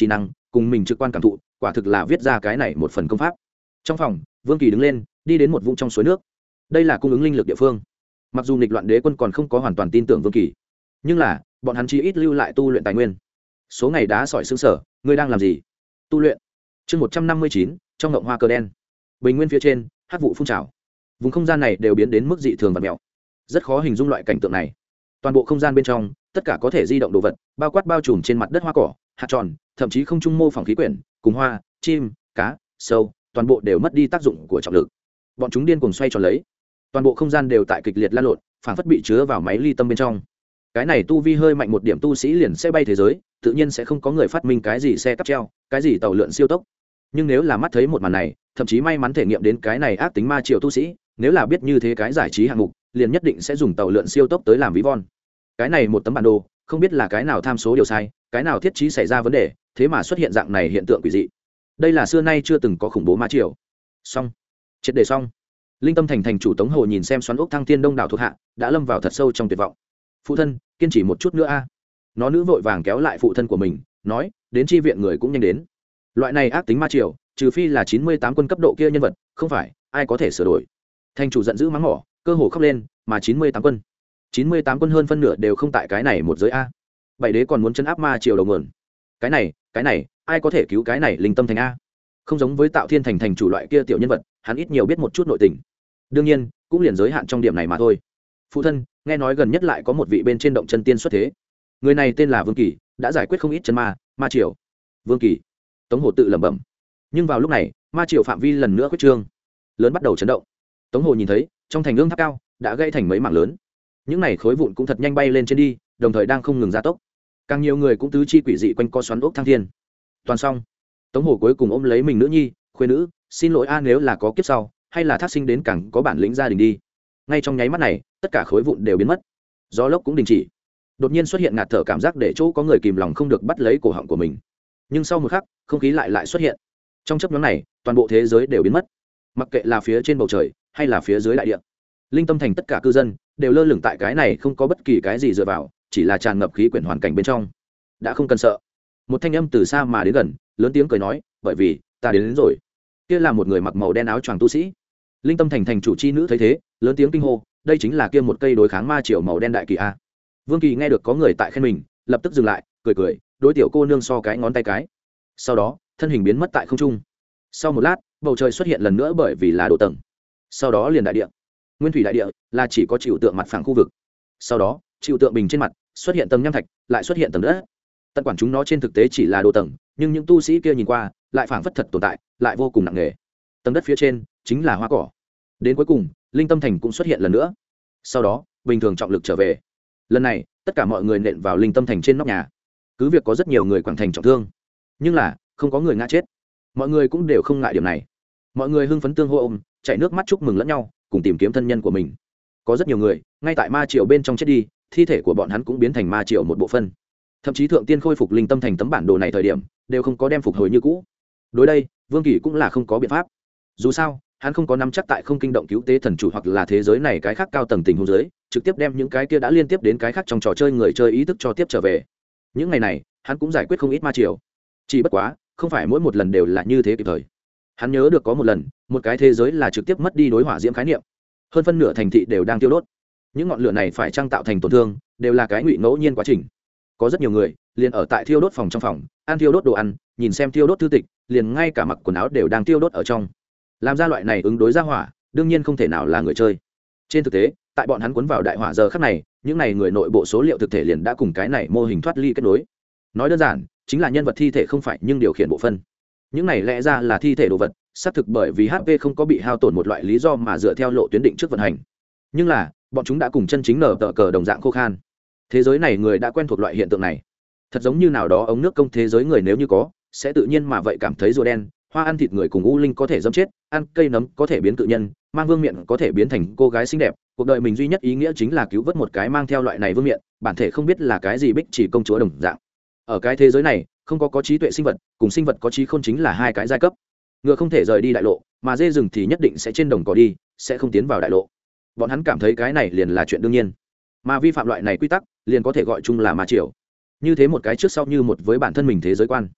cùng mình trực quan cảm thụ quả thực là viết ra cái này một phần công pháp. Trong phòng, Vương Kỳ đứng lên đi đến một vũng trong suối nước. Đây là cung ứng linh lực địa phương. Mặc dù nghịch loạn đế quân còn không có hoàn toàn tin tưởng Vương Kỳ, nhưng là bọn hắn chỉ ít lưu lại tu luyện tài nguyên. Số ngày đá sỏi xương sở, ngươi đang làm gì? Tu luyện. Chương một trăm năm mươi chín, trong ngộng hoa cờ đen. Bình nguyên phía trên, hắc vụ phun trào. Vùng không gian này đều biến đến mức dị thường và mèo. Rất khó hình dung loại cảnh tượng này. Toàn bộ không gian bên trong, tất cả có thể di động đồ vật, bao quát bao trùm trên mặt đất hoa cỏ, hạt tròn, thậm chí không trung mô phỏng khí quyển, cùng hoa, chim, cá, sâu, toàn bộ đều mất đi tác dụng của trọng lực. Bọn chúng điên cuồng xoay tròn lấy. Toàn bộ không gian đều tại kịch liệt lan lộn, phản phất bị chứa vào máy ly tâm bên trong. Cái này tu vi hơi mạnh một điểm tu sĩ liền sẽ bay thế giới, tự nhiên sẽ không có người phát minh cái gì xe cắp treo, cái gì tàu lượn siêu tốc. Nhưng nếu là mắt thấy một màn này, thậm chí may mắn thể nghiệm đến cái này ác tính ma triều tu sĩ, nếu là biết như thế cái giải trí hạng mục, liền nhất định sẽ dùng tàu lượn siêu tốc tới làm ví von. Cái này một tấm bản đồ, không biết là cái nào tham số điều sai, cái nào thiết trí xảy ra vấn đề, thế mà xuất hiện dạng này hiện tượng quỷ dị. Đây là xưa nay chưa từng có khủng bố ma triều. Xong, triệt để xong. Linh Tâm Thành thành chủ Tống Hồ nhìn xem xoắn ốc thăng thiên đông đảo thuộc hạ, đã lâm vào thật sâu trong tuyệt vọng. Phụ thân, kiên trì một chút nữa a. Nó nữ vội vàng kéo lại phụ thân của mình, nói, đến chi viện người cũng nhanh đến. Loại này ác tính ma triều, trừ phi là chín mươi tám quân cấp độ kia nhân vật, không phải ai có thể sửa đổi. Thành chủ giận dữ mắng mỏ, cơ hồ khóc lên, mà chín mươi tám quân, chín mươi tám quân hơn phân nửa đều không tại cái này một giới a. Bảy đế còn muốn chấn áp ma triều đầu nguồn. Cái này, cái này, ai có thể cứu cái này Linh Tâm Thành a? Không giống với Tạo Thiên Thành thành chủ loại kia tiểu nhân vật, hắn ít nhiều biết một chút nội tình. Đương nhiên, cũng liền giới hạn trong điểm này mà thôi. Phụ thân, nghe nói gần nhất lại có một vị bên trên động chân tiên xuất thế. Người này tên là Vương Kỳ, đã giải quyết không ít chân ma, ma triều. Vương Kỳ. Tống Hồ tự lẩm bẩm. Nhưng vào lúc này, ma triều phạm vi lần nữa quyết trương, lớn bắt đầu chấn động. Tống Hồ nhìn thấy, trong thành ương tháp cao đã gãy thành mấy mảng lớn. Những này khối vụn cũng thật nhanh bay lên trên đi, đồng thời đang không ngừng gia tốc. Càng nhiều người cũng tứ chi quỷ dị quanh co xoắn ốc thăng thiên. Toàn xong. Tống Hồ cuối cùng ôm lấy mình nữ nhi, khuê nữ, xin lỗi a, nếu là có kiếp sau, hay là thác sinh đến càng có bản lĩnh gia đình đi. Ngay trong nháy mắt này, tất cả khối vụn đều biến mất, gió lốc cũng đình chỉ. Đột nhiên xuất hiện ngạt thở cảm giác để chỗ có người kìm lòng không được bắt lấy cổ họng của mình. Nhưng sau một khắc, không khí lại lại xuất hiện. Trong chớp nhoáng này, toàn bộ thế giới đều biến mất. Mặc kệ là phía trên bầu trời hay là phía dưới đại địa, Linh Tâm Thành tất cả cư dân đều lơ lửng tại cái này không có bất kỳ cái gì dựa vào, chỉ là tràn ngập khí quyển hoàn cảnh bên trong. Đã không cần sợ. Một thanh âm từ xa mà đến gần, lớn tiếng cười nói, bởi vì ta đến, đến rồi. Kia là một người mặc màu đen áo choàng tu sĩ. Linh Tâm Thành thành chủ chi nữ thấy thế, lớn tiếng kinh hô, đây chính là kia một cây đối kháng ma triều màu đen đại kỳ a. Vương Kỳ nghe được có người tại khen mình, lập tức dừng lại, cười cười, đối tiểu cô nương so cái ngón tay cái. Sau đó, thân hình biến mất tại không trung. Sau một lát, bầu trời xuất hiện lần nữa bởi vì là độ tầng. Sau đó liền đại địa. Nguyên thủy đại địa là chỉ có chịu tượng mặt phẳng khu vực. Sau đó, chịu tượng bình trên mặt xuất hiện tầng nham thạch, lại xuất hiện tầng đất. Tận quản chúng nó trên thực tế chỉ là độ tầng, nhưng những tu sĩ kia nhìn qua, lại phảng phất thật tồn tại, lại vô cùng nặng nề. Tầng đất phía trên chính là hoa cỏ. Đến cuối cùng, Linh Tâm Thành cũng xuất hiện lần nữa. Sau đó, bình thường trọng lực trở về. Lần này, tất cả mọi người nện vào Linh Tâm Thành trên nóc nhà. Cứ việc có rất nhiều người quảng thành trọng thương, nhưng là không có người ngã chết. Mọi người cũng đều không ngại điểm này. Mọi người hưng phấn tương hô ôm, chảy nước mắt chúc mừng lẫn nhau, cùng tìm kiếm thân nhân của mình. Có rất nhiều người ngay tại ma triều bên trong chết đi, thi thể của bọn hắn cũng biến thành ma triều một bộ phân. Thậm chí thượng tiên khôi phục Linh Tâm Thành tấm bản đồ này thời điểm, đều không có đem phục hồi như cũ. Đối đây, Vương Kỳ cũng là không có biện pháp. Dù sao, hắn không có nắm chắc tại không kinh động cứu tế thần chủ hoặc là thế giới này cái khác cao tầng tình huống dưới, trực tiếp đem những cái kia đã liên tiếp đến cái khác trong trò chơi người chơi ý thức cho tiếp trở về. Những ngày này, hắn cũng giải quyết không ít ma triều. Chỉ bất quá, không phải mỗi một lần đều là như thế kịp thời. Hắn nhớ được có một lần, một cái thế giới là trực tiếp mất đi đối hỏa diễm khái niệm. Hơn phân nửa thành thị đều đang tiêu đốt. Những ngọn lửa này phải trang tạo thành tổn thương, đều là cái ngụy ngẫu nhiên quá trình. Có rất nhiều người liền ở tại thiêu đốt phòng trong phòng, ăn thiêu đốt đồ ăn, nhìn xem thiêu đốt thư tịch, liền ngay cả mặc quần áo đều đang tiêu đốt ở trong. Làm ra loại này ứng đối ra hỏa, đương nhiên không thể nào là người chơi. Trên thực tế, tại bọn hắn cuốn vào đại hỏa giờ khắc này, những này người nội bộ số liệu thực thể liền đã cùng cái này mô hình thoát ly kết nối. Nói đơn giản, chính là nhân vật thi thể không phải nhưng điều khiển bộ phân. Những này lẽ ra là thi thể đồ vật, xác thực bởi vì hát pê không có bị hao tổn một loại lý do mà dựa theo lộ tuyến định trước vận hành. Nhưng là, bọn chúng đã cùng chân chính nở tờ cờ đồng dạng khô khan. Thế giới này người đã quen thuộc loại hiện tượng này. Thật giống như nào đó ống nước công thế giới người nếu như có, sẽ tự nhiên mà vậy cảm thấy rùa đen, hoa ăn thịt người cùng u linh có thể dẫm chết, ăn cây nấm có thể biến cự nhân, mang vương miện có thể biến thành cô gái xinh đẹp. Cuộc đời mình duy nhất ý nghĩa chính là cứu vớt một cái mang theo loại này vương miện, bản thể không biết là cái gì bích chỉ công chúa đồng dạng. Ở cái thế giới này, không có có trí tuệ sinh vật, cùng sinh vật có trí khôn chính là hai cái giai cấp. Ngựa không thể rời đi đại lộ, mà dê rừng thì nhất định sẽ trên đồng cỏ đi, sẽ không tiến vào đại lộ. Bọn hắn cảm thấy cái này liền là chuyện đương nhiên, mà vi phạm loại này quy tắc liền có thể gọi chung là ma triều. Như thế một cái trước sau như một với bản thân mình thế giới quan.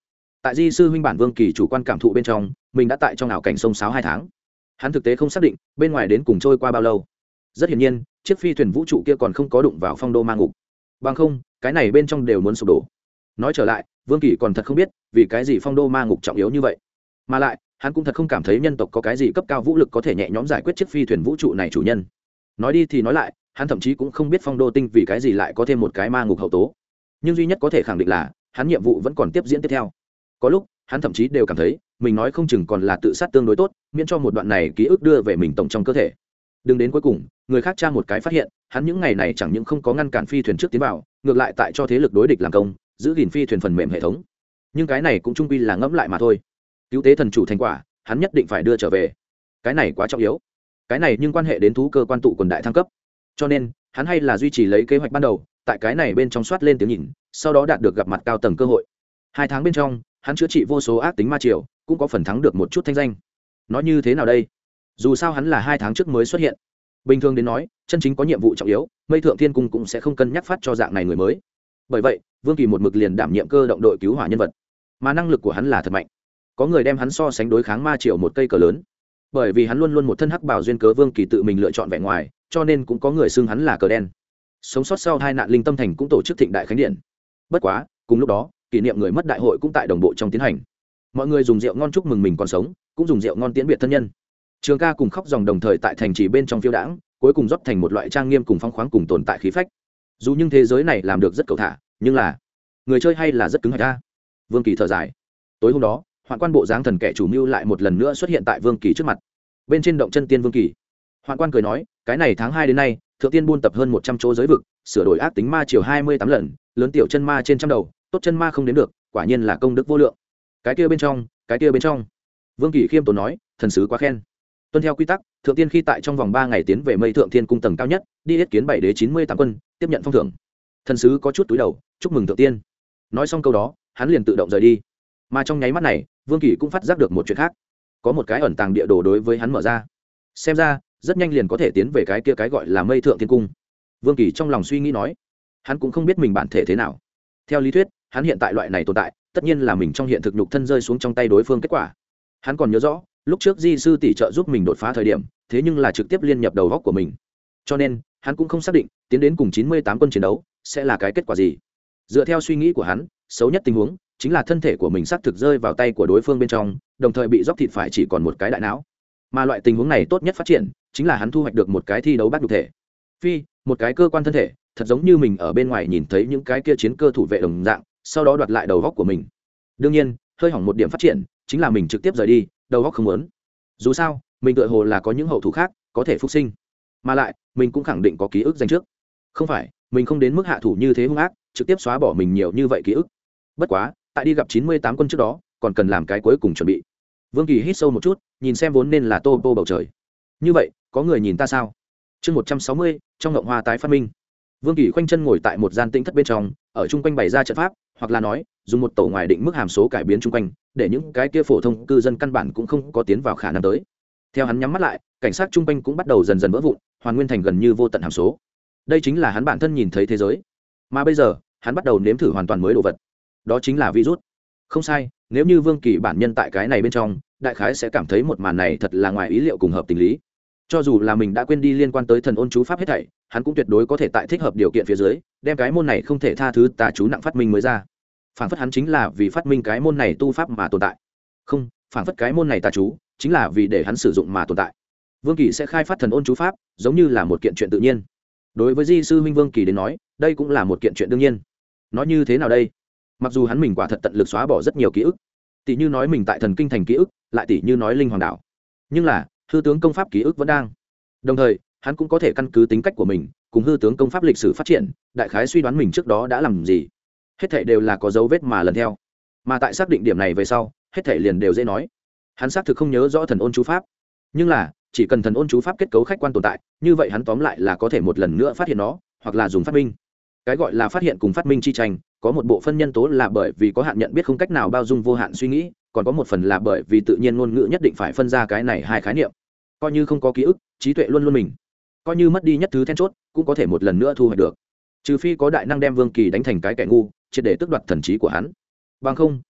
tại di sư huynh bản vương kỳ chủ quan cảm thụ bên trong mình đã tại trong ảo cảnh sông sáo hai tháng. Hắn thực tế không xác định bên ngoài đến cùng trôi qua bao lâu. Rất hiển nhiên chiếc phi thuyền vũ trụ kia còn không có đụng vào phong đô ma ngục, bằng không cái này bên trong đều muốn sụp đổ. Nói trở lại, vương kỳ còn thật không biết vì cái gì phong đô ma ngục trọng yếu như vậy, mà lại hắn cũng thật không cảm thấy nhân tộc có cái gì cấp cao vũ lực có thể nhẹ nhõm giải quyết chiếc phi thuyền vũ trụ này chủ nhân. Nói đi thì nói lại, hắn thậm chí cũng không biết phong đô tinh vì cái gì lại có thêm một cái ma ngục hậu tố, nhưng duy nhất có thể khẳng định là hắn nhiệm vụ vẫn còn tiếp diễn tiếp theo. Có lúc hắn thậm chí đều cảm thấy mình nói không chừng còn là tự sát tương đối tốt, miễn cho một đoạn này ký ức đưa về mình tổng trong cơ thể. Đừng đến cuối cùng người khác tra một cái phát hiện hắn những ngày này chẳng những không có ngăn cản phi thuyền trước tiến vào, ngược lại tại cho thế lực đối địch làm công, giữ gìn phi thuyền phần mềm hệ thống. Nhưng cái này cũng chung quy là ngẫm lại mà thôi. Cứu tế thần chủ thành quả hắn nhất định phải đưa trở về, cái này quá trọng yếu. Cái này nhưng quan hệ đến thú cơ quan tụ quần đại thăng cấp, cho nên hắn hay là duy trì lấy kế hoạch ban đầu, tại cái này bên trong soát lên tiếng nhìn, sau đó đạt được gặp mặt cao tầng cơ hội. Hai tháng bên trong hắn chữa trị vô số ác tính ma triều, cũng có phần thắng được một chút thanh danh. Nói như thế nào đây, dù sao hắn là hai tháng trước mới xuất hiện. Bình thường đến nói, chân chính có nhiệm vụ trọng yếu, Mây Thượng Thiên Cung cũng sẽ không cân nhắc phát cho dạng này người mới. Bởi vậy vương kỳ một mực liền đảm nhiệm cơ động đội cứu hỏa nhân vật, mà năng lực của hắn là thật mạnh. Có người đem hắn so sánh đối kháng ma triều một cây cờ lớn, bởi vì hắn luôn luôn một thân hắc bảo duyên cớ vương kỳ tự mình lựa chọn vẻ ngoài, cho nên cũng có người xưng hắn là cờ đen. Sống sót sau hai nạn linh tâm thành cũng tổ chức thịnh đại khánh điện. Bất quá cùng lúc đó kỷ niệm người mất đại hội cũng tại đồng bộ trong tiến hành. Mọi người dùng rượu ngon chúc mừng mình còn sống, cũng dùng rượu ngon tiễn biệt thân nhân. Trường ca cùng khóc dòng đồng thời tại thành trì bên trong phiêu đãng, cuối cùng rót thành một loại trang nghiêm cùng phong khoáng cùng tồn tại khí phách. Dù nhưng thế giới này làm được rất cầu thả, nhưng là người chơi hay là rất cứng hạch ra. Vương kỳ thở dài. Tối hôm đó hoạn quan bộ dáng thần kẻ chủ mưu lại một lần nữa xuất hiện tại vương kỳ trước mặt. Bên trên động chân tiên vương kỳ, hoạn quan cười nói, cái này tháng hai đến nay thượng tiên buôn tập hơn một trăm chỗ giới vực, sửa đổi ác tính ma chiều hai mươi tám lần, lớn tiểu chân ma trên trăm đầu, tốt chân ma không đến được, quả nhiên là công đức vô lượng. Cái kia bên trong, cái kia bên trong. Vương kỳ khiêm tốn nói, thần sứ quá khen. Tuân theo quy tắc, thượng tiên khi tại trong vòng ba ngày tiến về Mây Thượng Thiên Cung tầng cao nhất, đi yết kiến bảy đế chín mươi tám quân, tiếp nhận phong thưởng. Thần sứ có chút túi đầu, chúc mừng thượng tiên. Nói xong câu đó, hắn liền tự động rời đi. Mà trong nháy mắt này, vương kỳ cũng phát giác được một chuyện khác, có một cái ẩn tàng địa đồ đối với hắn mở ra. Xem ra rất nhanh liền có thể tiến về cái kia cái gọi là Mây Thượng Thiên Cung. Vương kỳ trong lòng suy nghĩ nói, hắn cũng không biết mình bản thể thế nào. Theo lý thuyết hắn hiện tại loại này tồn tại, tất nhiên là mình trong hiện thực nhục thân rơi xuống trong tay đối phương kết quả. Hắn còn nhớ rõ lúc trước di sư tỷ trợ giúp mình đột phá thời điểm, thế nhưng là trực tiếp liên nhập đầu góc của mình, cho nên hắn cũng không xác định tiến đến cùng chín mươi tám quân chiến đấu sẽ là cái kết quả gì. Dựa theo suy nghĩ của hắn, xấu nhất tình huống chính là thân thể của mình xác thực rơi vào tay của đối phương bên trong, đồng thời bị dóc thịt phải chỉ còn một cái đại não. Mà loại tình huống này tốt nhất phát triển chính là hắn thu hoạch được một cái thi đấu bắt nhục thể, phi một cái cơ quan thân thể, thật giống như mình ở bên ngoài nhìn thấy những cái kia chiến cơ thủ vệ đồng dạng, sau đó đoạt lại đầu góc của mình. Đương nhiên hơi hỏng một điểm phát triển chính là mình trực tiếp rời đi, đầu góc không muốn. Dù sao mình tựa hồ là có những hậu thủ khác có thể phục sinh, mà lại mình cũng khẳng định có ký ức dành trước, không phải mình không đến mức hạ thủ như thế hung ác, trực tiếp xóa bỏ mình nhiều như vậy ký ức. Bất quá tại đi gặp chín mươi tám quân trước đó còn cần làm cái cuối cùng chuẩn bị. Vương kỳ hít sâu một chút, nhìn xem vốn nên là tô tô bầu trời. Như vậy có người nhìn ta sao? Chương một trăm sáu mươi, trong ngộng hoa tái phát minh. Vương kỳ khoanh chân ngồi tại một gian tĩnh thất bên trong, ở chung quanh bày ra trận pháp, hoặc là nói dùng một tổ ngoài định mức hàm số cải biến chung quanh, để những cái kia phổ thông cư dân căn bản cũng không có tiến vào khả năng tới. Theo hắn nhắm mắt lại, cảnh sát chung quanh cũng bắt đầu dần dần vỡ vụn, hoàn nguyên thành gần như vô tận hàm số. Đây chính là hắn bản thân nhìn thấy thế giới. Mà bây giờ hắn bắt đầu nếm thử hoàn toàn mới đồ vật, đó chính là virus. Không sai, nếu như Vương kỳ bản nhân tại cái này bên trong, đại khái sẽ cảm thấy một màn này thật là ngoài ý liệu cùng hợp tình lý. Cho dù là mình đã quên đi liên quan tới thần ôn chú pháp hết thảy, hắn cũng tuyệt đối có thể tại thích hợp điều kiện phía dưới đem cái môn này không thể tha thứ tà chú nặng phát minh mới ra. Phản phất hắn chính là vì phát minh cái môn này tu pháp mà tồn tại. Không, phản phất cái môn này tà chú chính là vì để hắn sử dụng mà tồn tại. Vương kỳ sẽ khai phát thần ôn chú pháp giống như là một kiện chuyện tự nhiên. Đối với di sư huynh Vương kỳ đến nói, đây cũng là một kiện chuyện đương nhiên. Nói như thế nào đây? Mặc dù hắn mình quả thật tận lực xóa bỏ rất nhiều ký ức, tỷ như nói mình tại thần kinh thành ký ức, lại tỷ như nói linh hoàng đảo, nhưng là hư tướng công pháp ký ức vẫn đang. Đồng thời hắn cũng có thể căn cứ tính cách của mình cùng hư tướng công pháp lịch sử phát triển, đại khái suy đoán mình trước đó đã làm gì. Hết thảy đều là có dấu vết mà lần theo, mà tại xác định điểm này về sau, hết thảy liền đều dễ nói. Hắn xác thực không nhớ rõ thần ôn chú pháp, nhưng là chỉ cần thần ôn chú pháp kết cấu khách quan tồn tại, như vậy hắn tóm lại là có thể một lần nữa phát hiện nó, hoặc là dùng phát minh. Cái gọi là phát hiện cùng phát minh chi tranh, có một bộ phân nhân tố là bởi vì có hạn nhận biết không cách nào bao dung vô hạn suy nghĩ, còn có một phần là bởi vì tự nhiên ngôn ngữ nhất định phải phân ra cái này hai khái niệm. Coi như không có ký ức, trí tuệ luôn luôn mình, coi như mất đi nhất thứ then chốt, cũng có thể một lần nữa thu hoạch được. Trừ phi có đại năng đem Vương kỳ đánh thành cái kẻ ngu, triệt để tước đoạt thần trí của hắn. Bằng không,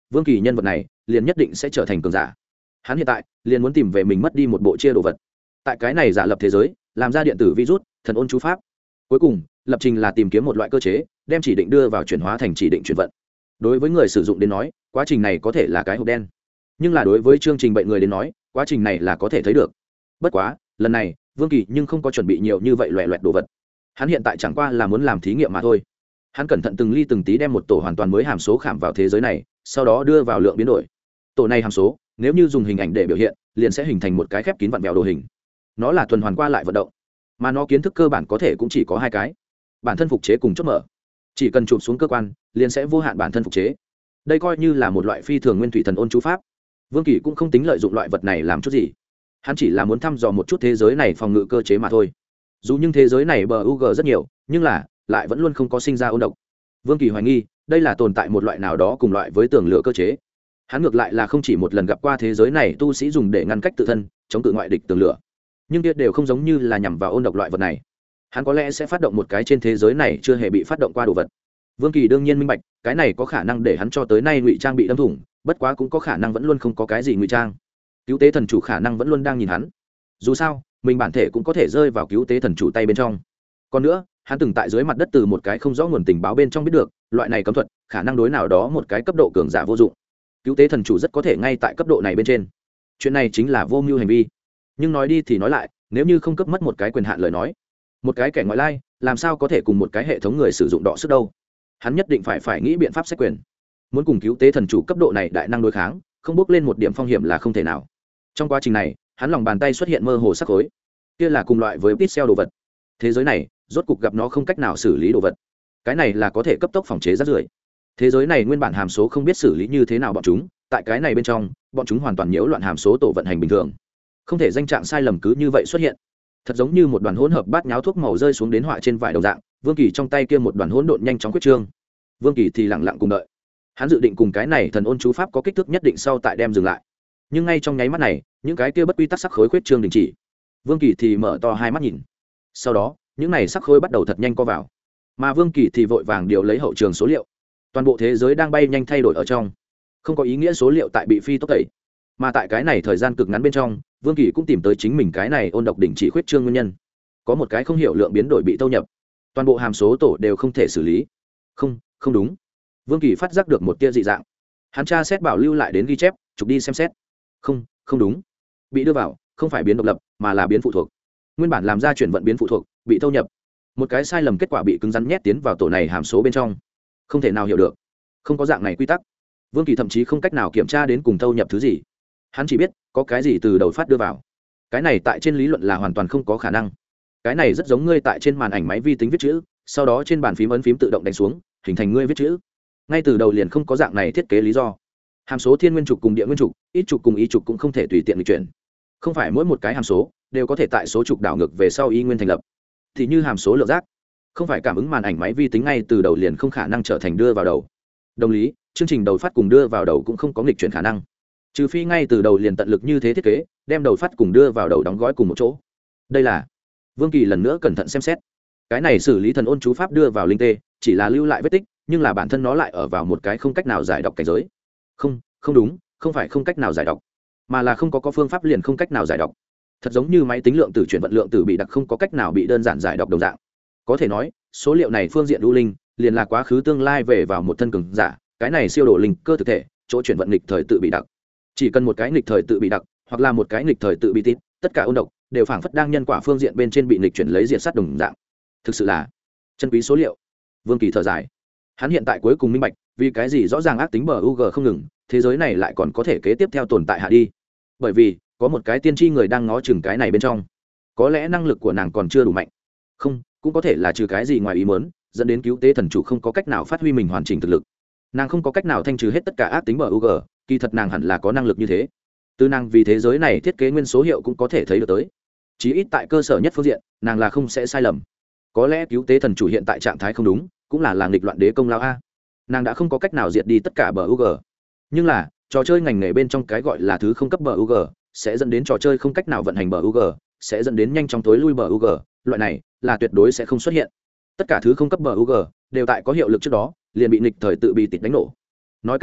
Vương Kỳ nhân vật này liền nhất định sẽ trở thành cường giả. Hắn hiện tại liền muốn tìm về mình mất đi một bộ chia đồ vật, tại cái này giả lập thế giới làm ra điện tử virus thần ôn chú pháp. Cuối cùng lập trình là tìm kiếm một loại cơ chế đem chỉ định đưa vào chuyển hóa thành chỉ định chuyển vận. Đối với người sử dụng đến nói quá trình này có thể là cái hộp đen, nhưng là đối với chương trình bệnh người đến nói quá trình này là có thể thấy được. Bất quá lần này Vương Kỳ nhưng không có chuẩn bị nhiều như vậy loẹ loẹt đồ vật. Hắn hiện tại chẳng qua là muốn làm thí nghiệm mà thôi. Hắn cẩn thận từng ly từng tí đem một tổ hoàn toàn mới hàm số khảm vào thế giới này, sau đó đưa vào lượng biến đổi. Tổ này hàm số nếu như dùng hình ảnh để biểu hiện liền sẽ hình thành một cái khép kín vặn vẹo đồ hình. Nó là tuần hoàn qua lại vận động, mà nó kiến thức cơ bản có thể cũng chỉ có hai cái: bản thân phục chế cùng chốt mở. Chỉ cần chụp xuống cơ quan liền sẽ vô hạn bản thân phục chế. Đây coi như là một loại phi thường nguyên thủy thần ôn chú pháp. Vương Kỳ cũng không tính lợi dụng loại vật này làm chút gì, hắn chỉ là muốn thăm dò một chút thế giới này phòng ngự cơ chế mà thôi. Dù nhưng thế giới này bờ u g rất nhiều, nhưng là lại vẫn luôn không có sinh ra ôn độc. Vương Kỳ hoài nghi đây là tồn tại một loại nào đó cùng loại với tường lửa cơ chế. Hắn ngược lại là không chỉ một lần gặp qua thế giới này tu sĩ dùng để ngăn cách tự thân chống cự ngoại địch tường lửa, nhưng kia đều không giống như là nhằm vào ôn độc loại vật này. Hắn có lẽ sẽ phát động một cái trên thế giới này chưa hề bị phát động qua đồ vật. Vương Kỳ đương nhiên minh bạch cái này có khả năng để hắn cho tới nay ngụy trang bị đâm thủng, bất quá cũng có khả năng vẫn luôn không có cái gì ngụy trang. Cứu tế thần chủ khả năng vẫn luôn đang nhìn hắn, dù sao mình bản thể cũng có thể rơi vào cứu tế thần chủ tay bên trong. Còn nữa hắn từng tại dưới mặt đất từ một cái không rõ nguồn tình báo bên trong biết được loại này cấm thuật khả năng đối nào đó một cái cấp độ cường giả vô dụng. Cứu tế thần chủ rất có thể ngay tại cấp độ này bên trên. Chuyện này chính là vô mưu hành vi. Nhưng nói đi thì nói lại, nếu như không cấp mất một cái quyền hạn lời nói, một cái kẻ ngoại lai làm sao có thể cùng một cái hệ thống người sử dụng đọ sức đâu. Hắn nhất định phải phải nghĩ biện pháp xét quyền. Muốn cùng cứu tế thần chủ cấp độ này đại năng đối kháng, không bước lên một điểm phong hiểm là không thể nào. Trong quá trình này hắn lòng bàn tay xuất hiện mơ hồ sắc khối, kia là cùng loại với pixel đồ vật. Thế giới này rốt cục gặp nó không cách nào xử lý đồ vật, cái này là có thể cấp tốc phòng chế rác rưởi. Thế giới này nguyên bản hàm số không biết xử lý như thế nào bọn chúng, tại cái này bên trong bọn chúng hoàn toàn nhiễu loạn hàm số tổ vận hành bình thường, không thể danh trạng sai lầm cứ như vậy xuất hiện. Thật giống như một đoàn hỗn hợp bát nháo thuốc màu rơi xuống đến họa trên vải đồng dạng. Vương Kỳ trong tay kia một đoàn hỗn độn nhanh chóng quyết trương. Vương Kỳ thì lặng lặng cùng đợi. Hắn dự định cùng cái này thần ôn chú pháp có kích thước nhất định sau tại đem dừng lại, nhưng ngay trong nháy mắt này những cái kia bất quy tắc sắc khối quyết trương đình chỉ. Vương Kỳ thì mở to hai mắt nhìn, sau đó những này sắc khối bắt đầu thật nhanh co vào, mà Vương Kỳ thì vội vàng điều lấy hậu trường số liệu. Toàn bộ thế giới đang bay nhanh thay đổi ở trong, không có ý nghĩa số liệu tại bị phi tốc tẩy, mà tại cái này thời gian cực ngắn bên trong Vương Kỳ cũng tìm tới chính mình cái này ôn độc đỉnh chỉ khuyết trương nguyên nhân. Có một cái không hiểu lượng biến đổi bị thâu nhập, toàn bộ hàm số tổ đều không thể xử lý. Không, không đúng. Vương Kỳ phát giác được một tia dị dạng. Hắn tra xét bảo lưu lại đến ghi chép, chụp đi xem xét. Không, không đúng. Bị đưa vào, không phải biến độc lập, mà là biến phụ thuộc. Nguyên bản làm ra chuyển vận biến phụ thuộc, bị thâu nhập. Một cái sai lầm kết quả bị cứng rắn nhét tiến vào tổ này hàm số bên trong. Không thể nào hiểu được. Không có dạng này quy tắc. Vương Kỳ thậm chí không cách nào kiểm tra đến cùng thâu nhập thứ gì. Hắn chỉ biết có cái gì từ đầu phát đưa vào. Cái này tại trên lý luận là hoàn toàn không có khả năng. Cái này rất giống ngươi tại trên màn ảnh máy vi tính viết chữ, sau đó trên bàn phím ấn phím tự động đánh xuống, hình thành ngươi viết chữ. Ngay từ đầu liền không có dạng này thiết kế lý do. Hàm số thiên nguyên trục cùng địa nguyên trục, ít trục cùng y trục cũng không thể tùy tiện lịch chuyển. Không phải mỗi một cái hàm số đều có thể tại số trục đảo ngược về sau y nguyên thành lập. Thì như hàm số lượng giác, không phải cảm ứng màn ảnh máy vi tính ngay từ đầu liền không khả năng trở thành đưa vào đầu. Đồng lý, chương trình đầu phát cùng đưa vào đầu cũng không có nghịch chuyển khả năng, trừ phi ngay từ đầu liền tận lực như thế thiết kế, đem đầu phát cùng đưa vào đầu đóng gói cùng một chỗ. Đây là Vương Kỳ lần nữa cẩn thận xem xét. Cái này xử lý thần ôn chú pháp đưa vào linh tê, chỉ là lưu lại vết tích, nhưng là bản thân nó lại ở vào một cái không cách nào giải đọc cảnh giới. Không, không đúng, không phải không cách nào giải đọc, mà là không có có phương pháp liền không cách nào giải đọc. Thật giống như máy tính lượng tử chuyển vận lượng tử bị đặc không có cách nào bị đơn giản giải đọc đồng dạng. Có thể nói, số liệu này phương diện lưu linh, liền là quá khứ tương lai về vào một thân cường giả, cái này siêu độ linh cơ thực thể, chỗ chuyển vận nghịch thời tự bị đặc. Chỉ cần một cái nghịch thời tự bị đặc, hoặc là một cái nghịch thời tự bị tít, tất cả ôn độc đều phảng phất đang nhân quả phương diện bên trên bị nghịch chuyển lấy diện sát đồng dạng. Thực sự là chân quý số liệu. Vương Kỳ thở dài. Hắn hiện tại cuối cùng minh bạch, vì cái gì rõ ràng ác tính bờ u g không ngừng, thế giới này lại còn có thể kế tiếp theo tồn tại hạ đi. Bởi vì có một cái tiên tri người đang ngó chừng cái này bên trong. Có lẽ năng lực của nàng còn chưa đủ mạnh. Không, cũng có thể là trừ cái gì ngoài ý muốn, dẫn đến cứu tế thần chủ không có cách nào phát huy mình hoàn chỉnh thực lực. Nàng không có cách nào thanh trừ hết tất cả ác tính bờ u g, kỳ thật nàng hẳn là có năng lực như thế. Từ nàng vì thế giới này thiết kế nguyên số hiệu cũng có thể thấy được tới. Chí ít tại cơ sở nhất phương diện, nàng là không sẽ sai lầm. Có lẽ cứu tế thần chủ hiện tại trạng thái không đúng, cũng là làng nghịch loạn đế công lao a. Nàng đã không có cách nào diệt đi tất cả bờ u g. Nhưng là trò chơi ngành nghề bên trong cái gọi là thứ không cấp bờ u g sẽ dẫn đến trò chơi không cách nào vận hành bờ u g, sẽ dẫn đến nhanh chóng tối lui bờ u g. Loại này là tuyệt đối sẽ không xuất hiện. Tất cả thứ không cấp bờ u g đều tại có hiệu lực trước đó liền bị nghịch thời tự bị tịt đánh nổ. Nói cách khác,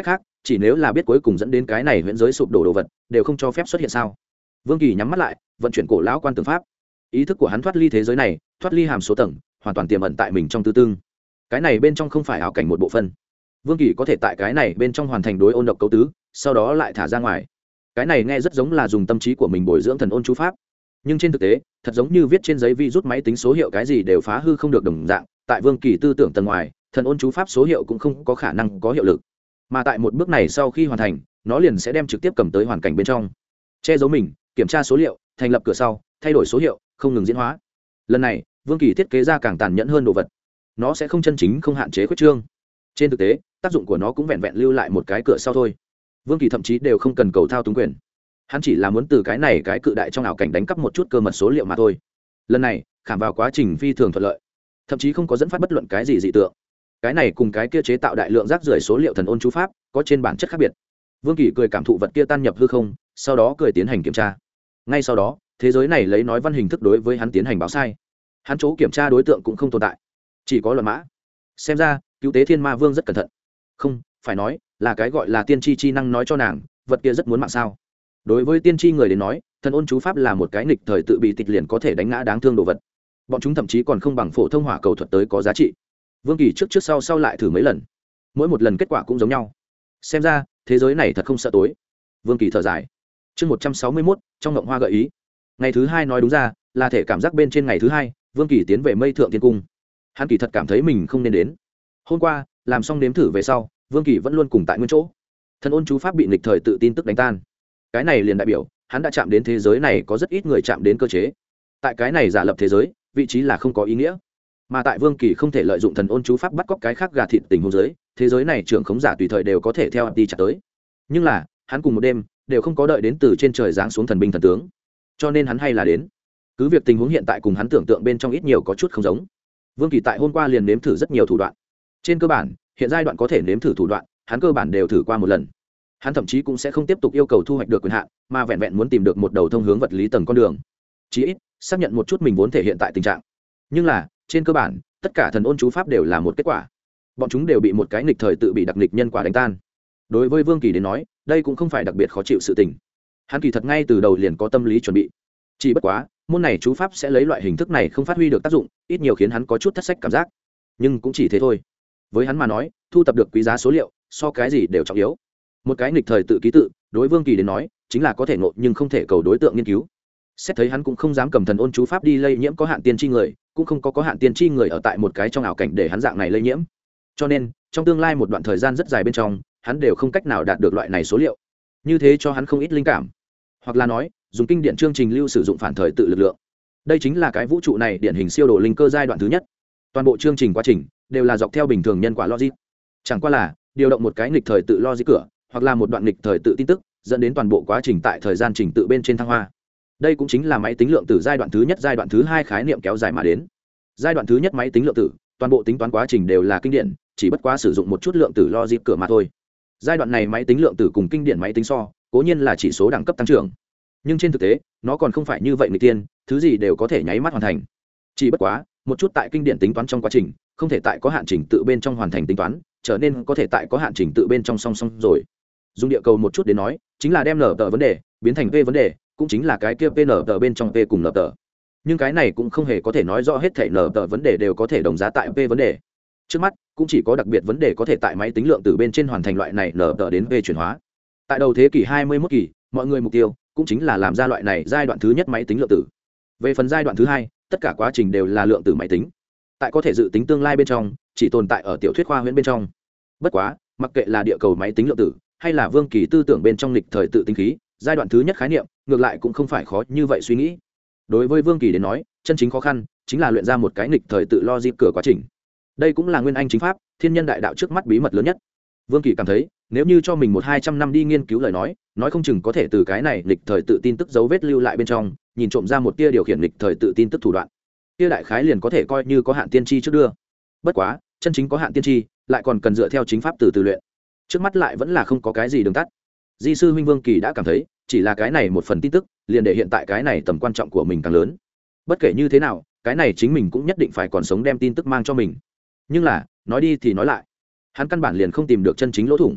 chỉ nếu là biết cuối cùng dẫn đến cái này huyễn giới sụp đổ đồ vật đều không cho phép xuất hiện sao. Vương Kỳ nhắm mắt lại vận chuyển cổ lão quan tưởng pháp, ý thức của hắn thoát ly thế giới này, thoát ly hàm số tầng, hoàn toàn tiềm ẩn tại mình trong tư tương. Cái này bên trong không phải ảo cảnh một bộ phận. Vương Kỳ có thể tại cái này bên trong hoàn thành đối ôn độc cấu tứ, sau đó lại thả ra ngoài. Cái này nghe rất giống là dùng tâm trí của mình bồi dưỡng thần ôn chú pháp, nhưng trên thực tế thật giống như viết trên giấy vi rút máy tính số hiệu cái gì đều phá hư không được đồng dạng. Tại Vương Kỳ tư tưởng tầng ngoài, thần ôn chú pháp số hiệu cũng không có khả năng có hiệu lực, mà tại một bước này sau khi hoàn thành, nó liền sẽ đem trực tiếp cầm tới hoàn cảnh bên trong, che giấu mình, kiểm tra số liệu, thành lập cửa sau, thay đổi số hiệu, không ngừng diễn hóa. Lần này Vương Kỳ thiết kế ra càng tàn nhẫn hơn đồ vật, nó sẽ không chân chính không hạn chế khuyết trương. Trên thực tế tác dụng của nó cũng vẹn vẹn lưu lại một cái cửa sau thôi. Vương Kỳ thậm chí đều không cần cầu thao túng quyền, hắn chỉ là muốn từ cái này cái cự đại trong ảo cảnh đánh cắp một chút cơ mật số liệu mà thôi. Lần này khảm vào quá trình phi thường thuận lợi, thậm chí không có dẫn phát bất luận cái gì dị tượng. Cái này cùng cái kia chế tạo đại lượng rác rưởi số liệu thần ôn chú pháp có trên bản chất khác biệt. Vương Kỳ cười cảm thụ vật kia tan nhập hư không, sau đó cười tiến hành kiểm tra. Ngay sau đó thế giới này lấy nói văn hình thức đối với hắn tiến hành báo sai. Hắn chỗ kiểm tra đối tượng cũng không tồn tại, chỉ có luận mã. Xem ra cứu tế thiên ma vương rất cẩn thận, không phải nói là cái gọi là tiên tri chi năng nói cho nàng vật kia rất muốn mạng sao. Đối với tiên tri người đến nói, thần ôn chú pháp là một cái nghịch thời tự bị tịch liền có thể đánh ngã đáng thương đồ vật. Bọn chúng thậm chí còn không bằng phổ thông hỏa cầu thuật tới có giá trị. Vương Kỳ trước trước sau sau lại thử mấy lần, mỗi một lần kết quả cũng giống nhau. Xem ra thế giới này thật không sợ tối. Vương Kỳ thở dài. Chương một trăm sáu mươi mốt, trong ngộng hoa gợi ý. Ngày thứ hai nói đúng ra là thể cảm giác bên trên ngày thứ hai, Vương Kỳ tiến về Mây Thượng Tiên Cung. Hắn kỳ thật cảm thấy mình không nên đến. Hôm qua làm xong nếm thử về sau, Vương Kỳ vẫn luôn cùng tại nguyên chỗ. Thần ôn chú pháp bị nghịch thời tự tin tức đánh tan. Cái này liền đại biểu hắn đã chạm đến thế giới này có rất ít người chạm đến cơ chế. Tại cái này giả lập thế giới, vị trí là không có ý nghĩa. Mà tại Vương Kỳ không thể lợi dụng thần ôn chú pháp bắt cóc cái khác gà thịt tình huống giới, thế giới này trưởng khống giả tùy thời đều có thể theo đi chặt tới. Nhưng là hắn cùng một đêm đều không có đợi đến từ trên trời giáng xuống thần binh thần tướng, cho nên hắn hay là đến. Cứ việc tình huống hiện tại cùng hắn tưởng tượng bên trong ít nhiều có chút không giống. Vương Kỳ tại hôm qua liền nếm thử rất nhiều thủ đoạn. Trên cơ bản hiện giai đoạn có thể nếm thử thủ đoạn hắn cơ bản đều thử qua một lần. Hắn thậm chí cũng sẽ không tiếp tục yêu cầu thu hoạch được quyền hạn, mà vẹn vẹn muốn tìm được một đầu thông hướng vật lý tầng con đường, chí ít xác nhận một chút mình vốn thể hiện tại tình trạng. Nhưng là trên cơ bản tất cả thần ôn chú pháp đều là một kết quả, bọn chúng đều bị một cái nghịch thời tự bị đặc nghịch nhân quả đánh tan. Đối với Vương Kỳ đến nói, đây cũng không phải đặc biệt khó chịu sự tình. Hắn kỳ thật ngay từ đầu liền có tâm lý chuẩn bị, chỉ bất quá môn này chú pháp sẽ lấy loại hình thức này không phát huy được tác dụng, ít nhiều khiến hắn có chút thất sách cảm giác. Nhưng cũng chỉ thế thôi. Với hắn mà nói, thu tập được quý giá số liệu so cái gì đều trọng yếu. Một cái nghịch thời tự ký tự đối Vương Kỳ đến nói chính là có thể ngộ nhưng không thể cầu đối tượng nghiên cứu. Xét thấy hắn cũng không dám cầm thần ôn chú pháp đi lây nhiễm có hạn tiên tri người, cũng không có có hạn tiên tri người ở tại một cái trong ảo cảnh để hắn dạng này lây nhiễm, cho nên trong tương lai một đoạn thời gian rất dài bên trong hắn đều không cách nào đạt được loại này số liệu. Như thế cho hắn không ít linh cảm, hoặc là nói dùng kinh điển chương trình lưu sử dụng phản thời tự lực lượng. Đây chính là cái vũ trụ này điển hình siêu đồ linh cơ giai đoạn thứ nhất. Toàn bộ chương trình quá trình đều là dọc theo bình thường nhân quả logic, chẳng qua là điều động một cái nghịch thời tự logic cửa, hoặc là một đoạn nghịch thời tự tin tức dẫn đến toàn bộ quá trình tại thời gian trình tự bên trên thăng hoa. Đây cũng chính là máy tính lượng tử giai đoạn thứ nhất giai đoạn thứ hai khái niệm kéo dài mà đến. Giai đoạn thứ nhất máy tính lượng tử toàn bộ tính toán quá trình đều là kinh điển, chỉ bất quá sử dụng một chút lượng tử logic cửa mà thôi. Giai đoạn này máy tính lượng tử cùng kinh điển máy tính so cố nhiên là chỉ số đẳng cấp tăng trưởng, nhưng trên thực tế nó còn không phải như vậy người tiên, thứ gì đều có thể nháy mắt hoàn thành. Chỉ bất quá một chút tại kinh điển tính toán trong quá trình không thể tại có hạn trình tự bên trong hoàn thành tính toán, trở nên có thể tại có hạn trình tự bên trong song song rồi. Dùng địa cầu một chút đến nói, chính là đem nở tờ vấn đề biến thành p vấn đề, cũng chính là cái kia p nở tờ bên trong p cùng nở tờ. Nhưng cái này cũng không hề có thể nói rõ hết thể nở tờ vấn đề đều có thể đồng giá tại p vấn đề. Trước mắt cũng chỉ có đặc biệt vấn đề có thể tại máy tính lượng tử bên trên hoàn thành loại này nở tờ đến p chuyển hóa. Tại đầu thế kỷ hai mươi mốt kỳ, mọi người mục tiêu cũng chính là làm ra loại này giai đoạn thứ nhất máy tính lượng tử. Về phần giai đoạn thứ hai, tất cả quá trình đều là lượng tử máy tính. Tại có thể dự tính tương lai bên trong, chỉ tồn tại ở tiểu thuyết khoa huyễn bên trong. Bất quá, mặc kệ là địa cầu máy tính lượng tử, hay là Vương Kỳ tư tưởng bên trong lịch thời tự tính khí, giai đoạn thứ nhất khái niệm, ngược lại cũng không phải khó như vậy suy nghĩ. Đối với Vương Kỳ đến nói, chân chính khó khăn chính là luyện ra một cái lịch thời tự logic cửa quá trình. Đây cũng là nguyên anh chính pháp, thiên nhân đại đạo trước mắt bí mật lớn nhất. Vương Kỳ cảm thấy, nếu như cho mình một hai trăm năm đi nghiên cứu lời nói, nói không chừng có thể từ cái này lịch thời tự tin tức dấu vết lưu lại bên trong, nhìn trộm ra một tia điều khiển lịch thời tự tin tức thủ đoạn. Tia đại khái liền có thể coi như có hạn tiên tri trước đưa. Bất quá, chân chính có hạn tiên tri, lại còn cần dựa theo chính pháp từ từ luyện. Trước mắt lại vẫn là không có cái gì đường tắt. Di sư huynh Vương Kỳ đã cảm thấy, chỉ là cái này một phần tin tức, liền để hiện tại cái này tầm quan trọng của mình càng lớn. Bất kể như thế nào, cái này chính mình cũng nhất định phải còn sống đem tin tức mang cho mình. Nhưng là, nói đi thì nói lại, hắn căn bản liền không tìm được chân chính lỗ thủng.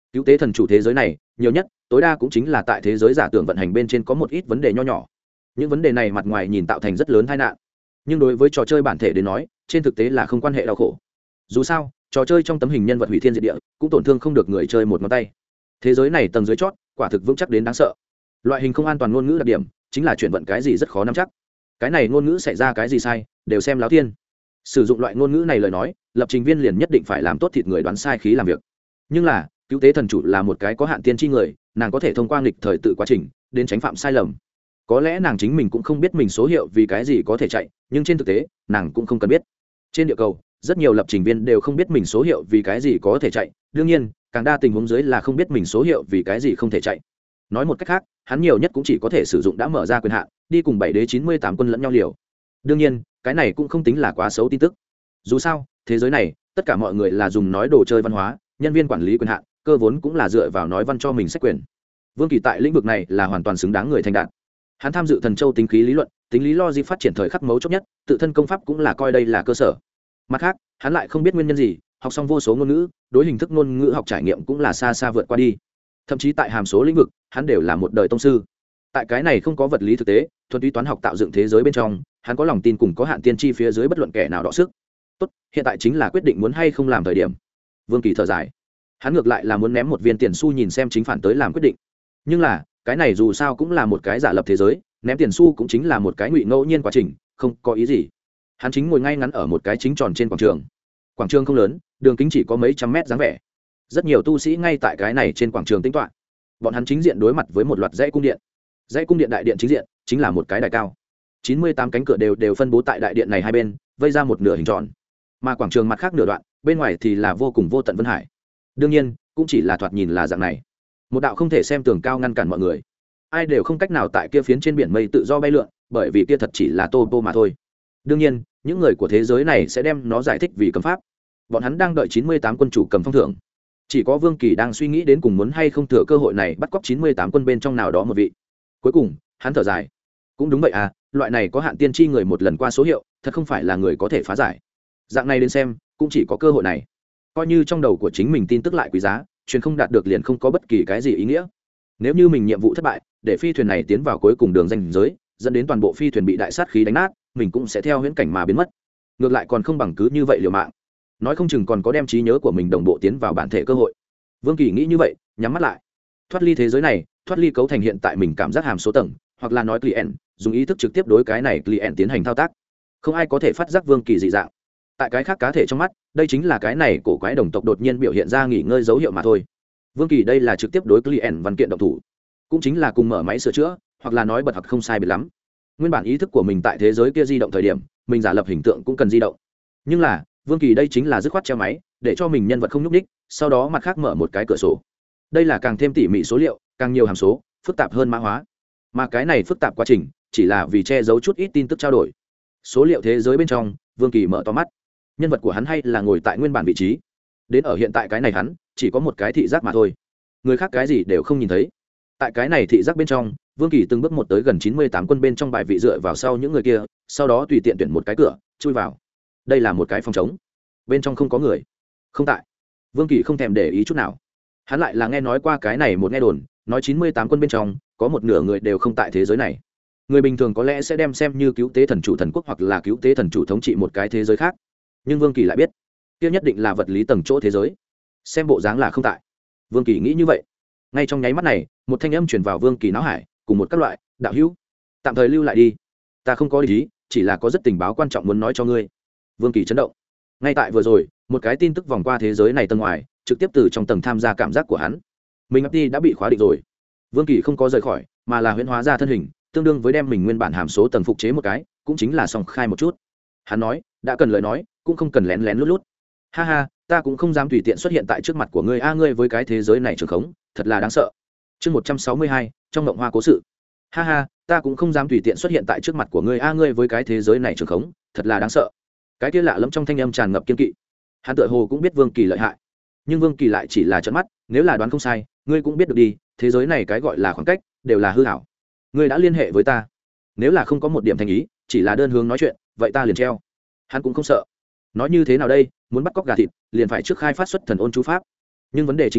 cứu tế thần chủ thế giới này nhiều nhất tối đa cũng chính là tại thế giới giả tưởng vận hành bên trên có một ít vấn đề nho nhỏ. Những vấn đề này mặt ngoài nhìn tạo thành rất lớn tai nạn, nhưng đối với trò chơi bản thể đến nói trên thực tế là không quan hệ đau khổ. Dù sao trò chơi trong tấm hình nhân vật hủy thiên diệt địa cũng tổn thương không được người chơi một ngón tay. Thế giới này tầng dưới chót quả thực vững chắc đến đáng sợ. Loại hình không an toàn ngôn ngữ đặc điểm chính là chuyển vận cái gì rất khó nắm chắc. Cái này ngôn ngữ xảy ra cái gì sai đều xem láo thiên. Sử dụng loại ngôn ngữ này lời nói lập trình viên liền nhất định phải làm tốt thịt người đoán sai khí làm việc. Nhưng là cứu tế thần chủ là một cái có hạn tiên tri người, nàng có thể thông qua nghịch thời tự quá trình đến tránh phạm sai lầm. Có lẽ nàng chính mình cũng không biết mình số hiệu vì cái gì có thể chạy, nhưng trên thực tế nàng cũng không cần biết. Trên địa cầu rất nhiều lập trình viên đều không biết mình số hiệu vì cái gì có thể chạy, đương nhiên càng đa tình huống dưới là không biết mình số hiệu vì cái gì không thể chạy. Nói một cách khác hắn nhiều nhất cũng chỉ có thể sử dụng đã mở ra quyền hạn đi cùng bảy đế chín mươi tám quân lẫn nhau liều. Đương nhiên cái này cũng không tính là quá xấu tin tức. Dù sao thế giới này tất cả mọi người là dùng nói đồ chơi văn hóa, nhân viên quản lý quyền hạn cơ vốn cũng là dựa vào nói văn cho mình sách quyền. Vương Kỳ tại lĩnh vực này là hoàn toàn xứng đáng người thành đạt. Hắn tham dự thần châu tính khí lý luận, tính lý logic phát triển thời khắc mấu chốt nhất, tự thân công pháp cũng là coi đây là cơ sở. Mặt khác hắn lại không biết nguyên nhân gì học xong vô số ngôn ngữ, đối hình thức ngôn ngữ học trải nghiệm cũng là xa xa vượt qua đi. Thậm chí tại hàm số lĩnh vực hắn đều là một đời tông sư. Tại cái này không có vật lý thực tế thuần túy toán học tạo dựng thế giới bên trong, hắn có lòng tin cùng có hạn tiên tri phía dưới bất luận kẻ nào đọ sức. Tốt, hiện tại chính là quyết định muốn hay không làm thời điểm. Vương Kỳ thở dài, hắn ngược lại là muốn ném một viên tiền xu nhìn xem chính phản tới làm quyết định, nhưng là cái này dù sao cũng là một cái giả lập thế giới, ném tiền xu cũng chính là một cái ngụy ngẫu nhiên quá trình, không có ý gì. Hắn chính ngồi ngay ngắn ở một cái chính tròn trên quảng trường. Quảng trường không lớn, đường kính chỉ có mấy trăm mét dáng vẻ. Rất nhiều tu sĩ ngay tại cái này trên quảng trường tĩnh tọa. Bọn hắn chính diện đối mặt với một loạt dãy cung điện. Dãy cung điện đại điện chính diện chính là một cái đài cao. chín mươi tám cánh cửa đều đều phân bố tại đại điện này hai bên, vây ra một nửa hình tròn. Mà quảng trường mặt khác nửa đoạn, bên ngoài thì là vô cùng vô tận vân hải. Đương nhiên, cũng chỉ là thoạt nhìn là dạng này. Một đạo không thể xem tường cao ngăn cản mọi người. Ai đều không cách nào tại kia phiến trên biển mây tự do bay lượn, bởi vì kia thật chỉ là tô tô mà thôi. Đương nhiên những người của thế giới này sẽ đem nó giải thích vì cấm pháp. Bọn hắn đang đợi chín mươi tám quân chủ cầm phong thưởng. Chỉ có Vương Kỳ đang suy nghĩ đến cùng muốn hay không thừa cơ hội này bắt cóc chín mươi tám quân bên trong nào đó một vị. Cuối cùng hắn thở dài, cũng đúng vậy à, loại này có hạn tiên tri người một lần qua số hiệu thật không phải là người có thể phá giải. Dạng này đến xem cũng chỉ có cơ hội này. Coi như trong đầu của chính mình tin tức lại quý giá, truyền không đạt được liền không có bất kỳ cái gì ý nghĩa. Nếu như mình nhiệm vụ thất bại, để phi thuyền này tiến vào cuối cùng đường ranh giới, dẫn đến toàn bộ phi thuyền bị đại sát khí đánh nát, mình cũng sẽ theo huyễn cảnh mà biến mất. Ngược lại còn không bằng cứ như vậy liều mạng, nói không chừng còn có đem trí nhớ của mình đồng bộ tiến vào bản thể cơ hội. Vương Kỳ nghĩ như vậy, nhắm mắt lại, thoát ly thế giới này, thoát ly cấu thành hiện tại mình cảm giác hàm số tầng, hoặc là nói client, dùng ý thức trực tiếp đối cái này client tiến hành thao tác. Không ai có thể phát giác Vương Kỳ dị dạng. Tại cái khác cá thể trong mắt, đây chính là cái này cổ quái đồng tộc đột nhiên biểu hiện ra nghỉ ngơi dấu hiệu mà thôi. Vương Kỳ đây là trực tiếp đối client văn kiện động thủ, cũng chính là cùng mở máy sửa chữa, hoặc là nói bật hoặc không sai biệt lắm. Nguyên bản ý thức của mình tại thế giới kia di động thời điểm, mình giả lập hình tượng cũng cần di động. Nhưng là Vương Kỳ đây chính là dứt khoát treo máy, để cho mình nhân vật không nhúc nhích, sau đó mặt khác mở một cái cửa sổ. Đây là càng thêm tỉ mỉ số liệu, càng nhiều hàm số, phức tạp hơn mã hóa. Mà cái này phức tạp quá trình, chỉ là vì che giấu chút ít tin tức trao đổi. Số liệu thế giới bên trong, Vương Kỳ mở to mắt. Nhân vật của hắn hay là ngồi tại nguyên bản vị trí. Đến ở hiện tại cái này hắn, chỉ có một cái thị giác mà thôi. Người khác cái gì đều không nhìn thấy. Tại cái này thị giác bên trong, Vương Kỳ từng bước một tới gần chín mươi tám quân bên trong bài vị dựa vào sau những người kia, sau đó tùy tiện tuyển một cái cửa, chui vào. Đây là một cái phòng trống, bên trong không có người, không tại. Vương Kỳ không thèm để ý chút nào. Hắn lại là nghe nói qua cái này một nghe đồn, nói chín mươi tám quân bên trong có một nửa người đều không tại thế giới này. Người bình thường có lẽ sẽ đem xem như cứu tế thần chủ thần quốc hoặc là cứu tế thần chủ thống trị một cái thế giới khác, nhưng Vương Kỳ lại biết, kia nhất định là vật lý tầng chỗ thế giới. Xem bộ dáng là không tại. Vương Kỳ nghĩ như vậy. Ngay trong nháy mắt này, một thanh âm truyền vào Vương Kỳ não hải, cùng một các loại đạo hữu, tạm thời lưu lại đi, ta không có ý, chỉ là có rất tình báo quan trọng muốn nói cho ngươi. Vương Kỳ chấn động. Ngay tại vừa rồi, một cái tin tức vòng qua thế giới này tầng ngoài, trực tiếp từ trong tầng tham gia cảm giác của hắn. Mình ấp đi đã bị khóa định rồi. Vương Kỳ không có rời khỏi, mà là huyễn hóa ra thân hình, tương đương với đem mình nguyên bản hàm số tầng phục chế một cái, cũng chính là song khai một chút. Hắn nói, đã cần lời nói, cũng không cần lén lén lút lút. Ha ha, ta cũng không dám tùy tiện xuất hiện tại trước mặt của ngươi a, ngươi với cái thế giới này trường khống, thật là đáng sợ. Chương một trăm sáu mươi hai, trong ngộng hoa cố sự. Ha ha, ta cũng không dám tùy tiện xuất hiện tại trước mặt của ngươi a, ngươi với cái thế giới này trường khống, thật là đáng sợ. Cái kia lạ lẫm trong thanh âm tràn ngập kiên kỵ. Hắn tựa hồ cũng biết Vương Kỳ lợi hại, nhưng Vương Kỳ lại chỉ là trợn mắt, nếu là đoán không sai, ngươi cũng biết được đi, thế giới này cái gọi là khoảng cách, đều là hư ảo. Ngươi đã liên hệ với ta, nếu là không có một điểm thành ý, chỉ là đơn hướng nói chuyện, vậy ta liền treo. Hắn cũng không sợ. Nói như thế nào đây, muốn bắt cóc gà thịt, liền phải trước khai phát xuất thần ôn chú pháp. Nhưng vấn đề chính là,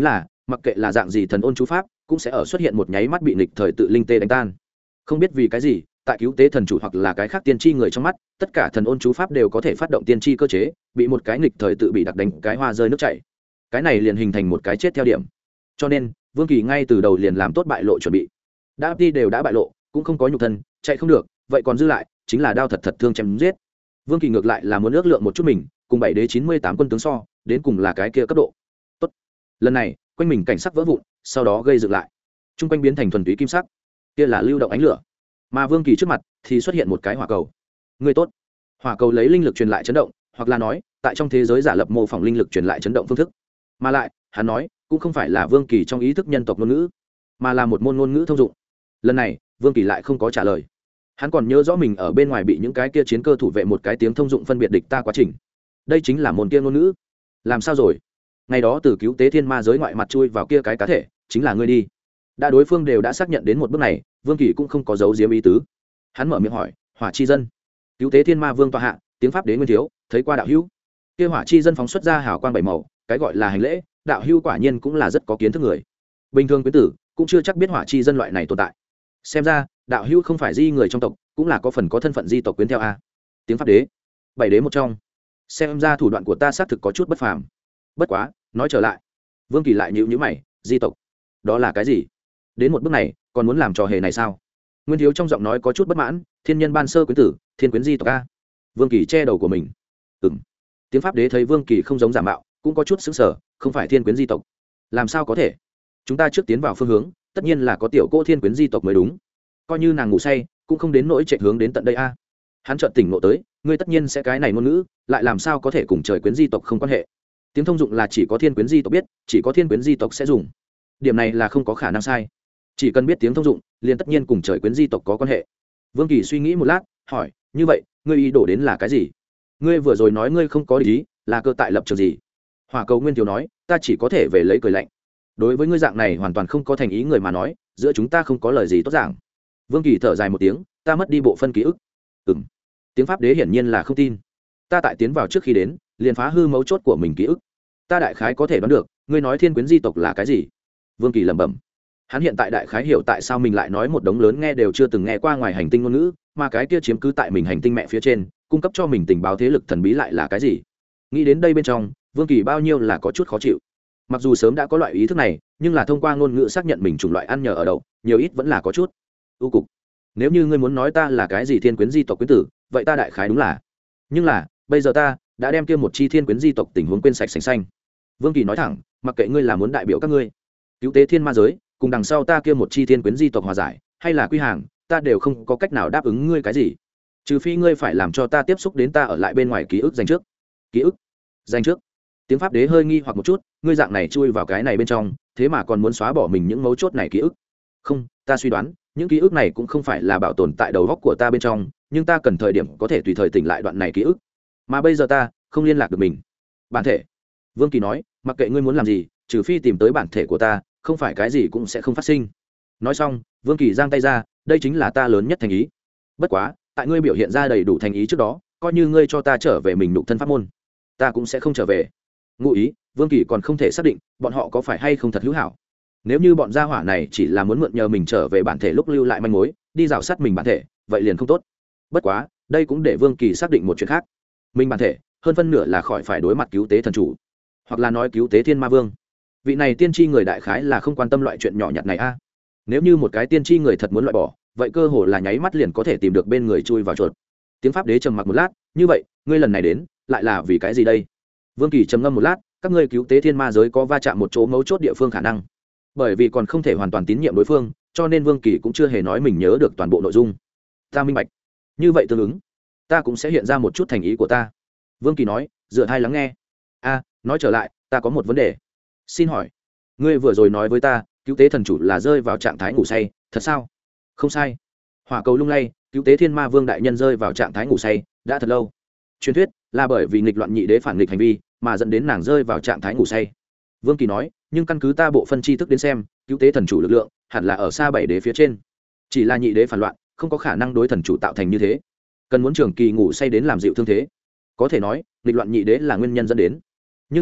mặc kệ là dạng gì thần ôn chú pháp cũng sẽ ở xuất hiện một nháy mắt bị nghịch thời tự linh tê đánh tan. Không biết vì cái gì, tại cứu tế thần chủ hoặc là cái khác tiên tri người trong mắt, tất cả thần ôn chú pháp đều có thể phát động tiên tri cơ chế, bị một cái nghịch thời tự bị đặc đánh cái hoa rơi nước chảy, cái này liền hình thành một cái chết theo điểm. Cho nên Vương Kỳ ngay từ đầu liền làm tốt bại lộ chuẩn bị. Đã đi đều đã bại lộ, cũng không có nhục thân, chạy không được, vậy còn dư lại chính là đao thật thật thương chém giết. Vương Kỳ ngược lại là muốn ước lượng một chút mình cùng bảy đế chín mươi tám quân tướng so, đến cùng là cái kia cấp độ. Tốt. Lần này, quanh mình cảnh sắc vỡ vụn, sau đó gây dựng lại. Trung quanh biến thành thuần túy kim sắc, kia là lưu động ánh lửa. Mà Vương Kỳ trước mặt thì xuất hiện một cái hỏa cầu. Người tốt. Hỏa cầu lấy linh lực truyền lại chấn động, hoặc là nói, tại trong thế giới giả lập mô phỏng linh lực truyền lại chấn động phương thức. Mà lại, hắn nói, cũng không phải là Vương Kỳ trong ý thức nhân tộc ngôn ngữ, mà là một môn ngôn ngữ thông dụng. Lần này, Vương Kỳ lại không có trả lời. Hắn còn nhớ rõ mình ở bên ngoài bị những cái kia chiến cơ thủ vệ một cái tiếng thông dụng phân biệt địch ta quá trình. Đây chính là môn kia ngôn ngữ. Làm sao rồi? Ngày đó từ cứu tế thiên ma giới ngoại mặt chui vào kia cái cá thể, chính là ngươi đi. Đã đối phương đều đã xác nhận đến một bước này, Vương Kỳ cũng không có giấu giếm ý tứ. Hắn mở miệng hỏi, hỏa chi dân, cứu tế thiên ma vương tọa hạ, tiếng pháp đế nguyên thiếu, thấy qua đạo hữu. Kia hỏa chi dân phóng xuất ra hào quang bảy màu, cái gọi là hành lễ, đạo hữu quả nhiên cũng là rất có kiến thức người. Bình thường quyến tử cũng chưa chắc biết hỏa chi dân loại này tồn tại. Xem ra đạo hữu không phải di người trong tộc, cũng là có phần có thân phận di tộc quyến theo a. Tiếng pháp đế, bảy đế một trong. Xem ra thủ đoạn của ta xác thực có chút bất phàm. Bất quá, nói trở lại, Vương Kỳ lại nhíu nhíu mày, di tộc, đó là cái gì? Đến một bước này, còn muốn làm trò hề này sao? Nguyên thiếu trong giọng nói có chút bất mãn, thiên nhân ban sơ quyến tử, thiên quyến di tộc a. Vương Kỳ che đầu của mình. Ừm. Tiếng pháp đế thấy Vương Kỳ không giống giả mạo, cũng có chút sững sờ, không phải thiên quyến di tộc. Làm sao có thể? Chúng ta trước tiến vào phương hướng, tất nhiên là có tiểu cô thiên quyến di tộc mới đúng. Coi như nàng ngủ say, cũng không đến nỗi chạy hướng đến tận đây a. Hắn chợt tỉnh ngộ tới, ngươi tất nhiên sẽ cái này ngôn ngữ, lại làm sao có thể cùng trời quyến di tộc không quan hệ? Tiếng thông dụng là chỉ có thiên quyến di tộc biết, chỉ có thiên quyến di tộc sẽ dùng. Điểm này là không có khả năng sai. Chỉ cần biết tiếng thông dụng, liền tất nhiên cùng trời quyến di tộc có quan hệ. Vương Kỳ suy nghĩ một lát, hỏi, như vậy, ngươi ý đồ đến là cái gì? Ngươi vừa rồi nói ngươi không có ý, là cơ tại lập trường gì? Hỏa cầu nguyên thiếu nói, ta chỉ có thể về lấy cười lạnh. Đối với ngươi dạng này hoàn toàn không có thành ý người mà nói, giữa chúng ta không có lời gì tốt giảng. Vương Kỳ thở dài một tiếng, ta mất đi bộ phân ký ức. Ừm. Tiếng pháp đế hiển nhiên là không tin. Ta tại tiến vào trước khi đến, liền phá hư mấu chốt của mình ký ức. Ta đại khái có thể đoán được, ngươi nói thiên quyến di tộc là cái gì? Vương Kỳ lẩm bẩm. Hắn hiện tại đại khái hiểu tại sao mình lại nói một đống lớn nghe đều chưa từng nghe qua ngoài hành tinh ngôn ngữ, mà cái kia chiếm cứ tại mình hành tinh mẹ phía trên, cung cấp cho mình tình báo thế lực thần bí lại là cái gì. Nghĩ đến đây bên trong, Vương Kỳ bao nhiêu là có chút khó chịu. Mặc dù sớm đã có loại ý thức này, nhưng là thông qua ngôn ngữ xác nhận mình chủng loại ăn nhờ ở đậu, nhiều ít vẫn là có chút ưu cục. Nếu như ngươi muốn nói ta là cái gì thiên quyến di tộc quyến tử, vậy ta đại khái đúng là. Nhưng là, bây giờ ta đã đem kia một chi thiên quyến di tộc tình huống quên sạch sành xanh. Vương Kỳ nói thẳng, mặc kệ ngươi là muốn đại biểu các ngươi cứu tế thiên ma giới, cùng đằng sau ta kia một chi thiên quyến di tộc hòa giải, hay là quy hàng, ta đều không có cách nào đáp ứng ngươi cái gì. Trừ phi ngươi phải làm cho ta tiếp xúc đến ta ở lại bên ngoài ký ức dành trước. Ký ức dành trước? Tiếng pháp đế hơi nghi hoặc một chút, ngươi dạng này chui vào cái này bên trong, thế mà còn muốn xóa bỏ mình những mấu chốt này ký ức. Không, ta suy đoán, những ký ức này cũng không phải là bảo tồn tại đầu óc của ta bên trong, nhưng ta cần thời điểm có thể tùy thời tỉnh lại đoạn này ký ức. Mà bây giờ ta không liên lạc được mình. Bản thể. Vương Kỳ nói, mặc kệ ngươi muốn làm gì, trừ phi tìm tới bản thể của ta, không phải cái gì cũng sẽ không phát sinh. Nói xong, Vương Kỳ giang tay ra, đây chính là ta lớn nhất thành ý. Bất quá, tại ngươi biểu hiện ra đầy đủ thành ý trước đó, coi như ngươi cho ta trở về mình nụ thân pháp môn, ta cũng sẽ không trở về. Ngụ ý, Vương Kỳ còn không thể xác định bọn họ có phải hay không thật hữu hảo. Nếu như bọn gia hỏa này chỉ là muốn mượn nhờ mình trở về bản thể lúc lưu lại manh mối, đi rào sát mình bản thể, vậy liền không tốt. Bất quá, đây cũng để Vương Kỳ xác định một chuyện khác. Mình bản thể, hơn phân nửa là khỏi phải đối mặt cứu tế thần chủ, hoặc là nói cứu tế thiên ma vương. Vị này tiên tri người đại khái là không quan tâm loại chuyện nhỏ nhặt này a. Nếu như một cái tiên tri người thật muốn loại bỏ, vậy cơ hồ là nháy mắt liền có thể tìm được bên người chui vào chuột. Tiếng pháp đế trầm mặc một lát, như vậy, ngươi lần này đến, lại là vì cái gì đây? Vương Kỳ trầm ngâm một lát, các ngươi cứu tế thiên ma giới có va chạm một chỗ mấu chốt địa phương khả năng. Bởi vì còn không thể hoàn toàn tín nhiệm đối phương, cho nên Vương Kỳ cũng chưa hề nói mình nhớ được toàn bộ nội dung. Ta minh bạch. Như vậy tương ứng, ta cũng sẽ hiện ra một chút thành ý của ta. Vương Kỳ nói, dựa hai lắng nghe. A, nói trở lại, ta có một vấn đề. Xin hỏi, ngươi vừa rồi nói với ta, cứu tế thần chủ là rơi vào trạng thái ngủ say, thật sao? Không sai. Hỏa cầu lung lay, cứu tế thiên ma vương đại nhân rơi vào trạng thái ngủ say đã thật lâu. Truyền thuyết là bởi vì nghịch loạn nhị đế phản nghịch hành vi mà dẫn đến nàng rơi vào trạng thái ngủ say. Vương Kỳ nói, nhưng căn cứ ta bộ phân tri thức đến xem, cứu tế thần chủ lực lượng hẳn là ở xa bảy đế phía trên. Chỉ là nhị đế phản loạn, không có khả năng đối thần chủ tạo thành như thế, cần muốn trường kỳ ngủ say đến làm dịu thương thế. Có thể nói nghịch loạn nhị đế là nguyên nhân dẫn đến. Nhưng là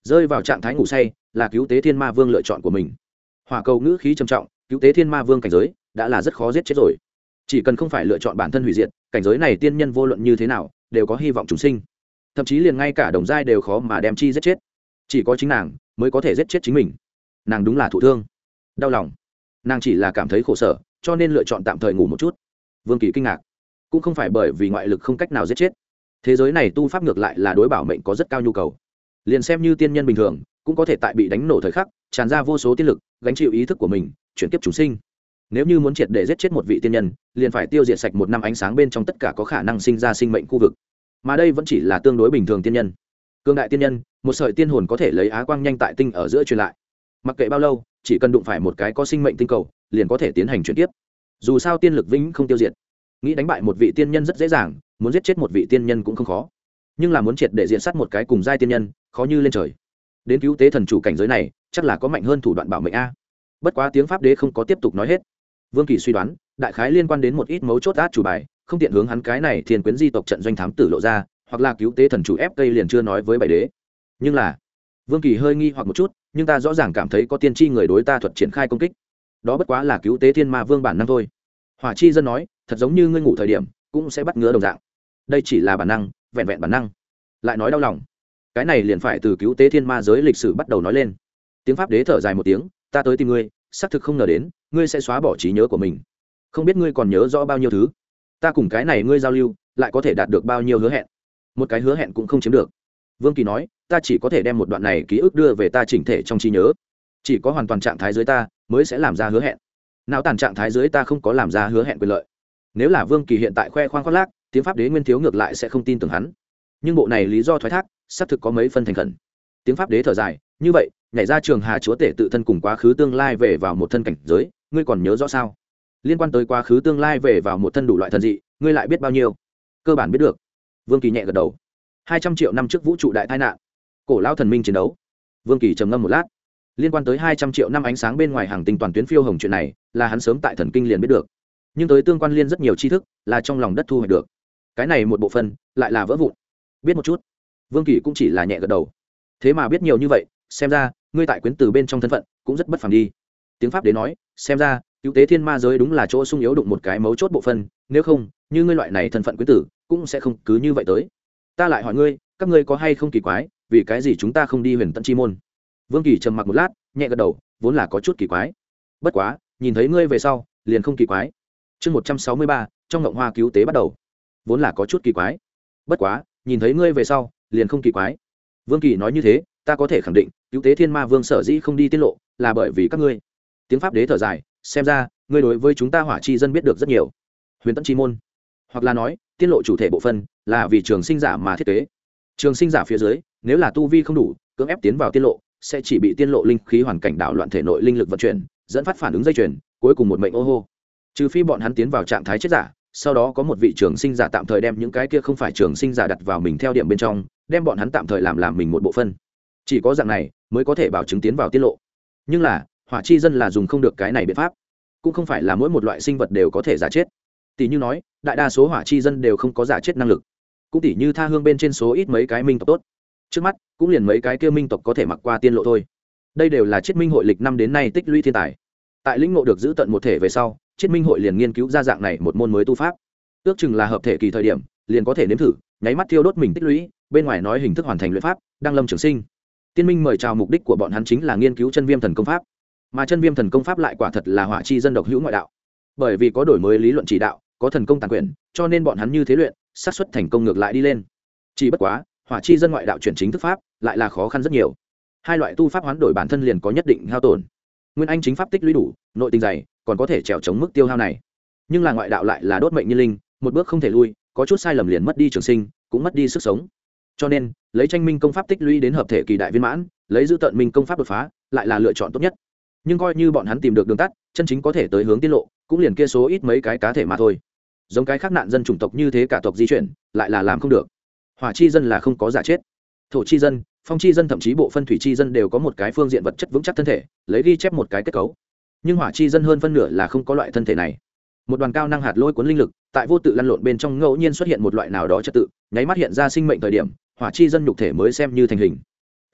rơi vào trạng thái ngủ say là cứu tế thiên ma vương lựa chọn của mình. Hỏa cầu ngữ khí trầm trọng, cứu tế thiên ma vương cảnh giới đã là rất khó giết chết rồi, chỉ cần không phải lựa chọn bản thân hủy diệt, cảnh giới này tiên nhân vô luận như thế nào đều có hy vọng trùng sinh, thậm chí liền ngay cả đồng giai đều khó mà đem chi giết chết, chỉ có chính nàng mới có thể giết chết chính mình. Nàng đúng là thụ thương, đau lòng, nàng chỉ là cảm thấy khổ sở cho nên lựa chọn tạm thời ngủ một chút. Vương Kỳ kinh ngạc, cũng không phải bởi vì ngoại lực không cách nào giết chết, thế giới này tu pháp ngược lại là đối bảo mệnh có rất cao nhu cầu, liền xem như tiên nhân bình thường cũng có thể tại bị đánh nổ thời khắc tràn ra vô số tiên lực gánh chịu ý thức của mình chuyển kiếp chúng sinh. Nếu như muốn triệt để giết chết một vị tiên nhân liền phải tiêu diệt sạch một năm ánh sáng bên trong tất cả có khả năng sinh ra sinh mệnh khu vực, mà đây vẫn chỉ là tương đối bình thường tiên nhân. Cương đại tiên nhân, một sợi tiên hồn có thể lấy á quang nhanh tại tinh ở giữa truyền lại, mặc kệ bao lâu chỉ cần đụng phải một cái có sinh mệnh tinh cầu liền có thể tiến hành chuyển kiếp. Dù sao tiên lực vĩnh không tiêu diệt, nghĩ đánh bại một vị tiên nhân rất dễ dàng, muốn giết chết một vị tiên nhân cũng không khó, nhưng là muốn triệt để diện sát một cái cùng giai tiên nhân khó như lên trời. Đến cứu tế thần chủ cảnh giới này chắc là có mạnh hơn thủ đoạn bảo mệnh a. Bất quá tiếng pháp đế không có tiếp tục nói hết. Vương Kỳ suy đoán đại khái liên quan đến một ít mấu chốt át chủ bài, không tiện hướng hắn cái này thiên quyến di tộc trận doanh thám tử lộ ra, hoặc là cứu tế thần chủ ép cây liền chưa nói với bảy đế. Nhưng là Vương Kỳ hơi nghi hoặc một chút, nhưng ta rõ ràng cảm thấy có tiên tri người đối ta thuật triển khai công kích, đó bất quá là cứu tế thiên ma vương bản năng thôi. Hỏa chi dân nói, thật giống như ngươi ngủ thời điểm cũng sẽ bắt ngứa đồng dạng, đây chỉ là bản năng, vẹn vẹn bản năng. Lại nói đau lòng, cái này liền phải từ cứu tế thiên ma giới lịch sử bắt đầu nói lên. Tiếng pháp đế thở dài một tiếng, ta tới tìm ngươi xác thực không ngờ đến ngươi sẽ xóa bỏ trí nhớ của mình, không biết ngươi còn nhớ rõ bao nhiêu thứ, ta cùng cái này ngươi giao lưu lại có thể đạt được bao nhiêu hứa hẹn, một cái hứa hẹn cũng không chiếm được. Vương Kỳ nói, ta chỉ có thể đem một đoạn này ký ức đưa về ta chỉnh thể trong trí nhớ, chỉ có hoàn toàn trạng thái dưới ta mới sẽ làm ra hứa hẹn, nào tàn trạng thái dưới ta không có làm ra hứa hẹn quyền lợi. Nếu là Vương Kỳ hiện tại khoe khoang khoác lác, tiếng pháp đế nguyên thiếu ngược lại sẽ không tin tưởng hắn, nhưng bộ này lý do thoái thác xác thực có mấy phân thành khẩn. Tiếng pháp đế thở dài, như vậy nhảy ra trường hà chúa tể tự thân cùng quá khứ tương lai về vào một thân cảnh giới, ngươi còn nhớ rõ sao? Liên quan tới quá khứ tương lai về vào một thân đủ loại thần dị, ngươi lại biết bao nhiêu? Cơ bản biết được. Vương Kỳ nhẹ gật đầu. Hai trăm triệu năm trước vũ trụ đại tai nạn, cổ lao thần minh chiến đấu. Vương Kỳ trầm ngâm một lát. Liên quan tới hai trăm triệu năm ánh sáng bên ngoài hàng tinh toàn tuyến phiêu hồng chuyện này, là hắn sớm tại thần kinh liền biết được, nhưng tới tương quan liên rất nhiều tri thức là trong lòng đất thu hoạch được, cái này một bộ phận lại là vỡ vụn. Biết một chút. Vương Kỳ cũng chỉ là nhẹ gật đầu. Thế mà biết nhiều như vậy, xem ra ngươi tại quyến từ bên trong thân phận cũng rất bất phàm đi. Tiếng pháp đế nói, xem ra cứu tế thiên ma giới đúng là chỗ sung yếu đụng một cái mấu chốt bộ phận, nếu không như ngươi loại này thân phận quyến tử cũng sẽ không cứ như vậy tới. Ta lại hỏi ngươi, các ngươi có hay không kỳ quái vì cái gì chúng ta không đi huyền tận chi môn? Vương Kỳ trầm mặc một lát, nhẹ gật đầu, vốn là có chút kỳ quái, bất quá nhìn thấy ngươi về sau liền không kỳ quái. Chương một trăm sáu mươi ba, trong ngộng hoa cứu tế bắt đầu. Vốn là có chút kỳ quái, bất quá nhìn thấy ngươi về sau liền không kỳ quái. Vương Kỳ nói như thế, ta có thể khẳng định cứu tế thiên ma vương sở dĩ không đi tiết lộ là bởi vì các ngươi. Tiếng pháp đế thở dài, xem ra ngươi đối với chúng ta hỏa chi dân biết được rất nhiều. Huyền tận chi môn, hoặc là nói tiết lộ chủ thể bộ phân là vì trường sinh giả mà thiết kế. Trường sinh giả phía dưới nếu là tu vi không đủ, cưỡng ép tiến vào tiết lộ sẽ chỉ bị tiên lộ linh khí hoàn cảnh đảo loạn thể nội linh lực vận chuyển, dẫn phát phản ứng dây chuyền, cuối cùng một mệnh ô hô. Trừ phi bọn hắn tiến vào trạng thái chết giả, sau đó có một vị trường sinh giả tạm thời đem những cái kia không phải trường sinh giả đặt vào mình theo điểm bên trong, đem bọn hắn tạm thời làm làm mình một bộ phân. Chỉ có dạng này mới có thể bảo chứng tiến vào tiết lộ. Nhưng là hỏa chi dân là dùng không được cái này biện pháp, cũng không phải là mỗi một loại sinh vật đều có thể giả chết. Tỷ như nói đại đa số hỏa chi dân đều không có giả chết năng lực, cũng tỷ như tha hương bên trên số ít mấy cái minh tộc tốt, trước mắt cũng liền mấy cái kia minh tộc có thể mặc qua tiên lộ thôi. Đây đều là chiết minh hội lịch năm đến nay tích lũy thiên tài, tại lĩnh ngộ được giữ tận một thể về sau, chiết minh hội liền nghiên cứu ra dạng này một môn mới tu pháp, ước chừng là hợp thể kỳ thời điểm liền có thể nếm thử nháy mắt thiêu đốt mình tích lũy, bên ngoài nói hình thức hoàn thành luyện pháp đang lâm trường sinh. Tiên minh mời chào mục đích của bọn hắn chính là nghiên cứu chân viêm thần công pháp, mà chân viêm thần công pháp lại quả thật là hỏa chi dân độc hữu ngoại đạo, bởi vì có đổi mới lý luận chỉ đạo, có thần công tàn quyền, cho nên bọn hắn như thế luyện xác suất thành công ngược lại đi lên. Chỉ bất quá hỏa chi dân ngoại đạo chuyển chính thức pháp lại là khó khăn rất nhiều, hai loại tu pháp hoán đổi bản thân liền có nhất định hao tổn. Nguyên anh chính pháp tích lũy đủ, nội tình dày, còn có thể trèo chống mức tiêu hao này, nhưng là ngoại đạo lại là đốt mệnh như linh, một bước không thể lui, có chút sai lầm liền mất đi trường sinh, cũng mất đi sức sống. Cho nên lấy tranh minh công pháp tích lũy đến hợp thể kỳ đại viên mãn, lấy giữ tận minh công pháp đột phá lại là lựa chọn tốt nhất. Nhưng coi như bọn hắn tìm được đường tắt chân chính có thể tới hướng tiết lộ, cũng liền kia số ít mấy cái cá thể mà thôi. Giống cái khác nạn dân chủng tộc như thế cả tộc di chuyển lại là làm không được. Hỏa chi dân là không có giả chết, thổ chi dân, phong chi dân, thậm chí bộ phân thủy chi dân đều có một cái phương diện vật chất vững chắc thân thể, lấy ghi chép một cái kết cấu. Nhưng hỏa chi dân hơn phân nửa là không có loại thân thể này. Một đoàn cao năng hạt lôi cuốn linh lực tại vô tự lăn lộn bên trong ngẫu nhiên xuất hiện một loại nào đó trật tự, nháy mắt hiện ra sinh mệnh thời điểm, hỏa chi dân nhục thể mới xem như thành hình.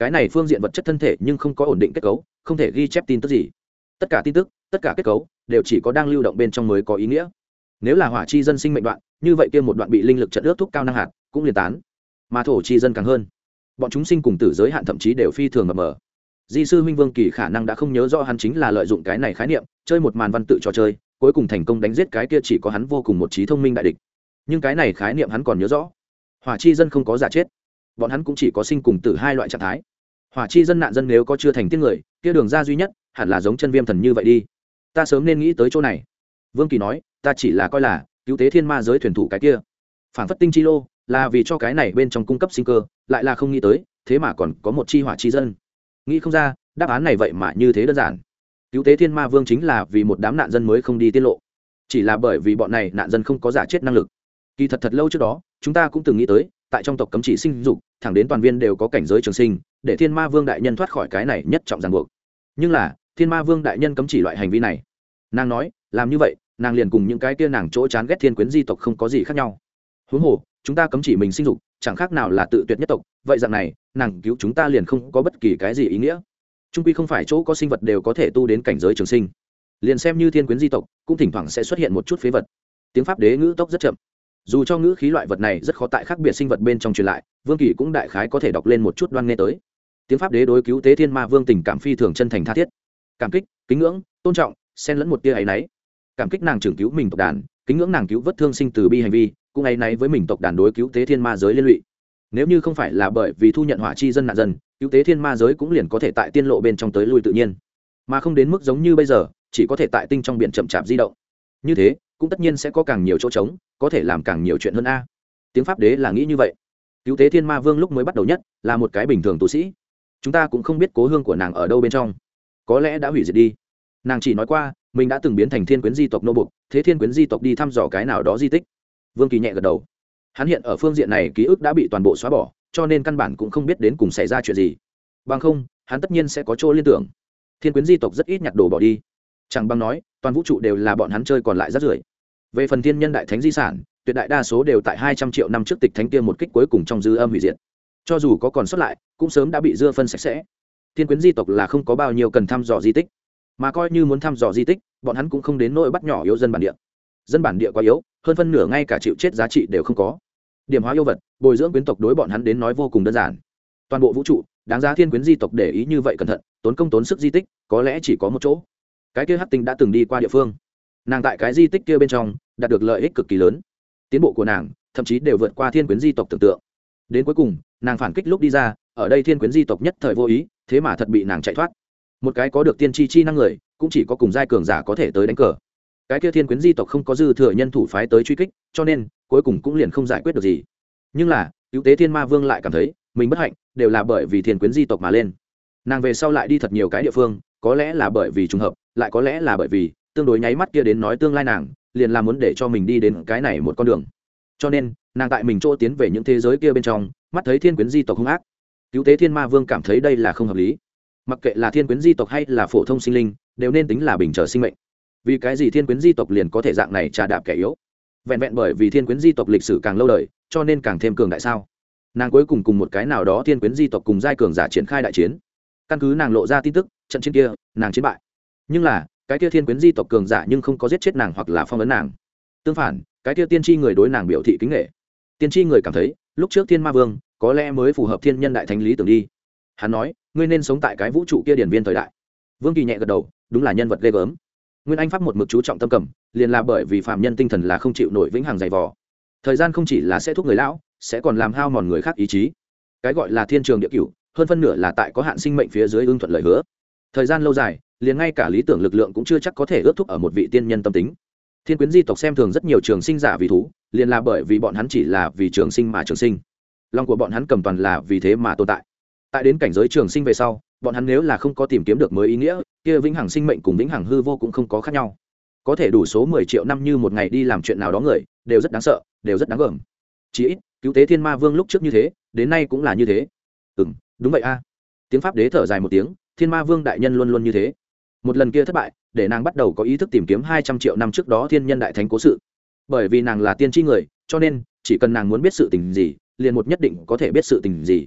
cái này phương diện vật chất thân thể nhưng không có ổn định kết cấu, không thể ghi chép tin tức gì. Tất cả tin tức, tất cả kết cấu đều chỉ có đang lưu động bên trong mới có ý nghĩa. Nếu là hỏa chi dân sinh mệnh đoạn, như vậy kia một đoạn bị linh lực trận ước thúc cao năng hạt cũng liền tán. Mà thổ chi dân càng hơn, bọn chúng sinh cùng tử giới hạn thậm chí đều phi thường mập mờ. Di sư huynh Vương Kỳ khả năng đã không nhớ rõ hắn chính là lợi dụng cái này khái niệm, chơi một màn văn tự trò chơi, cuối cùng thành công đánh giết cái kia chỉ có hắn vô cùng một trí thông minh đại địch. Nhưng cái này khái niệm hắn còn nhớ rõ. Hỏa chi dân không có giả chết, bọn hắn cũng chỉ có sinh cùng tử hai loại trạng thái. Hỏa chi dân nạn dân nếu có chưa thành tiên người, kia đường ra duy nhất hẳn là giống chân viêm thần như vậy đi. Ta sớm nên nghĩ tới chỗ này. Vương Kỳ nói, ta chỉ là coi là cứu tế thiên ma giới thuyền thủ cái kia, phản phất tinh chi lô là vì cho cái này bên trong cung cấp sinh cơ, lại là không nghĩ tới, thế mà còn có một chi hỏa chi dân. Nghĩ không ra, đáp án này vậy mà như thế đơn giản. Cứu tế thiên ma vương chính là vì một đám nạn dân mới không đi tiết lộ, chỉ là bởi vì bọn này nạn dân không có giả chết năng lực. Kỳ thật thật lâu trước đó, chúng ta cũng từng nghĩ tới, tại trong tộc cấm chỉ sinh dục, thẳng đến toàn viên đều có cảnh giới trường sinh, để thiên ma vương đại nhân thoát khỏi cái này nhất trọng ràng buộc. Nhưng là thiên ma vương đại nhân cấm chỉ loại hành vi này. Nàng nói, làm như vậy, nàng liền cùng những cái kia nàng chỗ chán ghét thiên quyến di tộc không có gì khác nhau. Huống hồ, chúng ta cấm chỉ mình sinh dục, chẳng khác nào là tự tuyệt nhất tộc, vậy dạng này, nàng cứu chúng ta liền không có bất kỳ cái gì ý nghĩa. Trung quy không phải chỗ có sinh vật đều có thể tu đến cảnh giới trường sinh. Liền xem như thiên quyến di tộc, cũng thỉnh thoảng sẽ xuất hiện một chút phế vật. Tiếng pháp đế ngữ tốc rất chậm. Dù cho ngữ khí loại vật này rất khó tại khác biệt sinh vật bên trong truyền lại, Vương Kỳ cũng đại khái có thể đọc lên một chút đoan nghe tới. Tiếng pháp đế đối cứu tế thiên ma vương tình cảm phi thường chân thành tha thiết, cảm kích, kính ngưỡng, tôn trọng, xen lẫn một tia áy náy. Cảm kích nàng trưởng cứu mình tộc đàn, kính ngưỡng nàng cứu vớt thương sinh từ bi hành vi, cũng áy náy với mình tộc đàn đối cứu tế thiên ma giới liên lụy. Nếu như không phải là bởi vì thu nhận hỏa chi dân nạn dân, cứu tế thiên ma giới cũng liền có thể tại tiên lộ bên trong tới lui tự nhiên, mà không đến mức giống như bây giờ chỉ có thể tại tinh trong biển chậm chạp di động. Như thế cũng tất nhiên sẽ có càng nhiều chỗ trống, có thể làm càng nhiều chuyện hơn a. Tiếng pháp đế là nghĩ như vậy. Cứu tế thiên ma vương lúc mới bắt đầu nhất là một cái bình thường tu sĩ, chúng ta cũng không biết cố hương của nàng ở đâu bên trong, có lẽ đã hủy diệt đi. Nàng chỉ nói qua mình đã từng biến thành thiên quyến di tộc nô bục, thế thiên quyến di tộc đi thăm dò cái nào đó di tích. Vương Kỳ nhẹ gật đầu. Hắn hiện ở phương diện này ký ức đã bị toàn bộ xóa bỏ, cho nên căn bản cũng không biết đến cùng xảy ra chuyện gì. Bằng không hắn tất nhiên sẽ có chỗ liên tưởng. Thiên quyến di tộc rất ít nhặt đồ bỏ đi, chẳng bằng nói toàn vũ trụ đều là bọn hắn chơi còn lại rất rưởi. Về phần thiên nhân đại thánh di sản, tuyệt đại đa số đều tại hai trăm triệu năm trước tịch thánh kia một kích cuối cùng trong dư âm hủy diệt, cho dù có còn sót lại cũng sớm đã bị dưa phân sạch sẽ. Thiên quyến di tộc là không có bao nhiêu cần thăm dò di tích, mà coi như muốn thăm dò di tích, bọn hắn cũng không đến nỗi bắt nhỏ yếu dân bản địa. Dân bản địa quá yếu, hơn phân nửa ngay cả chịu chết giá trị đều không có. Điểm hóa yêu vật, bồi dưỡng quyến tộc đối bọn hắn đến nói vô cùng đơn giản. Toàn bộ vũ trụ đáng giá thiên quyến di tộc để ý như vậy cẩn thận, tốn công tốn sức di tích, có lẽ chỉ có một chỗ. Cái kia Hắc Tinh đã từng đi qua địa phương, nàng tại cái di tích kia bên trong đạt được lợi ích cực kỳ lớn. Tiến bộ của nàng thậm chí đều vượt qua thiên quyến di tộc tưởng tượng. Đến cuối cùng nàng phản kích lúc đi ra, ở đây thiên quyến di tộc nhất thời vô ý, thế mà thật bị nàng chạy thoát. Một cái có được tiên tri chi năng người, cũng chỉ có cùng giai cường giả có thể tới đánh cờ. Cái kia thiên quyến di tộc không có dư thừa nhân thủ phái tới truy kích, cho nên cuối cùng cũng liền không giải quyết được gì. Nhưng là cứu tế thiên ma vương lại cảm thấy mình bất hạnh đều là bởi vì thiên quyến di tộc mà lên. Nàng về sau lại đi thật nhiều cái địa phương, có lẽ là bởi vì trùng hợp, lại có lẽ là bởi vì tương đối nháy mắt kia đến nói tương lai nàng liền là muốn để cho mình đi đến cái này một con đường. Cho nên nàng tại mình chỗ tiến về những thế giới kia bên trong, mắt thấy thiên quyến di tộc hung ác, cứu tế thiên ma vương cảm thấy đây là không hợp lý. Mặc kệ là thiên quyến di tộc hay là phổ thông sinh linh, đều nên tính là bình trở sinh mệnh. Vì cái gì thiên quyến di tộc liền có thể dạng này trà đạp kẻ yếu? Vẹn vẹn bởi vì thiên quyến di tộc lịch sử càng lâu đời, cho nên càng thêm cường đại sao? Nàng cuối cùng cùng một cái nào đó thiên quyến di tộc cùng giai cường giả triển khai đại chiến. Căn cứ nàng lộ ra tin tức, trận chiến kia nàng chiến bại. Nhưng là cái kia thiên quyến di tộc cường giả nhưng không có giết chết nàng hoặc là phong ấn nàng. Tương phản, cái kia tiên tri người đối nàng biểu thị kính nghệ. Tiên tri người cảm thấy lúc trước thiên ma vương có lẽ mới phù hợp thiên nhân đại thánh lý tưởng đi. Hắn nói, ngươi nên sống tại cái vũ trụ kia điển viên thời đại. Vương Kỳ nhẹ gật đầu, đúng là nhân vật ghê gớm. Nguyên Anh pháp một mực chú trọng tâm cầm, liền là bởi vì phàm nhân tinh thần là không chịu nổi vĩnh hằng dày vò. Thời gian không chỉ là sẽ thúc người lão, sẽ còn làm hao mòn người khác ý chí. Cái gọi là thiên trường địa cửu, hơn phân nửa là tại có hạn sinh mệnh phía dưới ưng thuận lời hứa. Thời gian lâu dài, liền ngay cả lý tưởng lực lượng cũng chưa chắc có thể ước thúc ở một vị tiên nhân tâm tính. Thiên quyến di tộc xem thường rất nhiều trường sinh giả vì thú, liền là bởi vì bọn hắn chỉ là vì trường sinh mà trường sinh. Lòng của bọn hắn cầm toàn là vì thế mà tồn tại. Tại đến cảnh giới trường sinh về sau, bọn hắn nếu là không có tìm kiếm được mới ý nghĩa, kia vĩnh hằng sinh mệnh cùng vĩnh hằng hư vô cũng không có khác nhau. Có thể đủ số mười triệu năm như một ngày đi làm chuyện nào đó người, đều rất đáng sợ, đều rất đáng gờm. Chỉ ít, cứu tế thiên ma vương lúc trước như thế, đến nay cũng là như thế. Ừm, đúng vậy a. Tiếng pháp đế thở dài một tiếng, thiên ma vương đại nhân luôn luôn như thế. Một lần kia thất bại, để nàng bắt đầu có ý thức tìm kiếm hai trăm triệu năm trước đó thiên nhân đại thánh cố sự. Bởi vì nàng là tiên tri người, cho nên chỉ cần nàng muốn biết sự tình gì, liền một nhất định có thể biết sự tình gì.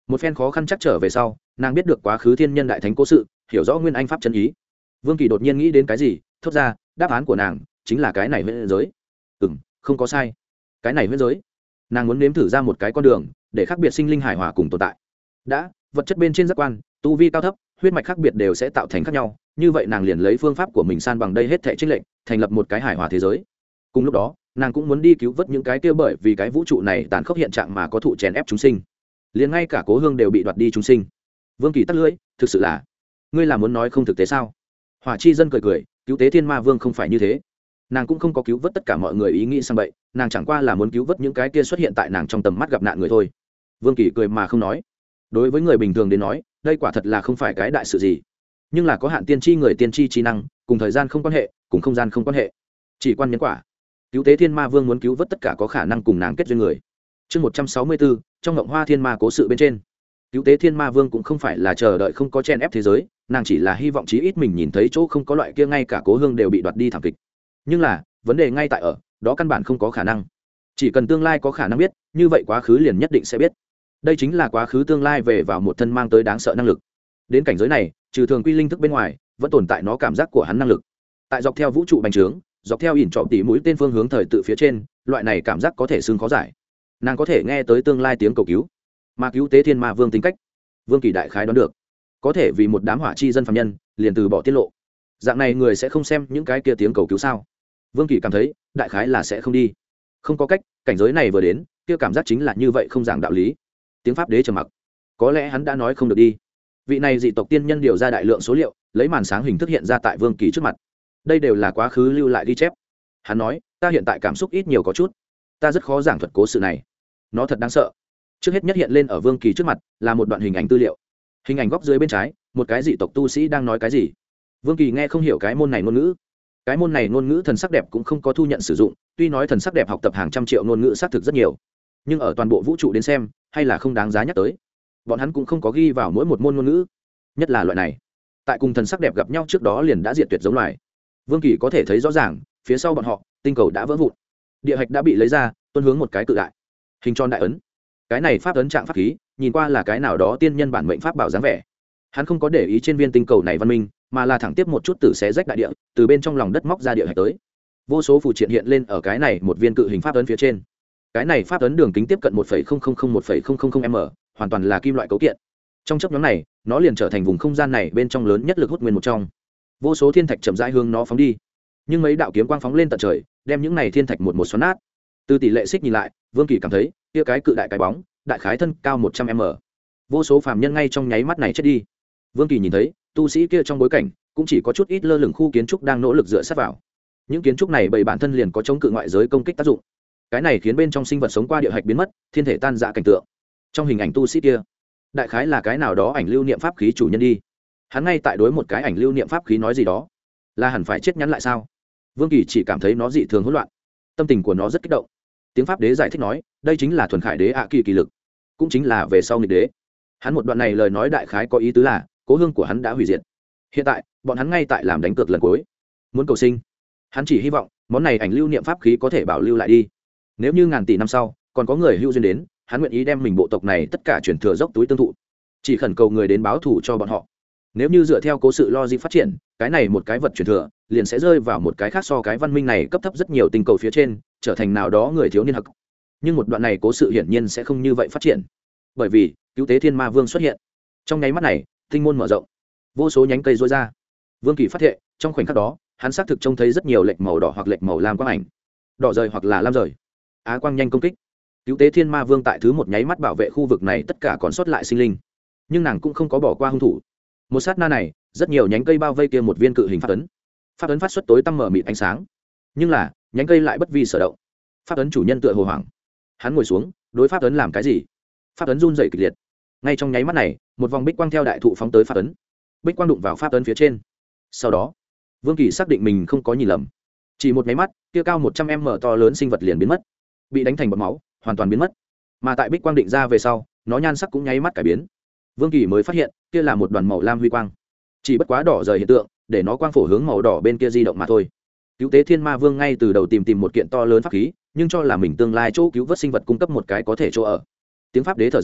một phen khó khăn chắc trở về sau, nàng biết được quá khứ thiên nhân đại thánh cố sự, hiểu rõ nguyên anh pháp chân ý. Vương Kỳ đột nhiên nghĩ đến cái gì, thốt ra đáp án của nàng chính là cái này huyễn giới. Ừ, không có sai, cái này huyễn giới. Nàng muốn nếm thử ra một cái con đường để khác biệt sinh linh hài hòa cùng tồn tại. Đã vật chất bên trên giác quan, tu vi cao thấp, huyết mạch khác biệt đều sẽ tạo thành khác nhau, như vậy nàng liền lấy phương pháp của mình san bằng đây hết thảy chênh lệch, thành lập một cái hài hòa thế giới. Cùng lúc đó, nàng cũng muốn đi cứu vớt những cái kia bởi vì cái vũ trụ này tàn khốc hiện trạng mà có thụ chèn ép chúng sinh, liền ngay cả cố hương đều bị đoạt đi chúng sinh. Vương Kỳ tắt lưỡi, thực sự là, ngươi là muốn nói không thực tế sao? Hỏa chi dân cười cười, cứu tế thiên ma vương không phải như thế. Nàng cũng không có cứu vớt tất cả mọi người ý nghĩ sang bậy, nàng chẳng qua là muốn cứu vớt những cái kia xuất hiện tại nàng trong tầm mắt gặp nạn người thôi. Vương Kỳ cười mà không nói. Đối với người bình thường đến nói, đây quả thật là không phải cái đại sự gì, nhưng là có hạn tiên tri người tiên tri trí năng, cùng thời gian không quan hệ, cùng không gian không quan hệ, chỉ quan nhân quả. Cứu tế thiên ma vương muốn cứu vớt tất cả có khả năng cùng nàng kết duyên người. Chương một trăm sáu mươi bốn, trong ngộng hoa thiên ma cố sự bên trên. Cứu tế thiên ma vương cũng không phải là chờ đợi không có chen ép thế giới, nàng chỉ là hy vọng chí ít mình nhìn thấy chỗ không có loại kia ngay cả cố hương đều bị đoạt đi thảm kịch. Nhưng là vấn đề ngay tại ở đó, căn bản không có khả năng. Chỉ cần tương lai có khả năng biết, như vậy quá khứ liền nhất định sẽ biết. Đây chính là quá khứ tương lai về vào một thân mang tới đáng sợ năng lực. Đến cảnh giới này, trừ thường quy linh thức bên ngoài, vẫn tồn tại nó cảm giác của hắn năng lực. Tại dọc theo vũ trụ bành trướng, dọc theo ỉn trọm tỉ mũi tên phương hướng thời tự phía trên, loại này cảm giác có thể xương khó giải. Nàng có thể nghe tới tương lai tiếng cầu cứu, mà cứu tế thiên ma vương tính cách, Vương Kỳ đại khái đoán được. Có thể vì một đám hỏa chi dân phàm nhân liền từ bỏ tiết lộ, dạng này người sẽ không xem những cái kia tiếng cầu cứu sao? Vương Kỳ cảm thấy đại khái là sẽ không đi. Không có cách, cảnh giới này vừa đến, kia cảm giác chính là như vậy, không giảng đạo lý. Tiếng pháp đế trầm mặc. Có lẽ hắn đã nói không được đi. Vị này dị tộc tiên nhân điều ra đại lượng số liệu, lấy màn sáng hình thức hiện ra tại Vương Kỳ trước mặt. Đây đều là quá khứ lưu lại ghi chép. Hắn nói, ta hiện tại cảm xúc ít nhiều có chút, ta rất khó giảng thuật cố sự này, nó thật đáng sợ. Trước hết nhất hiện lên ở Vương Kỳ trước mặt là một đoạn hình ảnh tư liệu. Hình ảnh góc dưới bên trái, một cái dị tộc tu sĩ đang nói cái gì. Vương Kỳ nghe không hiểu cái môn này ngôn ngữ. Cái môn này ngôn ngữ thần sắc đẹp cũng không có thu nhận sử dụng, tuy nói thần sắc đẹp học tập hàng trăm triệu ngôn ngữ xác thực rất nhiều, nhưng ở toàn bộ vũ trụ đến xem, hay là không đáng giá nhắc tới. Bọn hắn cũng không có ghi vào mỗi một môn ngôn ngữ, nhất là loại này, tại cùng thần sắc đẹp gặp nhau trước đó liền đã diệt tuyệt giống loài. Vương Kỳ có thể thấy rõ ràng, phía sau bọn họ, tinh cầu đã vỡ vụn, địa hạch đã bị lấy ra, tuôn hướng một cái cự đại hình tròn đại ấn. Cái này pháp ấn trạng pháp khí, nhìn qua là cái nào đó tiên nhân bản mệnh pháp bảo dáng vẻ. Hắn không có để ý trên viên tinh cầu này văn minh, mà là thẳng tiếp một chút tử xé rách đại địa, từ bên trong lòng đất móc ra địa hạch tới. Vô số phù triện hiện lên ở cái này một viên cự hình pháp ấn phía trên. Cái này pháp ấn đường kính tiếp cận một phẩy không không không một phẩy không không không m, hoàn toàn là kim loại cấu kiện. Trong chốc nhóm này, nó liền trở thành vùng không gian này bên trong lớn nhất lực hút nguyên một trong. Vô số thiên thạch chậm rãi hướng nó phóng đi, nhưng mấy đạo kiếm quang phóng lên tận trời, đem những này thiên thạch một một xoắn nát. Từ tỷ lệ xích nhìn lại, Vương Kỳ cảm thấy kia cái cự đại cái bóng, đại khái thân cao một trăm m. Vô số phàm nhân ngay trong nháy mắt này chết đi. Vương Kỳ nhìn thấy, tu sĩ kia trong bối cảnh cũng chỉ có chút ít lơ lửng khu kiến trúc đang nỗ lực dựa sát vào. Những kiến trúc này bởi bản thân liền có chống cự ngoại giới công kích tác dụng. Cái này khiến bên trong sinh vật sống qua địa hạch biến mất, thiên thể tan rã cảnh tượng. Trong hình ảnh tu sĩ kia, đại khái là cái nào đó ảnh lưu niệm pháp khí chủ nhân đi. Hắn ngay tại đối một cái ảnh lưu niệm pháp khí nói gì đó, là hẳn phải chết nhắn lại sao? Vương Kỳ chỉ cảm thấy nó dị thường hỗn loạn, tâm tình của nó rất kích động. Tiếng pháp đế giải thích nói, đây chính là thuần khải đế ạ kỳ kỳ lực, cũng chính là về sau nghịch đế. Hắn một đoạn này lời nói đại khái có ý tứ là cố hương của hắn đã hủy diệt, hiện tại bọn hắn ngay tại làm đánh cược lần cuối, muốn cầu sinh. Hắn chỉ hy vọng món này ảnh lưu niệm pháp khí có thể bảo lưu lại đi, nếu như ngàn tỷ năm sau còn có người hữu duyên đến, hắn nguyện ý đem mình bộ tộc này tất cả chuyển thừa dốc túi tương thụ, chỉ khẩn cầu người đến báo thù cho bọn họ. Nếu như dựa theo cố sự logic phát triển, cái này một cái vật chuyển thừa liền sẽ rơi vào một cái khác so cái văn minh này cấp thấp rất nhiều tinh cầu phía trên, trở thành nào đó người thiếu niên hắc. Nhưng một đoạn này cố sự hiển nhiên sẽ không như vậy phát triển, bởi vì cứu tế thiên ma vương xuất hiện. Trong nháy mắt này, tinh môn mở rộng, vô số nhánh cây rối ra. Vương Kỳ phát hiện, trong khoảnh khắc đó, hắn xác thực trông thấy rất nhiều lệch màu đỏ hoặc lệch màu lam quang ảnh, đỏ rời hoặc là lam rời. Á quang nhanh công kích. Cứu tế thiên ma vương tại thứ một nháy mắt bảo vệ khu vực này tất cả còn sót lại sinh linh, nhưng nàng cũng không có bỏ qua hung thủ. Một sát na này, rất nhiều nhánh cây bao vây kia một viên cự hình pháp ấn. Pháp ấn phát xuất tối tăm mở mịt ánh sáng, nhưng là nhánh cây lại bất vi sở động. Pháp ấn chủ nhân tựa hồ hoảng, hắn ngồi xuống, đối pháp ấn làm cái gì? Pháp ấn run rẩy kịch liệt. Ngay trong nháy mắt này, một vòng bích quang theo đại thụ phóng tới pháp ấn. Bích quang đụng vào pháp ấn phía trên. Sau đó, Vương Kỳ xác định mình không có nhìn lầm. Chỉ một nháy mắt, kia cao một trăm m to lớn sinh vật liền biến mất, bị đánh thành bọt máu, hoàn toàn biến mất. Mà tại bích quang định ra về sau, nó nhan sắc cũng nháy mắt cải biến. Vương Kỳ mới phát hiện, kia là một đoàn màu lam huy quang. Chỉ bất quá đỏ rời hiện tượng, để nó quang phổ hướng màu đỏ bên kia di động mà thôi. Cứu tế thiên ma vương ngay từ đầu tìm tìm một kiện to lớn pháp khí, nhưng cho là mình tương lai chỗ cứu vớt sinh vật cung cấp một cái có thể chỗ ở. Tiếng pháp đế thở dài,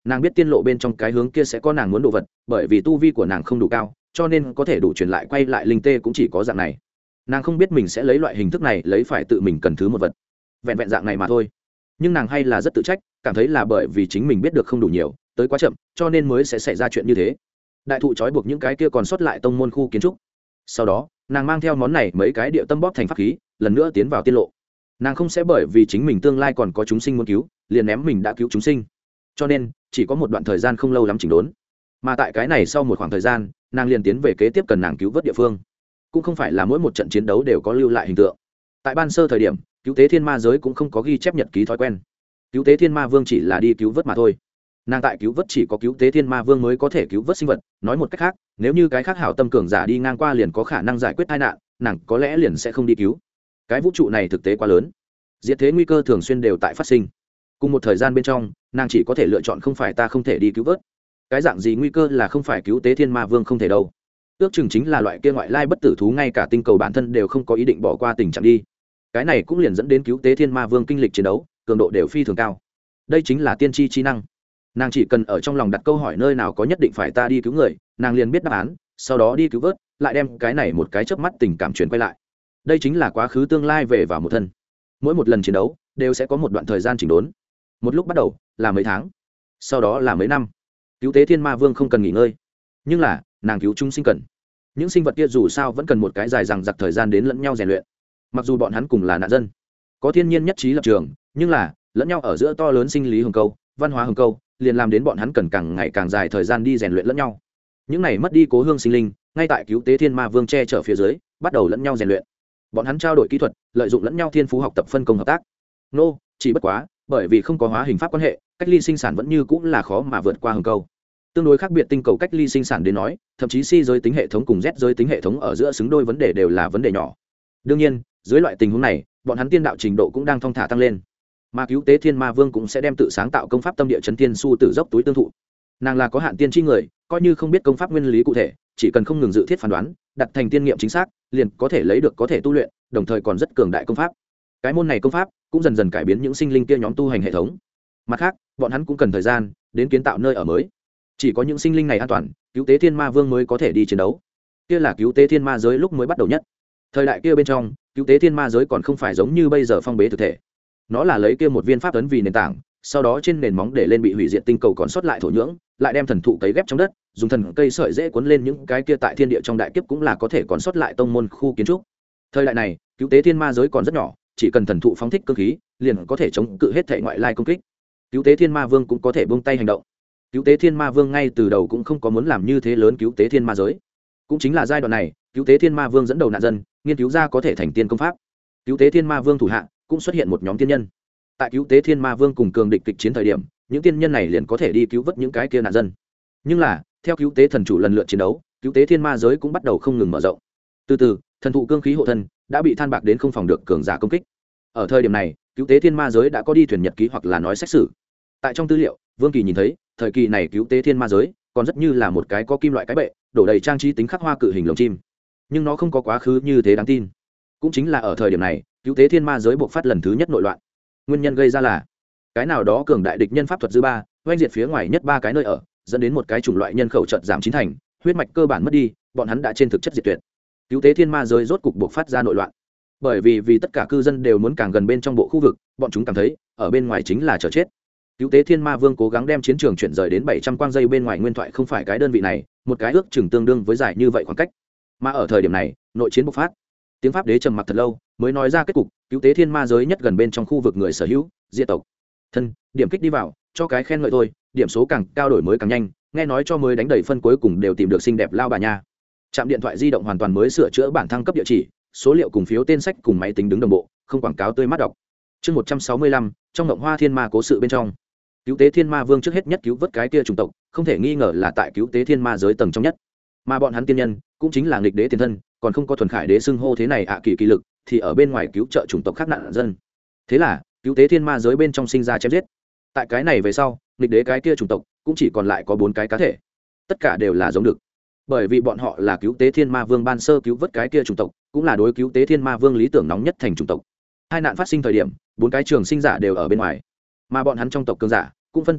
nàng biết tiên lộ bên trong cái hướng kia sẽ có nàng muốn đồ vật, bởi vì tu vi của nàng không đủ cao, cho nên có thể đủ truyền lại quay lại linh tê cũng chỉ có dạng này. Nàng không biết mình sẽ lấy loại hình thức này lấy phải tự mình cần thứ một vật, vẹn vẹn dạng này mà thôi. Nhưng nàng hay là rất tự trách, cảm thấy là bởi vì chính mình biết được không đủ nhiều, tới quá chậm, cho nên mới sẽ xảy ra chuyện như thế. Đại thụ trói buộc những cái kia còn sót lại tông môn khu kiến trúc. Sau đó nàng mang theo món này mấy cái địa tâm bóp thành pháp khí, lần nữa tiến vào tiên lộ. Nàng không sẽ bởi vì chính mình tương lai còn có chúng sinh muốn cứu, liền ném mình đã cứu chúng sinh. Cho nên chỉ có một đoạn thời gian không lâu lắm chỉnh đốn, mà tại cái này sau một khoảng thời gian nàng liền tiến về kế tiếp cần nàng cứu vớt địa phương. Cũng không phải là mỗi một trận chiến đấu đều có lưu lại hình tượng. Tại ban sơ thời điểm, cứu tế thiên ma giới cũng không có ghi chép nhật ký thói quen. Cứu tế thiên ma vương chỉ là đi cứu vớt mà thôi. Nàng tại cứu vớt chỉ có cứu tế thiên ma vương mới có thể cứu vớt sinh vật, nói một cách khác, nếu như cái khác hảo tâm cường giả đi ngang qua liền có khả năng giải quyết tai nạn, nàng có lẽ liền sẽ không đi cứu. Cái vũ trụ này thực tế quá lớn, diệt thế nguy cơ thường xuyên đều tại phát sinh. Cùng một thời gian bên trong, nàng chỉ có thể lựa chọn không phải ta không thể đi cứu vớt. Cái dạng gì nguy cơ là không phải cứu tế thiên ma vương không thể đâu. Ước chừng chính là loại kia ngoại lai bất tử thú ngay cả tinh cầu bản thân đều không có ý định bỏ qua tình trạng đi. Cái này cũng liền dẫn đến cứu tế thiên ma vương kinh lịch chiến đấu cường độ đều phi thường cao. Đây chính là tiên tri trí năng. Nàng chỉ cần ở trong lòng đặt câu hỏi nơi nào có nhất định phải ta đi cứu người, nàng liền biết đáp án, sau đó đi cứu vớt, lại đem cái này một cái chớp mắt tình cảm truyền quay lại. Đây chính là quá khứ tương lai về vào một thân. Mỗi một lần chiến đấu đều sẽ có một đoạn thời gian chỉnh đốn. Một lúc bắt đầu là mấy tháng, sau đó là mấy năm. Cứu tế thiên ma vương không cần nghỉ ngơi, nhưng là nàng cứu chúng sinh cần. Những sinh vật kia dù sao vẫn cần một cái dài dằng dặc thời gian đến lẫn nhau rèn luyện. Mặc dù bọn hắn cùng là nạn dân, có thiên nhiên nhất trí lập trường, nhưng là lẫn nhau ở giữa to lớn sinh lý hồng câu, văn hóa hồng câu, liền làm đến bọn hắn cần càng ngày càng dài thời gian đi rèn luyện lẫn nhau. Những này mất đi cố hương sinh linh, ngay tại cứu tế thiên ma vương che chở phía dưới, bắt đầu lẫn nhau rèn luyện. Bọn hắn trao đổi kỹ thuật, lợi dụng lẫn nhau thiên phú học tập phân công hợp tác. Nô, chỉ bất quá, bởi vì không có hóa hình pháp quan hệ, cách ly sinh sản vẫn như cũng là khó mà vượt qua hồng câu. Tương đối khác biệt tinh cầu cách ly sinh sản đến nói, thậm chí si giới tính hệ thống cùng z giới tính hệ thống ở giữa xứng đôi vấn đề đều là vấn đề nhỏ. Đương nhiên, dưới loại tình huống này, bọn hắn tiên đạo trình độ cũng đang thong thả tăng lên. Mà cứu tế thiên ma vương cũng sẽ đem tự sáng tạo công pháp tâm địa chấn thiên su tử dốc túi tương thụ. Nàng là có hạn tiên tri người, coi như không biết công pháp nguyên lý cụ thể, chỉ cần không ngừng dự thiết phán đoán, đặt thành tiên nghiệm chính xác, liền có thể lấy được có thể tu luyện, đồng thời còn rất cường đại công pháp. Cái môn này công pháp cũng dần dần cải biến những sinh linh kia nhóm tu hành hệ thống. Mặt khác, bọn hắn cũng cần thời gian đến kiến tạo nơi ở mới. Chỉ có những sinh linh này an toàn, cứu tế thiên ma vương mới có thể đi chiến đấu. Kia là cứu tế thiên ma giới lúc mới bắt đầu nhất. Thời đại kia bên trong, cứu tế thiên ma giới còn không phải giống như bây giờ phong bế thực thể. Nó là lấy kia một viên pháp tấn vì nền tảng, sau đó trên nền móng để lên bị hủy diệt tinh cầu còn sót lại thổ nhưỡng, lại đem thần thụ cấy ghép trong đất, dùng thần cây sợi dễ cuốn lên những cái kia tại thiên địa trong đại kiếp cũng là có thể còn sót lại tông môn khu kiến trúc. Thời đại này, cứu tế thiên ma giới còn rất nhỏ, chỉ cần thần thụ phóng thích cơ khí, liền có thể chống cự hết thể ngoại lai công kích. Cứu tế thiên ma vương cũng có thể buông tay hành động. Cứu tế thiên ma vương ngay từ đầu cũng không có muốn làm như thế lớn cứu tế thiên ma giới. Cũng chính là giai đoạn này, cứu tế thiên ma vương dẫn đầu nạn dân, nghiên cứu ra có thể thành tiên công pháp. Cứu tế thiên ma vương thủ hạ cũng xuất hiện một nhóm tiên nhân. Tại cứu tế thiên ma vương cùng cường địch kịch chiến thời điểm, những tiên nhân này liền có thể đi cứu vớt những cái kia nạn dân. Nhưng là theo cứu tế thần chủ lần lượt chiến đấu, cứu tế thiên ma giới cũng bắt đầu không ngừng mở rộng. Từ từ, thần thụ cương khí hộ thân đã bị than bạc đến không phòng được cường giả công kích. Ở thời điểm này, cứu tế thiên ma giới đã có đi thuyền nhật ký hoặc là nói xét xử. Tại trong tư liệu, Vương Kỳ nhìn thấy thời kỳ này cứu tế thiên ma giới còn rất như là một cái có kim loại cái bệ đổ đầy trang trí tính khắc hoa cự hình lồng chim, nhưng nó không có quá khứ như thế đáng tin. Cũng chính là ở thời điểm này, cứu tế thiên ma giới buộc phát lần thứ nhất nội loạn. Nguyên nhân gây ra là cái nào đó cường đại địch nhân pháp thuật dư ba oanh diệt phía ngoài nhất ba cái nơi ở, dẫn đến một cái chủng loại nhân khẩu chợt giảm chín thành, huyết mạch cơ bản mất đi, bọn hắn đã trên thực chất diệt tuyệt. Cứu tế thiên ma giới rốt cục buộc phát ra nội loạn, bởi vì vì tất cả cư dân đều muốn càng gần bên trong bộ khu vực, bọn chúng cảm thấy ở bên ngoài chính là chờ chết. Cứu tế thiên ma vương cố gắng đem chiến trường chuyển rời đến bảy trăm quang dây bên ngoài nguyên thoại không phải cái đơn vị này, một cái ước chừng tương đương với dài như vậy khoảng cách. Mà ở thời điểm này, nội chiến bộc phát. Tiếng pháp đế trầm mặc thật lâu mới nói ra kết cục, cứu tế thiên ma giới nhất gần bên trong khu vực người sở hữu diệt tộc. Thân điểm kích đi vào, cho cái khen ngợi thôi, điểm số càng cao đổi mới càng nhanh, nghe nói cho mới đánh đầy phân cuối cùng đều tìm được xinh đẹp lao bà nha. Trạm điện thoại di động hoàn toàn mới sửa chữa bản thăng cấp địa chỉ, số liệu cùng phiếu tên sách cùng máy tính đứng đồng bộ, không quảng cáo tươi mắt đọc. Chương một trăm sáu mươi lăm, trong ngộng hoa thiên ma cố sự bên trong. Cứu tế thiên ma vương trước hết nhất cứu vớt cái kia chủng tộc, không thể nghi ngờ là tại cứu tế thiên ma giới tầng trong nhất. Mà bọn hắn tiên nhân cũng chính là nghịch đế tiền thân, còn không có thuần khải đế xưng hô thế này ạ kỳ kỳ lực, thì ở bên ngoài cứu trợ chủng tộc khác nạn dân. Thế là cứu tế thiên ma giới bên trong sinh ra chém giết. Tại cái này về sau, nghịch đế cái kia chủng tộc cũng chỉ còn lại có bốn cái cá thể, tất cả đều là giống được, bởi vì bọn họ là cứu tế thiên ma vương ban sơ cứu vớt cái kia chủng tộc, cũng là đối cứu tế thiên ma vương lý tưởng nóng nhất thành chủng tộc. Hai nạn phát sinh thời điểm, bốn cái trường sinh giả đều ở bên ngoài, mà bọn hắn trong tộc cường giả cũng phân tán ra,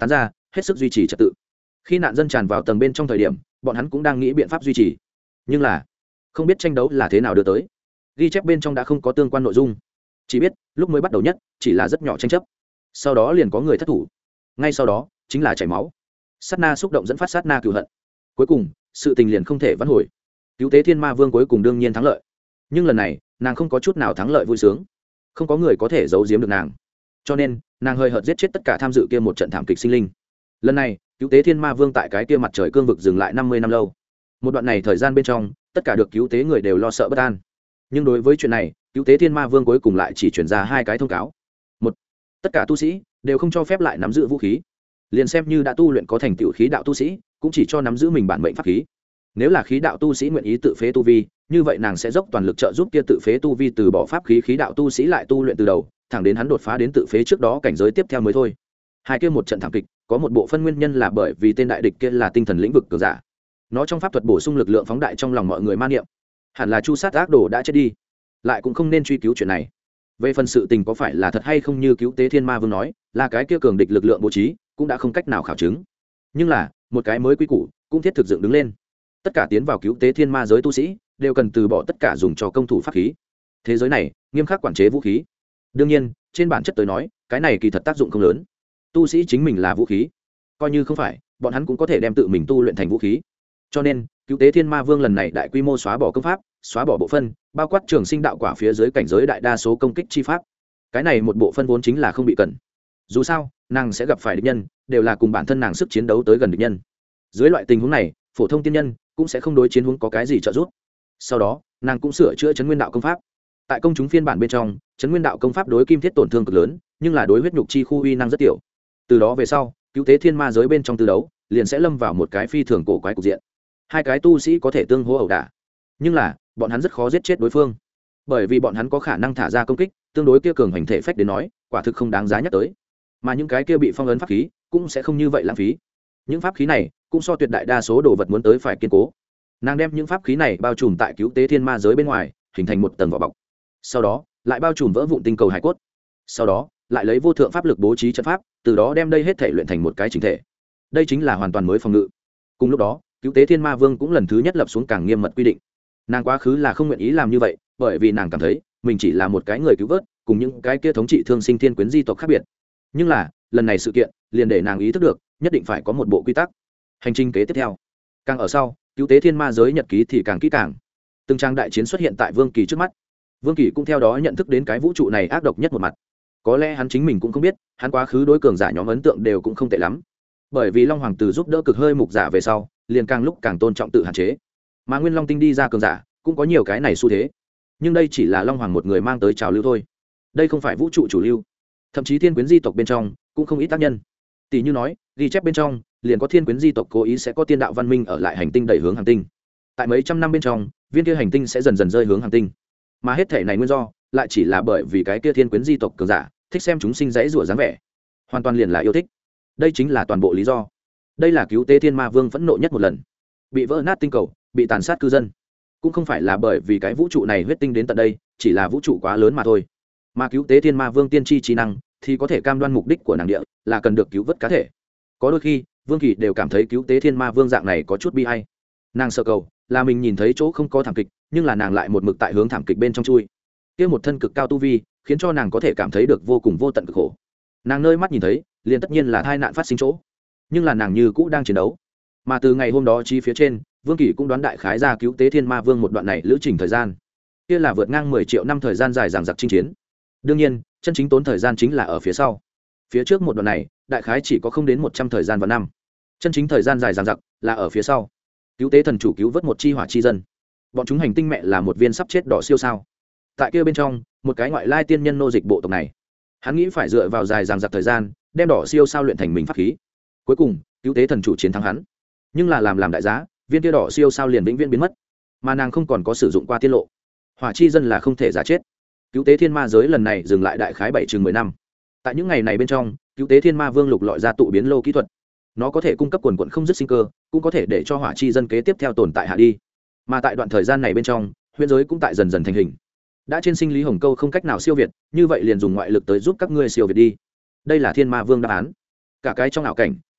hết sức duy trì trật tự. Khi nạn dân tràn vào tầng bên trong thời điểm, bọn hắn cũng đang nghĩ biện pháp duy trì, nhưng là không biết tranh đấu là thế nào đưa tới. Ghi chép bên trong đã không có tương quan nội dung, chỉ biết lúc mới bắt đầu nhất chỉ là rất nhỏ tranh chấp, sau đó liền có người thất thủ, ngay sau đó chính là chảy máu. Sát na xúc động dẫn phát sát na cửu hận, cuối cùng sự tình liền không thể vãn hồi. Cứu tế thiên ma vương cuối cùng đương nhiên thắng lợi, nhưng lần này nàng không có chút nào thắng lợi vui sướng, không có người có thể giấu giếm được nàng, cho nên nàng hơi hợt giết chết tất cả tham dự kia một trận thảm kịch sinh linh. Lần này cứu tế thiên ma vương tại cái kia mặt trời cương vực dừng lại năm mươi năm lâu. Một đoạn này thời gian bên trong, tất cả được cứu tế người đều lo sợ bất an, nhưng đối với chuyện này cứu tế thiên ma vương cuối cùng lại chỉ chuyển ra hai cái thông cáo. Một, tất cả tu sĩ đều không cho phép lại nắm giữ vũ khí, liền xem như đã tu luyện có thành tựu khí đạo tu sĩ cũng chỉ cho nắm giữ mình bản mệnh pháp khí. Nếu là khí đạo tu sĩ nguyện ý tự phế tu vi, như vậy nàng sẽ dốc toàn lực trợ giúp kia tự phế tu vi từ bỏ pháp khí khí đạo tu sĩ lại tu luyện từ đầu, thẳng đến hắn đột phá đến tự phế trước đó cảnh giới tiếp theo mới thôi. Hai kia một trận thảm kịch, có một bộ phân nguyên nhân là bởi vì tên đại địch kia là tinh thần lĩnh vực cường giả. Nó trong pháp thuật bổ sung lực lượng phóng đại trong lòng mọi người man niệm. Hẳn là chu sát ác đồ đã chết đi, lại cũng không nên truy cứu chuyện này. Về phần sự tình có phải là thật hay không như cứu tế thiên ma vương nói, là cái kia cường địch lực lượng bố trí, cũng đã không cách nào khảo chứng. Nhưng là một cái mới quy củ cũng thiết thực dựng đứng lên. Tất cả tiến vào cứu tế thiên ma giới tu sĩ đều cần từ bỏ tất cả dùng cho công thủ pháp khí. Thế giới này nghiêm khắc quản chế vũ khí. Đương nhiên trên bản chất tới nói, cái này kỳ thật tác dụng không lớn. Tu sĩ chính mình là vũ khí, coi như không phải, bọn hắn cũng có thể đem tự mình tu luyện thành vũ khí. Cho nên cứu tế thiên ma vương lần này đại quy mô xóa bỏ công pháp, xóa bỏ bộ phân, bao quát trường sinh đạo quả phía dưới cảnh giới đại đa số công kích chi pháp. Cái này một bộ phân vốn chính là không bị cần. Dù sao nàng sẽ gặp phải địch nhân đều là cùng bản thân nàng sức chiến đấu tới gần địch nhân. Dưới loại tình huống này phổ thông tiên nhân cũng sẽ không đối chiến huống có cái gì trợ giúp. Sau đó nàng cũng sửa chữa chấn nguyên đạo công pháp. Tại công chúng phiên bản bên trong, chấn nguyên đạo công pháp đối kim thiết tổn thương cực lớn, nhưng là đối huyết nhục chi khu uy năng rất tiểu. Từ đó về sau cứu tế thiên ma giới bên trong tư đấu liền sẽ lâm vào một cái phi thường cổ quái cục diện. Hai cái tu sĩ có thể tương hỗ ẩu đả, nhưng là bọn hắn rất khó giết chết đối phương, bởi vì bọn hắn có khả năng thả ra công kích tương đối kia cường hành thể phách đến nói quả thực không đáng giá nhắc tới, mà những cái kia bị phong ấn pháp khí cũng sẽ không như vậy lãng phí. Những pháp khí này cũng so tuyệt đại đa số đồ vật muốn tới phải kiên cố. Nàng đem những pháp khí này bao trùm tại cứu tế thiên ma giới bên ngoài, hình thành một tầng vỏ bọc, sau đó lại bao trùm vỡ vụn tinh cầu hải cốt, sau đó lại lấy vô thượng pháp lực bố trí trận pháp, từ đó đem đây hết thể luyện thành một cái chỉnh thể. Đây chính là hoàn toàn mới phòng ngự. Cùng lúc đó cứu tế thiên ma vương cũng lần thứ nhất lập xuống càng nghiêm mật quy định. Nàng quá khứ là không nguyện ý làm như vậy, bởi vì nàng cảm thấy mình chỉ là một cái người cứu vớt, cùng những cái kia thống trị thương sinh thiên quyến di tộc khác biệt. Nhưng là lần này sự kiện liền để nàng ý thức được nhất định phải có một bộ quy tắc. Hành trình kế tiếp theo càng ở sau, cứu tế thiên ma giới nhật ký thì càng kỹ càng. Từng trang đại chiến xuất hiện tại Vương Kỳ trước mắt. Vương Kỳ cũng theo đó nhận thức đến cái vũ trụ này ác độc nhất một mặt. Có lẽ hắn chính mình cũng không biết, hắn quá khứ đối cường giả nhóm ấn tượng đều cũng không tệ lắm, bởi vì Long Hoàng từ giúp đỡ cực hơi mục giả về sau liền càng lúc càng tôn trọng tự hạn chế, mà Nguyên Long tinh đi ra cường giả cũng có nhiều cái này xu thế. Nhưng đây chỉ là Long Hoàng một người mang tới trào lưu thôi, đây không phải vũ trụ chủ lưu. Thậm chí thiên quyến di tộc bên trong cũng không ít tác nhân. Tỷ như nói ghi chép bên trong liền có thiên quyến di tộc cố ý sẽ có tiên đạo văn minh ở lại hành tinh đẩy hướng hành tinh, tại mấy trăm năm bên trong viên kia hành tinh sẽ dần dần rơi hướng hành tinh, mà hết thể này nguyên do lại chỉ là bởi vì cái kia thiên quyến di tộc cường giả thích xem chúng sinh dãy rủa dáng vẻ, hoàn toàn liền là yêu thích. Đây chính là toàn bộ lý do. Đây là cứu tế thiên ma vương phẫn nộ nhất một lần. Bị vỡ nát tinh cầu, bị tàn sát cư dân, cũng không phải là bởi vì cái vũ trụ này huyết tinh đến tận đây, chỉ là vũ trụ quá lớn mà thôi. Mà cứu tế thiên ma vương tiên tri trí năng thì có thể cam đoan mục đích của nàng địa là cần được cứu vớt cá thể. Có đôi khi Vương Kỳ đều cảm thấy cứu tế thiên ma vương dạng này có chút bi hay. Nàng sợ cầu là mình nhìn thấy chỗ không có thảm kịch, nhưng là nàng lại một mực tại hướng thảm kịch bên trong chui. Kia một thân cực cao tu vi khiến cho nàng có thể cảm thấy được vô cùng vô tận cực khổ. Nàng nơi mắt nhìn thấy liền tất nhiên là tai nạn phát sinh chỗ, nhưng là nàng như cũ đang chiến đấu. Mà từ ngày hôm đó chi phía trên, Vương Kỳ cũng đoán đại khái ra cứu tế thiên ma vương một đoạn này lữ trình thời gian, kia là vượt ngang mười triệu năm thời gian dài dằng dặc chinh chiến. Đương nhiên chân chính tốn thời gian chính là ở phía sau. Phía trước một đoạn này đại khái chỉ có không đến một trăm thời gian và năm, chân chính thời gian dài dằng dặc là ở phía sau. Cứu tế thần chủ cứu vớt một chi hỏa chi dân, bọn chúng hành tinh mẹ là một viên sắp chết đỏ siêu sao. Tại kia bên trong một cái ngoại lai tiên nhân nô dịch bộ tộc này, hắn nghĩ phải dựa vào dài dằng dặc thời gian đem đỏ siêu sao luyện thành mình pháp khí. Cuối cùng cứu tế thần chủ chiến thắng hắn, nhưng là làm làm đại giá, viên kia đỏ siêu sao liền vĩnh viễn biến mất, mà nàng không còn có sử dụng qua tiết lộ. Hỏa chi dân là không thể giả chết. Cứu tế thiên ma giới lần này dừng lại đại khái bảy chừng mười năm. Tại những ngày này bên trong, cứu tế thiên ma vương lục lọi ra tụ biến lô kỹ thuật. Nó có thể cung cấp quần quần không dứt sinh cơ, cũng có thể để cho hỏa chi dân kế tiếp theo tồn tại hạ đi. Mà tại đoạn thời gian này bên trong, huyễn giới cũng tại dần dần thành hình. Đã trên sinh lý hồng câu không cách nào siêu việt, như vậy liền dùng ngoại lực tới giúp các ngươi siêu việt đi. Đây là thiên ma vương đáp án. Cả cái trong ảo cảnh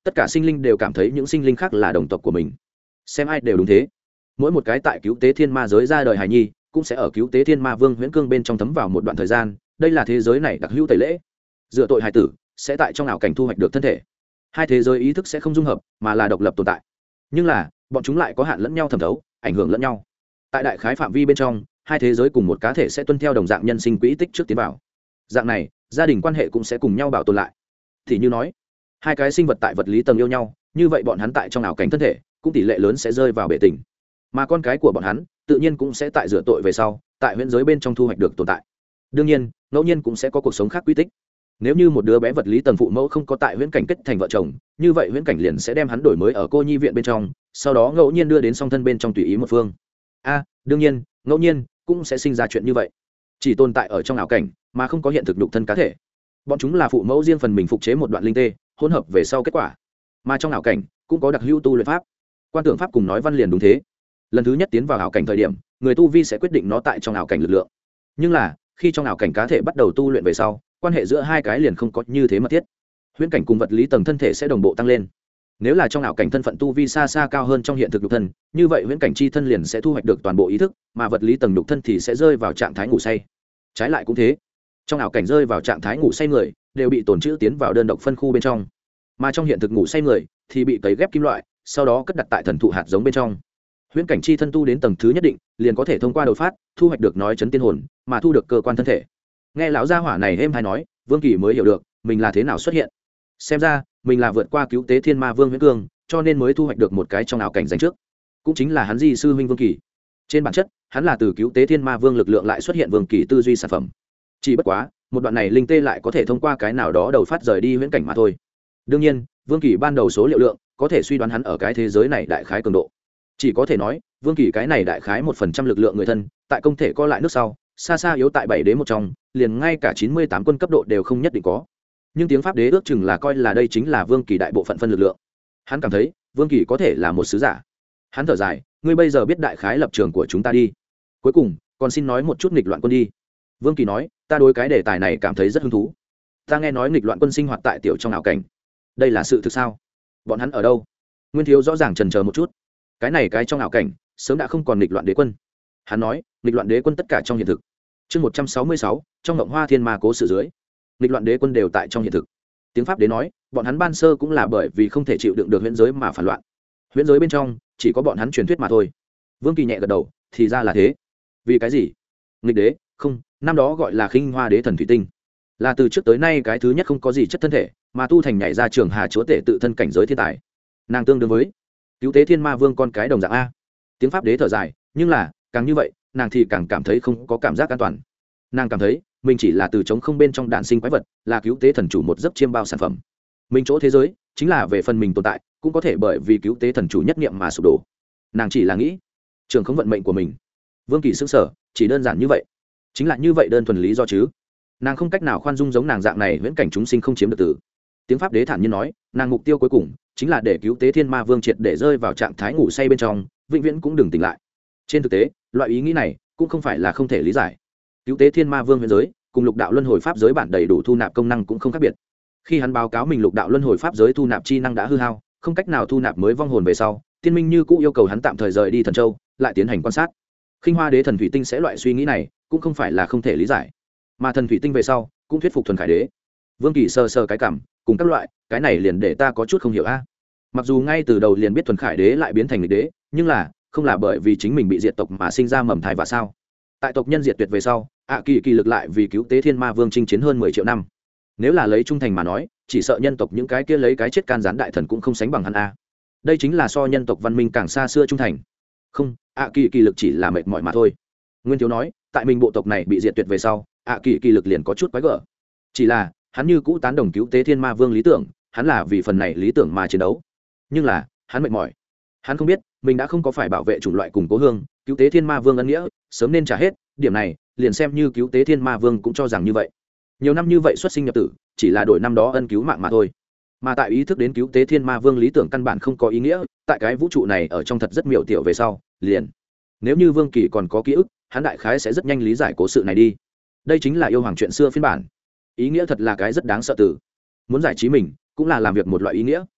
tất cả sinh linh đều cảm thấy những sinh linh khác là đồng tộc của mình. Xem ai đều đúng thế. Mỗi một cái tại cứu tế thiên ma giới ra đời hài nhi cũng sẽ ở cứu tế thiên ma vương huyễn cương bên trong thấm vào một đoạn thời gian, đây là thế giới này đặc hữu tẩy lễ. Dựa tội hài tử sẽ tại trong ảo cảnh thu hoạch được thân thể. Hai thế giới ý thức sẽ không dung hợp mà là độc lập tồn tại, nhưng là bọn chúng lại có hạn lẫn nhau thẩm thấu, ảnh hưởng lẫn nhau. Tại đại khái phạm vi bên trong, hai thế giới cùng một cá thể sẽ tuân theo đồng dạng nhân sinh quỹ tích trước tiến vào. Dạng này gia đình quan hệ cũng sẽ cùng nhau bảo tồn lại. Thì như nói hai cái sinh vật tại vật lý tầng yêu nhau, như vậy bọn hắn tại trong ảo cảnh thân thể cũng tỷ lệ lớn sẽ rơi vào bể tình, mà con cái của bọn hắn tự nhiên cũng sẽ tại rửa tội về sau tại huyễn giới bên trong thu hoạch được tồn tại. Đương nhiên ngẫu nhiên cũng sẽ có cuộc sống khác quy tích. Nếu như một đứa bé vật lý tầng phụ mẫu không có tại huyễn cảnh kết thành vợ chồng, như vậy huyễn cảnh liền sẽ đem hắn đổi mới ở cô nhi viện bên trong, sau đó ngẫu nhiên đưa đến song thân bên trong tùy ý một phương. A đương nhiên ngẫu nhiên cũng sẽ sinh ra chuyện như vậy, chỉ tồn tại ở trong ảo cảnh mà không có hiện thực nhục thân cá thể. Bọn chúng là phụ mẫu riêng phần mình phục chế một đoạn linh tê hỗn hợp về sau kết quả, mà trong ảo cảnh cũng có đặc hữu tu luyện pháp. Quan tưởng pháp cùng nói văn liền đúng thế. Lần thứ nhất tiến vào ảo cảnh thời điểm, người tu vi sẽ quyết định nó tại trong ảo cảnh lực lượng, nhưng là khi trong ảo cảnh cá thể bắt đầu tu luyện về sau, quan hệ giữa hai cái liền không có như thế mật thiết. Huyễn cảnh cùng vật lý tầng thân thể sẽ đồng bộ tăng lên. Nếu là trong ảo cảnh thân phận tu vi xa xa cao hơn trong hiện thực nhục thân, như vậy huyễn cảnh chi thân liền sẽ thu hoạch được toàn bộ ý thức, mà vật lý tầng nhục thân thì sẽ rơi vào trạng thái ngủ say. Trái lại cũng thế, trong ảo cảnh rơi vào trạng thái ngủ say người đều bị tổn trữ tiến vào đơn độc phân khu bên trong, mà trong hiện thực ngủ say người thì bị cấy ghép kim loại, sau đó cất đặt tại thần thụ hạt giống bên trong. Huyễn cảnh chi thân tu đến tầng thứ nhất định, liền có thể thông qua đột phát thu hoạch được nói chấn tiên hồn, mà thu được cơ quan thân thể. Nghe lão gia hỏa này êm hay nói, Vương Kỳ mới hiểu được mình là thế nào xuất hiện. Xem ra mình là vượt qua cứu tế thiên ma vương huyễn cương, cho nên mới thu hoạch được một cái trong ảo cảnh dành trước, cũng chính là hắn di sư huynh Vương Kỳ. Trên bản chất hắn là từ cứu tế thiên ma vương lực lượng lại xuất hiện Vương Kỳ tư duy sản phẩm, chỉ bất quá một đoạn này linh tê lại có thể thông qua cái nào đó đầu phát rời đi huyễn cảnh mà thôi. Đương nhiên Vương Kỳ ban đầu số liệu lượng có thể suy đoán hắn ở cái thế giới này đại khái cường độ, chỉ có thể nói Vương Kỳ cái này đại khái một phần trăm lực lượng người thân tại công thể co lại nước sau xa xa yếu tại bảy đế một trong, liền ngay cả chín mươi tám quân cấp độ đều không nhất định có. Nhưng tiếng pháp đế ước chừng là coi là đây chính là Vương Kỳ đại bộ phận phân lực lượng. Hắn cảm thấy Vương Kỳ có thể là một sứ giả. Hắn thở dài, ngươi bây giờ biết đại khái lập trường của chúng ta đi, cuối cùng còn xin nói một chút nghịch loạn quân đi. Vương Kỳ nói, ta đối cái đề tài này cảm thấy rất hứng thú. Ta nghe nói nghịch loạn quân sinh hoạt tại tiểu trong ảo cảnh, đây là sự thực sao? Bọn hắn ở đâu? Nguyên Thiếu rõ ràng chần chờ một chút. Cái này cái trong ảo cảnh sớm đã không còn nghịch loạn đế quân. Hắn nói nghịch loạn đế quân tất cả trong hiện thực. Chương một trăm sáu mươi sáu, trong ngộng hoa thiên ma cố sự dưới, nghịch loạn đế quân đều tại trong hiện thực. Tiếng pháp đế nói, bọn hắn ban sơ cũng là bởi vì không thể chịu đựng được huyễn giới mà phản loạn. Huyễn giới bên trong chỉ có bọn hắn truyền thuyết mà thôi. Vương Kỳ nhẹ gật đầu, thì ra là thế. Vì cái gì? Nghịch đế, không, năm đó gọi là khinh hoa đế thần thủy tinh, là từ trước tới nay cái thứ nhất không có gì chất thân thể mà tu thành nhảy ra trường hà chúa tể tự thân cảnh giới thiên tài. Nàng tương đương với cứu tế thiên ma vương con cái đồng dạng a. Tiếng pháp đế thở dài, nhưng là càng như vậy nàng thì càng cảm thấy không có cảm giác an toàn. Nàng cảm thấy mình chỉ là từ trống không bên trong đạn sinh quái vật, là cứu tế thần chủ một giấc chiêm bao sản phẩm. Mình chỗ thế giới chính là về phần mình tồn tại cũng có thể bởi vì cứu tế thần chủ nhất niệm mà sụp đổ. Nàng chỉ là nghĩ trường không vận mệnh của mình. Vương Kỳ sững sờ, chỉ đơn giản như vậy, chính là như vậy đơn thuần lý do chứ? Nàng không cách nào khoan dung giống nàng dạng này viễn cảnh chúng sinh không chiếm được tử. Tiếng pháp đế thản nhiên nói, nàng mục tiêu cuối cùng chính là để cứu tế thiên ma vương triệt để rơi vào trạng thái ngủ say bên trong, vĩnh viễn cũng đừng tỉnh lại. Trên thực tế loại ý nghĩ này cũng không phải là không thể lý giải. Cứu tế thiên ma vương huyền giới cùng lục đạo luân hồi pháp giới bản đầy đủ thu nạp công năng cũng không khác biệt. Khi hắn báo cáo mình lục đạo luân hồi pháp giới thu nạp chi năng đã hư hao, không cách nào thu nạp mới vong hồn về sau, tiên minh như cũ yêu cầu hắn tạm thời rời đi thần châu lại tiến hành quan sát. Khinh hoa đế thần thủy tinh sẽ loại suy nghĩ này cũng không phải là không thể lý giải, mà thần thủy tinh về sau cũng thuyết phục thuần khải đế. Vương Kỳ sờ sờ cái cảm, cùng các loại cái này liền để ta có chút không hiểu a. Mặc dù ngay từ đầu liền biết thuần khải đế lại biến thành nghịch đế, nhưng là không là bởi vì chính mình bị diệt tộc mà sinh ra mầm thai và sao? Tại tộc nhân diệt tuyệt về sau, ạ kỳ kỳ lực lại vì cứu tế thiên ma vương chinh chiến hơn mười triệu năm. Nếu là lấy trung thành mà nói, chỉ sợ nhân tộc những cái kia lấy cái chết can gián đại thần cũng không sánh bằng hắn a. Đây chính là so nhân tộc văn minh càng xa xưa trung thành. Không, ạ kỳ kỳ lực chỉ là mệt mỏi mà thôi. Nguyên Thiếu nói, tại mình bộ tộc này bị diệt tuyệt về sau, ạ kỳ kỳ lực liền có chút quái gở. Chỉ là hắn như cũ tán đồng cứu tế thiên ma vương lý tưởng, hắn là vì phần này lý tưởng mà chiến đấu. Nhưng là hắn mệt mỏi, hắn không biết mình đã không có phải bảo vệ chủng loại cùng cố hương, cứu tế thiên ma vương ân nghĩa sớm nên trả hết. Điểm này liền xem như cứu tế thiên ma vương cũng cho rằng như vậy. Nhiều năm như vậy xuất sinh nhập tử, chỉ là đổi năm đó ân cứu mạng mà thôi. Mà tại ý thức đến cứu tế thiên ma vương lý tưởng căn bản không có ý nghĩa, tại cái vũ trụ này ở trong thật rất miểu tiểu về sau, liền nếu như Vương Kỳ còn có ký ức, hắn đại khái sẽ rất nhanh lý giải cố sự này đi. Đây chính là yêu hoàng chuyện xưa phiên bản. Ý nghĩa thật là cái rất đáng sợ từ. Muốn giải trí mình cũng là làm việc một loại ý nghĩa.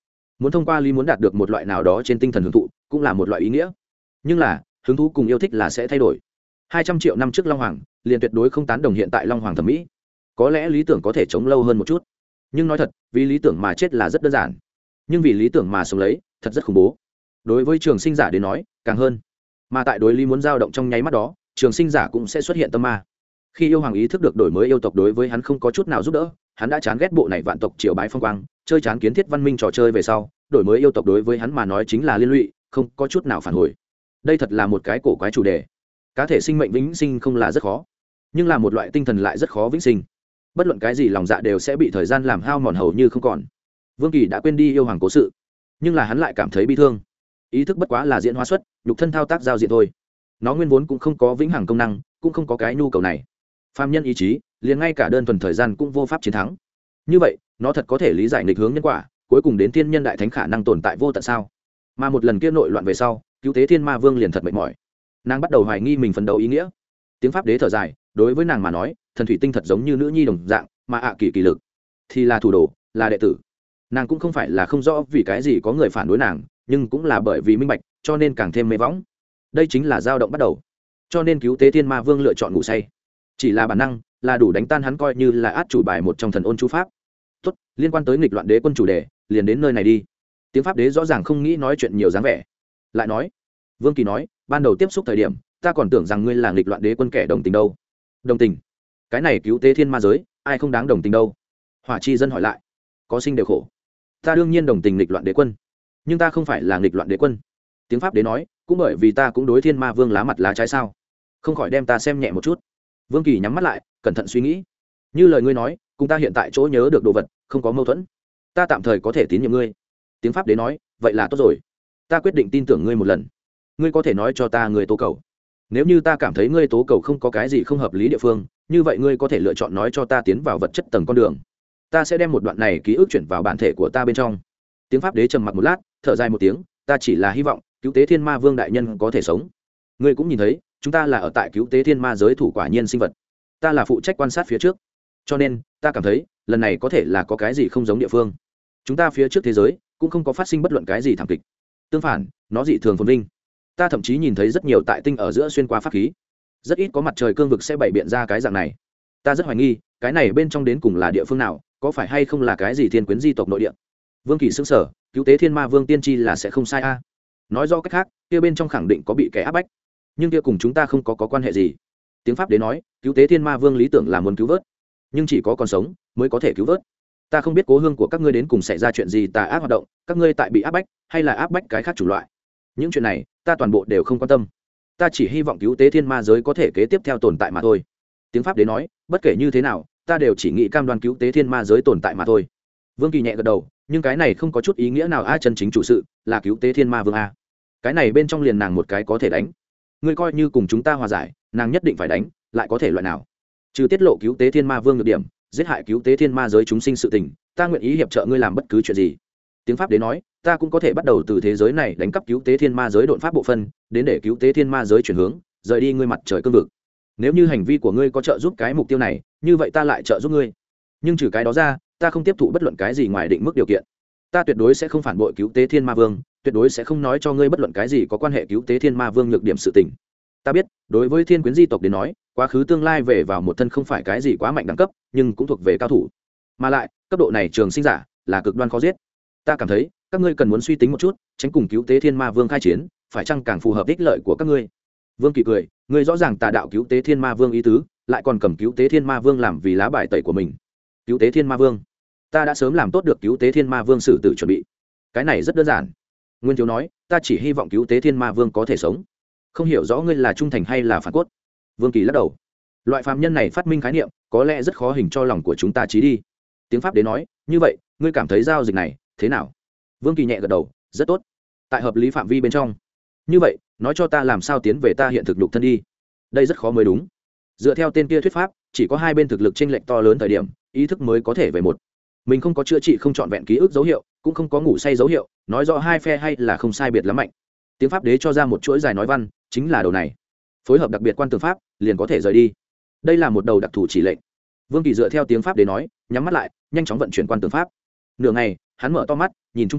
muốn thông qua lý muốn đạt được một loại nào đó trên tinh thần hưởng thụ cũng là một loại ý nghĩa, nhưng là hứng thú cùng yêu thích là sẽ thay đổi. Hai trăm triệu năm trước Long Hoàng liền tuyệt đối không tán đồng hiện tại Long Hoàng thẩm mỹ. Có lẽ lý tưởng có thể chống lâu hơn một chút, nhưng nói thật, vì lý tưởng mà chết là rất đơn giản, nhưng vì lý tưởng mà sống lấy thật rất khủng bố. Đối với trường sinh giả đến nói càng hơn, mà tại đối lý muốn dao động trong nháy mắt đó, trường sinh giả cũng sẽ xuất hiện tâm ma. Khi yêu hoàng ý thức được đổi mới yêu tộc đối với hắn không có chút nào giúp đỡ, hắn đã chán ghét bộ này vạn tộc triều bái phong quang, chơi chán kiến thiết văn minh trò chơi về sau, đổi mới yêu tộc đối với hắn mà nói chính là liên lụy, không có chút nào phản hồi. Đây thật là một cái cổ quái chủ đề. Cá thể sinh mệnh vĩnh sinh không là rất khó, nhưng là một loại tinh thần lại rất khó vĩnh sinh. Bất luận cái gì lòng dạ đều sẽ bị thời gian làm hao mòn hầu như không còn. Vương Kỳ đã quên đi yêu hoàng cố sự, nhưng là hắn lại cảm thấy bi thương. Ý thức bất quá là diễn hóa xuất, nhục thân thao tác giao diện thôi. Nó nguyên vốn cũng không có vĩnh hằng công năng, cũng không có cái nhu cầu này. Phàm nhân ý chí, liền ngay cả đơn thuần thời gian cũng vô pháp chiến thắng. Như vậy, nó thật có thể lý giải nghịch hướng nhân quả, cuối cùng đến thiên nhân đại thánh khả năng tồn tại vô tận sao? Mà một lần kia nội loạn về sau, cứu tế thiên ma vương liền thật mệt mỏi. Nàng bắt đầu hoài nghi mình phấn đấu ý nghĩa. Tiếng pháp đế thở dài, đối với nàng mà nói, thần thủy tinh thật giống như nữ nhi đồng dạng, mà ạ kỳ kỳ lực thì là thủ đồ, là đệ tử. Nàng cũng không phải là không rõ vì cái gì có người phản đối nàng, nhưng cũng là bởi vì minh bạch, cho nên càng thêm mê võng. Đây chính là dao động bắt đầu. Cho nên cứu tế thiên ma vương lựa chọn ngủ say, chỉ là bản năng, là đủ đánh tan hắn coi như là át chủ bài một trong thần ôn chú pháp. Tốt, liên quan tới nghịch loạn đế quân chủ đề, liền đến nơi này đi. Tiếng pháp đế rõ ràng không nghĩ nói chuyện nhiều dáng vẻ, lại nói, Vương Kỳ nói, ban đầu tiếp xúc thời điểm, ta còn tưởng rằng ngươi là nghịch loạn đế quân kẻ đồng tình đâu. Đồng tình? Cái này cứu tế thiên ma giới, ai không đáng đồng tình đâu? Hỏa chi dân hỏi lại. Có sinh đều khổ. Ta đương nhiên đồng tình nghịch loạn đế quân, nhưng ta không phải là nghịch loạn đế quân. Tiếng pháp đế nói, cũng bởi vì ta cũng đối thiên ma vương lá mặt lá trái sao? Không khỏi đem ta xem nhẹ một chút. Vương Kỳ nhắm mắt lại, cẩn thận suy nghĩ. Như lời ngươi nói, cùng ta hiện tại chỗ nhớ được đồ vật không có mâu thuẫn, ta tạm thời có thể tín nhiệm ngươi. Tiếng pháp đế nói, vậy là tốt rồi. Ta quyết định tin tưởng ngươi một lần. Ngươi có thể nói cho ta người tố cầu. Nếu như ta cảm thấy ngươi tố cầu không có cái gì không hợp lý địa phương, như vậy ngươi có thể lựa chọn nói cho ta tiến vào vật chất tầng con đường. Ta sẽ đem một đoạn này ký ức chuyển vào bản thể của ta bên trong. Tiếng pháp đế trầm mặc một lát, thở dài một tiếng, ta chỉ là hy vọng cứu tế thiên ma vương đại nhân có thể sống. Ngươi cũng nhìn thấy, chúng ta là ở tại cứu tế thiên ma giới thủ quả nhiên sinh vật. Ta là phụ trách quan sát phía trước, cho nên ta cảm thấy lần này có thể là có cái gì không giống địa phương. Chúng ta phía trước thế giới cũng không có phát sinh bất luận cái gì thảm kịch, tương phản, nó dị thường phồn vinh. Ta thậm chí nhìn thấy rất nhiều tại tinh ở giữa xuyên qua pháp khí, rất ít có mặt trời cương vực sẽ bày biện ra cái dạng này. Ta rất hoài nghi cái này bên trong đến cùng là địa phương nào, có phải hay không là cái gì thiên quyến di tộc nội địa. Vương Kỳ xứng sở, cứu tế thiên ma vương tiên tri là sẽ không sai a. Nói do cách khác, kia bên trong khẳng định có bị kẻ áp bách, nhưng kia cùng chúng ta không có, có quan hệ gì. Tiếng pháp đế nói, cứu tế thiên ma vương lý tưởng là muốn cứu vớt, nhưng chỉ có còn sống mới có thể cứu vớt. Ta không biết cố hương của các ngươi đến cùng xảy ra chuyện gì tà ác hoạt động, các ngươi tại bị áp bách hay là áp bách cái khác chủng loại. Những chuyện này ta toàn bộ đều không quan tâm, ta chỉ hy vọng cứu tế thiên ma giới có thể kế tiếp theo tồn tại mà thôi. Tiếng pháp đế nói, bất kể như thế nào, ta đều chỉ nghĩ cam đoan cứu tế thiên ma giới tồn tại mà thôi. Vương Kỳ nhẹ gật đầu, nhưng cái này không có chút ý nghĩa nào. A, chân chính chủ sự là cứu tế thiên ma vương a. Cái này bên trong liền nàng một cái có thể đánh, ngươi coi như cùng chúng ta hòa giải, nàng nhất định phải đánh, lại có thể loại nào? Trừ tiết lộ cứu tế thiên ma vương nhược điểm, giết hại cứu tế thiên ma giới chúng sinh sự tình, ta nguyện ý hiệp trợ ngươi làm bất cứ chuyện gì. Tiếng pháp đế nói, ta cũng có thể bắt đầu từ thế giới này đánh cắp cứu tế thiên ma giới độn pháp bộ phân, đến để cứu tế thiên ma giới chuyển hướng, rời đi ngươi mặt trời cương vực. Nếu như hành vi của ngươi có trợ giúp cái mục tiêu này, như vậy ta lại trợ giúp ngươi. Nhưng trừ cái đó ra, ta không tiếp thụ bất luận cái gì ngoài định mức điều kiện. Ta tuyệt đối sẽ không phản bội cứu tế thiên ma vương, tuyệt đối sẽ không nói cho ngươi bất luận cái gì có quan hệ cứu tế thiên ma vương nhược điểm sự tình. Ta biết, đối với thiên quyến di tộc đến nói, quá khứ tương lai về vào một thân không phải cái gì quá mạnh đẳng cấp, nhưng cũng thuộc về cao thủ. Mà lại, cấp độ này trường sinh giả là cực đoan khó giết. Ta cảm thấy, các ngươi cần muốn suy tính một chút, tránh cùng cứu tế thiên ma vương khai chiến, phải chăng càng phù hợp ích lợi của các ngươi. Vương Kỳ cười, ngươi rõ ràng tà đạo cứu tế thiên ma vương ý tứ, lại còn cầm cứu tế thiên ma vương làm vì lá bài tẩy của mình. Cứu tế thiên ma vương, ta đã sớm làm tốt được cứu tế thiên ma vương xử tử chuẩn bị. Cái này rất đơn giản. Nguyên Thiếu nói, ta chỉ hy vọng cứu tế thiên ma vương có thể sống. Không hiểu rõ ngươi là trung thành hay là phản cốt. Vương Kỳ lắc đầu, loại phàm nhân này phát minh khái niệm có lẽ rất khó hình cho lòng của chúng ta trí đi. Tiếng pháp đế nói, như vậy ngươi cảm thấy giao dịch này thế nào? Vương Kỳ nhẹ gật đầu, rất tốt, tại hợp lý phạm vi bên trong. Như vậy nói cho ta làm sao tiến về ta hiện thực nhục thân đi. Đây rất khó mới đúng. Dựa theo tên kia thuyết pháp, chỉ có hai bên thực lực chênh lệch to lớn thời điểm, ý thức mới có thể về một. Mình không có chữa trị không trọn vẹn ký ức dấu hiệu, cũng không có ngủ say dấu hiệu, nói rõ hai phe hay là không sai biệt lắm mạnh. Tiếng pháp đế cho ra một chuỗi dài nói văn, chính là đầu này. Phối hợp đặc biệt quan tường pháp, liền có thể rời đi. Đây là một đầu đặc thù chỉ lệnh. Vương Kỳ dựa theo tiếng pháp đế nói, nhắm mắt lại, nhanh chóng vận chuyển quan tường pháp. Nửa ngày, hắn mở to mắt, nhìn chung quanh,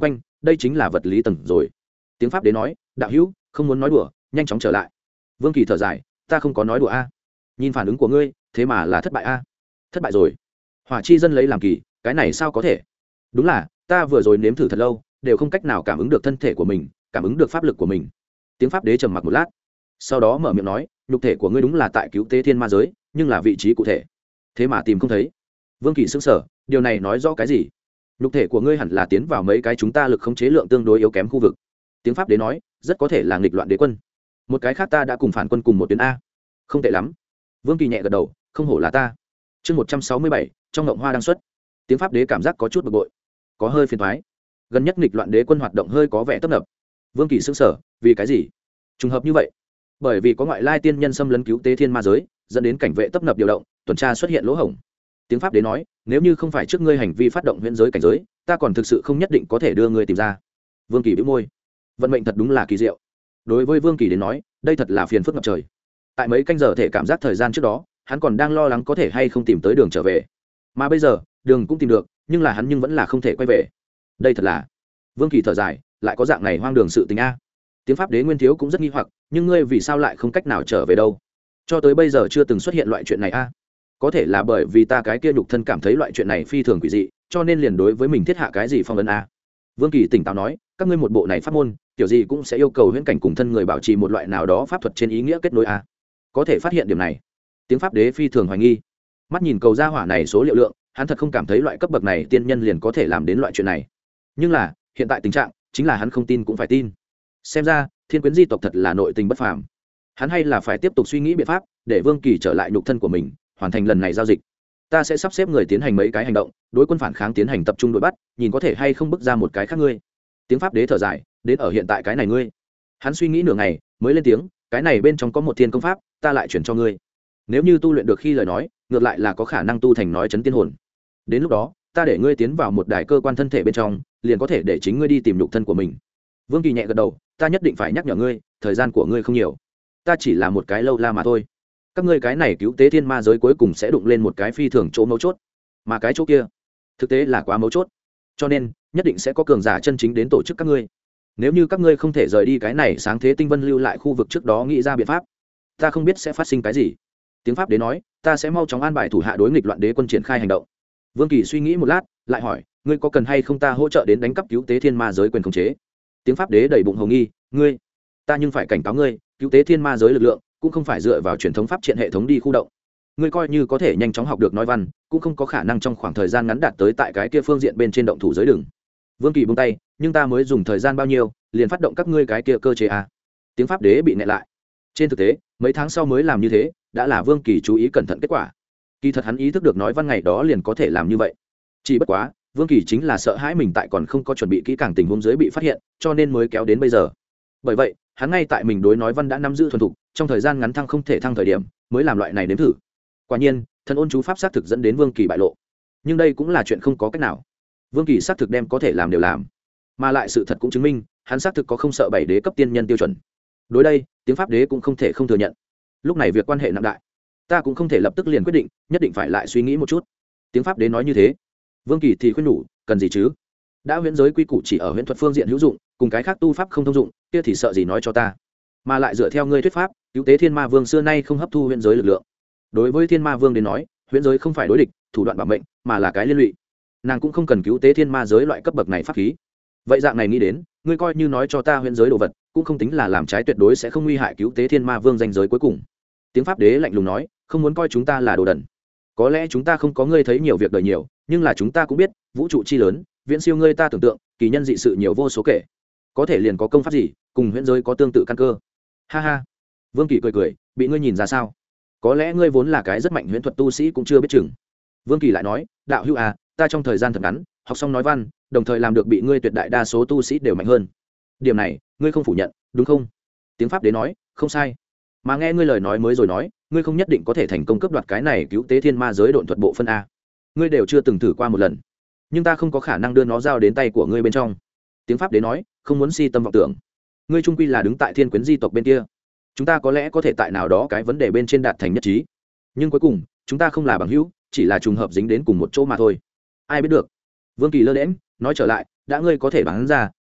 đây chính là vật lý tầng rồi. Tiếng pháp đế nói, đạo hữu không muốn nói đùa, nhanh chóng trở lại. Vương Kỳ thở dài, ta không có nói đùa a. Nhìn phản ứng của ngươi, thế mà là thất bại a. Thất bại rồi? Hỏa chi dân lấy làm kỳ, cái này sao có thể? Đúng là ta vừa rồi nếm thử thật lâu, đều không cách nào cảm ứng được thân thể của mình, cảm ứng được pháp lực của mình. Tiếng pháp đế trầm mặc một lát, sau đó mở miệng nói, nhục thể của ngươi đúng là tại cứu tế thiên ma giới, nhưng là vị trí cụ thể thế mà tìm không thấy. Vương Kỳ sững sờ, điều này nói rõ cái gì? Nhục thể của ngươi hẳn là tiến vào mấy cái chúng ta lực khống chế lượng tương đối yếu kém khu vực. Tiếng pháp đế nói, rất có thể là nghịch loạn đế quân. Một cái khác ta đã cùng phản quân cùng một tuyến a. Không tệ lắm. Vương Kỳ nhẹ gật đầu, không hổ là ta. Chương một trăm sáu mươi bảy, trong ngộng hoa đang xuất. Tiếng pháp đế cảm giác có chút bực bội, có hơi phiền toái. Gần nhất nghịch loạn đế quân hoạt động hơi có vẻ tấp nập. Vương Kỳ sững sờ, vì cái gì? Trùng hợp như vậy. Bởi vì có ngoại lai tiên nhân xâm lấn cứu tế thiên ma giới, dẫn đến cảnh vệ tấp nập điều động, tuần tra xuất hiện lỗ hổng. Tiếng pháp đế nói, nếu như không phải trước ngươi hành vi phát động huyễn giới cảnh giới, ta còn thực sự không nhất định có thể đưa ngươi tìm ra. Vương Kỳ bĩu môi, vận mệnh thật đúng là kỳ diệu. Đối với Vương Kỳ đến nói, đây thật là phiền phức ngập trời. Tại mấy canh giờ thể cảm giác thời gian trước đó, hắn còn đang lo lắng có thể hay không tìm tới đường trở về, mà bây giờ đường cũng tìm được, nhưng là hắn nhưng vẫn là không thể quay về. Đây thật là. Vương Kỳ thở dài, lại có dạng này hoang đường sự tình a. Tiếng pháp đế nguyên thiếu cũng rất nghi hoặc, nhưng ngươi vì sao lại không cách nào trở về đâu? Cho tới bây giờ chưa từng xuất hiện loại chuyện này a. Có thể là bởi vì ta cái kia nhục thân cảm thấy loại chuyện này phi thường quỷ dị, cho nên liền đối với mình thiết hạ cái gì phong ấn a. Vương Kỳ tỉnh táo nói, các ngươi một bộ này pháp môn, kiểu gì cũng sẽ yêu cầu huyễn cảnh cùng thân người bảo trì một loại nào đó pháp thuật trên ý nghĩa kết nối a. Có thể phát hiện điểm này. Tiếng pháp đế phi thường hoài nghi. Mắt nhìn cầu gia hỏa này số liệu lượng, hắn thật không cảm thấy loại cấp bậc này tiên nhân liền có thể làm đến loại chuyện này. Nhưng là, hiện tại tình trạng chính là hắn không tin cũng phải tin. Xem ra, Thiên Quyến di tộc thật là nội tình bất phàm. Hắn hay là phải tiếp tục suy nghĩ biện pháp để Vương Kỳ trở lại nhục thân của mình, hoàn thành lần này giao dịch. Ta sẽ sắp xếp người tiến hành mấy cái hành động, đối quân phản kháng tiến hành tập trung đuổi bắt, nhìn có thể hay không bức ra một cái khác ngươi. Tiếng pháp đế thở dài, đến ở hiện tại cái này ngươi. Hắn suy nghĩ nửa ngày, mới lên tiếng, cái này bên trong có một thiên công pháp, ta lại chuyển cho ngươi. Nếu như tu luyện được khi lời nói, ngược lại là có khả năng tu thành nói chấn tiên hồn. Đến lúc đó, ta để ngươi tiến vào một đài cơ quan thân thể bên trong, liền có thể để chính ngươi đi tìm nhục thân của mình. Vương Kỳ nhẹ gật đầu, ta nhất định phải nhắc nhở ngươi, thời gian của ngươi không nhiều, ta chỉ là một cái lâu la mà thôi. Các ngươi cái này cứu tế thiên ma giới cuối cùng sẽ đụng lên một cái phi thường chỗ mấu chốt, mà cái chỗ kia thực tế là quá mấu chốt, cho nên nhất định sẽ có cường giả chân chính đến tổ chức các ngươi. Nếu như các ngươi không thể rời đi cái này sáng thế tinh vân lưu lại khu vực trước đó nghĩ ra biện pháp, ta không biết sẽ phát sinh cái gì. Tiếng pháp đế nói, ta sẽ mau chóng an bài thủ hạ đối nghịch loạn đế quân triển khai hành động. Vương Kỳ suy nghĩ một lát, lại hỏi, ngươi có cần hay không ta hỗ trợ đến đánh cắp cứu tế thiên ma giới quyền khống chế? Tiếng pháp đế đầy bụng hồng nghi, ngươi, ta nhưng phải cảnh cáo ngươi, cứu tế thiên ma giới lực lượng cũng không phải dựa vào truyền thống pháp triện hệ thống đi khu động. Ngươi coi như có thể nhanh chóng học được nói văn, cũng không có khả năng trong khoảng thời gian ngắn đạt tới tại cái kia phương diện bên trên động thủ giới đường. Vương Kỳ buông tay, nhưng ta mới dùng thời gian bao nhiêu liền phát động các ngươi cái kia cơ chế à? Tiếng pháp đế bị nẹt lại. Trên thực tế, mấy tháng sau mới làm như thế, đã là Vương Kỳ chú ý cẩn thận kết quả. Kỳ thật hắn ý thức được nói văn ngày đó liền có thể làm như vậy, chỉ bất quá Vương Kỳ chính là sợ hãi mình tại còn không có chuẩn bị kỹ càng tình huống dưới bị phát hiện, cho nên mới kéo đến bây giờ. Bởi vậy, hắn ngay tại mình đối nói văn đã nắm giữ thuần thục, trong thời gian ngắn thăng không thể thăng thời điểm, mới làm loại này nếm thử. Quả nhiên, thần ôn chú pháp xác thực dẫn đến Vương Kỳ bại lộ. Nhưng đây cũng là chuyện không có cách nào. Vương Kỳ xác thực đem có thể làm đều làm, mà lại sự thật cũng chứng minh, hắn xác thực có không sợ bảy đế cấp tiên nhân tiêu chuẩn. Đối đây, tiếng pháp đế cũng không thể không thừa nhận. Lúc này việc quan hệ nặng đại, ta cũng không thể lập tức liền quyết định, nhất định phải lại suy nghĩ một chút. Tiếng pháp đế nói như thế. Vương Kỳ thì khuyên nhủ, cần gì chứ? Đã huyễn giới quy củ chỉ ở huyễn thuật phương diện hữu dụng, cùng cái khác tu pháp không thông dụng, kia thì sợ gì nói cho ta? Mà lại dựa theo ngươi thuyết pháp, cứu tế thiên ma vương xưa nay không hấp thu huyễn giới lực lượng. Đối với thiên ma vương đến nói, huyễn giới không phải đối địch, thủ đoạn bảo mệnh, mà là cái liên lụy. Nàng cũng không cần cứu tế thiên ma giới loại cấp bậc này pháp khí. Vậy dạng này nghĩ đến, ngươi coi như nói cho ta huyễn giới đồ vật, cũng không tính là làm trái tuyệt đối sẽ không nguy hại cứu tế thiên ma vương danh giới cuối cùng. Tiếng pháp đế lạnh lùng nói, không muốn coi chúng ta là đồ đần. Có lẽ chúng ta không có ngươi thấy nhiều việc đời nhiều, nhưng là chúng ta cũng biết, vũ trụ chi lớn, viễn siêu ngươi ta tưởng tượng, kỳ nhân dị sự nhiều vô số kể. Có thể liền có công pháp gì, cùng huyễn giới có tương tự căn cơ. Ha ha. Vương Kỳ cười cười, bị ngươi nhìn ra sao? Có lẽ ngươi vốn là cái rất mạnh huyễn thuật tu sĩ cũng chưa biết chừng. Vương Kỳ lại nói, đạo hữu à, ta trong thời gian thật ngắn, học xong nói văn, đồng thời làm được bị ngươi tuyệt đại đa số tu sĩ đều mạnh hơn. Điểm này, ngươi không phủ nhận, đúng không? Tiếng pháp đế nói, không sai. Mà nghe ngươi lời nói mới rồi nói, ngươi không nhất định có thể thành công cướp đoạt cái này cứu tế thiên ma giới độn thuật bộ phân a. Ngươi đều chưa từng thử qua một lần, nhưng ta không có khả năng đưa nó giao đến tay của ngươi bên trong. Tiếng pháp đế nói, không muốn si tâm vọng tưởng. Ngươi trung quy là đứng tại Thiên Quyến di tộc bên kia, chúng ta có lẽ có thể tại nào đó cái vấn đề bên trên đạt thành nhất trí, nhưng cuối cùng chúng ta không là bằng hữu, chỉ là trùng hợp dính đến cùng một chỗ mà thôi. Ai biết được? Vương Kỳ lơ đễnh nói trở lại, đã ngươi có thể bán ra,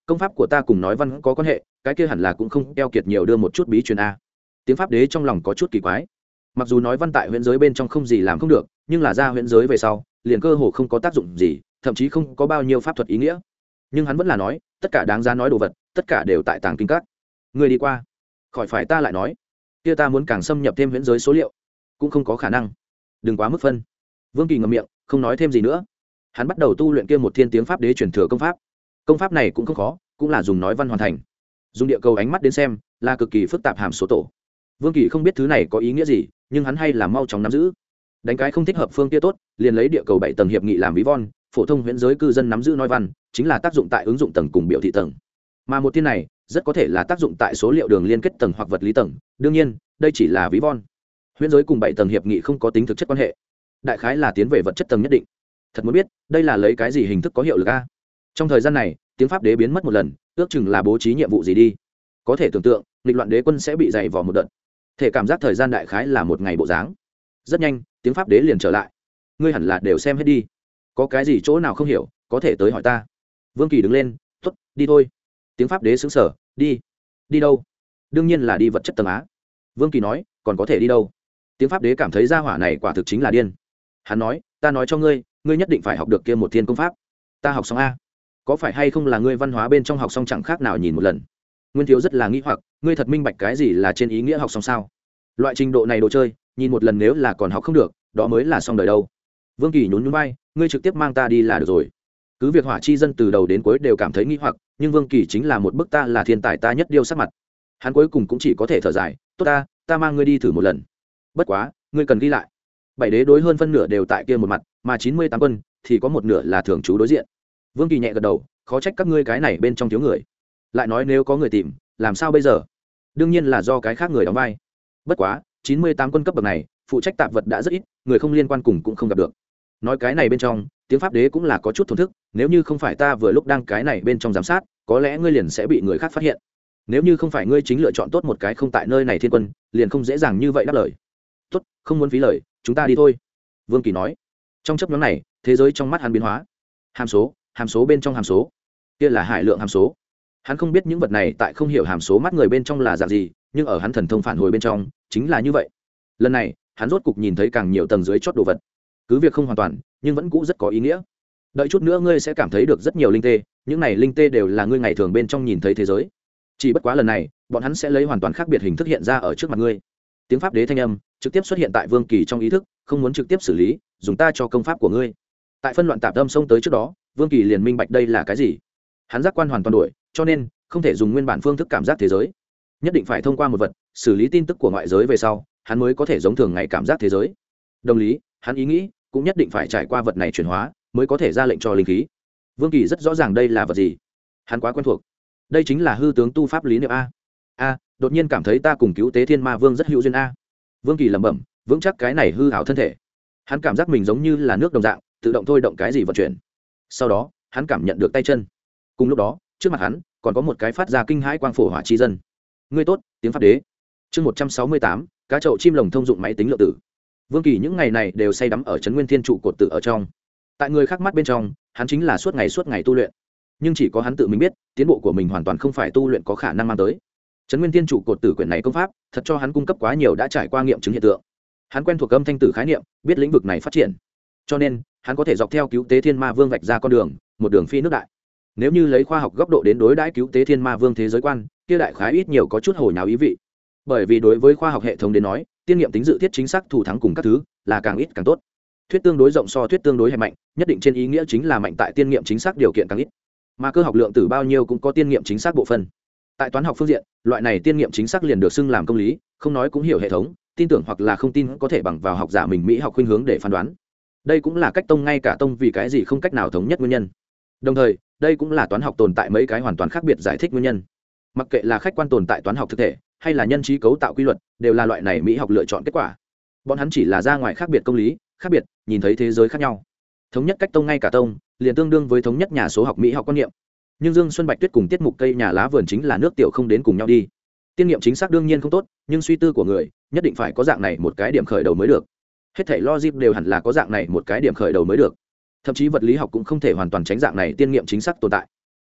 công pháp của ta cùng nói văn có quan hệ, cái kia hẳn là cũng không keo kiệt nhiều đưa một chút bí truyền a. Tiếng pháp đế trong lòng có chút kỳ quái. Mặc dù nói văn tại huyễn giới bên trong không gì làm không được, nhưng là ra huyễn giới về sau liền cơ hồ không có tác dụng gì, thậm chí không có bao nhiêu pháp thuật ý nghĩa. Nhưng hắn vẫn là nói tất cả đáng giá nói đồ vật tất cả đều tại tàng kinh các. Người đi qua khỏi phải ta lại nói, kia ta muốn càng xâm nhập thêm huyễn giới số liệu cũng không có khả năng, đừng quá mức phân. Vương Kỳ ngậm miệng không nói thêm gì nữa. Hắn bắt đầu tu luyện kia một thiên tiếng pháp đế truyền thừa công pháp. Công pháp này cũng không khó, cũng là dùng nói văn hoàn thành. Dùng địa cầu ánh mắt đến xem là cực kỳ phức tạp hàm số tổ. Vương Kỳ không biết thứ này có ý nghĩa gì, nhưng hắn hay là mau chóng nắm giữ. Đánh cái không thích hợp phương kia tốt, liền lấy địa cầu bảy tầng hiệp nghị làm ví von, phổ thông huyễn giới cư dân nắm giữ nói văn, chính là tác dụng tại ứng dụng tầng cùng biểu thị tầng. Mà một thiên này, rất có thể là tác dụng tại số liệu đường liên kết tầng hoặc vật lý tầng, đương nhiên, đây chỉ là ví von. Huyễn giới cùng bảy tầng hiệp nghị không có tính thực chất quan hệ. Đại khái là tiến về vật chất tầng nhất định. Thật muốn biết, đây là lấy cái gì hình thức có hiệu lực a? Trong thời gian này, tiếng pháp đế biến mất một lần, ước chừng là bố trí nhiệm vụ gì đi. Có thể tưởng tượng, nghịch loạn đế quân sẽ bị dày vò một đợt. Thể cảm giác thời gian đại khái là một ngày bộ dáng. Rất nhanh, tiếng pháp đế liền trở lại. Ngươi hẳn là đều xem hết đi. Có cái gì chỗ nào không hiểu, có thể tới hỏi ta. Vương Kỳ đứng lên, "Tốt, đi thôi." Tiếng pháp đế sững sờ, "Đi? Đi đâu?" "Đương nhiên là đi vật chất tầng á." Vương Kỳ nói, "Còn có thể đi đâu?" Tiếng pháp đế cảm thấy gia hỏa này quả thực chính là điên. Hắn nói, "Ta nói cho ngươi, ngươi nhất định phải học được kia một thiên công pháp." "Ta học xong a." "Có phải hay không là ngươi văn hóa bên trong học xong chẳng khác nào nhìn một lần?" Nguyên Thiếu rất là nghi hoặc, ngươi thật minh bạch cái gì là trên ý nghĩa học xong sao? Loại trình độ này đồ chơi, nhìn một lần nếu là còn học không được, đó mới là xong đời đâu. Vương Kỳ nhún nhún vai, ngươi trực tiếp mang ta đi là được rồi. Cứ việc Hỏa Chi dân từ đầu đến cuối đều cảm thấy nghi hoặc, nhưng Vương Kỳ chính là một bức ta là thiên tài ta nhất điêu sắc mặt. Hắn cuối cùng cũng chỉ có thể thở dài, tốt ta, ta mang ngươi đi thử một lần. Bất quá, ngươi cần ghi lại. Bảy đế đối hơn phân nửa đều tại kia một mặt, mà chín mươi tám quân thì có một nửa là thường trú đối diện. Vương Kỳ nhẹ gật đầu, khó trách các ngươi cái này bên trong thiếu người. Lại nói nếu có người tìm, làm sao bây giờ? Đương nhiên là do cái khác người đóng vai. Bất quá, chín mươi tám quân cấp bậc này, phụ trách tạp vật đã rất ít, người không liên quan cùng cũng không gặp được. Nói cái này bên trong, tiếng pháp đế cũng là có chút thổn thức, nếu như không phải ta vừa lúc đang cái này bên trong giám sát, có lẽ ngươi liền sẽ bị người khác phát hiện. Nếu như không phải ngươi chính lựa chọn tốt một cái không tại nơi này thiên quân, liền không dễ dàng như vậy đáp lời. Tốt, không muốn phí lời, chúng ta đi thôi. Vương Kỳ nói. Trong chớp nhoáng này, thế giới trong mắt hắn biến hóa. Hàm số, hàm số bên trong hàm số, kia là hải lượng hàm số. Hắn không biết những vật này tại không hiểu hàm số mắt người bên trong là dạng gì, nhưng ở hắn thần thông phản hồi bên trong chính là như vậy. Lần này hắn rốt cục nhìn thấy càng nhiều tầng dưới chót đồ vật, cứ việc không hoàn toàn nhưng vẫn cũ rất có ý nghĩa. Đợi chút nữa ngươi sẽ cảm thấy được rất nhiều linh tê, những này linh tê đều là ngươi ngày thường bên trong nhìn thấy thế giới, chỉ bất quá lần này bọn hắn sẽ lấy hoàn toàn khác biệt hình thức hiện ra ở trước mặt ngươi. Tiếng pháp đế thanh âm trực tiếp xuất hiện tại Vương Kỳ trong ý thức, không muốn trực tiếp xử lý, dùng ta cho công pháp của ngươi. Tại phân loạn tạp âm xông tới trước đó, Vương Kỳ liền minh bạch đây là cái gì. Hắn giác quan hoàn toàn đổi, cho nên không thể dùng nguyên bản phương thức cảm giác thế giới, nhất định phải thông qua một vật xử lý tin tức của ngoại giới về sau, hắn mới có thể giống thường ngày cảm giác thế giới. Đồng lý, hắn ý nghĩ cũng nhất định phải trải qua vật này chuyển hóa mới có thể ra lệnh cho linh khí. Vương Kỳ rất rõ ràng đây là vật gì, hắn quá quen thuộc. Đây chính là hư tướng tu pháp lý niệm a. A, đột nhiên cảm thấy ta cùng cứu tế thiên ma vương rất hữu duyên a. Vương Kỳ lẩm bẩm, vững chắc cái này hư ảo thân thể. Hắn cảm giác mình giống như là nước đồng dạng, tự động thôi động cái gì vận chuyển. Sau đó, hắn cảm nhận được tay chân. Cùng lúc đó, trước mặt hắn còn có một cái phát ra kinh hãi quang phổ hỏa chi dân. Ngươi tốt, tiếng pháp đế. Chương một trăm sáu mươi tám, cá chậu chim lồng thông dụng máy tính lượng tử. Vương Kỳ những ngày này đều say đắm ở trấn Nguyên Thiên trụ cột tử ở trong. Tại người khác mắt bên trong, hắn chính là suốt ngày suốt ngày tu luyện. Nhưng chỉ có hắn tự mình biết, tiến bộ của mình hoàn toàn không phải tu luyện có khả năng mang tới. Trấn Nguyên Thiên trụ cột tử quyển này công pháp, thật cho hắn cung cấp quá nhiều đã trải qua nghiệm chứng hiện tượng. Hắn quen thuộc âm thanh tử khái niệm, biết lĩnh vực này phát triển. Cho nên, hắn có thể dọc theo cứu tế thiên ma vương vạch ra con đường, một đường phi nước đại. Nếu như lấy khoa học góc độ đến đối đãi cứu tế thiên ma vương thế giới quan, kia đại khái ít nhiều có chút hồi nháo ý vị. Bởi vì đối với khoa học hệ thống đến nói, tiên nghiệm tính dự thiết chính xác thủ thắng cùng các thứ là càng ít càng tốt. Thuyết tương đối rộng so thuyết tương đối hẹp mạnh, nhất định trên ý nghĩa chính là mạnh tại tiên nghiệm chính xác điều kiện càng ít. Mà cơ học lượng tử bao nhiêu cũng có tiên nghiệm chính xác bộ phận. Tại toán học phương diện, loại này tiên nghiệm chính xác liền được xưng làm công lý, không nói cũng hiểu hệ thống, tin tưởng hoặc là không tin có thể bằng vào học giả mình mỹ học khuynh hướng để phán đoán. Đây cũng là cách tông ngay cả tông vì cái gì không cách nào thống nhất nguyên nhân. Đồng thời, đây cũng là toán học tồn tại mấy cái hoàn toàn khác biệt giải thích nguyên nhân. Mặc kệ là khách quan tồn tại toán học thực thể, hay là nhân trí cấu tạo quy luật, đều là loại này mỹ học lựa chọn kết quả. Bọn hắn chỉ là ra ngoài khác biệt công lý, khác biệt, nhìn thấy thế giới khác nhau. Thống nhất cách tông ngay cả tông, liền tương đương với thống nhất nhà số học mỹ học quan niệm. Nhưng Dương Xuân Bạch Tuyết cùng tiết mục cây nhà lá vườn chính là nước tiểu không đến cùng nhau đi. Tiên nghiệm chính xác đương nhiên không tốt, nhưng suy tư của người, nhất định phải có dạng này một cái điểm khởi đầu mới được. Hết thảy logic đều hẳn là có dạng này một cái điểm khởi đầu mới được. Thậm chí vật lý học cũng không thể hoàn toàn tránh dạng này tiên nghiệm chính xác tồn tại.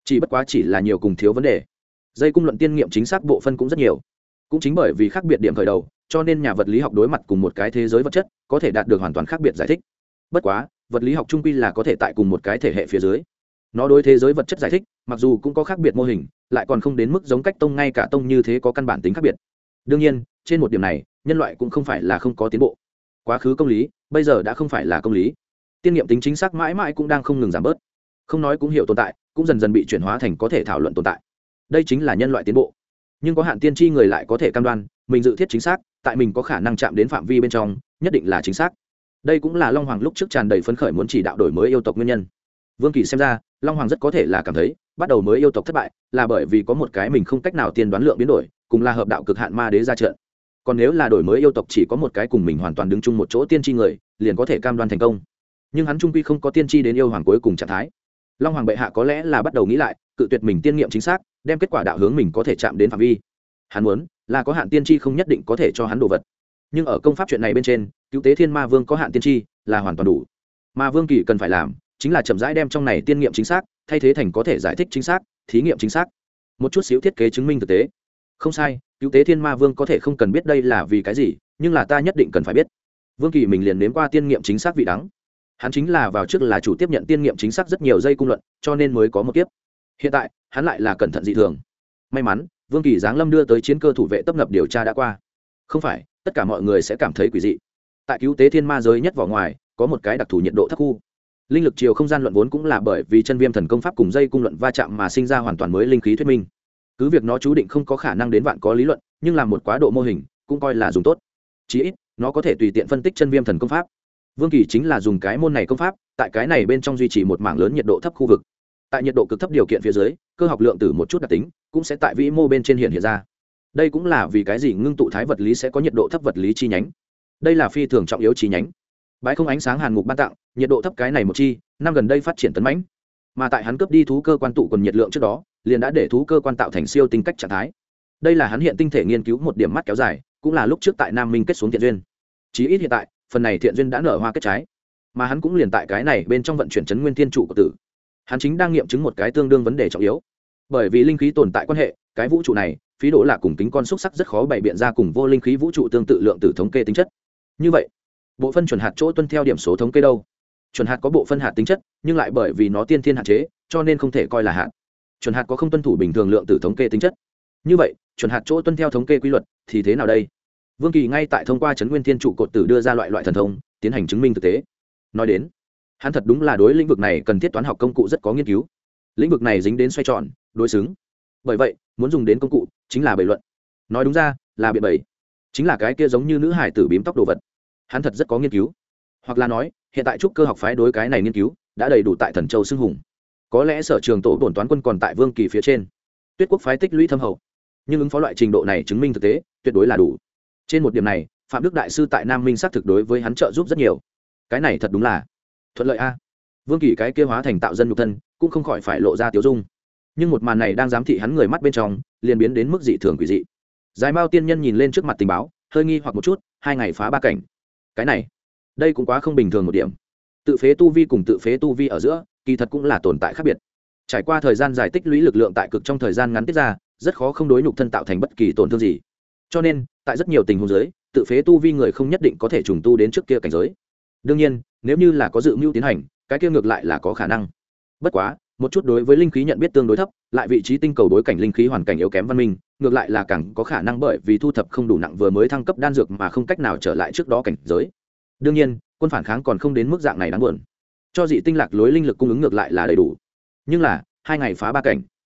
chỉ bất quá chỉ là nhiều cùng thiếu vấn đề. Dây cung luận tiên nghiệm chính xác bộ phân cũng rất nhiều, cũng chính bởi vì khác biệt điểm khởi đầu, cho nên nhà vật lý học đối mặt cùng một cái thế giới vật chất có thể đạt được hoàn toàn khác biệt giải thích. Bất quá vật lý học trung quy là có thể tại cùng một cái thể hệ phía dưới, nó đối thế giới vật chất giải thích mặc dù cũng có khác biệt mô hình, lại còn không đến mức giống cách tông ngay cả tông như thế có căn bản tính khác biệt. Đương nhiên trên một điểm này nhân loại cũng không phải là không có tiến bộ. Quá khứ công lý bây giờ đã không phải là công lý, tiên nghiệm tính chính xác mãi mãi cũng đang không ngừng giảm bớt, không nói cũng hiểu tồn tại, cũng dần dần bị chuyển hóa thành có thể thảo luận tồn tại. Đây chính là nhân loại tiến bộ. Nhưng có hạn tiên tri người lại có thể cam đoan mình dự thiết chính xác, tại mình có khả năng chạm đến phạm vi bên trong nhất định là chính xác. Đây cũng là Long Hoàng lúc trước tràn đầy phấn khởi muốn chỉ đạo đổi mới yêu tộc nguyên nhân. Vương Kỳ xem ra Long Hoàng rất có thể là cảm thấy bắt đầu mới yêu tộc thất bại là bởi vì có một cái mình không cách nào tiên đoán lượng biến đổi, cùng là hợp đạo cực hạn ma đế ra trận. Còn nếu là đổi mới yêu tộc chỉ có một cái cùng mình hoàn toàn đứng chung một chỗ tiên tri người, liền có thể cam đoan thành công. Nhưng hắn trung quy không có tiên tri đến yêu hoàng cuối cùng trạng thái. Long Hoàng bệ hạ có lẽ là bắt đầu nghĩ lại, cự tuyệt mình tiên nghiệm chính xác, đem kết quả đạo hướng mình có thể chạm đến phạm vi. Hắn muốn là có hạn tiên tri không nhất định có thể cho hắn đồ vật, nhưng ở công pháp chuyện này bên trên, cứu tế thiên ma vương có hạn tiên tri là hoàn toàn đủ. Mà Vương Kỳ cần phải làm chính là chậm rãi đem trong này tiên nghiệm chính xác thay thế thành có thể giải thích chính xác, thí nghiệm chính xác, một chút xíu thiết kế chứng minh thực tế. Không sai, cứu tế thiên ma vương có thể không cần biết đây là vì cái gì, nhưng là ta nhất định cần phải biết. Vương Kỳ mình liền nếm qua tiên nghiệm chính xác vị đắng. Hắn chính là vào trước là chủ tiếp nhận tiên nghiệm chính xác rất nhiều dây cung luận, cho nên mới có một kiếp. Hiện tại hắn lại là cẩn thận dị thường. May mắn Vương Kỳ giáng lâm đưa tới chiến cơ thủ vệ tấp nập điều tra đã qua, không phải tất cả mọi người sẽ cảm thấy quỷ dị. Tại cứu tế thiên ma giới nhất vỏ ngoài có một cái đặc thù nhiệt độ thấp khu, linh lực chiều không gian luận vốn cũng là bởi vì chân viêm thần công pháp cùng dây cung luận va chạm mà sinh ra hoàn toàn mới linh khí thuyết minh. Cứ việc nó chú định không có khả năng đến vạn có lý luận, nhưng làm một quá độ mô hình cũng coi là dùng tốt. Chí ít nó có thể tùy tiện phân tích chân viêm thần công pháp. Vương Kỳ chính là dùng cái môn này công pháp tại cái này bên trong duy trì một mảng lớn nhiệt độ thấp khu vực. Tại nhiệt độ cực thấp điều kiện phía dưới, cơ học lượng tử một chút đặc tính cũng sẽ tại vĩ mô bên trên hiện hiện ra. Đây cũng là vì cái gì ngưng tụ thái vật lý sẽ có nhiệt độ thấp vật lý chi nhánh. Đây là phi thường trọng yếu chi nhánh. Bái không ánh sáng hàn ngục ban tặng, nhiệt độ thấp cái này một chi, năm gần đây phát triển tấn mãnh. Mà tại hắn cướp đi thú cơ quan tụ quần nhiệt lượng trước đó, liền đã để thú cơ quan tạo thành siêu tinh cách trạng thái. Đây là hắn hiện tinh thể nghiên cứu một điểm mắt kéo dài, cũng là lúc trước tại Nam Minh kết xuống thiện duyên. Chí ít hiện tại, phần này thiện duyên đã nở hoa kết trái. Mà hắn cũng liền tại cái này bên trong vận chuyển chấn nguyên thiên trụ của tử. Hắn chính đang nghiệm chứng một cái tương đương vấn đề trọng yếu. Bởi vì linh khí tồn tại quan hệ, cái vũ trụ này, phí độ là cùng kính con xúc sắc rất khó bày biện ra cùng vô linh khí vũ trụ tương tự lượng tử thống kê tính chất. Như vậy, bộ phân chuẩn hạt chỗ tuân theo điểm số thống kê đâu? Chuẩn hạt có bộ phân hạt tính chất, nhưng lại bởi vì nó tiên thiên hạn chế, cho nên không thể coi là hạt. Chuẩn hạt có không tuân thủ bình thường lượng tử thống kê tính chất. Như vậy, chuẩn hạt chỗ tuân theo thống kê quy luật thì thế nào đây? Vương Kỳ ngay tại thông qua chấn nguyên thiên trụ cột tử đưa ra loại loại thần thông, tiến hành chứng minh thực tế. Nói đến, hắn thật đúng là đối lĩnh vực này cần thiết toán học công cụ rất có nghiên cứu. Lĩnh vực này dính đến xoay tròn, đối xứng. Bởi vậy, muốn dùng đến công cụ chính là bày luận. Nói đúng ra, là biện bày. Chính là cái kia giống như nữ hải tử bím tóc đồ vật. Hắn thật rất có nghiên cứu. Hoặc là nói, hiện tại trúc cơ học phái đối cái này nghiên cứu đã đầy đủ tại Thần Châu xưng hùng. Có lẽ sở trường tổ bổn toán quân còn tại Vương Kỳ phía trên. Tuyết Quốc phái tích lũy thâm hậu, nhưng ứng phó loại trình độ này chứng minh thực tế tuyệt đối là đủ. Trên một điểm này, Phạm Đức đại sư tại Nam Minh xác thực đối với hắn trợ giúp rất nhiều. Cái này thật đúng là thuận lợi a. Vương Kỳ cái kia hóa thành tạo dân nhục thân cũng không khỏi phải lộ ra tiêu dung. Nhưng một màn này đang giám thị hắn người mắt bên trong, liền biến đến mức dị thường quỷ dị. Giải Mao tiên nhân nhìn lên trước mặt tình báo, hơi nghi hoặc một chút, hai ngày phá ba cảnh. Cái này, đây cũng quá không bình thường một điểm. Tự phế tu vi cùng tự phế tu vi ở giữa, kỳ thật cũng là tồn tại khác biệt. Trải qua thời gian dài tích lũy lực lượng tại cực trong thời gian ngắn tiết ra, rất khó không đối nhục thân tạo thành bất kỳ tổn thương gì. Cho nên, tại rất nhiều tình huống dưới, tự phế tu vi người không nhất định có thể trùng tu đến trước kia cảnh giới. Đương nhiên, nếu như là có dự mưu tiến hành, cái kia ngược lại là có khả năng. Bất quá, một chút đối với linh khí nhận biết tương đối thấp, lại vị trí tinh cầu đối cảnh linh khí hoàn cảnh yếu kém văn minh, ngược lại là càng có khả năng bởi vì thu thập không đủ nặng vừa mới thăng cấp đan dược mà không cách nào trở lại trước đó cảnh giới. Đương nhiên, quân phản kháng còn không đến mức dạng này đáng buồn. Cho dị tinh lạc lối linh lực cung ứng ngược lại là đầy đủ. Nhưng là, hai ngày phá ba cảnh,